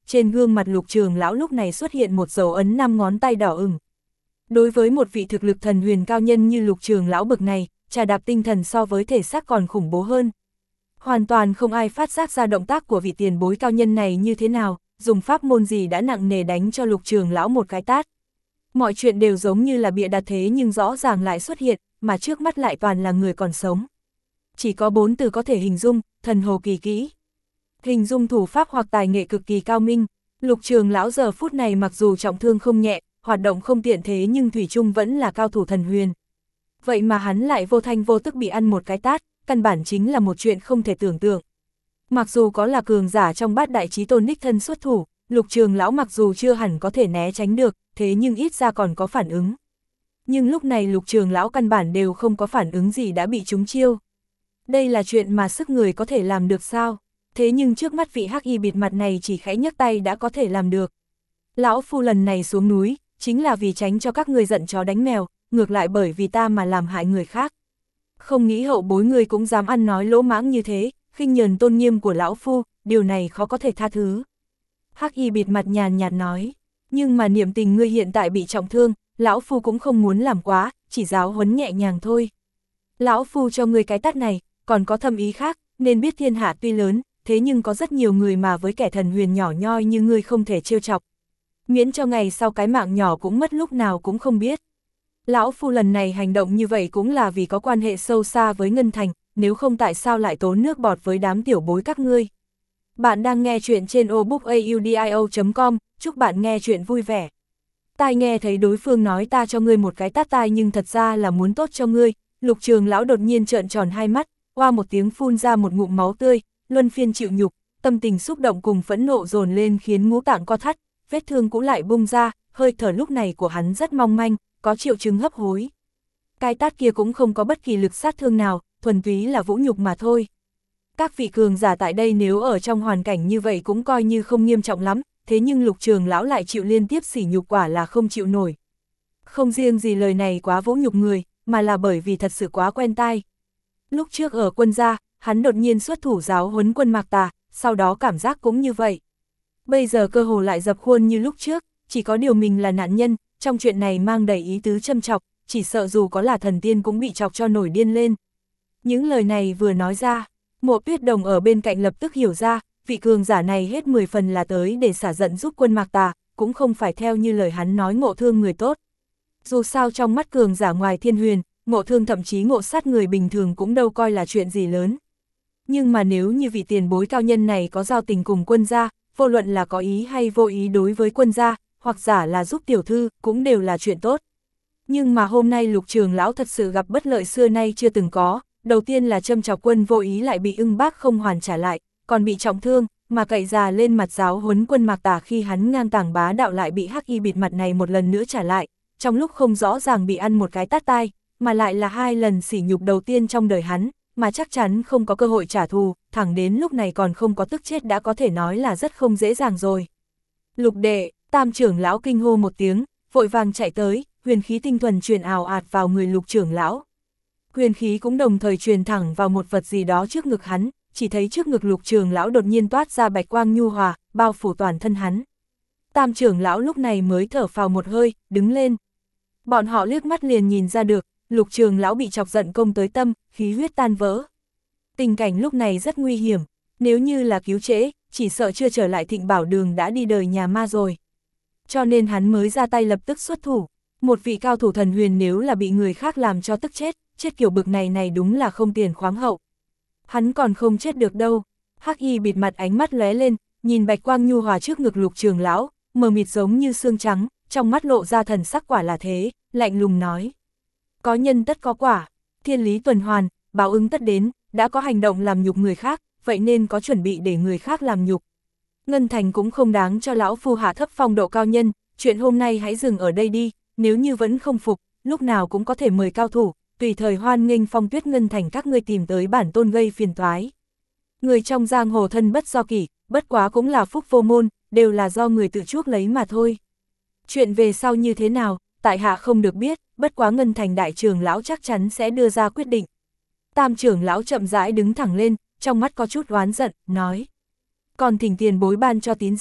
trên gương mặt Lục Trường Lão lúc này xuất hiện một dấu ấn 5 ngón tay đỏ ửng. Đối với một vị thực lực thần huyền cao nhân như Lục Trường Lão bậc này, trà đạp tinh thần so với thể xác còn khủng bố hơn. Hoàn toàn không ai phát giác ra động tác của vị tiền bối cao nhân này như thế nào, dùng pháp môn gì đã nặng nề đánh cho Lục Trường Lão một cái tát. Mọi chuyện đều giống như là bịa đặt thế nhưng rõ ràng lại xuất hiện, mà trước mắt lại toàn là người còn sống. Chỉ có 4 từ có thể hình dung, thần hồ kỳ kỹ. Hình dung thủ pháp hoặc tài nghệ cực kỳ cao minh. Lục Trường Lão giờ phút này mặc dù trọng thương không nhẹ, hoạt động không tiện thế nhưng thủy chung vẫn là cao thủ thần huyền. Vậy mà hắn lại vô thanh vô tức bị ăn một cái tát, căn bản chính là một chuyện không thể tưởng tượng. Mặc dù có là cường giả trong bát đại chí tôn đích thân xuất thủ, Lục Trường Lão mặc dù chưa hẳn có thể né tránh được, thế nhưng ít ra còn có phản ứng. Nhưng lúc này Lục Trường Lão căn bản đều không có phản ứng gì đã bị trúng chiêu. Đây là chuyện mà sức người có thể làm được sao? Thế nhưng trước mắt vị hắc y bịt mặt này chỉ khẽ nhấc tay đã có thể làm được. Lão phu lần này xuống núi, chính là vì tránh cho các người giận chó đánh mèo, ngược lại bởi vì ta mà làm hại người khác. Không nghĩ hậu bối người cũng dám ăn nói lỗ mãng như thế, khinh nhờn tôn nghiêm của lão phu, điều này khó có thể tha thứ. Hắc y bịt mặt nhàn nhạt nói, nhưng mà niệm tình ngươi hiện tại bị trọng thương, lão phu cũng không muốn làm quá, chỉ giáo huấn nhẹ nhàng thôi. Lão phu cho ngươi cái tát này, còn có thâm ý khác, nên biết thiên hạ tuy lớn, thế nhưng có rất nhiều người mà với kẻ thần huyền nhỏ nhoi như ngươi không thể trêu chọc. Miễn cho ngày sau cái mạng nhỏ cũng mất lúc nào cũng không biết. Lão phu lần này hành động như vậy cũng là vì có quan hệ sâu xa với Ngân Thành, nếu không tại sao lại tốn nước bọt với đám tiểu bối các ngươi. Bạn đang nghe chuyện trên obookaudio.com, chúc bạn nghe chuyện vui vẻ. Tai nghe thấy đối phương nói ta cho ngươi một cái tát tai nhưng thật ra là muốn tốt cho ngươi, Lục Trường Lão đột nhiên trợn tròn hai mắt, oa một tiếng phun ra một ngụm máu tươi, luân phiên chịu nhục, tâm tình xúc động cùng phẫn nộ dồn lên khiến ngũ tạng co thắt, vết thương cũng lại bung ra, hơi thở lúc này của hắn rất mong manh, có triệu chứng hấp hối. Cái tát kia cũng không có bất kỳ lực sát thương nào, thuần túy là vũ nhục mà thôi. Các vị cường giả tại đây nếu ở trong hoàn cảnh như vậy cũng coi như không nghiêm trọng lắm, thế nhưng Lục Trường Lão lại chịu liên tiếp sỉ nhục quả là không chịu nổi. Không riêng gì lời này quá vũ nhục người, mà là bởi vì thật sự quá quen tai. Lúc trước ở quân gia, hắn đột nhiên xuất thủ giáo huấn quân Mạc Tà, sau đó cảm giác cũng như vậy. Bây giờ cơ hồ lại dập khuôn như lúc trước, chỉ có điều mình là nạn nhân, trong chuyện này mang đầy ý tứ châm chọc, chỉ sợ dù có là thần tiên cũng bị chọc cho nổi điên lên. Những lời này vừa nói ra, Mộ Tuyết Đồng ở bên cạnh lập tức hiểu ra, vị cường giả này hết 10 phần là tới để xả giận giúp quân Mạc Tà, cũng không phải theo như lời hắn nói ngộ thương người tốt. Dù sao trong mắt cường giả ngoài thiên huyền, ngộ thương thậm chí ngộ sát người bình thường cũng đâu coi là chuyện gì lớn. Nhưng mà nếu như vị tiền bối cao nhân này có giao tình cùng quân gia, vô luận là có ý hay vô ý đối với quân gia, hoặc giả là giúp tiểu thư, cũng đều là chuyện tốt. Nhưng mà hôm nay Lục Trường Lão thật sự gặp bất lợi xưa nay chưa từng có, đầu tiên là châm chọc quân vô ý lại bị Ưng Bác không hoàn trả lại, còn bị trọng thương, mà cậy già lên mặt giáo huấn quân Mạc Tà khi hắn ngang tàng bá đạo lại bị hắc y bịt mặt này một lần nữa trả lại, trong lúc không rõ ràng bị ăn một cái tát tai, mà lại là 2 lần sỉ nhục đầu tiên trong đời hắn, mà chắc chắn không có cơ hội trả thù, thẳng đến lúc này còn không có tức chết đã có thể nói là rất không dễ dàng rồi. Lục đệ, Tam trưởng lão kinh hô một tiếng, vội vàng chạy tới, huyền khí tinh thuần truyền ào ạt vào người Lục trưởng lão. Huyền khí cũng đồng thời truyền thẳng vào một vật gì đó trước ngực hắn, chỉ thấy trước ngực Lục trưởng lão đột nhiên toát ra bạch quang nhu hòa, bao phủ toàn thân hắn. Tam trưởng lão lúc này mới thở phào một hơi, đứng lên. Bọn họ liếc mắt liền nhìn ra được, Lục trưởng lão bị chọc giận công tới tâm, khí huyết tan vỡ. Tình cảnh lúc này rất nguy hiểm, nếu như là cứu trễ, chỉ sợ chưa trở lại Thịnh Bảo Đường đã đi đời nhà ma rồi. Cho nên hắn mới ra tay lập tức xuất thủ. Một vị cao thủ thần huyền nếu là bị người khác làm cho tức chết, chết kiểu bực này đúng là không tiền khoáng hậu. Hắn còn không chết được đâu. Hắc y bịt mặt ánh mắt lóe lên, nhìn bạch quang nhu hòa trước ngực Lục trưởng lão, mờ mịt giống như xương trắng, trong mắt lộ ra thần sắc quả là thế, lạnh lùng nói. Có nhân tất có quả, thiên lý tuần hoàn, báo ứng tất đến, đã có hành động làm nhục người khác, vậy nên có chuẩn bị để người khác làm nhục. Ngân Thành cũng không đáng cho lão phu hạ thấp phong độ cao nhân, chuyện hôm nay hãy dừng ở đây đi, nếu như vẫn không phục, lúc nào cũng có thể mời cao thủ, tùy thời hoan nghênh Phong Tuyết Ngân Thành các ngươi tìm tới bản tôn gây phiền toái. Người trong giang hồ thân bất do kỷ, bất quá cũng là phúc vô môn, đều là do người tự chuốc lấy mà thôi. Chuyện về sau như thế nào, tại hạ không được biết, bất quá Ngân Thành đại trưởng lão chắc chắn sẽ đưa ra quyết định. Tam trưởng lão chậm rãi đứng thẳng lên, trong mắt có chút oán giận, nói. Còn thỉnh tiền bối ban cho tín danh,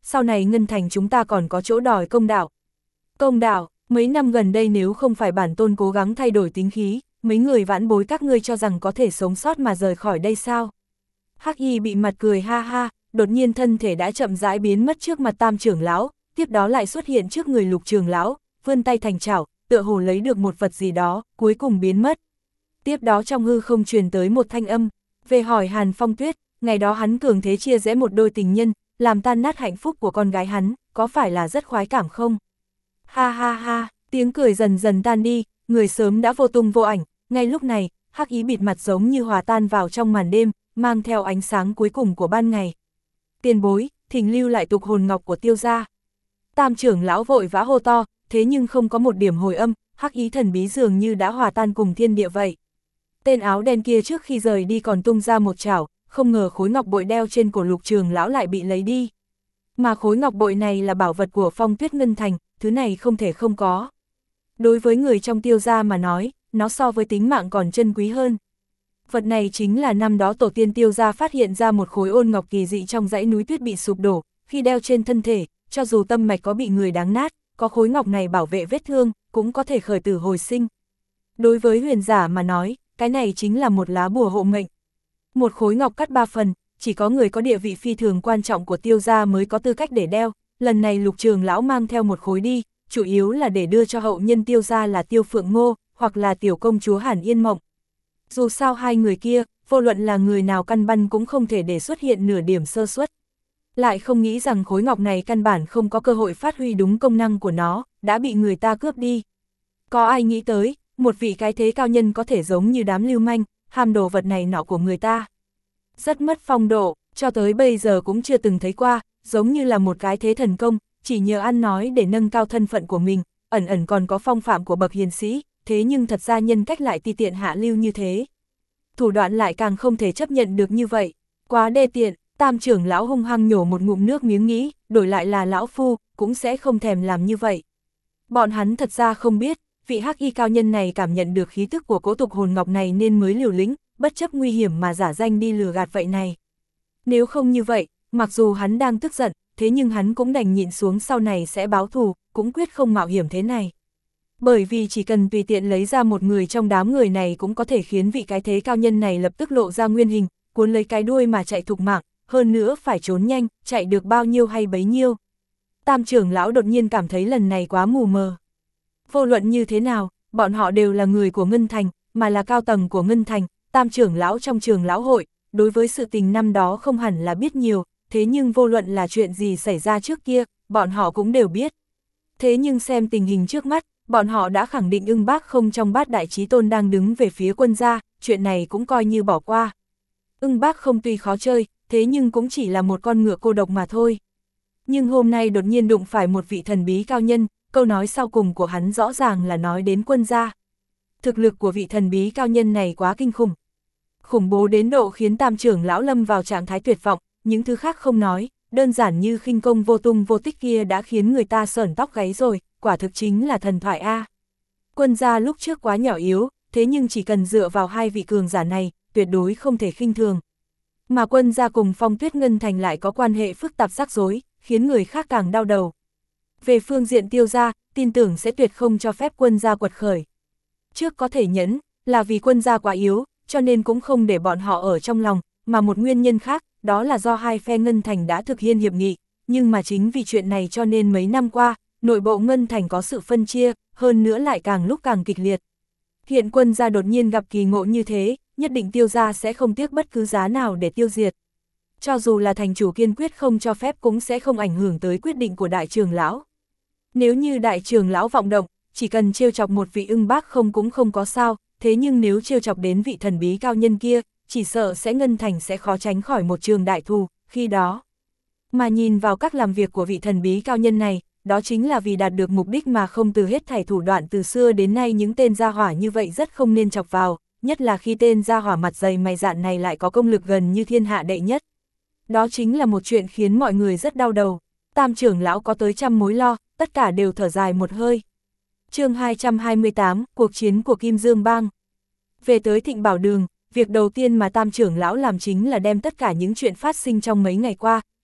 sau này Ngân Thành chúng ta còn có chỗ đòi công đạo. Công đạo, mấy năm gần đây nếu không phải bản tôn cố gắng thay đổi tính khí, mấy người vãn bối các ngươi cho rằng có thể sống sót mà rời khỏi đây sao? Hắc Y bị mặt cười ha ha, đột nhiên thân thể đã chậm rãi biến mất trước mặt Tam trưởng lão, tiếp đó lại xuất hiện trước người Lục trưởng lão, vươn tay thành chảo, tựa hồ lấy được một vật gì đó, cuối cùng biến mất. Tiếp đó trong hư không truyền tới một thanh âm, về hỏi Hàn Phong Tuyết, ngày đó hắn cường thế chia rẽ một đôi tình nhân, làm tan nát hạnh phúc của con gái hắn, có phải là rất khoái cảm không? Ha ha ha, tiếng cười dần dần tan đi, người sớm đã vô tung vô ảnh, ngay lúc này, Hắc Y bịt mặt giống như hòa tan vào trong màn đêm, mang theo ánh sáng cuối cùng của ban ngày. Tiền bối, thỉnh lưu lại tục hồn ngọc của Tiêu gia. Tam trưởng lão vội vã hô to, thế nhưng không có một điểm hồi âm, Hắc Y thần bí dường như đã hòa tan cùng thiên địa vậy. Tên áo đen kia trước khi rời đi còn tung ra một chảo, không ngờ khối ngọc bội đeo trên cổ Lục trưởng lão lại bị lấy đi. Mà khối ngọc bội này là bảo vật của Phong Tuyết Ngân Thành, thứ này không thể không có. Đối với người trong Tiêu gia mà nói, nó so với tính mạng còn chân quý hơn. Vật này chính là năm đó tổ tiên Tiêu gia phát hiện ra một khối ôn ngọc kỳ dị trong dãy núi tuyết bị sụp đổ, khi đeo trên thân thể, cho dù tâm mạch có bị người đáng nát, có khối ngọc này bảo vệ vết thương, cũng có thể khởi tử hồi sinh. Đối với huyền giả mà nói, cái này chính là một lá bùa hộ mệnh. Một khối ngọc cắt 3 phần, chỉ có người có địa vị phi thường quan trọng của Tiêu gia mới có tư cách để đeo, lần này Lục trưởng lão mang theo một khối đi, chủ yếu là để đưa cho hậu nhân Tiêu gia là Tiêu Phượng Ngô, hoặc là tiểu công chúa Hàn Yên Mộng. Dù sao hai người kia, vô luận là người nào căn bản cũng không thể để xuất hiện nửa điểm sơ suất. Lại không nghĩ rằng khối ngọc này căn bản không có cơ hội phát huy đúng công năng của nó, đã bị người ta cướp đi. Có ai nghĩ tới, một vị cái thế cao nhân có thể giống như đám lưu manh, ham đồ vật này nọ của người ta. Rất mất phong độ, cho tới bây giờ cũng chưa từng thấy qua, giống như là một cái thế thần công, chỉ nhờ ăn nói để nâng cao thân phận của mình, ẩn ẩn còn có phong phạm của bậc hiền sĩ, thế nhưng thật ra nhân cách lại ti tiện hạ lưu như thế. Thủ đoạn lại càng không thể chấp nhận được như vậy, quá đê tiện. Tam trưởng lão hung hăng nhổ một ngụm nước miếng nghĩ, đổi lại là lão phu, cũng sẽ không thèm làm như vậy. Bọn hắn thật ra không biết, vị Hắc Y cao nhân này cảm nhận được khí tức của cỗ tục hồn ngọc này nên mới liều lĩnh, bất chấp nguy hiểm mà giả danh đi lừa gạt vậy này. Nếu không như vậy, mặc dù hắn đang tức giận, thế nhưng hắn cũng đành nhịn xuống sau này sẽ báo thù, cũng quyết không mạo hiểm thế này. Bởi vì chỉ cần tùy tiện lấy ra một người trong đám người này cũng có thể khiến vị cái thế cao nhân này lập tức lộ ra nguyên hình, cuốn lấy cái đuôi mà chạy thục mạng, hơn nữa phải trốn nhanh, chạy được bao nhiêu hay bấy nhiêu. Tam trưởng lão đột nhiên cảm thấy lần này quá mù mờ. Vô luận như thế nào, bọn họ đều là người của Ngân Thành, mà là cao tầng của Ngân Thành, tam trưởng lão trong trường lão hội, đối với sự tình năm đó không hẳn là biết nhiều, thế nhưng vô luận là chuyện gì xảy ra trước kia, bọn họ cũng đều biết. Thế nhưng xem tình hình trước mắt, bọn họ đã khẳng định Ưng Bác Không trong Bát Đại Chí Tôn đang đứng về phía quân gia, chuyện này cũng coi như bỏ qua. Ưng Bác Không tuy khó chơi, thế nhưng cũng chỉ là một con ngựa cô độc mà thôi. Nhưng hôm nay đột nhiên đụng phải một vị thần bí cao nhân, câu nói sau cùng của hắn rõ ràng là nói đến quân gia. Thực lực của vị thần bí cao nhân này quá kinh khủng. Khủng bố đến độ khiến tam trưởng lão lâm vào trạng thái tuyệt vọng, những thứ khác không nói, đơn giản như khinh công vô tung vô tích kia đã khiến người ta sởn tóc gáy rồi, quả thực chính là thần thoại A. Quân gia lúc trước quá nhỏ yếu, thế nhưng chỉ cần dựa vào hai vị cường giả này, tuyệt đối không thể khinh thường. Mà quân gia cùng Phong Tuyết Ngân Thành lại có quan hệ phức tạp rắc rối, khiến người khác càng đau đầu. Về phương diện Tiêu gia, tin tưởng sẽ tuyệt không cho phép quân gia quật khởi. Trước có thể nhẫn, là vì quân gia quá yếu, cho nên cũng không để bọn họ ở trong lòng, mà một nguyên nhân khác, đó là do hai phe Ngân Thành đã thực hiện hiệp nghị, nhưng mà chính vì chuyện này cho nên mấy năm qua, nội bộ Ngân Thành có sự phân chia, hơn nữa lại càng lúc càng kịch liệt. Hiện quân gia đột nhiên gặp kỳ ngộ như thế, nhất định Tiêu gia sẽ không tiếc bất cứ giá nào để tiêu diệt. Cho dù là thành chủ kiên quyết không cho phép cũng sẽ không ảnh hưởng tới quyết định của đại trưởng lão. Nếu như đại trưởng lão vọng động, chỉ cần trêu chọc một vị Ưng Bác Không cũng không có sao, thế nhưng nếu trêu chọc đến vị thần bí cao nhân kia, chỉ sợ sẽ Ngân Thành sẽ khó tránh khỏi một trường đại thù, khi đó. Mà nhìn vào các làm việc của vị thần bí cao nhân này, đó chính là vì đạt được mục đích mà không từ hết thảy thủ đoạn từ xưa đến nay những tên gia hỏa như vậy rất không nên chọc vào, nhất là khi tên gia hỏa mặt dày mày dạn này lại có công lực gần như thiên hạ đệ nhất. Đó chính là một chuyện khiến mọi người rất đau đầu. Tam trưởng lão có tới trăm mối lo, tất cả đều thở dài một hơi. Chương 228, cuộc chiến của Kim Dương Bang. Về tới Thịnh Bảo Đường, việc đầu tiên mà tam trưởng lão làm chính là đem tất cả những chuyện phát sinh trong mấy ngày qua,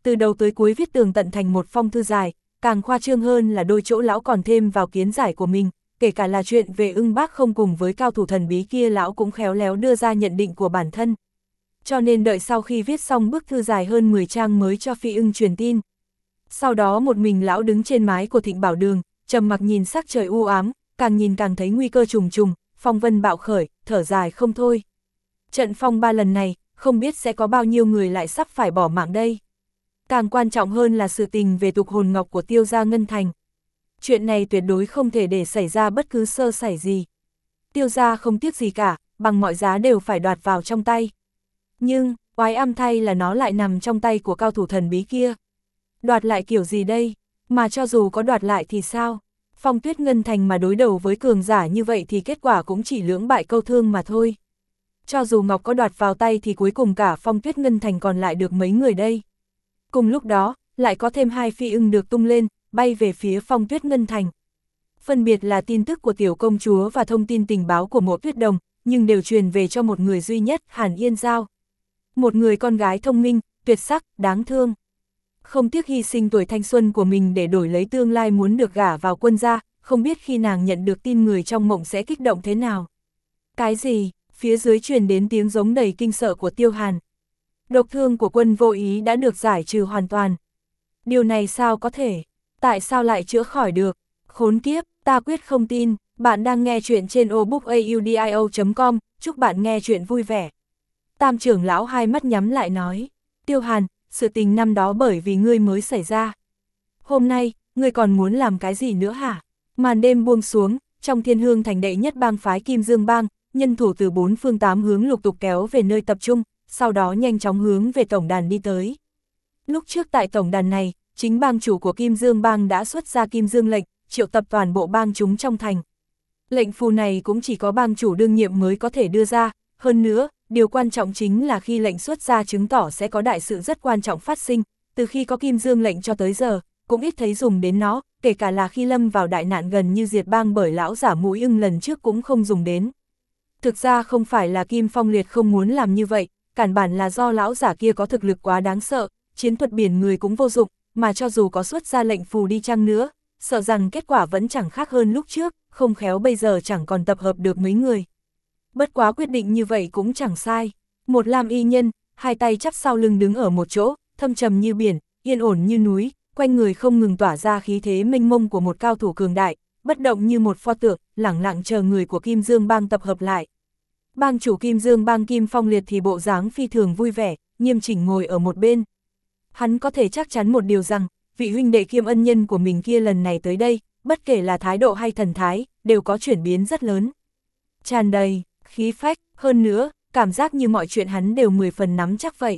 từ đầu tới cuối viết tường tận thành một phong thư dài, càng khoa trương hơn là đôi chỗ lão còn thêm vào kiến giải của mình, kể cả là chuyện về Ưng Bác không cùng với cao thủ thần bí kia lão cũng khéo léo đưa ra nhận định của bản thân. Cho nên đợi sau khi viết xong bức thư dài hơn 10 trang mới cho Phi Ưng truyền tin. Sau đó một mình lão đứng trên mái của Thịnh Bảo Đường, trầm mặc nhìn sắc trời u ám, càng nhìn càng thấy nguy cơ trùng trùng, phong vân bạo khởi, thở dài không thôi. Trận phong ba lần này, không biết sẽ có bao nhiêu người lại sắp phải bỏ mạng đây. Càng quan trọng hơn là sự tình về tục hồn ngọc của Tiêu gia Ngân Thành. Chuyện này tuyệt đối không thể để xảy ra bất cứ sơ sẩy gì. Tiêu gia không tiếc gì cả, bằng mọi giá đều phải đoạt vào trong tay. Nhưng, oái âm thay là nó lại nằm trong tay của cao thủ thần bí kia. Đoạt lại kiểu gì đây? Mà cho dù có đoạt lại thì sao? Phong Tuyết Ngân Thành mà đối đầu với cường giả như vậy thì kết quả cũng chỉ lưỡng bại câu thương mà thôi. Cho dù Ngọc có đoạt vào tay thì cuối cùng cả Phong Tuyết Ngân Thành còn lại được mấy người đây. Cùng lúc đó, lại có thêm 2 phi ưng được tung lên, bay về phía Phong Tuyết Ngân Thành. Phân biệt là tin tức của tiểu công chúa và thông tin tình báo của Mộ Tuyết Đồng, nhưng đều truyền về cho một người duy nhất, Hàn Yên Giao. Một người con gái thông minh, tuyệt sắc, đáng thương. Không tiếc hy sinh tuổi thanh xuân của mình để đổi lấy tương lai muốn được gả vào quân gia, không biết khi nàng nhận được tin người trong mộng sẽ kích động thế nào. Cái gì? Phía dưới truyền đến tiếng giống đầy kinh sợ của Tiêu Hàn. Độc thương của Quân Vô Ý đã được giải trừ hoàn toàn. Điều này sao có thể? Tại sao lại chữa khỏi được? Khốn kiếp, ta quyết không tin. Bạn đang nghe chuyện trên obookaudio.com, chúc bạn nghe chuyện vui vẻ. Tam trưởng lão hai mắt nhắm lại nói, Tiêu Hàn, sự tình năm đó bởi vì ngươi mới xảy ra. Hôm nay, ngươi còn muốn làm cái gì nữa hả? Màn đêm buông xuống, trong Thiên Hương thành đệ nhất bang phái Kim Dương bang, nhân thủ từ 4 phương 8 hướng lục tục kéo về nơi tập trung, sau đó nhanh chóng hướng về tổng đàn đi tới. Lúc trước tại tổng đàn này, chính bang chủ của Kim Dương bang đã xuất ra Kim Dương lệnh, triệu tập toàn bộ bang chúng trong thành. Lệnh phù này cũng chỉ có bang chủ đương nhiệm mới có thể đưa ra, hơn nữa, điều quan trọng chính là khi lệnh xuất ra chứng tỏ sẽ có đại sự rất quan trọng phát sinh, từ khi có Kim Dương lệnh cho tới giờ, cũng ít thấy dùng đến nó, kể cả là khi lâm vào đại nạn gần như diệt bang bởi lão giả Mũi Ưng lần trước cũng không dùng đến. Thực ra không phải là Kim Phong Liệt không muốn làm như vậy, cản bản là do lão giả kia có thực lực quá đáng sợ, chiến thuật biển người cũng vô dụng, mà cho dù có xuất ra lệnh phù đi chăng nữa, sợ rằng kết quả vẫn chẳng khác hơn lúc trước, không khéo bây giờ chẳng còn tập hợp được mấy người. Bất quá quyết định như vậy cũng chẳng sai. Một lam y nhân, hai tay chắp sau lưng đứng ở một chỗ, thâm trầm như biển, yên ổn như núi, quanh người không ngừng tỏa ra khí thế mênh mông của một cao thủ cường đại, bất động như một pho tượng, lẳng lặng chờ người của Kim Dương bang tập hợp lại. Bang chủ Kim Dương bang Kim Phong Liệt thì bộ dáng phi thường vui vẻ, nghiêm chỉnh ngồi ở một bên. Hắn có thể chắc chắn một điều rằng, vị huynh đệ Kim ân nhân của mình kia lần này tới đây, bất kể là thái độ hay thần thái, đều có chuyển biến rất lớn. Tràn đầy khí phách, hơn nữa, cảm giác như mọi chuyện hắn đều 10 phần nắm chắc vậy.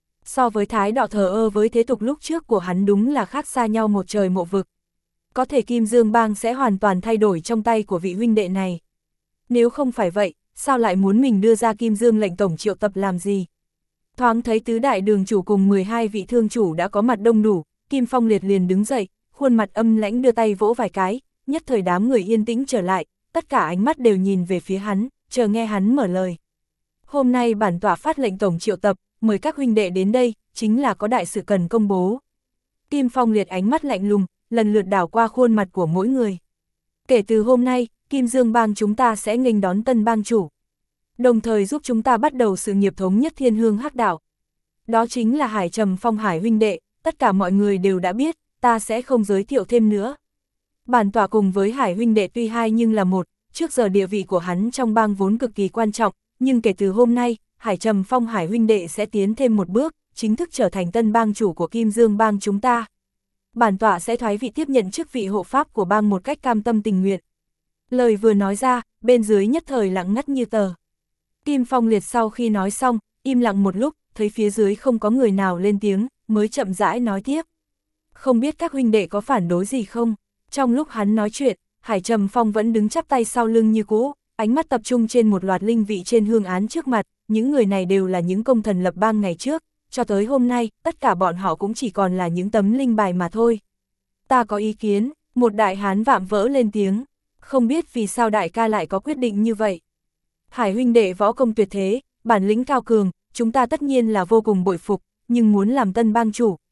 So với thái độ thờ ơ với thế tục lúc trước của hắn đúng là khác xa nhau một trời một vực. Có thể Kim Dương bang sẽ hoàn toàn thay đổi trong tay của vị huynh đệ này. Nếu không phải vậy, sao lại muốn mình đưa ra Kim Dương lệnh tổng triệu tập làm gì? Thoáng thấy tứ đại đường chủ cùng 12 vị thương chủ đã có mặt đông đủ, Kim Phong Liệt liền đứng dậy, khuôn mặt âm lãnh đưa tay vỗ vài cái, nhất thời đám người yên tĩnh trở lại, tất cả ánh mắt đều nhìn về phía hắn, chờ nghe hắn mở lời. Hôm nay bản tọa phát lệnh tổng triệu tập, mời các huynh đệ đến đây, chính là có đại sự cần công bố. Kim Phong Liệt ánh mắt lạnh lùng, lần lượt đảo qua khuôn mặt của mỗi người. Kể từ hôm nay, Kim Dương bang chúng ta sẽ nghênh đón tân bang chủ. Đồng thời giúp chúng ta bắt đầu sự nghiệp thống nhất Thiên Hương Hắc Đạo. Đó chính là Hải Trầm Phong Hải huynh đệ, tất cả mọi người đều đã biết, ta sẽ không giới thiệu thêm nữa. Bản tọa cùng với Hải huynh đệ tuy hai nhưng là một, trước giờ địa vị của hắn trong bang vốn cực kỳ quan trọng, nhưng kể từ hôm nay, Hải Trầm Phong Hải huynh đệ sẽ tiến thêm một bước, chính thức trở thành tân bang chủ của Kim Dương bang chúng ta. Bản tọa sẽ thoái vị tiếp nhận chức vị hộ pháp của bang một cách cam tâm tình nguyện. Lời vừa nói ra, bên dưới nhất thời lặng ngắt như tờ. Kim Phong Liệt sau khi nói xong, im lặng một lúc, thấy phía dưới không có người nào lên tiếng, mới chậm rãi nói tiếp. Không biết các huynh đệ có phản đối gì không? Trong lúc hắn nói chuyện, Hải Trầm Phong vẫn đứng chắp tay sau lưng như cũ, ánh mắt tập trung trên một loạt linh vị trên hương án trước mặt, những người này đều là những công thần lập bang ngày trước, cho tới hôm nay, tất cả bọn họ cũng chỉ còn là những tấm linh bài mà thôi. Ta có ý kiến, một đại hán vạm vỡ lên tiếng, không biết vì sao đại ca lại có quyết định như vậy. Hải huynh đệ võ công tuyệt thế, bản lĩnh cao cường, chúng ta tất nhiên là vô cùng bội phục, nhưng muốn làm tân bang chủ,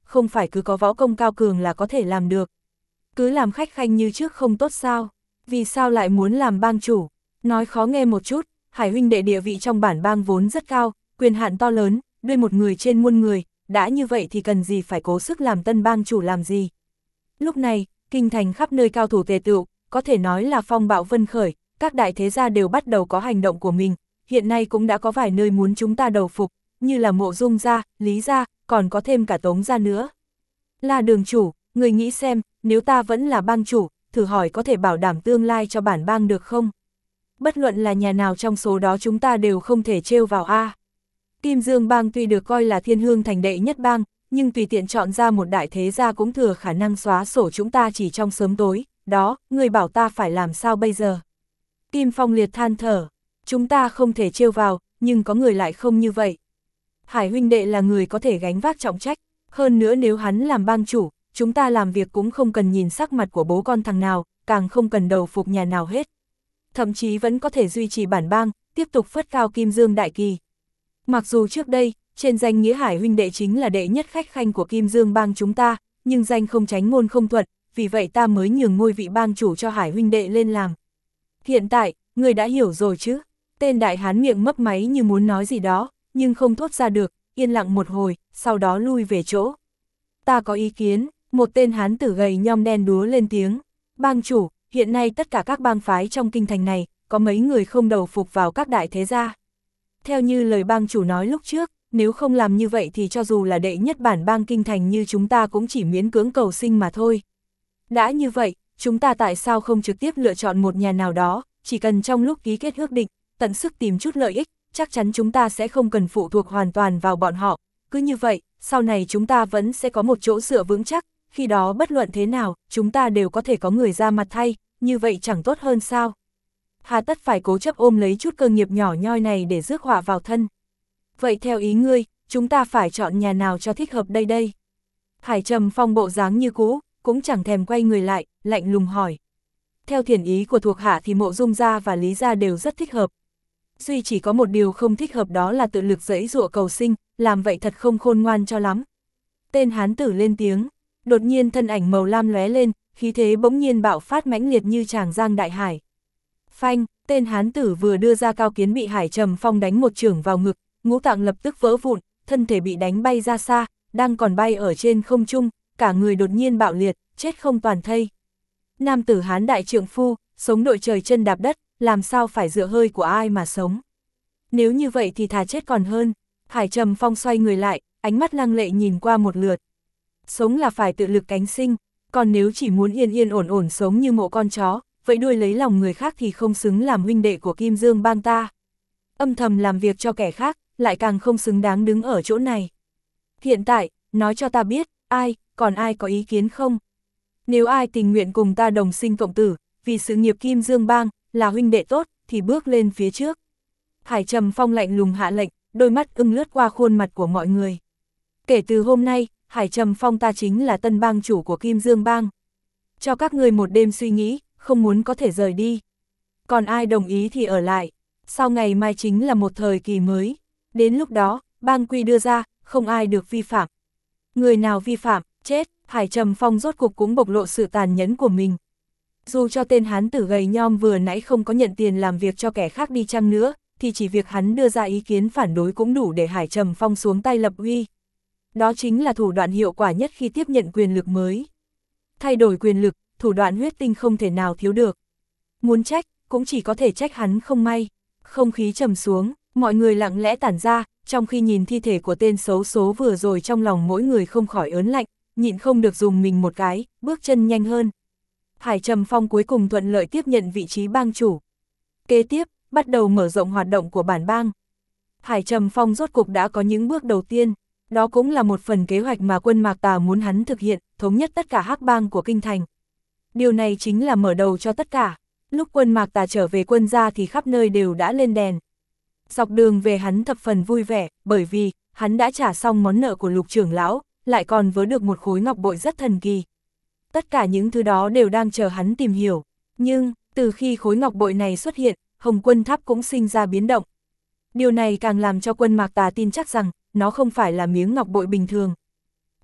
không phải cứ có võ công cao cường là có thể làm được. Cứ làm khách khanh như trước không tốt sao, vì sao lại muốn làm bang chủ? Nói khó nghe một chút, Hải huynh đệ địa vị trong bản bang vốn rất cao, quyền hạn to lớn, đưa một người trên muôn người, đã như vậy thì cần gì phải cố sức làm tân bang chủ làm gì. Lúc này, kinh thành khắp nơi cao thủ tề tựu, có thể nói là phong bạo vân khởi, các đại thế gia đều bắt đầu có hành động của mình, hiện nay cũng đã có vài nơi muốn chúng ta đầu phục, như là Mộ Dung gia, Lý gia, còn có thêm cả Tống gia nữa. Là đường chủ, người nghĩ xem, nếu ta vẫn là bang chủ, thử hỏi có thể bảo đảm tương lai cho bản bang được không? Bất luận là nhà nào trong số đó chúng ta đều không thể trêu vào a. Kim Dương bang tuy được coi là thiên hương thành đệ nhất bang, nhưng tùy tiện chọn ra một đại thế gia cũng thừa khả năng xóa sổ chúng ta chỉ trong sớm tối, đó, người bảo ta phải làm sao bây giờ? Kim Phong Liệt than thở, chúng ta không thể trêu vào, nhưng có người lại không như vậy. Hải huynh đệ là người có thể gánh vác trọng trách, hơn nữa nếu hắn làm bang chủ, chúng ta làm việc cũng không cần nhìn sắc mặt của bố con thằng nào, càng không cần đầu phục nhà nào hết. Thậm chí vẫn có thể duy trì bản bang, tiếp tục phất cao Kim Dương đại kỳ. Mặc dù trước đây, trên danh nghĩa Hải huynh đệ chính là đệ nhất khách khanh của Kim Dương bang chúng ta, nhưng danh không tránh ngôn không thuận, vì vậy ta mới nhường ngôi vị bang chủ cho Hải huynh đệ lên làm. Hiện tại, người đã hiểu rồi chứ? Tên đại hán miệng mấp máy như muốn nói gì đó, nhưng không thốt ra được, yên lặng một hồi, sau đó lui về chỗ. Ta có ý kiến, một tên hán tử gầy nhom đen đúa lên tiếng. Bang chủ, hiện nay tất cả các bang phái trong kinh thành này, có mấy người không đầu phục vào các đại thế gia. Theo như lời bang chủ nói lúc trước, nếu không làm như vậy thì cho dù là đệ nhất bản bang kinh thành như chúng ta cũng chỉ miễn cưỡng cầu sinh mà thôi. Đã như vậy, chúng ta tại sao không trực tiếp lựa chọn một nhà nào đó, chỉ cần trong lúc ký kết ước định, tận sức tìm chút lợi ích, chắc chắn chúng ta sẽ không cần phụ thuộc hoàn toàn vào bọn họ. Cứ như vậy, sau này chúng ta vẫn sẽ có một chỗ dựa vững chắc, khi đó bất luận thế nào, chúng ta đều có thể có người ra mặt thay, như vậy chẳng tốt hơn sao? Hà tất phải cố chấp ôm lấy chút cơ nghiệp nhỏ nhoi này để rước họa vào thân. Vậy theo ý ngươi, chúng ta phải chọn nhà nào cho thích hợp đây? Hải Trầm Phong bộ dáng như cũ, cũng chẳng thèm quay người lại, lạnh lùng hỏi. Theo thiện ý của thuộc hạ thì Mộ Dung gia và Lý gia đều rất thích hợp. Duy chỉ có một điều không thích hợp đó là tự lực giãy giụa cầu sinh, làm vậy thật không khôn ngoan cho lắm. Tên hán tử lên tiếng, đột nhiên thân ảnh màu lam lóe lên, khí thế bỗng nhiên bạo phát mãnh liệt như tràng giang đại hải. Phanh, tên hán tử vừa đưa ra cao kiến bị Hải Trầm Phong đánh một chưởng vào ngực, ngũ tạng lập tức vỡ vụn, thân thể bị đánh bay ra xa, đang còn bay ở trên không trung, cả người đột nhiên bạo liệt, chết không toàn thây. Nam tử hán đại trượng phu, sống đội trời chân đạp đất, làm sao phải dựa hơi của ai mà sống. Nếu như vậy thì thà chết còn hơn. Hải Trầm Phong xoay người lại, ánh mắt lăng lệ nhìn qua một lượt. Sống là phải tự lực cánh sinh, còn nếu chỉ muốn yên yên ổn ổn sống như mộ con chó, vậy đuôi lấy lòng người khác thì không xứng làm huynh đệ của Kim Dương bang ta. Âm thầm làm việc cho kẻ khác, lại càng không xứng đáng đứng ở chỗ này. Hiện tại, nói cho ta biết, còn ai có ý kiến không? Nếu ai tình nguyện cùng ta đồng sinh cộng tử, vì sự nghiệp Kim Dương bang, là huynh đệ tốt, thì bước lên phía trước. Hải Trầm Phong lạnh lùng hạ lệnh, đôi mắt ưng lướt qua khuôn mặt của mọi người. Kể từ hôm nay, Hải Trầm Phong ta chính là tân bang chủ của Kim Dương bang. Cho các người một đêm suy nghĩ, không muốn có thể rời đi. Còn ai đồng ý thì ở lại. Sau ngày mai chính là một thời kỳ mới. Đến lúc đó, bang quy đưa ra, không ai được vi phạm. Người nào vi phạm, chết. Hải Trầm Phong rốt cục cũng bộc lộ sự tàn nhẫn của mình. Dù cho tên hán tử gầy nhom vừa nãy không có nhận tiền làm việc cho kẻ khác đi chăng nữa, thì chỉ việc hắn đưa ra ý kiến phản đối cũng đủ để Hải Trầm Phong xuống tay lập uy. Đó chính là thủ đoạn hiệu quả nhất khi tiếp nhận quyền lực mới. Thay đổi quyền lực, thủ đoạn huyết tinh không thể nào thiếu được. Muốn trách, cũng chỉ có thể trách hắn không may. Không khí trầm xuống, mọi người lặng lẽ tản ra, trong khi nhìn thi thể của tên xấu số vừa rồi trong lòng mỗi người không khỏi ớn lạnh, nhịn không được dùng mình một cái, bước chân nhanh hơn. Hải Trầm Phong cuối cùng thuận lợi tiếp nhận vị trí bang chủ. Kế tiếp, bắt đầu mở rộng hoạt động của bản bang. Hải Trầm Phong rốt cục đã có những bước đầu tiên, đó cũng là một phần kế hoạch mà quân Mạc Tà muốn hắn thực hiện, thống nhất tất cả hắc bang của kinh thành. Điều này chính là mở đầu cho tất cả. Lúc quân Mạc Tà trở về quân gia thì khắp nơi đều đã lên đèn. Dọc đường về hắn thập phần vui vẻ, bởi vì hắn đã trả xong món nợ của Lục trưởng lão, lại còn vớ được một khối ngọc bội rất thần kỳ. Tất cả những thứ đó đều đang chờ hắn tìm hiểu. Nhưng, từ khi khối ngọc bội này xuất hiện, Hồng Quân Tháp cũng sinh ra biến động. Điều này càng làm cho quân Mạc Tà tin chắc rằng, nó không phải là miếng ngọc bội bình thường.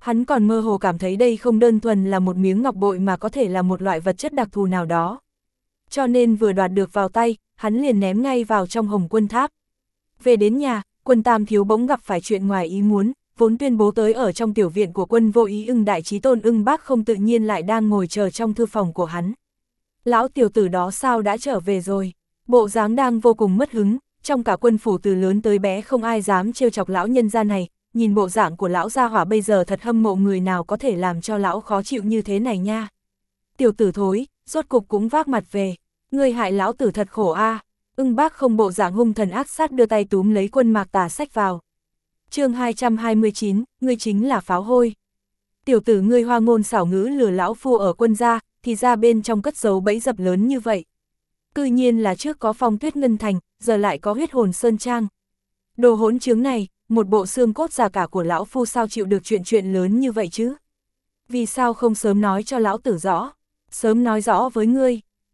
Hắn còn mơ hồ cảm thấy đây không đơn thuần là một miếng ngọc bội mà có thể là một loại vật chất đặc thù nào đó. Cho nên vừa đoạt được vào tay, hắn liền ném ngay vào trong Hồng Quân Tháp. Về đến nhà, Quân Tam Thiếu bỗng gặp phải chuyện ngoài ý muốn, vốn tuyên bố tới ở trong tiểu viện của Quân Vô Ý Ưng đại chí tôn Ưng Bác không tự nhiên lại đang ngồi chờ trong thư phòng của hắn. Lão tiểu tử đó sao đã trở về rồi? Bộ dáng đang vô cùng mất hứng, trong cả quân phủ từ lớn tới bé không ai dám trêu chọc lão nhân gia này, nhìn bộ dạng của lão gia hỏa bây giờ thật hâm mộ người nào có thể làm cho lão khó chịu như thế này nha. Tiểu tử thối, rốt cục cũng vác mặt về, ngươi hại lão tử thật khổ a. Ưng Bác không bộ dạng hung thần ác sát đưa tay túm lấy Quân Mạc Tà xách vào. Chương 229, ngươi chính là pháo hôi. Tiểu tử ngươi hoa ngôn xảo ngữ lừa lão phu ở Quân gia, thì ra bên trong cất giấu bẫy dập lớn như vậy. Cư nhiên là trước có Phong Tuyết Ngân Thành, giờ lại có Huyết Hồn Sơn Trang. Đồ hỗn trướng này, một bộ xương cốt già cả của lão phu sao chịu được chuyện lớn như vậy chứ? Vì sao không sớm nói cho lão tử rõ? Sớm nói rõ với ngươi,